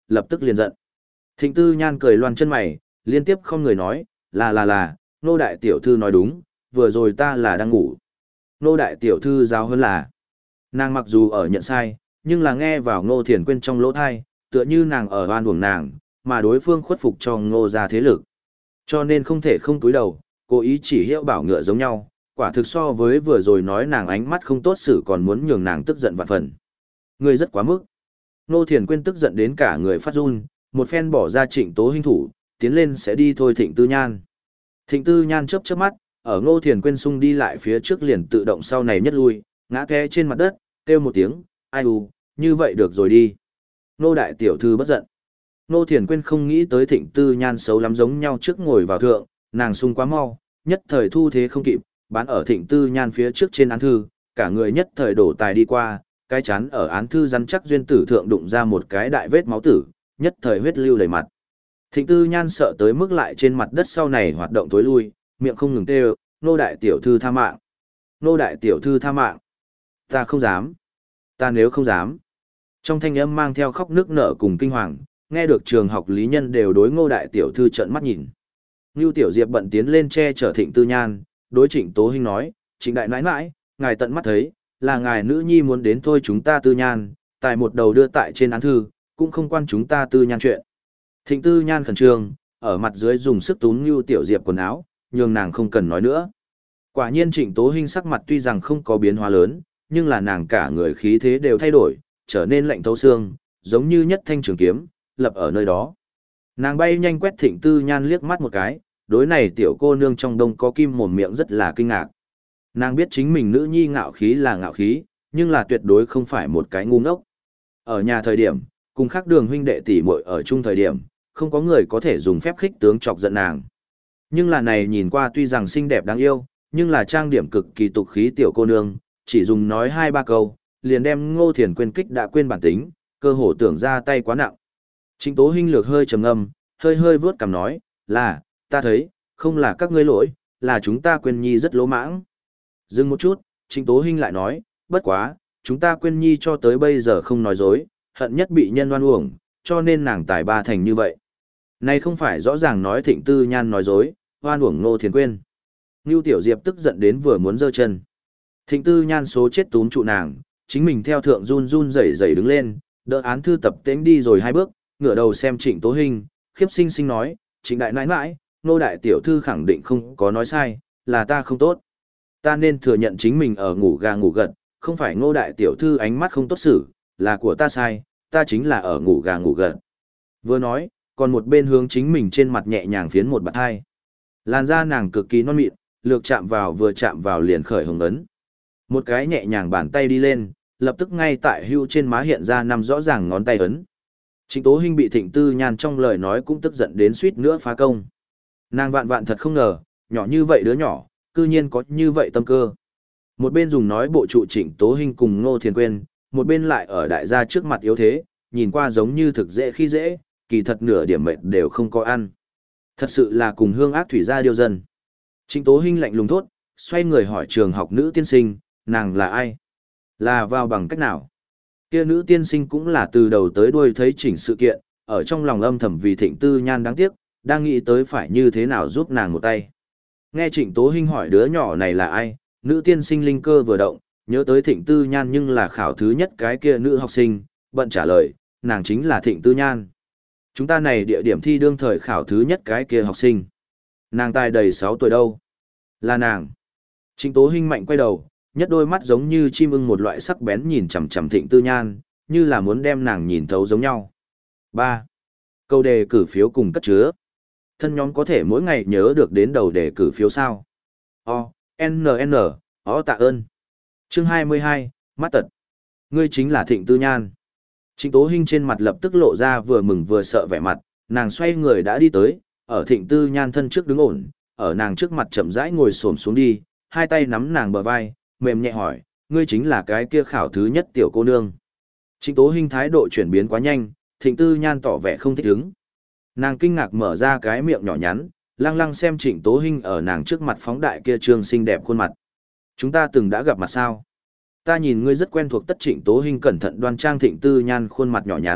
lập tức liền giận. Thịnh Tư Nhan cười loan chân mày, liên tiếp không người nói, là là là, nô đại tiểu thư nói đúng, vừa rồi ta là đang ngủ. Nô đại tiểu thư giáo hơn là, nàng mặc dù ở nhận sai, nhưng là nghe vào Ngô Thiền Quyên trong lỗ thai, tựa như nàng ở oan uổng nàng, mà đối phương khuất phục cho Ngô gia thế lực. Cho nên không thể không túi đầu, cố ý chỉ hiệu bảo ngựa giống nhau, quả thực so với vừa rồi nói nàng ánh mắt không tốt xử còn muốn nhường nàng tức giận vạn phần. Người rất quá mức. Ngô Thiền Quyên tức giận đến cả người phát run, một phen bỏ ra Trịnh Tố Hinh thủ, tiến lên sẽ đi thôi Thịnh Tư Nhan. Thịnh Tư Nhan chớp chớp mắt, ở Ngô Thiền Quyên xung đi lại phía trước liền tự động sau này nhất lui, ngã té trên mặt đất, kêu một tiếng, ai u, như vậy được rồi đi. Ngô đại tiểu thư bất giận. Ngô Thiền Quyên không nghĩ tới Thịnh Tư Nhan xấu lắm giống nhau trước ngồi vào thượng, nàng xung quá mau, nhất thời thu thế không kịp, bán ở Thịnh Tư Nhan phía trước trên án thư, cả người nhất thời đổ tài đi qua, cái chán ở án thư rắn chắc duyên tử thượng đụng ra một cái đại vết máu tử, nhất thời huyết lưu đầy mặt. Thịnh Tư Nhan sợ tới mức lại trên mặt đất sau này hoạt động tối lui, miệng không ngừng kêu, nô đại tiểu thư tha mạng. Nô đại tiểu thư tha mạng. Ta không dám. Ta nếu không dám. Trong thanh âm mang theo khóc nước nở cùng kinh hoàng, nghe được trường học lý nhân đều đối ngô đại tiểu thư trợn mắt nhìn. Ngưu Tiểu Diệp bận tiến lên che chở Thịnh Tư Nhan, đối Trịnh Tố Hinh nói, Trịnh đại nãi nãi, ngài tận mắt thấy, là ngài nữ nhi muốn đến thôi chúng ta Tư Nhan, tài một đầu đưa tại trên án thư, cũng không quan chúng ta Tư Nhan chuyện. Thịnh Tư Nhan khẩn trương, ở mặt dưới dùng sức túm Ngưu Tiểu Diệp quần áo, nhường nàng không cần nói nữa. Quả nhiên Trịnh Tố Hinh sắc mặt tuy rằng không có biến hóa lớn, nhưng là nàng cả người khí thế đều thay đổi, trở nên lạnh thấu xương, giống như nhất thanh trường kiếm, lập ở nơi đó. Nàng bay nhanh quét Thịnh Tư Nhan liếc mắt một cái, đối này tiểu cô nương trong đông có kim mồm miệng rất là kinh ngạc. Nàng biết chính mình nữ nhi ngạo khí là ngạo khí, nhưng là tuyệt đối không phải một cái ngu ngốc. Ở nhà thời điểm, cùng khác đường huynh đệ tỷ muội ở chung thời điểm, không có người có thể dùng phép khích tướng chọc giận nàng. Nhưng là này nhìn qua tuy rằng xinh đẹp đáng yêu, nhưng là trang điểm cực kỳ tục khí tiểu cô nương, chỉ dùng nói hai ba câu, liền đem Ngô Thiền Quyên kích đã quên bản tính, cơ hồ tưởng ra tay quá nặng. Trịnh Tố Hinh lược hơi trầm ngâm, hơi hơi vướt cằm nói, là, ta thấy, không là các ngươi lỗi, là chúng ta Quyên Nhi rất lỗ mãng. Dừng một chút, Trịnh Tố Hinh lại nói, bất quá, chúng ta Quyên Nhi cho tới bây giờ không nói dối, hận nhất bị nhân oan uổng, cho nên nàng tài ba thành như vậy. Này không phải rõ ràng nói Thịnh Tư Nhan nói dối, oan uổng Ngô Thiền Quyên. Ngưu Tiểu Diệp tức giận đến vừa muốn giơ chân. Thịnh Tư Nhan số chết túm trụ nàng, chính mình theo thượng run run rẩy rẩy đứng lên, đỡ án thư tập tễnh đi rồi hai bước, ngửa đầu xem Trịnh Tố Hinh, khiếp sinh sinh nói, Trịnh đại nãi nãi, nô đại tiểu thư khẳng định không có nói sai, là ta không tốt. Ta nên thừa nhận chính mình ở ngủ gà ngủ gật, không phải ngô đại tiểu thư ánh mắt không tốt xử, là của ta sai, ta chính là ở ngủ gà ngủ gật. Vừa nói, còn một bên hướng chính mình trên mặt nhẹ nhàng phiến một bạt hai. Làn da nàng cực kỳ non mịn, lược chạm vào vừa chạm vào liền khởi hồng ấn. Một cái nhẹ nhàng bàn tay đi lên, lập tức ngay tại hưu trên má hiện ra năm rõ ràng ngón tay ấn. Trịnh Tố Hinh bị Thịnh Tư Nhan trong lời nói cũng tức giận đến suýt nữa phá công. Nàng vạn vạn thật không ngờ, nhỏ như vậy đứa nhỏ, cư nhiên có như vậy tâm cơ. Một bên dùng nói bộ trụ Trịnh Tố Hinh cùng Ngô Thiền Quyên, một bên lại ở đại gia trước mặt yếu thế, nhìn qua giống như thực dễ khi dễ, kỳ thật nửa điểm mệt đều không có ăn. Thật sự là cùng hương ác thủy gia điêu dân. Trịnh Tố Hinh lạnh lùng thốt, xoay người hỏi trường học nữ tiên sinh, nàng là ai? Là vào bằng cách nào? Kia nữ tiên sinh cũng là từ đầu tới đuôi thấy chỉnh sự kiện, ở trong lòng âm thầm vì Thịnh Tư Nhan đáng tiếc, đang nghĩ tới phải như thế nào giúp nàng một tay. Nghe Trịnh Tố Hinh hỏi đứa nhỏ này là ai, nữ tiên sinh linh cơ vừa động, nhớ tới Thịnh Tư Nhan nhưng là khảo thứ nhất cái kia nữ học sinh, bận trả lời, nàng chính là Thịnh Tư Nhan. Chúng ta này địa điểm thi đương thời khảo thứ nhất cái kia học sinh. Nàng tài đầy sáu tuổi đâu? Là nàng. Trịnh Tố Hinh mạnh quay đầu, nhất đôi mắt giống như chim ưng một loại sắc bén nhìn chằm chằm Thịnh Tư Nhan, như là muốn đem nàng nhìn thấu giống nhau. ba. Câu đề cử phiếu cùng cất chứa. Thân nhóm có thể mỗi ngày nhớ được đến đầu đề cử phiếu sao? O, N N, O tạ ơn. Chương hai mươi hai, mắt tật. Ngươi chính là Thịnh Tư Nhan. Trịnh Tố Hinh trên mặt lập tức lộ ra vừa mừng vừa sợ vẻ mặt, nàng xoay người đã đi tới, ở Thịnh Tư Nhan thân trước đứng ổn, ở nàng trước mặt chậm rãi ngồi xổm xuống đi, hai tay nắm nàng bờ vai, mềm nhẹ hỏi, ngươi chính là cái kia khảo thứ nhất tiểu cô nương. Trịnh Tố Hinh thái độ chuyển biến quá nhanh, Thịnh Tư Nhan tỏ vẻ không thích ứng. Nàng kinh ngạc mở ra cái miệng nhỏ nhắn, lăng lăng xem Trịnh Tố Hinh ở nàng trước mặt phóng đại kia trương xinh đẹp khuôn mặt. Chúng ta từng đã gặp mặt sao? Ta nhìn ngươi rất quen thuộc tất. Trịnh Tố Hinh cẩn thận đoan trang Thịnh Tư Nhan khuôn mặt nhỏ nhắn,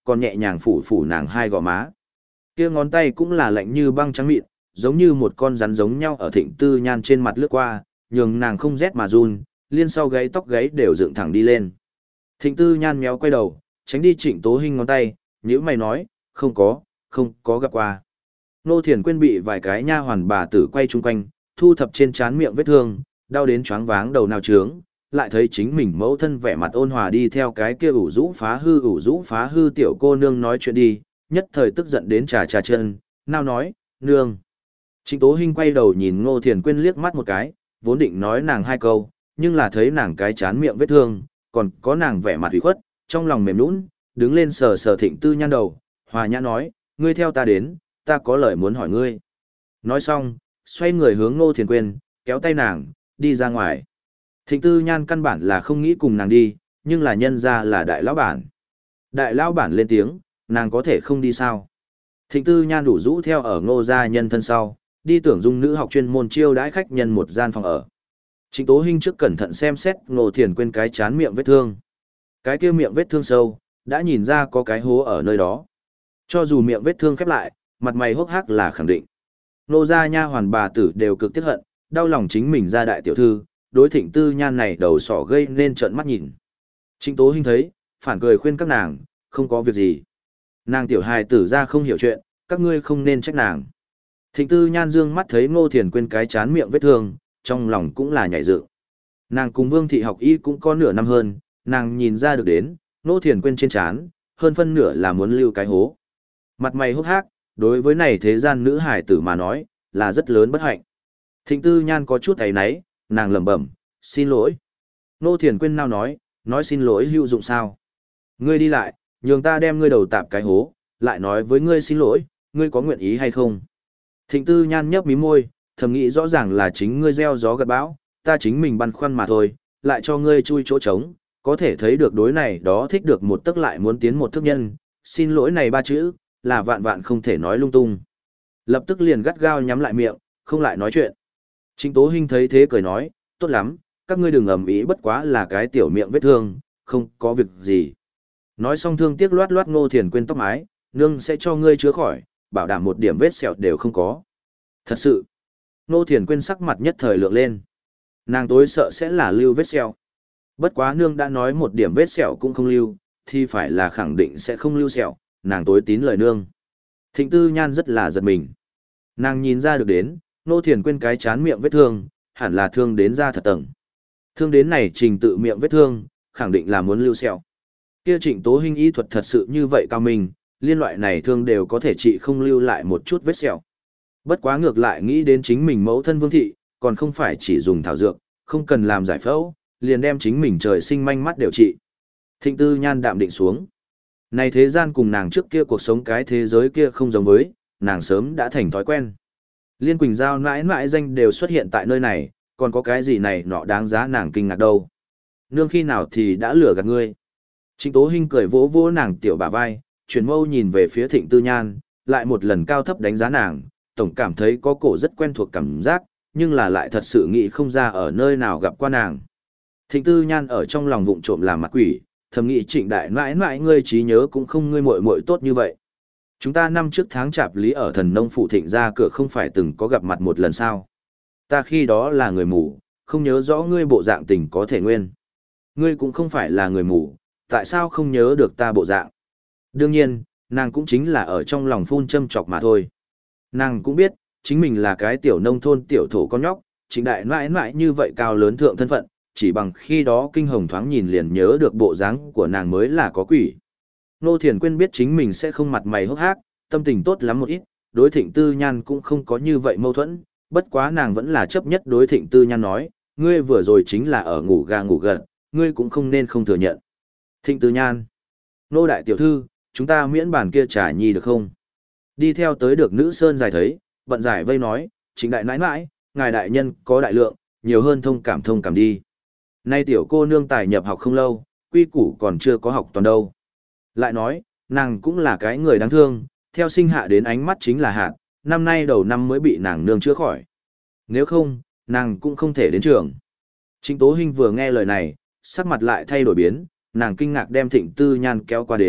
còn nhẹ nhàng phủ phủ nàng hai gò má. Kia ngón tay cũng là lạnh như băng trắng mịn, giống như một con rắn giống nhau ở Thịnh Tư Nhan trên mặt lướt qua, nhường nàng không rét mà run, liên sau gáy tóc gáy đều dựng thẳng đi lên. Thịnh Tư Nhan méo quay đầu, tránh đi Trịnh Tố Hinh ngón tay, nhíu mày nói, không có, không có gặp qua. Nô Thiền Quyên bị vài cái nha hoàn bà tử quay chung quanh, thu thập trên trán miệng vết thương, đau đến choáng váng đầu nào trướng, lại thấy chính mình mẫu thân vẻ mặt ôn hòa đi theo cái kia ủ rũ phá hư ủ rũ phá hư tiểu cô nương nói chuyện đi, nhất thời tức giận đến trà trà chân, nào nói, nương. Trịnh Tố Hinh quay đầu nhìn Ngô Thiền Quyên liếc mắt một cái, vốn định nói nàng hai câu, nhưng là thấy nàng cái chán miệng vết thương, còn có nàng vẻ mặt ủy khuất, trong lòng mềm nũng, đứng lên sờ sờ Thịnh Tư Nhan đầu, hòa nhã nói, ngươi theo ta đến, ta có lời muốn hỏi ngươi. Nói xong, xoay người hướng Ngô Thiền Quyên, kéo tay nàng, đi ra ngoài. Thịnh Tư Nhan căn bản là không nghĩ cùng nàng đi, nhưng là nhân ra là đại lão bản. Đại lão bản lên tiếng, nàng có thể không đi sao. Thịnh Tư Nhan đủ rũ theo ở Ngô gia nhân thân sau, đi tưởng dung nữ học chuyên môn chiêu đãi khách nhân một gian phòng ở. Trịnh Tố Hinh trước cẩn thận xem xét Ngô Thiền Quyên cái chán miệng vết thương. Cái kia miệng vết thương sâu, đã nhìn ra có cái hố ở nơi đó. Cho dù miệng vết thương khép lại, mặt mày hốc hác là khẳng định. Nô gia nha hoàn bà tử đều cực tiếc hận, đau lòng chính mình ra đại tiểu thư, đối Thịnh Tư Nhan này đầu sỏ gây nên trợn mắt nhìn. Trịnh Tố Hinh thấy, phản cười khuyên các nàng, không có việc gì. Nàng tiểu hài tử ra không hiểu chuyện, các ngươi không nên trách nàng. Thịnh Tư Nhan dương mắt thấy Ngô Thiền Quyên cái chán miệng vết thương, trong lòng cũng là nhảy dựng. Nàng cùng Vương thị học y cũng có nửa năm hơn, nàng nhìn ra được đến, Ngô Thiền Quyên trên chán, hơn phân nửa là muốn lưu cái hố. Mặt mày hốc hác, đối với này thế gian nữ hài tử mà nói, là rất lớn bất hạnh. Thịnh Tư Nhan có chút ấy náy, nàng lẩm bẩm, xin lỗi. Ngô Thiền Quyên nào nói, nói xin lỗi hữu dụng sao? Ngươi đi lại, nhường ta đem ngươi đầu tạp cái hố, lại nói với ngươi xin lỗi, ngươi có nguyện ý hay không? Thịnh Tư Nhan nhấp mí môi, thầm nghĩ rõ ràng là chính ngươi gieo gió gặt bão, ta chính mình băn khoăn mà thôi, lại cho ngươi chui chỗ trống, có thể thấy được đối này đó thích được một tức lại muốn tiến một thức nhân, xin lỗi này ba chữ, là vạn vạn không thể nói lung tung. Lập tức liền gắt gao nhắm lại miệng, không lại nói chuyện. Trịnh Tố Hinh thấy thế cười nói, tốt lắm, các ngươi đừng ầm ĩ bất quá là cái tiểu miệng vết thương, không có việc gì. Nói xong thương tiếc loát loát Ngô Thiền Quyên tóc mái, nương sẽ cho ngươi chữa khỏi, bảo đảm một điểm vết sẹo đều không có. Thật sự, Ngô Thiền Quyên sắc mặt nhất thời lượng lên. Nàng tối sợ sẽ là lưu vết sẹo. Bất quá nương đã nói một điểm vết sẹo cũng không lưu, thì phải là khẳng định sẽ không lưu sẹo, nàng tối tín lời nương. Thịnh Tư Nhan rất là giật mình. Nàng nhìn ra được đến, Ngô Thiền Quyên cái chán miệng vết thương, hẳn là thương đến ra thật tầng. Thương đến này trình tự miệng vết thương, khẳng định là muốn lưu sẹo. Kia Trịnh Tố Hinh y thuật thật sự như vậy cao minh, liên loại này thương đều có thể trị không lưu lại một chút vết sẹo. Bất quá ngược lại nghĩ đến chính mình mẫu thân Vương thị, còn không phải chỉ dùng thảo dược, không cần làm giải phẫu, liền đem chính mình trời sinh manh mắt điều trị. Thịnh Tư Nhan đạm định xuống. Này thế gian cùng nàng trước kia cuộc sống cái thế giới kia không giống với, nàng sớm đã thành thói quen. Liên Quỳnh Giao mãi mãi danh đều xuất hiện tại nơi này, còn có cái gì này nọ đáng giá nàng kinh ngạc đâu. Nương khi nào thì đã lừa gạt ngươi. Trịnh Tố Hinh cười vỗ vỗ nàng tiểu bả vai, chuyển mâu nhìn về phía Thịnh Tư Nhan, lại một lần cao thấp đánh giá nàng, tổng cảm thấy có cổ rất quen thuộc cảm giác, nhưng là lại thật sự nghĩ không ra ở nơi nào gặp qua nàng. Thịnh Tư Nhan ở trong lòng vụng trộm làm mặt quỷ, thầm nghĩ Trịnh đại mãi mãi ngươi trí nhớ cũng không ngươi muội muội tốt như vậy. Chúng ta năm trước tháng chạp lý ở thần nông phụ Thịnh ra cửa không phải từng có gặp mặt một lần sao. Ta khi đó là người mù, không nhớ rõ ngươi bộ dạng tình có thể nguyên. Ngươi cũng không phải là người mù, tại sao không nhớ được ta bộ dạng? Đương nhiên, nàng cũng chính là ở trong lòng phun châm chọc mà thôi. Nàng cũng biết, chính mình là cái tiểu nông thôn tiểu thổ con nhóc, Trịnh đại mãi mãi như vậy cao lớn thượng thân phận, chỉ bằng khi đó kinh hồng thoáng nhìn liền nhớ được bộ dáng của nàng mới là có quỷ. Nô Thiền Quyên biết chính mình sẽ không mặt mày hốc hác, tâm tình tốt lắm một ít, đối Thịnh Tư Nhan cũng không có như vậy mâu thuẫn, bất quá nàng vẫn là chấp nhất đối Thịnh Tư Nhan nói, ngươi vừa rồi chính là ở ngủ gà ngủ gật, ngươi cũng không nên không thừa nhận. Thịnh Tư Nhan, nô đại tiểu thư, chúng ta miễn bản kia trà nhi được không? Đi theo tới được nữ sơn dài thấy, bận giải vây nói, Trịnh đại nãi nãi, ngài đại nhân có đại lượng, nhiều hơn thông cảm thông cảm đi. Nay tiểu cô nương tài nhập học không lâu, quy củ còn chưa có học toàn đâu. Lại nói, nàng cũng là cái người đáng thương, theo sinh hạ đến ánh mắt chính là hạt, năm nay đầu năm mới bị nàng nương chữa khỏi. Nếu không, nàng cũng không thể đến trường. Trịnh Tố Hinh vừa nghe lời này, sắc mặt lại thay đổi biến, nàng kinh ngạc đem Thịnh Tư Nhan kéo qua đến,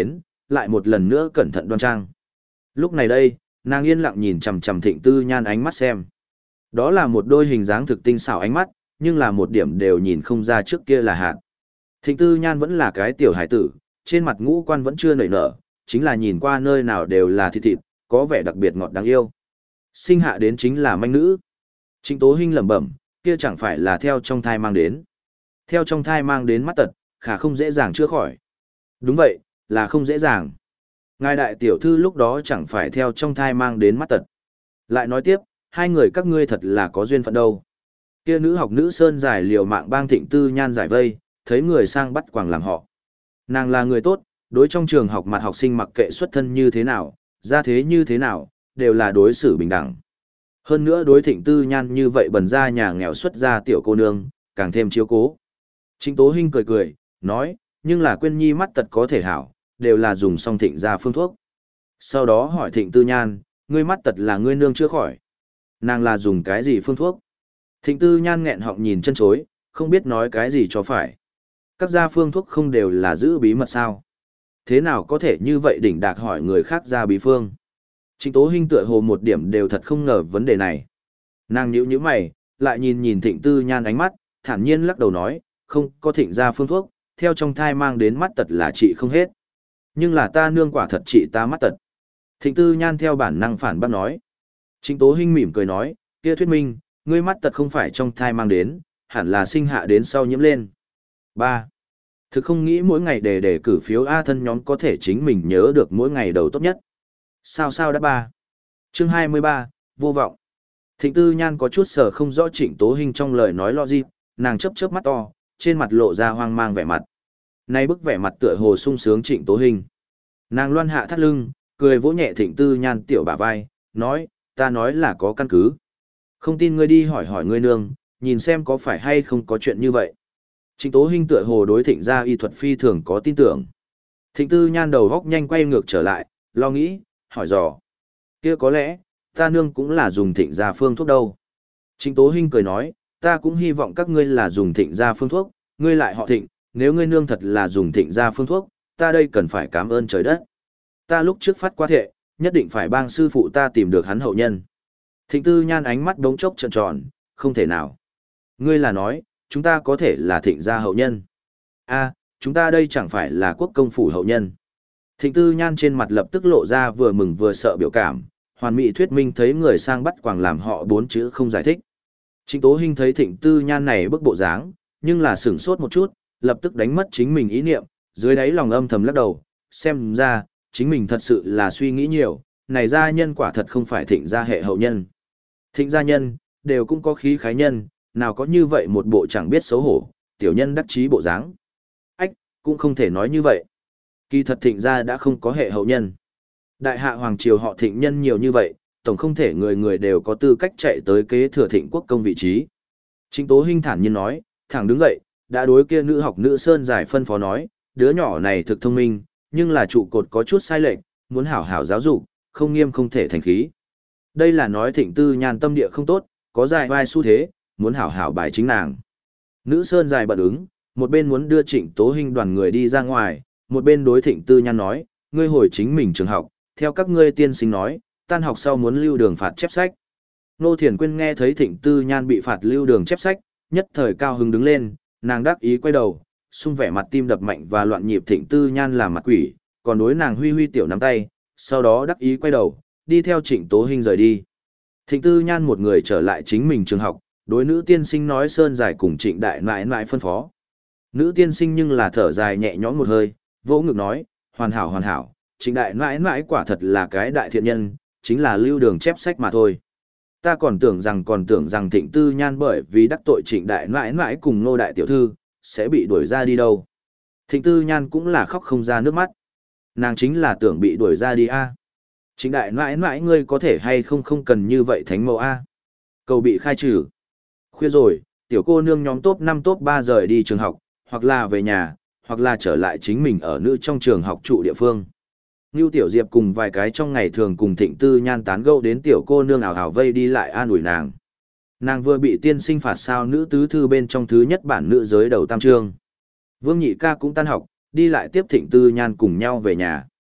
lại một lần nữa cẩn thận đoan trang. Lúc này đây, nàng yên lặng nhìn chằm chằm Thịnh Tư Nhan ánh mắt xem. Đó là một đôi hình dáng thực tinh xảo ánh mắt, nhưng là một điểm đều nhìn không ra trước kia là hạt. Thịnh Tư Nhan vẫn là cái tiểu hải tử, trên mặt ngũ quan vẫn chưa nảy nở, chính là nhìn qua nơi nào đều là thịt thịt, có vẻ đặc biệt ngọt đáng yêu. Sinh hạ đến chính là manh nữ. Trịnh Tố Hinh lẩm bẩm, kia chẳng phải là theo trong thai mang đến. Theo trong thai mang đến mắt tật, khả không dễ dàng chữa khỏi. Đúng vậy, là không dễ dàng. Ngài đại tiểu thư lúc đó chẳng phải theo trong thai mang đến mắt tật. Lại nói tiếp, hai người các ngươi thật là có duyên phận đâu. Kia nữ học nữ sơn giải liều mạng bang Thịnh Tư Nhan giải vây, thấy người sang bắt quàng làm họ. Nàng là người tốt, đối trong trường học mặt học sinh mặc kệ xuất thân như thế nào, gia thế như thế nào, đều là đối xử bình đẳng. Hơn nữa đối Thịnh Tư Nhan như vậy bần ra nhà nghèo xuất gia tiểu cô nương, càng thêm chiếu cố. Trịnh Tố Hinh cười cười, nói, nhưng là quên nhi mắt tật có thể hảo, đều là dùng xong Thịnh ra phương thuốc. Sau đó hỏi Thịnh Tư Nhan, ngươi mắt tật là ngươi nương chữa khỏi. Nàng là dùng cái gì phương thuốc? Thịnh Tư Nhan nghẹn họng nhìn chân chối, không biết nói cái gì cho phải. Các gia phương thuốc không đều là giữ bí mật sao? Thế nào có thể như vậy đỉnh đạc hỏi người khác ra bí phương? Trịnh Tố Hinh tựa hồ một điểm đều thật không ngờ vấn đề này. Nàng nhíu nhíu mày, lại nhìn nhìn Thịnh Tư Nhan ánh mắt, thản nhiên lắc đầu nói, không có Thịnh gia phương thuốc, theo trong thai mang đến mắt tật là trị không hết. Nhưng là ta nương quả thật trị ta mắt tật. Thịnh Tư Nhan theo bản năng phản bác nói. Trịnh Tố Hinh mỉm cười nói, kia thuyết minh, ngươi mắt tật không phải trong thai mang đến, hẳn là sinh hạ đến sau nhiễm lên. ba. Thực không nghĩ mỗi ngày đề đề cử phiếu A thân nhóm có thể chính mình nhớ được mỗi ngày đầu tốt nhất. Sao sao đã ba. Chương hai mươi ba, vô vọng. Thịnh Tư Nhan có chút sở không rõ Trịnh Tố Hinh trong lời nói logic, nàng chớp chớp mắt to, trên mặt lộ ra hoang mang vẻ mặt. Nay bức vẻ mặt tựa hồ sung sướng Trịnh Tố Hinh. Nàng loan hạ thắt lưng, cười vỗ nhẹ Thịnh Tư Nhan tiểu bả vai, nói, ta nói là có căn cứ. Không tin ngươi đi hỏi hỏi ngươi nương, nhìn xem có phải hay không có chuyện như vậy. Trịnh Tố Hinh tựa hồ đối Thịnh gia y thuật phi thường có tin tưởng. Thịnh Tư Nhan đầu góc nhanh quay ngược trở lại, lo nghĩ, hỏi dò. Kia có lẽ, ta nương cũng là dùng Thịnh gia phương thuốc đâu. Trịnh Tố Hinh cười nói, ta cũng hy vọng các ngươi là dùng Thịnh gia phương thuốc, ngươi lại họ Thịnh, nếu ngươi nương thật là dùng Thịnh gia phương thuốc, ta đây cần phải cảm ơn trời đất. Ta lúc trước phát qua thệ, nhất định phải bang sư phụ ta tìm được hắn hậu nhân. Thịnh Tư Nhan ánh mắt đống chốc trợn tròn, không thể nào. Ngươi là nói, chúng ta có thể là Thịnh gia hậu nhân. A, chúng ta đây chẳng phải là quốc công phủ hậu nhân. Thịnh Tư Nhan trên mặt lập tức lộ ra vừa mừng vừa sợ biểu cảm, hoàn mỹ thuyết minh thấy người sang bắt quàng làm họ bốn chữ không giải thích. Trịnh Tố Hinh thấy Thịnh Tư Nhan này bức bộ dáng, nhưng là sửng sốt một chút, lập tức đánh mất chính mình ý niệm, dưới đáy lòng âm thầm lắc đầu, xem ra, chính mình thật sự là suy nghĩ nhiều, này gia nhân quả thật không phải Thịnh gia hệ hậu nhân. Thịnh gia nhân, đều cũng có khí khái nhân, nào có như vậy một bộ chẳng biết xấu hổ, tiểu nhân đắc chí bộ dáng. Ách, cũng không thể nói như vậy. Kỳ thật Thịnh gia đã không có hệ hậu nhân. Đại hạ hoàng triều họ Thịnh nhân nhiều như vậy, tổng không thể người người đều có tư cách chạy tới kế thừa Thịnh quốc công vị trí. Trịnh Tố Hinh thản nhiên nói, thẳng đứng dậy, đã đối kia nữ học nữ sơn giải phân phó nói, đứa nhỏ này thực thông minh, nhưng là trụ cột có chút sai lệch, muốn hảo hảo giáo dục, không nghiêm không thể thành khí. Đây là nói Thịnh Tư Nhan tâm địa không tốt, có dài vai xu thế, muốn hảo hảo bài chính nàng. Nữ sơn dài bận ứng, một bên muốn đưa Trịnh Tố Hinh đoàn người đi ra ngoài, một bên đối Thịnh Tư Nhan nói, ngươi hồi chính mình trường học, theo các ngươi tiên sinh nói, tan học sau muốn lưu đường phạt chép sách. Nô Thiền Quyên nghe thấy Thịnh Tư Nhan bị phạt lưu đường chép sách, nhất thời cao hứng đứng lên, nàng đắc ý quay đầu, xung vẻ mặt tim đập mạnh và loạn nhịp Thịnh Tư Nhan làm mặt quỷ, còn đối nàng huy huy tiểu nắm tay, sau đó đắc ý quay đầu, đi theo Trịnh Tố Hinh rời đi. Thịnh Tư Nhan một người trở lại chính mình trường học, đối nữ tiên sinh nói sơn dài cùng Trịnh đại nãi nãi phân phó. Nữ tiên sinh nhưng là thở dài nhẹ nhõm một hơi, vỗ ngực nói, hoàn hảo hoàn hảo, Trịnh đại nãi nãi quả thật là cái đại thiện nhân, chính là lưu đường chép sách mà thôi. Ta còn tưởng rằng còn tưởng rằng Thịnh Tư Nhan bởi vì đắc tội Trịnh đại nãi nãi cùng nô đại tiểu thư, sẽ bị đuổi ra đi đâu. Thịnh Tư Nhan cũng là khóc không ra nước mắt. Nàng chính là tưởng bị đuổi ra đi a. Trịnh đại nãi nãi ngươi có thể hay không không cần như vậy thánh mẫu a. Cầu bị khai trừ. Khuya rồi, tiểu cô nương nhóm top năm top ba rời đi trường học, hoặc là về nhà, hoặc là trở lại chính mình ở nữ trong trường học trụ địa phương. Ngưu Tiểu Diệp cùng vài cái trong ngày thường cùng Thịnh Tư Nhan tán gẫu đến tiểu cô nương ảo ảo vây đi lại an ủi nàng. Nàng vừa bị tiên sinh phạt sao nữ tứ thư bên trong thứ nhất bản nữ giới đầu tam chương. Vương Nhị ca cũng tan học, đi lại tiếp Thịnh Tư Nhan cùng nhau về nhà.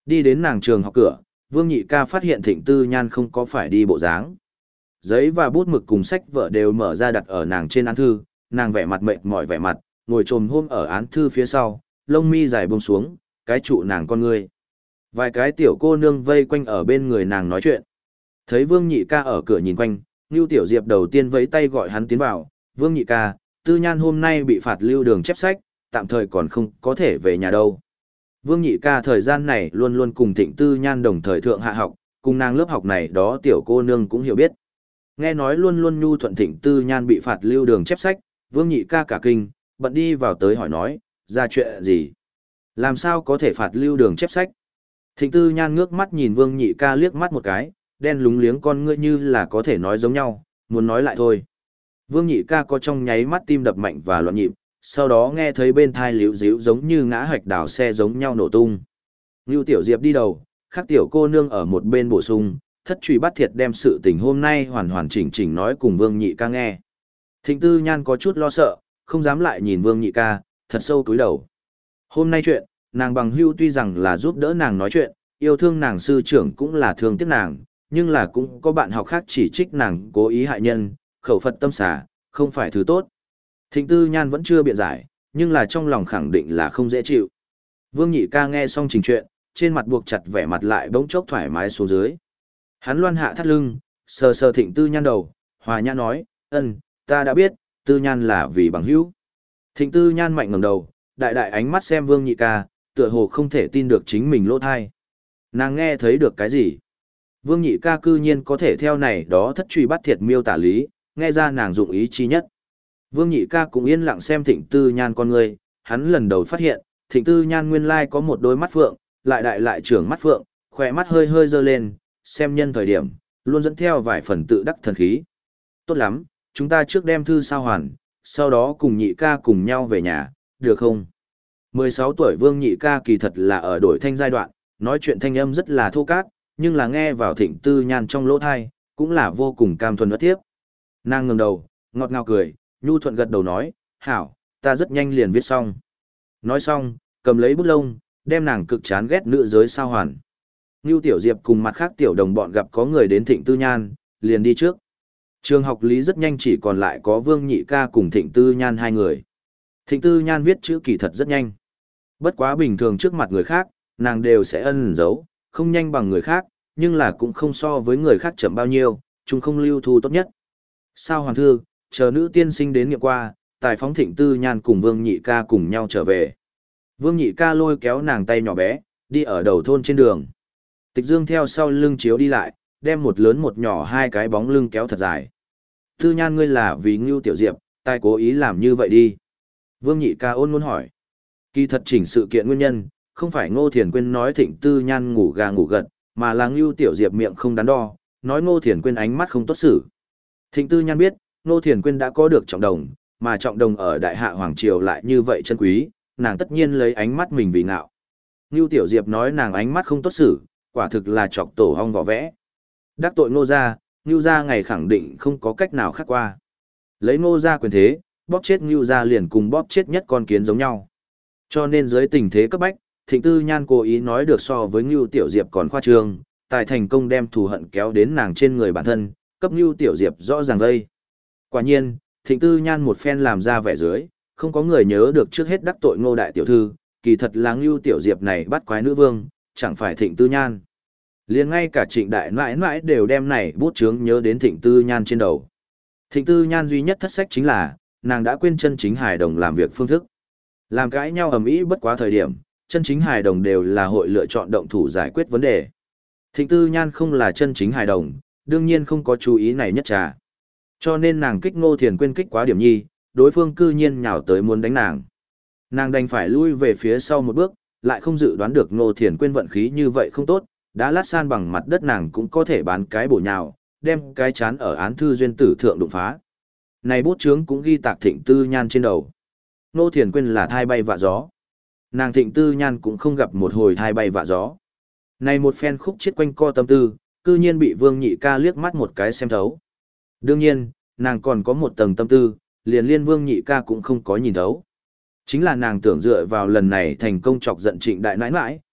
Đi đến nàng trường học cửa, Vương Nhị ca phát hiện Thịnh Tư Nhan không có phải đi bộ dáng. Giấy và bút mực cùng sách vở đều mở ra đặt ở nàng trên án thư, nàng vẻ mặt mệt mỏi vẻ mặt, ngồi trồm hôm ở án thư phía sau, lông mi dài buông xuống, cái trụ nàng con ngươi. Vài cái tiểu cô nương vây quanh ở bên người nàng nói chuyện. Thấy Vương Nhị ca ở cửa nhìn quanh, Ngưu Tiểu Diệp đầu tiên vẫy tay gọi hắn tiến vào, "Vương Nhị ca, Tư Nhan hôm nay bị phạt lưu đường chép sách, tạm thời còn không có thể về nhà đâu." Vương Nhị ca thời gian này luôn luôn cùng Thịnh Tư Nhan đồng thời thượng hạ học, cùng nàng lớp học này đó tiểu cô nương cũng hiểu biết. Nghe nói luôn luôn nhu thuận Thịnh Tư Nhan bị phạt lưu đường chép sách, Vương Nhị ca cả kinh, bận đi vào tới hỏi nói, ra chuyện gì? Làm sao có thể phạt lưu đường chép sách? Thịnh Tư Nhan ngước mắt nhìn Vương Nhị ca liếc mắt một cái, đen lúng liếng con ngươi như là có thể nói giống nhau, muốn nói lại thôi. Vương Nhị ca có trong nháy mắt tim đập mạnh và loạn nhịp, sau đó nghe thấy bên thai liễu díu giống như ngã hạch đảo xe giống nhau nổ tung. Ngưu Tiểu Diệp đi đầu, khác tiểu cô nương ở một bên bổ sung, thất truy bắt thiệt đem sự tình hôm nay hoàn hoàn chỉnh chỉnh nói cùng Vương Nhị ca nghe. Thịnh Tư Nhan có chút lo sợ, không dám lại nhìn Vương Nhị ca, thật sâu cúi đầu. Hôm nay chuyện, nàng bằng hưu tuy rằng là giúp đỡ nàng nói chuyện, yêu thương nàng sư trưởng cũng là thương tiếc nàng, nhưng là cũng có bạn học khác chỉ trích nàng cố ý hại nhân, khẩu Phật tâm xả, không phải thứ tốt. Thịnh Tư Nhan vẫn chưa biện giải, nhưng là trong lòng khẳng định là không dễ chịu. Vương Nhị ca nghe xong trình chuyện, trên mặt buộc chặt vẻ mặt lại bỗng chốc thoải mái xuống dưới. Hắn loan hạ thắt lưng, sờ sờ Thịnh Tư Nhan đầu, hòa nhã nói, ân, ta đã biết, Tư Nhan là vì bằng hữu. Thịnh Tư Nhan mạnh ngẩng đầu, đại đại ánh mắt xem Vương Nhị ca, tựa hồ không thể tin được chính mình lỗ thai. Nàng nghe thấy được cái gì? Vương Nhị ca cư nhiên có thể theo này đó thất truy bắt thiệt miêu tả lý, nghe ra nàng dụng ý chi nhất. Vương Nhị ca cũng yên lặng xem Thịnh Tư Nhan con người, hắn lần đầu phát hiện, Thịnh Tư Nhan nguyên lai có một đôi mắt phượng, lại đại lại trưởng mắt phượng, khỏe mắt hơi hơi dơ lên, xem nhân thời điểm, luôn dẫn theo vài phần tự đắc thần khí. Tốt lắm, chúng ta trước đem thư sao hoàn, sau đó cùng Nhị ca cùng nhau về nhà, được không? mười sáu tuổi Vương Nhị ca kỳ thật là ở đổi thanh giai đoạn, nói chuyện thanh âm rất là thô cát, nhưng là nghe vào Thịnh Tư Nhan trong lỗ thai, cũng là vô cùng cam thuần ớt tiếp. Nàng ngẩng đầu, ngọt ngào cười, nhu thuận gật đầu nói, hảo, ta rất nhanh liền viết xong. Nói xong, cầm lấy bút lông, đem nàng cực chán ghét nữ giới sao hoàn. Ngưu Tiểu Diệp cùng mặt khác tiểu đồng bọn gặp có người đến Thịnh Tư Nhan, liền đi trước. Trường học lý rất nhanh chỉ còn lại có Vương Nhị ca cùng Thịnh Tư Nhan hai người. Thịnh Tư Nhan viết chữ kỳ thật rất nhanh. Bất quá bình thường trước mặt người khác, nàng đều sẽ ân giấu, không nhanh bằng người khác, nhưng là cũng không so với người khác chậm bao nhiêu, chúng không lưu thu tốt nhất. Sao hoàn thư, chờ nữ tiên sinh đến nghiệm qua, tài phóng Thịnh Tư Nhan cùng Vương Nhị ca cùng nhau trở về. Vương Nhị ca lôi kéo nàng tay nhỏ bé, đi ở đầu thôn trên đường. Tịch Dương theo sau lưng chiếu đi lại, đem một lớn một nhỏ hai cái bóng lưng kéo thật dài. Tư Nhan ngươi là vì Ngưu Tiểu Diệp, tài cố ý làm như vậy đi. Vương Nhị ca ôn muốn hỏi. Kỳ thật chỉnh sự kiện nguyên nhân, không phải Ngô Thiền Quyên nói Thịnh Tư Nhan ngủ gà ngủ gật, mà là Ngưu Tiểu Diệp miệng không đắn đo, nói Ngô Thiền Quyên ánh mắt không tốt xử. Thịnh Tư Nhan biết, Ngô Thiền Quyên đã có được trọng đồng, mà trọng đồng ở Đại Hạ Hoàng Triều lại như vậy chân quý, nàng tất nhiên lấy ánh mắt mình vì ngạo. Ngưu Tiểu Diệp nói nàng ánh mắt không tốt xử, quả thực là chọc tổ hong vỏ vẽ. Đắc tội Ngô gia, Ngưu gia ngày khẳng định không có cách nào khác qua. Lấy Ngô gia quyền thế, bóp chết Ngưu gia liền cùng bóp chết nhất con kiến giống nhau. Cho nên dưới tình thế cấp bách, Thịnh Tư Nhan cố ý nói được so với Ngưu Tiểu Diệp còn khoa trương, tài thành công đem thù hận kéo đến nàng trên người bản thân, cấp Ngưu Tiểu Diệp rõ ràng đây. Quả nhiên, Thịnh Tư Nhan một phen làm ra vẻ dưới, không có người nhớ được trước hết đắc tội Ngô đại tiểu thư, kỳ thật là Ngưu Tiểu Diệp này bắt quái nữ vương, chẳng phải Thịnh Tư Nhan. Liền ngay cả Trịnh đại nãi nãi đều đem này bút chướng nhớ đến Thịnh Tư Nhan trên đầu. Thịnh Tư Nhan duy nhất thất sách chính là, nàng đã quên chân chính hài đồng làm việc phương thức. Làm cãi nhau ầm ĩ bất quá thời điểm, chân chính hài đồng đều là hội lựa chọn động thủ giải quyết vấn đề. Thịnh Tư Nhan không là chân chính hài đồng, đương nhiên không có chú ý này nhất trà. Cho nên nàng kích Ngô Thiền Quyên kích quá điểm nhi, đối phương cư nhiên nhào tới muốn đánh nàng. Nàng đành phải lui về phía sau một bước, lại không dự đoán được Ngô Thiền Quyên vận khí như vậy không tốt, đã lát san bằng mặt đất nàng cũng có thể bán cái bổ nhào, đem cái chán ở án thư duyên tử thượng đụng phá. Này bút chướng cũng ghi tạc Thịnh Tư Nhan trên đầu. Ngô Thiền Quyên là thai bay vạ gió. Nàng Thịnh Tư Nhan cũng không gặp một hồi thai bay vạ gió. Này một phen khúc chết quanh co tâm tư, cư nhiên bị Vương Nhị ca liếc mắt một cái xem thấu. Đương nhiên, nàng còn có một tầng tâm tư, liền liên Vương Nhị ca cũng không có nhìn thấu. Chính là nàng tưởng dựa vào lần này thành công chọc giận Trịnh đại nãi nãi,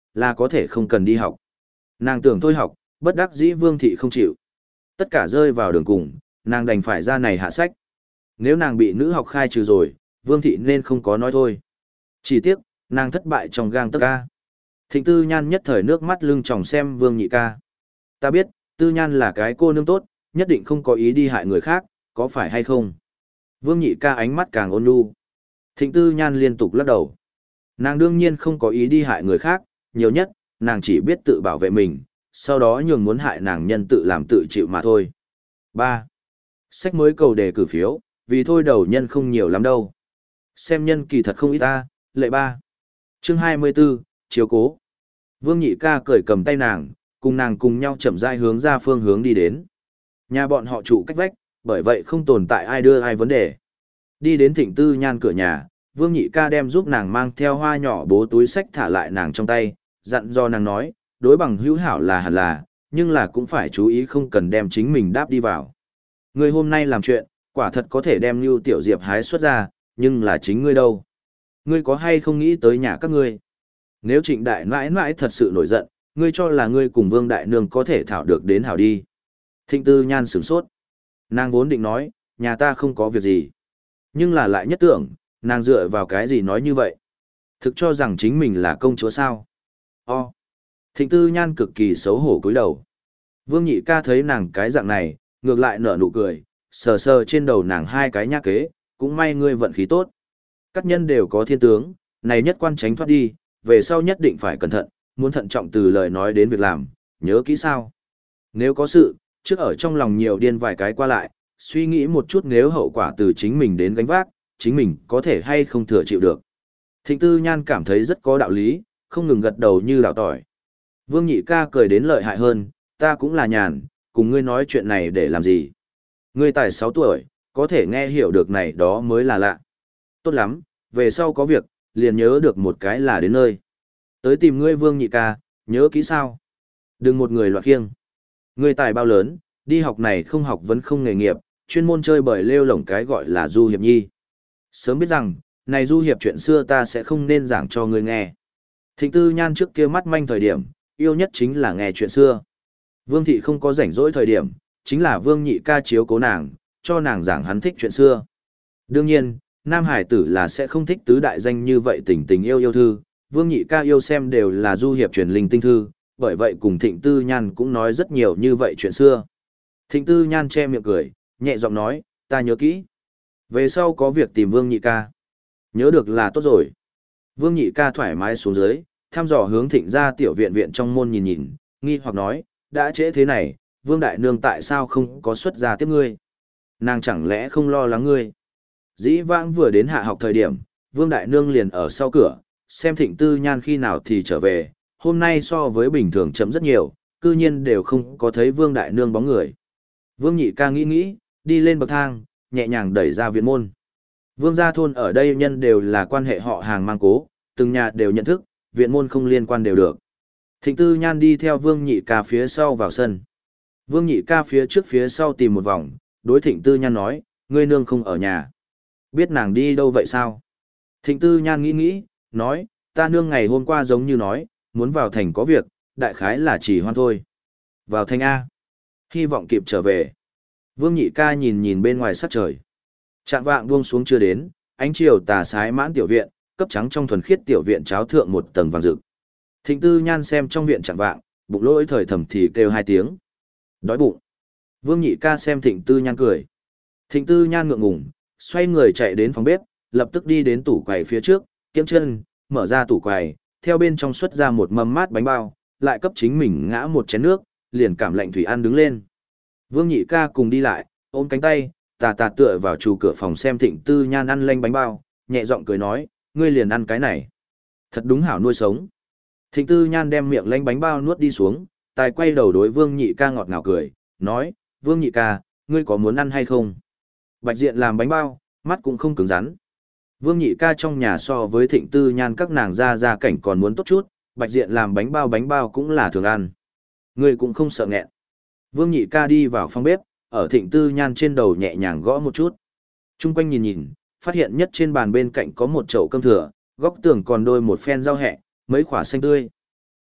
là có thể không cần đi học. Nàng tưởng thôi học, bất đắc dĩ Vương Thị không chịu. Tất cả rơi vào đường cùng, nàng đành phải ra này hạ sách. Nếu nàng bị nữ học khai trừ rồi, Vương Thị nên không có nói thôi. Chỉ tiếc, nàng thất bại trong gang tấc ca. Thịnh Tư Nhan nhất thời nước mắt lưng tròng xem Vương Nhị ca. Ta biết, Tư Nhan là cái cô nương tốt, nhất định không có ý đi hại người khác, có phải hay không? Vương Nhị ca ánh mắt càng ôn nhu. Thịnh Tư Nhan liên tục lắc đầu. Nàng đương nhiên không có ý đi hại người khác, nhiều nhất, nàng chỉ biết tự bảo vệ mình, sau đó nhường muốn hại nàng nhân tự làm tự chịu mà thôi. ba. Sách mới cầu đề cử phiếu, vì thôi đầu nhân không nhiều lắm đâu. Xem nhân kỳ thật không ít ta, lệ ba. Chương hai mươi 24, chiếu cố. Vương Nhị ca cởi cầm tay nàng, cùng nàng cùng nhau chậm rãi hướng ra phương hướng đi đến. Nhà bọn họ trụ cách vách, bởi vậy không tồn tại ai đưa ai vấn đề. Đi đến Thịnh Tư Nhan cửa nhà, Vương Nhị ca đem giúp nàng mang theo hoa nhỏ bố túi sách thả lại nàng trong tay, dặn do nàng nói, đối bằng hữu hảo là hẳn là, nhưng là cũng phải chú ý không cần đem chính mình đáp đi vào. Ngươi hôm nay làm chuyện, quả thật có thể đem Nưu Tiểu Diệp hái xuất ra, nhưng là chính ngươi đâu? Ngươi có hay không nghĩ tới nhà các ngươi? Nếu Trịnh Đại mãi mãi thật sự nổi giận, ngươi cho là ngươi cùng Vương Đại Nương có thể thảo được đến hảo đi. Thịnh Tư Nhan sửng sốt. Nàng vốn định nói, nhà ta không có việc gì. Nhưng là lại nhất tưởng, nàng dựa vào cái gì nói như vậy? Thực cho rằng chính mình là công chúa sao? O. Thịnh Tư Nhan cực kỳ xấu hổ cúi đầu. Vương Nhị ca thấy nàng cái dạng này, ngược lại nở nụ cười, sờ sờ trên đầu nàng hai cái nhác kế, cũng may ngươi vận khí tốt. Các nhân đều có thiên tướng, này nhất quan tránh thoát đi, về sau nhất định phải cẩn thận, muốn thận trọng từ lời nói đến việc làm, nhớ kỹ sao. Nếu có sự, trước ở trong lòng nhiều điên vài cái qua lại, suy nghĩ một chút nếu hậu quả từ chính mình đến gánh vác, chính mình có thể hay không thừa chịu được. Thịnh Tư Nhan cảm thấy rất có đạo lý, không ngừng gật đầu như đảo tỏi. Vương Nhị ca cười đến lợi hại hơn, ta cũng là nhàn, cùng ngươi nói chuyện này để làm gì. Ngươi tài sáu tuổi, có thể nghe hiểu được này đó mới là lạ. Tốt lắm, về sau có việc, liền nhớ được một cái là đến nơi. Tới tìm ngươi Vương Nhị ca, nhớ kỹ sao. Đừng một người loạn khiêng. Ngươi tài bao lớn, đi học này không học vẫn không nghề nghiệp, chuyên môn chơi bời lêu lổng cái gọi là du hiệp nhi. Sớm biết rằng, này du hiệp chuyện xưa ta sẽ không nên giảng cho ngươi nghe. Thịnh Tư Nhan trước kia mắt manh thời điểm, yêu nhất chính là nghe chuyện xưa. Vương Thị không có rảnh rỗi thời điểm, chính là Vương Nhị ca chiếu cố nàng, cho nàng giảng hắn thích chuyện xưa. Đương nhiên, Nam Hải tử là sẽ không thích tứ đại danh như vậy tình tình yêu yêu thư, Vương Nhị ca yêu xem đều là du hiệp truyền linh tinh thư, bởi vậy cùng Thịnh Tư Nhan cũng nói rất nhiều như vậy chuyện xưa. Thịnh Tư Nhan che miệng cười, nhẹ giọng nói, ta nhớ kỹ. Về sau có việc tìm Vương Nhị ca. Nhớ được là tốt rồi. Vương Nhị ca thoải mái xuống dưới, thăm dò hướng Thịnh ra tiểu viện viện trong môn nhìn nhìn, nghi hoặc nói, đã trễ thế này, Vương Đại Nương tại sao không có xuất ra tiếp ngươi? Nàng chẳng lẽ không lo lắng ngươi? Dĩ vãng vừa đến hạ học thời điểm, Vương Đại Nương liền ở sau cửa, xem Thịnh Tư Nhan khi nào thì trở về, hôm nay so với bình thường chậm rất nhiều, cư nhiên đều không có thấy Vương Đại Nương bóng người. Vương Nhị ca nghĩ nghĩ, đi lên bậc thang, nhẹ nhàng đẩy ra viện môn. Vương gia thôn ở đây nhân đều là quan hệ họ hàng mang cố, từng nhà đều nhận thức, viện môn không liên quan đều được. Thịnh Tư Nhan đi theo Vương Nhị ca phía sau vào sân. Vương Nhị ca phía trước phía sau tìm một vòng, đối Thịnh Tư Nhan nói, ngươi nương không ở nhà. Biết nàng đi đâu vậy sao? Thịnh Tư Nhan nghĩ nghĩ, nói, ta nương ngày hôm qua giống như nói, muốn vào thành có việc, đại khái là chỉ hoan thôi. Vào thành A. Hy vọng kịp trở về. Vương Nhị ca nhìn nhìn bên ngoài sắc trời. Trạng vạng buông xuống chưa đến, ánh chiều tà sái mãn tiểu viện, cấp trắng trong thuần khiết tiểu viện cháo thượng một tầng vàng rực. Thịnh Tư Nhan xem trong viện trạng vạng, bụng lỗi thời thầm thì kêu hai tiếng. Đói bụng. Vương Nhị ca xem Thịnh Tư Nhan cười. Thịnh Tư Nhan ngượng ngùng, xoay người chạy đến phòng bếp, lập tức đi đến tủ quầy phía trước, kiễng chân, mở ra tủ quầy, theo bên trong xuất ra một mâm mát bánh bao, lại cấp chính mình ngã một chén nước, liền cảm lạnh thủy ăn đứng lên. Vương Nhị ca cùng đi lại, ôm cánh tay, tà tà tựa vào chủ cửa phòng xem Thịnh Tư Nhan ăn lanh bánh bao, nhẹ giọng cười nói, ngươi liền ăn cái này. Thật đúng hảo nuôi sống. Thịnh Tư Nhan đem miệng lanh bánh bao nuốt đi xuống, tài quay đầu đối Vương Nhị ca ngọt ngào cười, nói, Vương Nhị ca, ngươi có muốn ăn hay không? Bạch Diện làm bánh bao, mắt cũng không cứng rắn. Vương Nhị ca trong nhà so với Thịnh Tư Nhan các nàng ra ra cảnh còn muốn tốt chút, Bạch Diện làm bánh bao bánh bao cũng là thường ăn. Ngươi cũng không sợ nghẹn. Vương Nhị ca đi vào phòng bếp, ở Thịnh Tư Nhan trên đầu nhẹ nhàng gõ một chút. Trung quanh nhìn nhìn, phát hiện nhất trên bàn bên cạnh có một chậu cơm thừa, góc tường còn đôi một phen rau hẹ, mấy quả xanh tươi.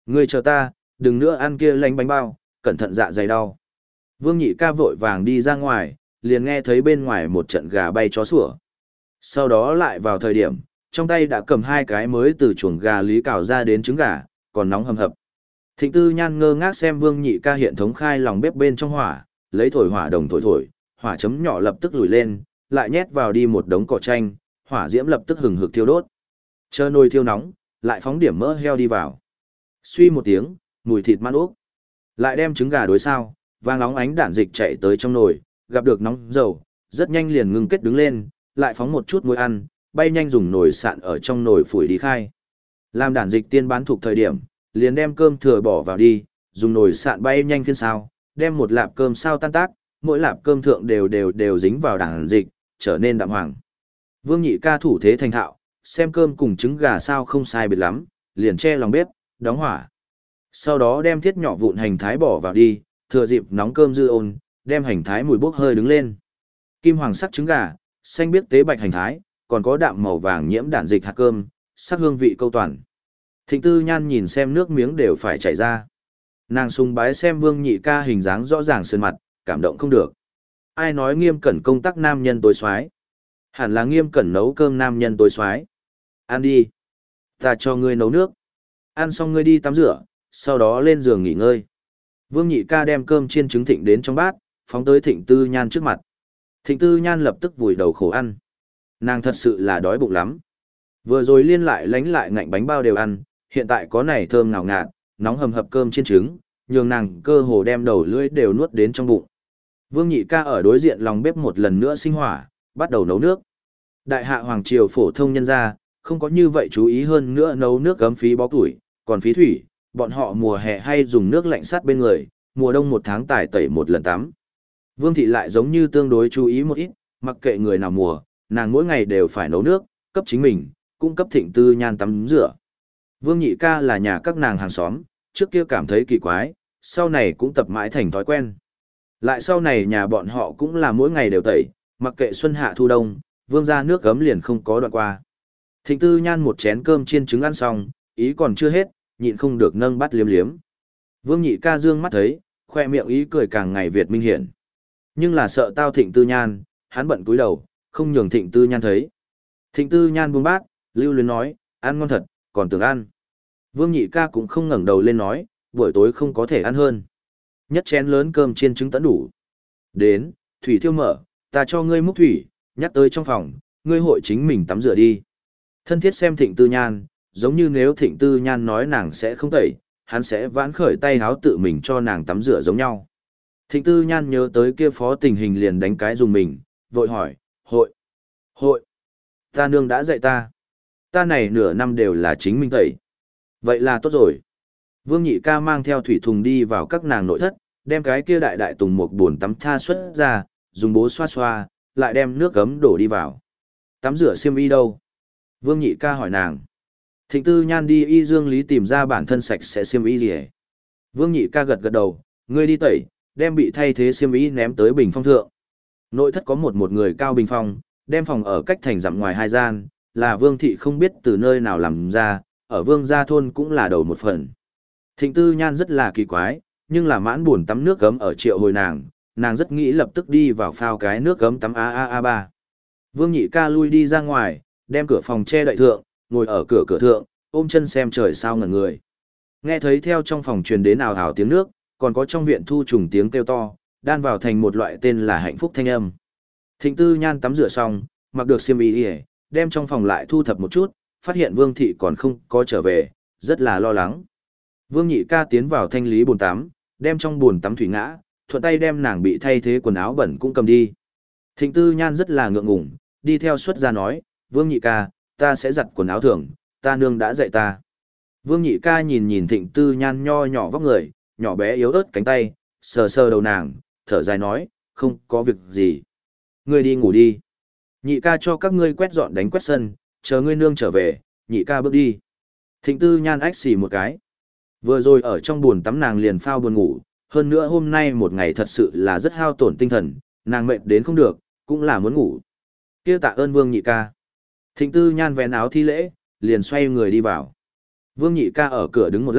Ngươi chờ ta, đừng nữa ăn kia lánh bánh bao, cẩn thận dạ dày đau. Vương Nhị ca vội vàng đi ra ngoài, liền nghe thấy bên ngoài một trận gà bay chó sủa. Sau đó lại vào thời điểm, trong tay đã cầm hai cái mới từ chuồng gà lý cào ra đến trứng gà, còn nóng hầm hập. Thịnh Tư Nhan ngơ ngác xem Vương Nhị ca hiện thống khai lòng bếp bên trong hỏa, lấy thổi hỏa đồng thổi thổi, hỏa chấm nhỏ lập tức lùi lên, lại nhét vào đi một đống cỏ chanh, hỏa diễm lập tức hừng hực thiêu đốt. Chờ nồi thiêu nóng, lại phóng điểm mỡ heo đi vào. Suy một tiếng, mùi thịt man ốc. Lại đem trứng gà đối sao, vàng nóng ánh đạn dịch chạy tới trong nồi, gặp được nóng dầu, rất nhanh liền ngưng kết đứng lên, lại phóng một chút muối ăn, bay nhanh dùng nồi sạn ở trong nồi phủi đi khai. Làm đạn dịch tiên bán thuộc thời điểm, liền đem cơm thừa bỏ vào đi, dùng nồi sạn bay nhanh phiên sao, đem một lạp cơm sao tan tác, mỗi lạp cơm thượng đều đều đều dính vào đạn dịch, trở nên đạm hoàng. Vương Nhị ca thủ thế thành thạo, xem cơm cùng trứng gà sao không sai biệt lắm, liền che lòng bếp, đóng hỏa. Sau đó đem thiết nhỏ vụn hành thái bỏ vào đi, thừa dịp nóng cơm dư ôn, đem hành thái mùi bốc hơi đứng lên. Kim hoàng sắc trứng gà, xanh biếc tế bạch hành thái, còn có đạm màu vàng nhiễm đạn dịch hạt cơm, sắc hương vị câu toàn. Thịnh Tư Nhan nhìn xem nước miếng đều phải chảy ra. Nàng sùng bái xem Vương Nhị ca hình dáng rõ ràng sơn mặt, cảm động không được. Ai nói Nghiêm Cẩn công tác nam nhân tối soái? Hẳn là Nghiêm Cẩn nấu cơm nam nhân tối soái. Ăn đi. Ta cho ngươi nấu nước. Ăn xong ngươi đi tắm rửa, sau đó lên giường nghỉ ngơi. Vương Nhị ca đem cơm chiên trứng thịnh đến trong bát, phóng tới Thịnh Tư Nhan trước mặt. Thịnh Tư Nhan lập tức vùi đầu khổ ăn. Nàng thật sự là đói bụng lắm. Vừa rồi liên lại lánh lại ngạnh bánh bao đều ăn, hiện tại có này thơm ngào ngạt, nóng hầm hập cơm chiên trứng, nhường nàng cơ hồ đem đầu lưỡi đều nuốt đến trong bụng. Vương Nhị ca ở đối diện lòng bếp một lần nữa sinh hỏa, bắt đầu nấu nước. Đại hạ hoàng triều phổ thông nhân gia, không có như vậy chú ý hơn nữa nấu nước gấm phí bó tuổi, còn phí thủy, bọn họ mùa hè hay dùng nước lạnh sắt bên người, mùa đông một tháng tải tẩy một lần tắm. Vương thị lại giống như tương đối chú ý một ít, mặc kệ người nào mùa, nàng mỗi ngày đều phải nấu nước, cấp chính mình, cũng cấp Thịnh Tư Nhan tắm rửa. Vương Nhị ca là nhà các nàng hàng xóm, trước kia cảm thấy kỳ quái, sau này cũng tập mãi thành thói quen. Lại sau này nhà bọn họ cũng là mỗi ngày đều tẩy, mặc kệ xuân hạ thu đông, vương ra nước gấm liền không có đoạn qua. Thịnh Tư Nhan một chén cơm chiên trứng ăn xong, ý còn chưa hết, nhịn không được nâng bát liếm liếm. Vương Nhị ca dương mắt thấy, khoe miệng ý cười càng ngày việt minh hiển. Nhưng là sợ tao Thịnh Tư Nhan, hắn bận cúi đầu, không nhường Thịnh Tư Nhan thấy. Thịnh Tư Nhan buông bát, lưu luyến nói, ăn ngon thật, còn tưởng ăn. Vương Nhị ca cũng không ngẩng đầu lên nói, buổi tối không có thể ăn hơn. Nhất chén lớn cơm chiên trứng tẫn đủ. Đến, thủy thiêu mở, ta cho ngươi múc thủy, nhắc tới trong phòng, ngươi hội chính mình tắm rửa đi. Thân thiết xem Thịnh Tư Nhan, giống như nếu Thịnh Tư Nhan nói nàng sẽ không tẩy, hắn sẽ vãn khởi tay háo tự mình cho nàng tắm rửa giống nhau. Thịnh Tư Nhan nhớ tới kia phó tình hình liền đánh cái dùng mình, vội hỏi, hội, hội, ta nương đã dạy ta. Ta này nửa năm đều là chính mình tẩy. Vậy là tốt rồi. Vương Nhị ca mang theo thủy thùng đi vào các nàng nội thất, đem cái kia đại đại tùng một buồn tắm tha xuất ra, dùng bố xoa xoa, lại đem nước gấm đổ đi vào. Tắm rửa xiêm y đâu? Vương Nhị ca hỏi nàng. Thịnh Tư Nhan đi y dương lý tìm ra bản thân sạch sẽ xiêm y gì hết. Vương Nhị ca gật gật đầu, ngươi đi tẩy, đem bị thay thế xiêm y ném tới bình phong thượng. Nội thất có một một người cao bình phong, đem phòng ở cách thành dặm ngoài hai gian, là Vương thị không biết từ nơi nào làm ra, ở Vương gia thôn cũng là đầu một phần. Thịnh Tư Nhan rất là kỳ quái, nhưng là mãn buồn tắm nước gấm ở triệu hồi nàng, nàng rất nghĩ lập tức đi vào phao cái nước gấm tắm a a a ba. Vương Nhị ca lui đi ra ngoài, đem cửa phòng che đậy thượng, ngồi ở cửa cửa thượng, ôm chân xem trời sao ngẩn người. Nghe thấy theo trong phòng truyền đến ào ào tiếng nước, còn có trong viện thu trùng tiếng kêu to, đan vào thành một loại tên là hạnh phúc thanh âm. Thịnh Tư Nhan tắm rửa xong, mặc được xiêm y, đem trong phòng lại thu thập một chút, phát hiện Vương thị còn không có trở về, rất là lo lắng. Vương Nhị ca tiến vào thanh lý bồn tắm, đem trong bồn tắm thủy ngã, thuận tay đem nàng bị thay thế quần áo bẩn cũng cầm đi. Thịnh Tư Nhan rất là ngượng ngùng, đi theo xuất ra nói, Vương Nhị ca, ta sẽ giặt quần áo thường, ta nương đã dạy ta. Vương Nhị ca nhìn nhìn Thịnh Tư Nhan nho nhỏ vóc người, nhỏ bé yếu ớt cánh tay, sờ sờ đầu nàng, thở dài nói, không có việc gì. Ngươi đi ngủ đi. Nhị ca cho các ngươi quét dọn đánh quét sân, chờ ngươi nương trở về, nhị ca bước đi. Thịnh Tư Nhan ách xì một cái. Vừa rồi ở trong buồn tắm nàng liền phao buồn ngủ, hơn nữa hôm nay một ngày thật sự là rất hao tổn tinh thần, nàng mệt đến không được, cũng là muốn ngủ. Kia tạ ơn Vương Nhị ca. Thịnh Tư Nhan vén áo thi lễ, liền xoay người đi vào. Vương Nhị ca ở cửa đứng một lát,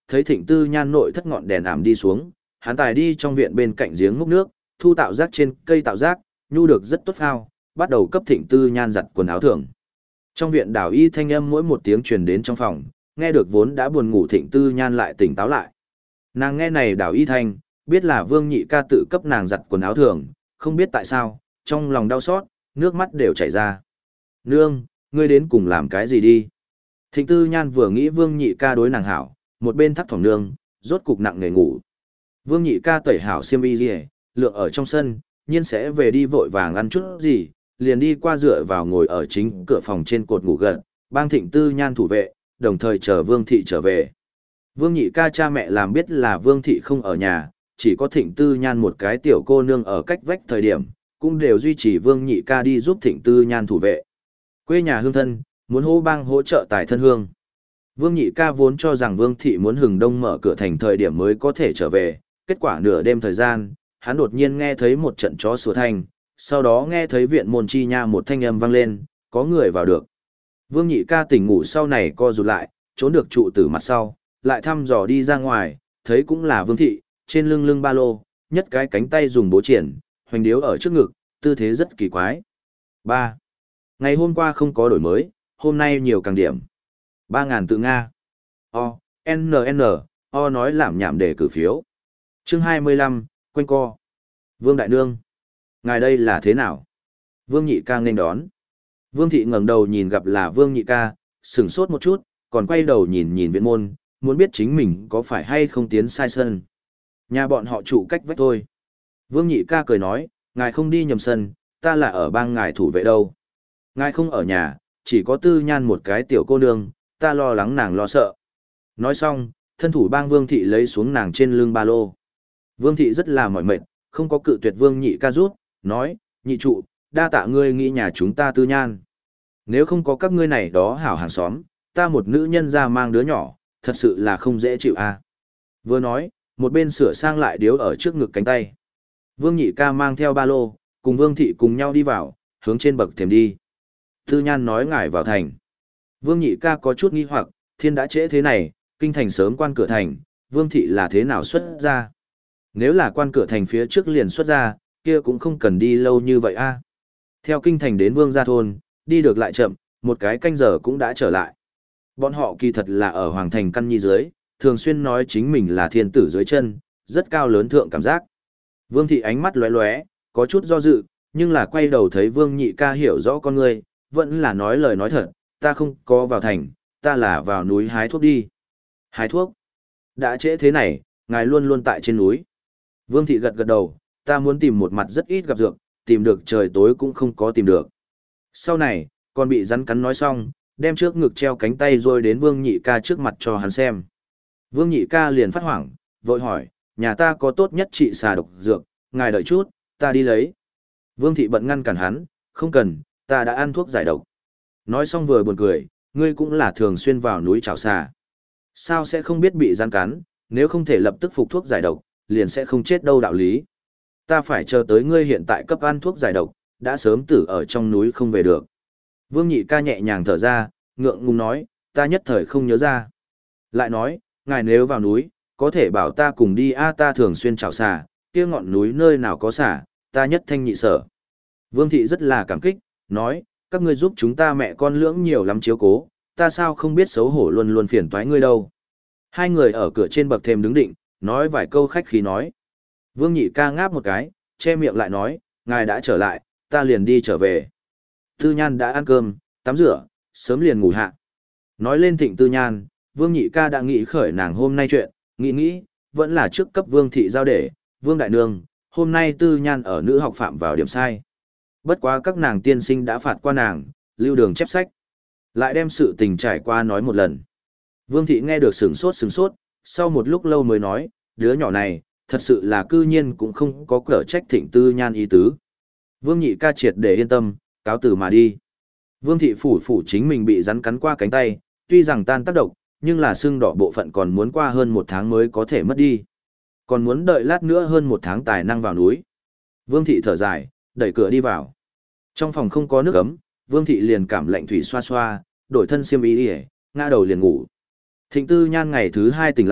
thấy Thịnh Tư Nhan nội thất ngọn đèn ảm đi xuống, hắn tài đi trong viện bên cạnh giếng múc nước, thu tạo rác trên cây tạo rác, nhu được rất tốt phao, bắt đầu cấp Thịnh Tư Nhan giặt quần áo thường. Trong viện đảo y thanh âm mỗi một tiếng truyền đến trong phòng, nghe được vốn đã buồn ngủ Thịnh Tư Nhan lại tỉnh táo lại. Nàng nghe này đảo y thanh, biết là Vương Nhị ca tự cấp nàng giặt quần áo thường, không biết tại sao, trong lòng đau xót, nước mắt đều chảy ra. Nương, ngươi đến cùng làm cái gì đi? Thịnh Tư Nhan vừa nghĩ Vương Nhị ca đối nàng hảo, một bên thắc thỏm nương, rốt cục nặng nề ngủ. Vương Nhị ca tẩy hảo xiêm y gì, lượng ở trong sân, nhiên sẽ về đi vội vàng ăn chút gì, liền đi qua dựa vào ngồi ở chính cửa phòng trên cột ngủ gần, bang Thịnh Tư Nhan thủ vệ, đồng thời chờ Vương Thị trở về. Vương Nhị ca cha mẹ làm biết là Vương Thị không ở nhà, chỉ có Thịnh Tư Nhan một cái tiểu cô nương ở cách vách thời điểm, cũng đều duy trì Vương Nhị ca đi giúp Thịnh Tư Nhan thủ vệ. Quê nhà hương thân, muốn hô bang hỗ trợ tài thân hương. Vương Nhị ca vốn cho rằng Vương Thị muốn hừng đông mở cửa thành thời điểm mới có thể trở về, kết quả nửa đêm thời gian, hắn đột nhiên nghe thấy một trận chó sủa thanh, sau đó nghe thấy viện môn chi nha một thanh âm vang lên, có người vào được. Vương Nhị ca tỉnh ngủ sau này co rụt lại, trốn được trụ tử mặt sau, lại thăm dò đi ra ngoài, thấy cũng là Vương Thị, trên lưng lưng ba lô, nhất cái cánh tay dùng bố triển, hoành điếu ở trước ngực, tư thế rất kỳ quái. ba. Ngày hôm qua không có đổi mới, hôm nay nhiều càng điểm. ba ngàn tự Nga. O, N N, O nói làm nhảm để cử phiếu. Chương hai mươi lăm, quanh co. Vương Đại Nương. Ngài đây là thế nào? Vương Nhị ca nên đón. Vương Thị ngẩng đầu nhìn gặp là Vương Nhị ca, sửng sốt một chút, còn quay đầu nhìn nhìn viện môn, muốn biết chính mình có phải hay không tiến sai sân. Nhà bọn họ trụ cách vách thôi. Vương Nhị ca cười nói, ngài không đi nhầm sân, ta là ở bang ngài thủ vệ đâu. Ngài không ở nhà, chỉ có Tư Nhan một cái tiểu cô nương, ta lo lắng nàng lo sợ. Nói xong, thân thủ bang Vương Thị lấy xuống nàng trên lưng ba lô. Vương Thị rất là mỏi mệt, không có cự tuyệt Vương Nhị ca rút, nói, nhị trụ, đa tạ ngươi nghĩ nhà chúng ta Tư Nhan. Nếu không có các ngươi này đó hảo hàng xóm, ta một nữ nhân ra mang đứa nhỏ, thật sự là không dễ chịu à. Vừa nói, một bên sửa sang lại điếu ở trước ngực cánh tay. Vương Nhị ca mang theo ba lô, cùng Vương Thị cùng nhau đi vào, hướng trên bậc thềm đi. Tư Nhan nói ngài vào thành. Vương Nhị ca có chút nghi hoặc, thiên đã trễ thế này, kinh thành sớm quan cửa thành, Vương Thị là thế nào xuất ra? Nếu là quan cửa thành phía trước liền xuất ra, kia cũng không cần đi lâu như vậy a. Theo kinh thành đến Vương Gia Thôn, đi được lại chậm, một cái canh giờ cũng đã trở lại. Bọn họ kỳ thật là ở Hoàng Thành căn nhi dưới, thường xuyên nói chính mình là thiên tử dưới chân, rất cao lớn thượng cảm giác. Vương Thị ánh mắt lóe lóe, có chút do dự, nhưng là quay đầu thấy Vương Nhị ca hiểu rõ con người, vẫn là nói lời nói thật, ta không có vào thành, ta là vào núi hái thuốc đi. Hái thuốc? Đã trễ thế này, ngài luôn luôn tại trên núi. Vương Thị gật gật đầu, ta muốn tìm một mặt rất ít gặp dược, tìm được trời tối cũng không có tìm được. Sau này, còn bị rắn cắn nói xong, đem trước ngực treo cánh tay rồi đến Vương Nhị ca trước mặt cho hắn xem. Vương Nhị ca liền phát hoảng, vội hỏi, nhà ta có tốt nhất trị xà độc dược, ngài đợi chút, ta đi lấy. Vương Thị bận ngăn cản hắn, không cần, ta đã ăn thuốc giải độc. Nói xong vừa buồn cười, ngươi cũng là thường xuyên vào núi chảo xà. Sao sẽ không biết bị rắn cắn, nếu không thể lập tức phục thuốc giải độc, liền sẽ không chết đâu đạo lý. Ta phải chờ tới ngươi hiện tại cấp ăn thuốc giải độc, đã sớm tử ở trong núi không về được. Vương Nhị ca nhẹ nhàng thở ra, ngượng ngùng nói, ta nhất thời không nhớ ra. Lại nói, ngài nếu vào núi, có thể bảo ta cùng đi a ta thường xuyên chảo xà, kia ngọn núi nơi nào có xà, ta nhất thanh nhị sở. Vương Thị rất là cảm kích, nói, các ngươi giúp chúng ta mẹ con lưỡng nhiều lắm chiếu cố, ta sao không biết xấu hổ luôn luôn phiền toái ngươi đâu. Hai người ở cửa trên bậc thềm đứng định, nói vài câu khách khí nói. Vương Nhị ca ngáp một cái, che miệng lại nói, ngài đã trở lại, ta liền đi trở về. Tư Nhan đã ăn cơm, tắm rửa, sớm liền ngủ hạ. Nói lên Thịnh Tư Nhan, Vương Nhị ca đã nghĩ khởi nàng hôm nay chuyện, nghĩ nghĩ, vẫn là trước cấp Vương Thị giao để, Vương Đại Nương, hôm nay Tư Nhan ở nữ học phạm vào điểm sai. Bất quá các nàng tiên sinh đã phạt qua nàng, lưu đường chép sách. Lại đem sự tình trải qua nói một lần. Vương Thị nghe được sửng sốt sửng sốt, sau một lúc lâu mới nói, đứa nhỏ này, thật sự là cư nhiên cũng không có cỡ trách Thịnh Tư Nhan ý tứ. Vương Nhị ca triệt để yên tâm, cáo từ mà đi. Vương Thị phủ phủ chính mình bị rắn cắn qua cánh tay, tuy rằng tan tác độc, nhưng là xương đỏ bộ phận còn muốn qua hơn một tháng mới có thể mất đi. Còn muốn đợi lát nữa hơn một tháng tài năng vào núi. Vương Thị thở dài, đẩy cửa đi vào. Trong phòng không có nước ấm, Vương Thị liền cảm lạnh thủy xoa xoa, đổi thân xiêm y đi, ngã đầu liền ngủ. Thịnh Tư Nhan ngày thứ hai tỉnh lại,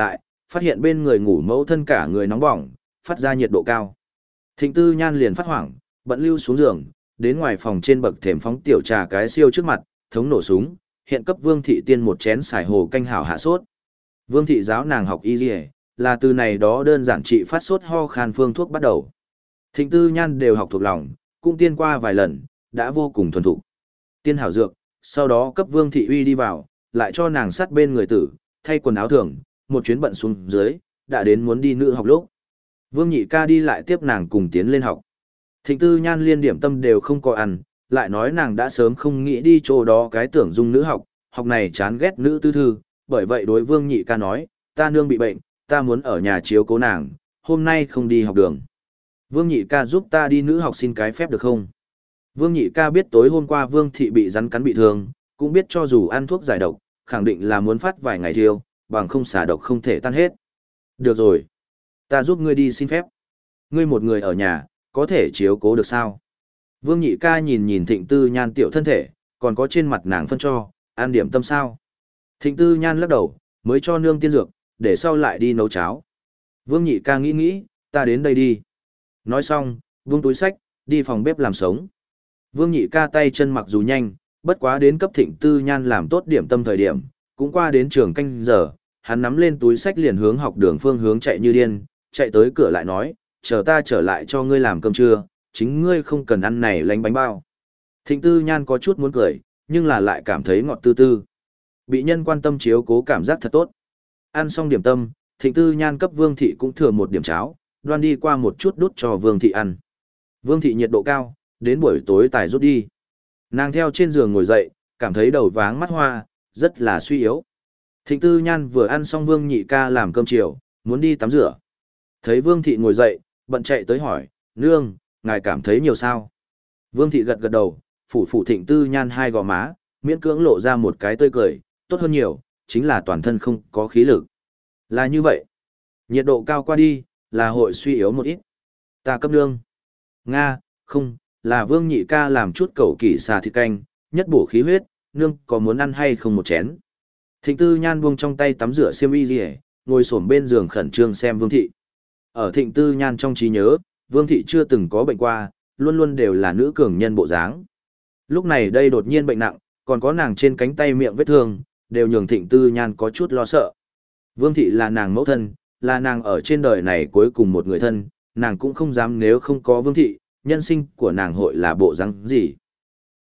phát hiện bên người ngủ mẫu thân cả người nóng bỏng, phát ra nhiệt độ cao. Thịnh Tư Nhan liền phát hoảng, bận lưu xuống giường, đến ngoài phòng trên bậc thềm phóng tiểu trà cái siêu trước mặt, thống nổ súng, hiện cấp Vương thị tiên một chén xài hồ canh hảo hạ sốt. Vương thị giáo nàng học y liề, là từ này đó đơn giản trị phát sốt ho khan phương thuốc bắt đầu. Thịnh Tư Nhan đều học thuộc lòng, cũng tiên qua vài lần, đã vô cùng thuần thục. Tiên hảo dược, sau đó cấp Vương thị uy đi vào, lại cho nàng sát bên người tử, thay quần áo thường, một chuyến bận xuống dưới, đã đến muốn đi nữ học lúc. Vương Nhị Ca đi lại tiếp nàng cùng tiến lên học. Thịnh Tư Nhan liên điểm tâm đều không có ăn, lại nói nàng đã sớm không nghĩ đi chỗ đó cái tưởng dung nữ học, học này chán ghét nữ tư thư, bởi vậy đối Vương Nhị Ca nói, ta nương bị bệnh, ta muốn ở nhà chiếu cố nàng, hôm nay không đi học đường. Vương Nhị Ca giúp ta đi nữ học xin cái phép được không? Vương Nhị Ca biết tối hôm qua Vương Thị bị rắn cắn bị thương, cũng biết cho dù ăn thuốc giải độc, khẳng định là muốn phát vài ngày thiêu, bằng không xả độc không thể tan hết. Được rồi, ta giúp ngươi đi xin phép. Ngươi một người ở nhà, có thể chiếu cố được sao? Vương Nhị Ca nhìn nhìn Thịnh Tư Nhan tiểu thân thể, còn có trên mặt nàng phân cho, ăn điểm tâm sao? Thịnh Tư Nhan lắc đầu, mới cho nương tiên dược, để sau lại đi nấu cháo. Vương Nhị Ca nghĩ nghĩ, ta đến đây đi. Nói xong, vung túi sách, đi phòng bếp làm sống. Vương Nhị Ca tay chân mặc dù nhanh, bất quá đến cấp Thịnh Tư Nhan làm tốt điểm tâm thời điểm, cũng qua đến trường canh giờ, hắn nắm lên túi sách liền hướng học đường phương hướng chạy như điên, chạy tới cửa lại nói, chờ ta trở lại cho ngươi làm cơm trưa, chính ngươi không cần ăn này lánh bánh bao. Thịnh Tư Nhan có chút muốn cười, nhưng là lại cảm thấy ngọt tư tư. Bị nhân quan tâm chiếu cố cảm giác thật tốt. Ăn xong điểm tâm, Thịnh Tư Nhan cấp Vương Thị cũng thừa một điểm cháo, đoan đi qua một chút đút cho Vương Thị ăn. Vương Thị nhiệt độ cao, đến buổi tối tài rút đi. Nàng theo trên giường ngồi dậy, cảm thấy đầu váng mắt hoa, rất là suy yếu. Thịnh Tư Nhan vừa ăn xong Vương Nhị Ca làm cơm chiều, muốn đi tắm rửa. Thấy Vương Thị ngồi dậy, bận chạy tới hỏi, nương, ngài cảm thấy nhiều sao? Vương Thị gật gật đầu, phủ phủ Thịnh Tư Nhan hai gò má, miễn cưỡng lộ ra một cái tươi cười, tốt hơn nhiều, chính là toàn thân không có khí lực. Là như vậy. Nhiệt độ cao qua đi, là hội suy yếu một ít. Ta cấp nương. Nga, không, là Vương Nhị Ca làm chút cẩu kỷ xà thịt canh, nhất bổ khí huyết, nương có muốn ăn hay không một chén. Thịnh Tư Nhan buông trong tay tắm rửa xiêm y rìa, ngồi xổm bên giường khẩn trương xem Vương Thị. Ở Thịnh Tư Nhan trong trí nhớ, Vương Thị chưa từng có bệnh qua, luôn luôn đều là nữ cường nhân bộ dáng. Lúc này đây đột nhiên bệnh nặng, còn có nàng trên cánh tay miệng vết thương, đều nhường Thịnh Tư Nhan có chút lo sợ. Vương Thị là nàng mẫu thân, là nàng ở trên đời này cuối cùng một người thân, nàng cũng không dám nếu không có Vương Thị, nhân sinh của nàng hội là bộ dáng gì.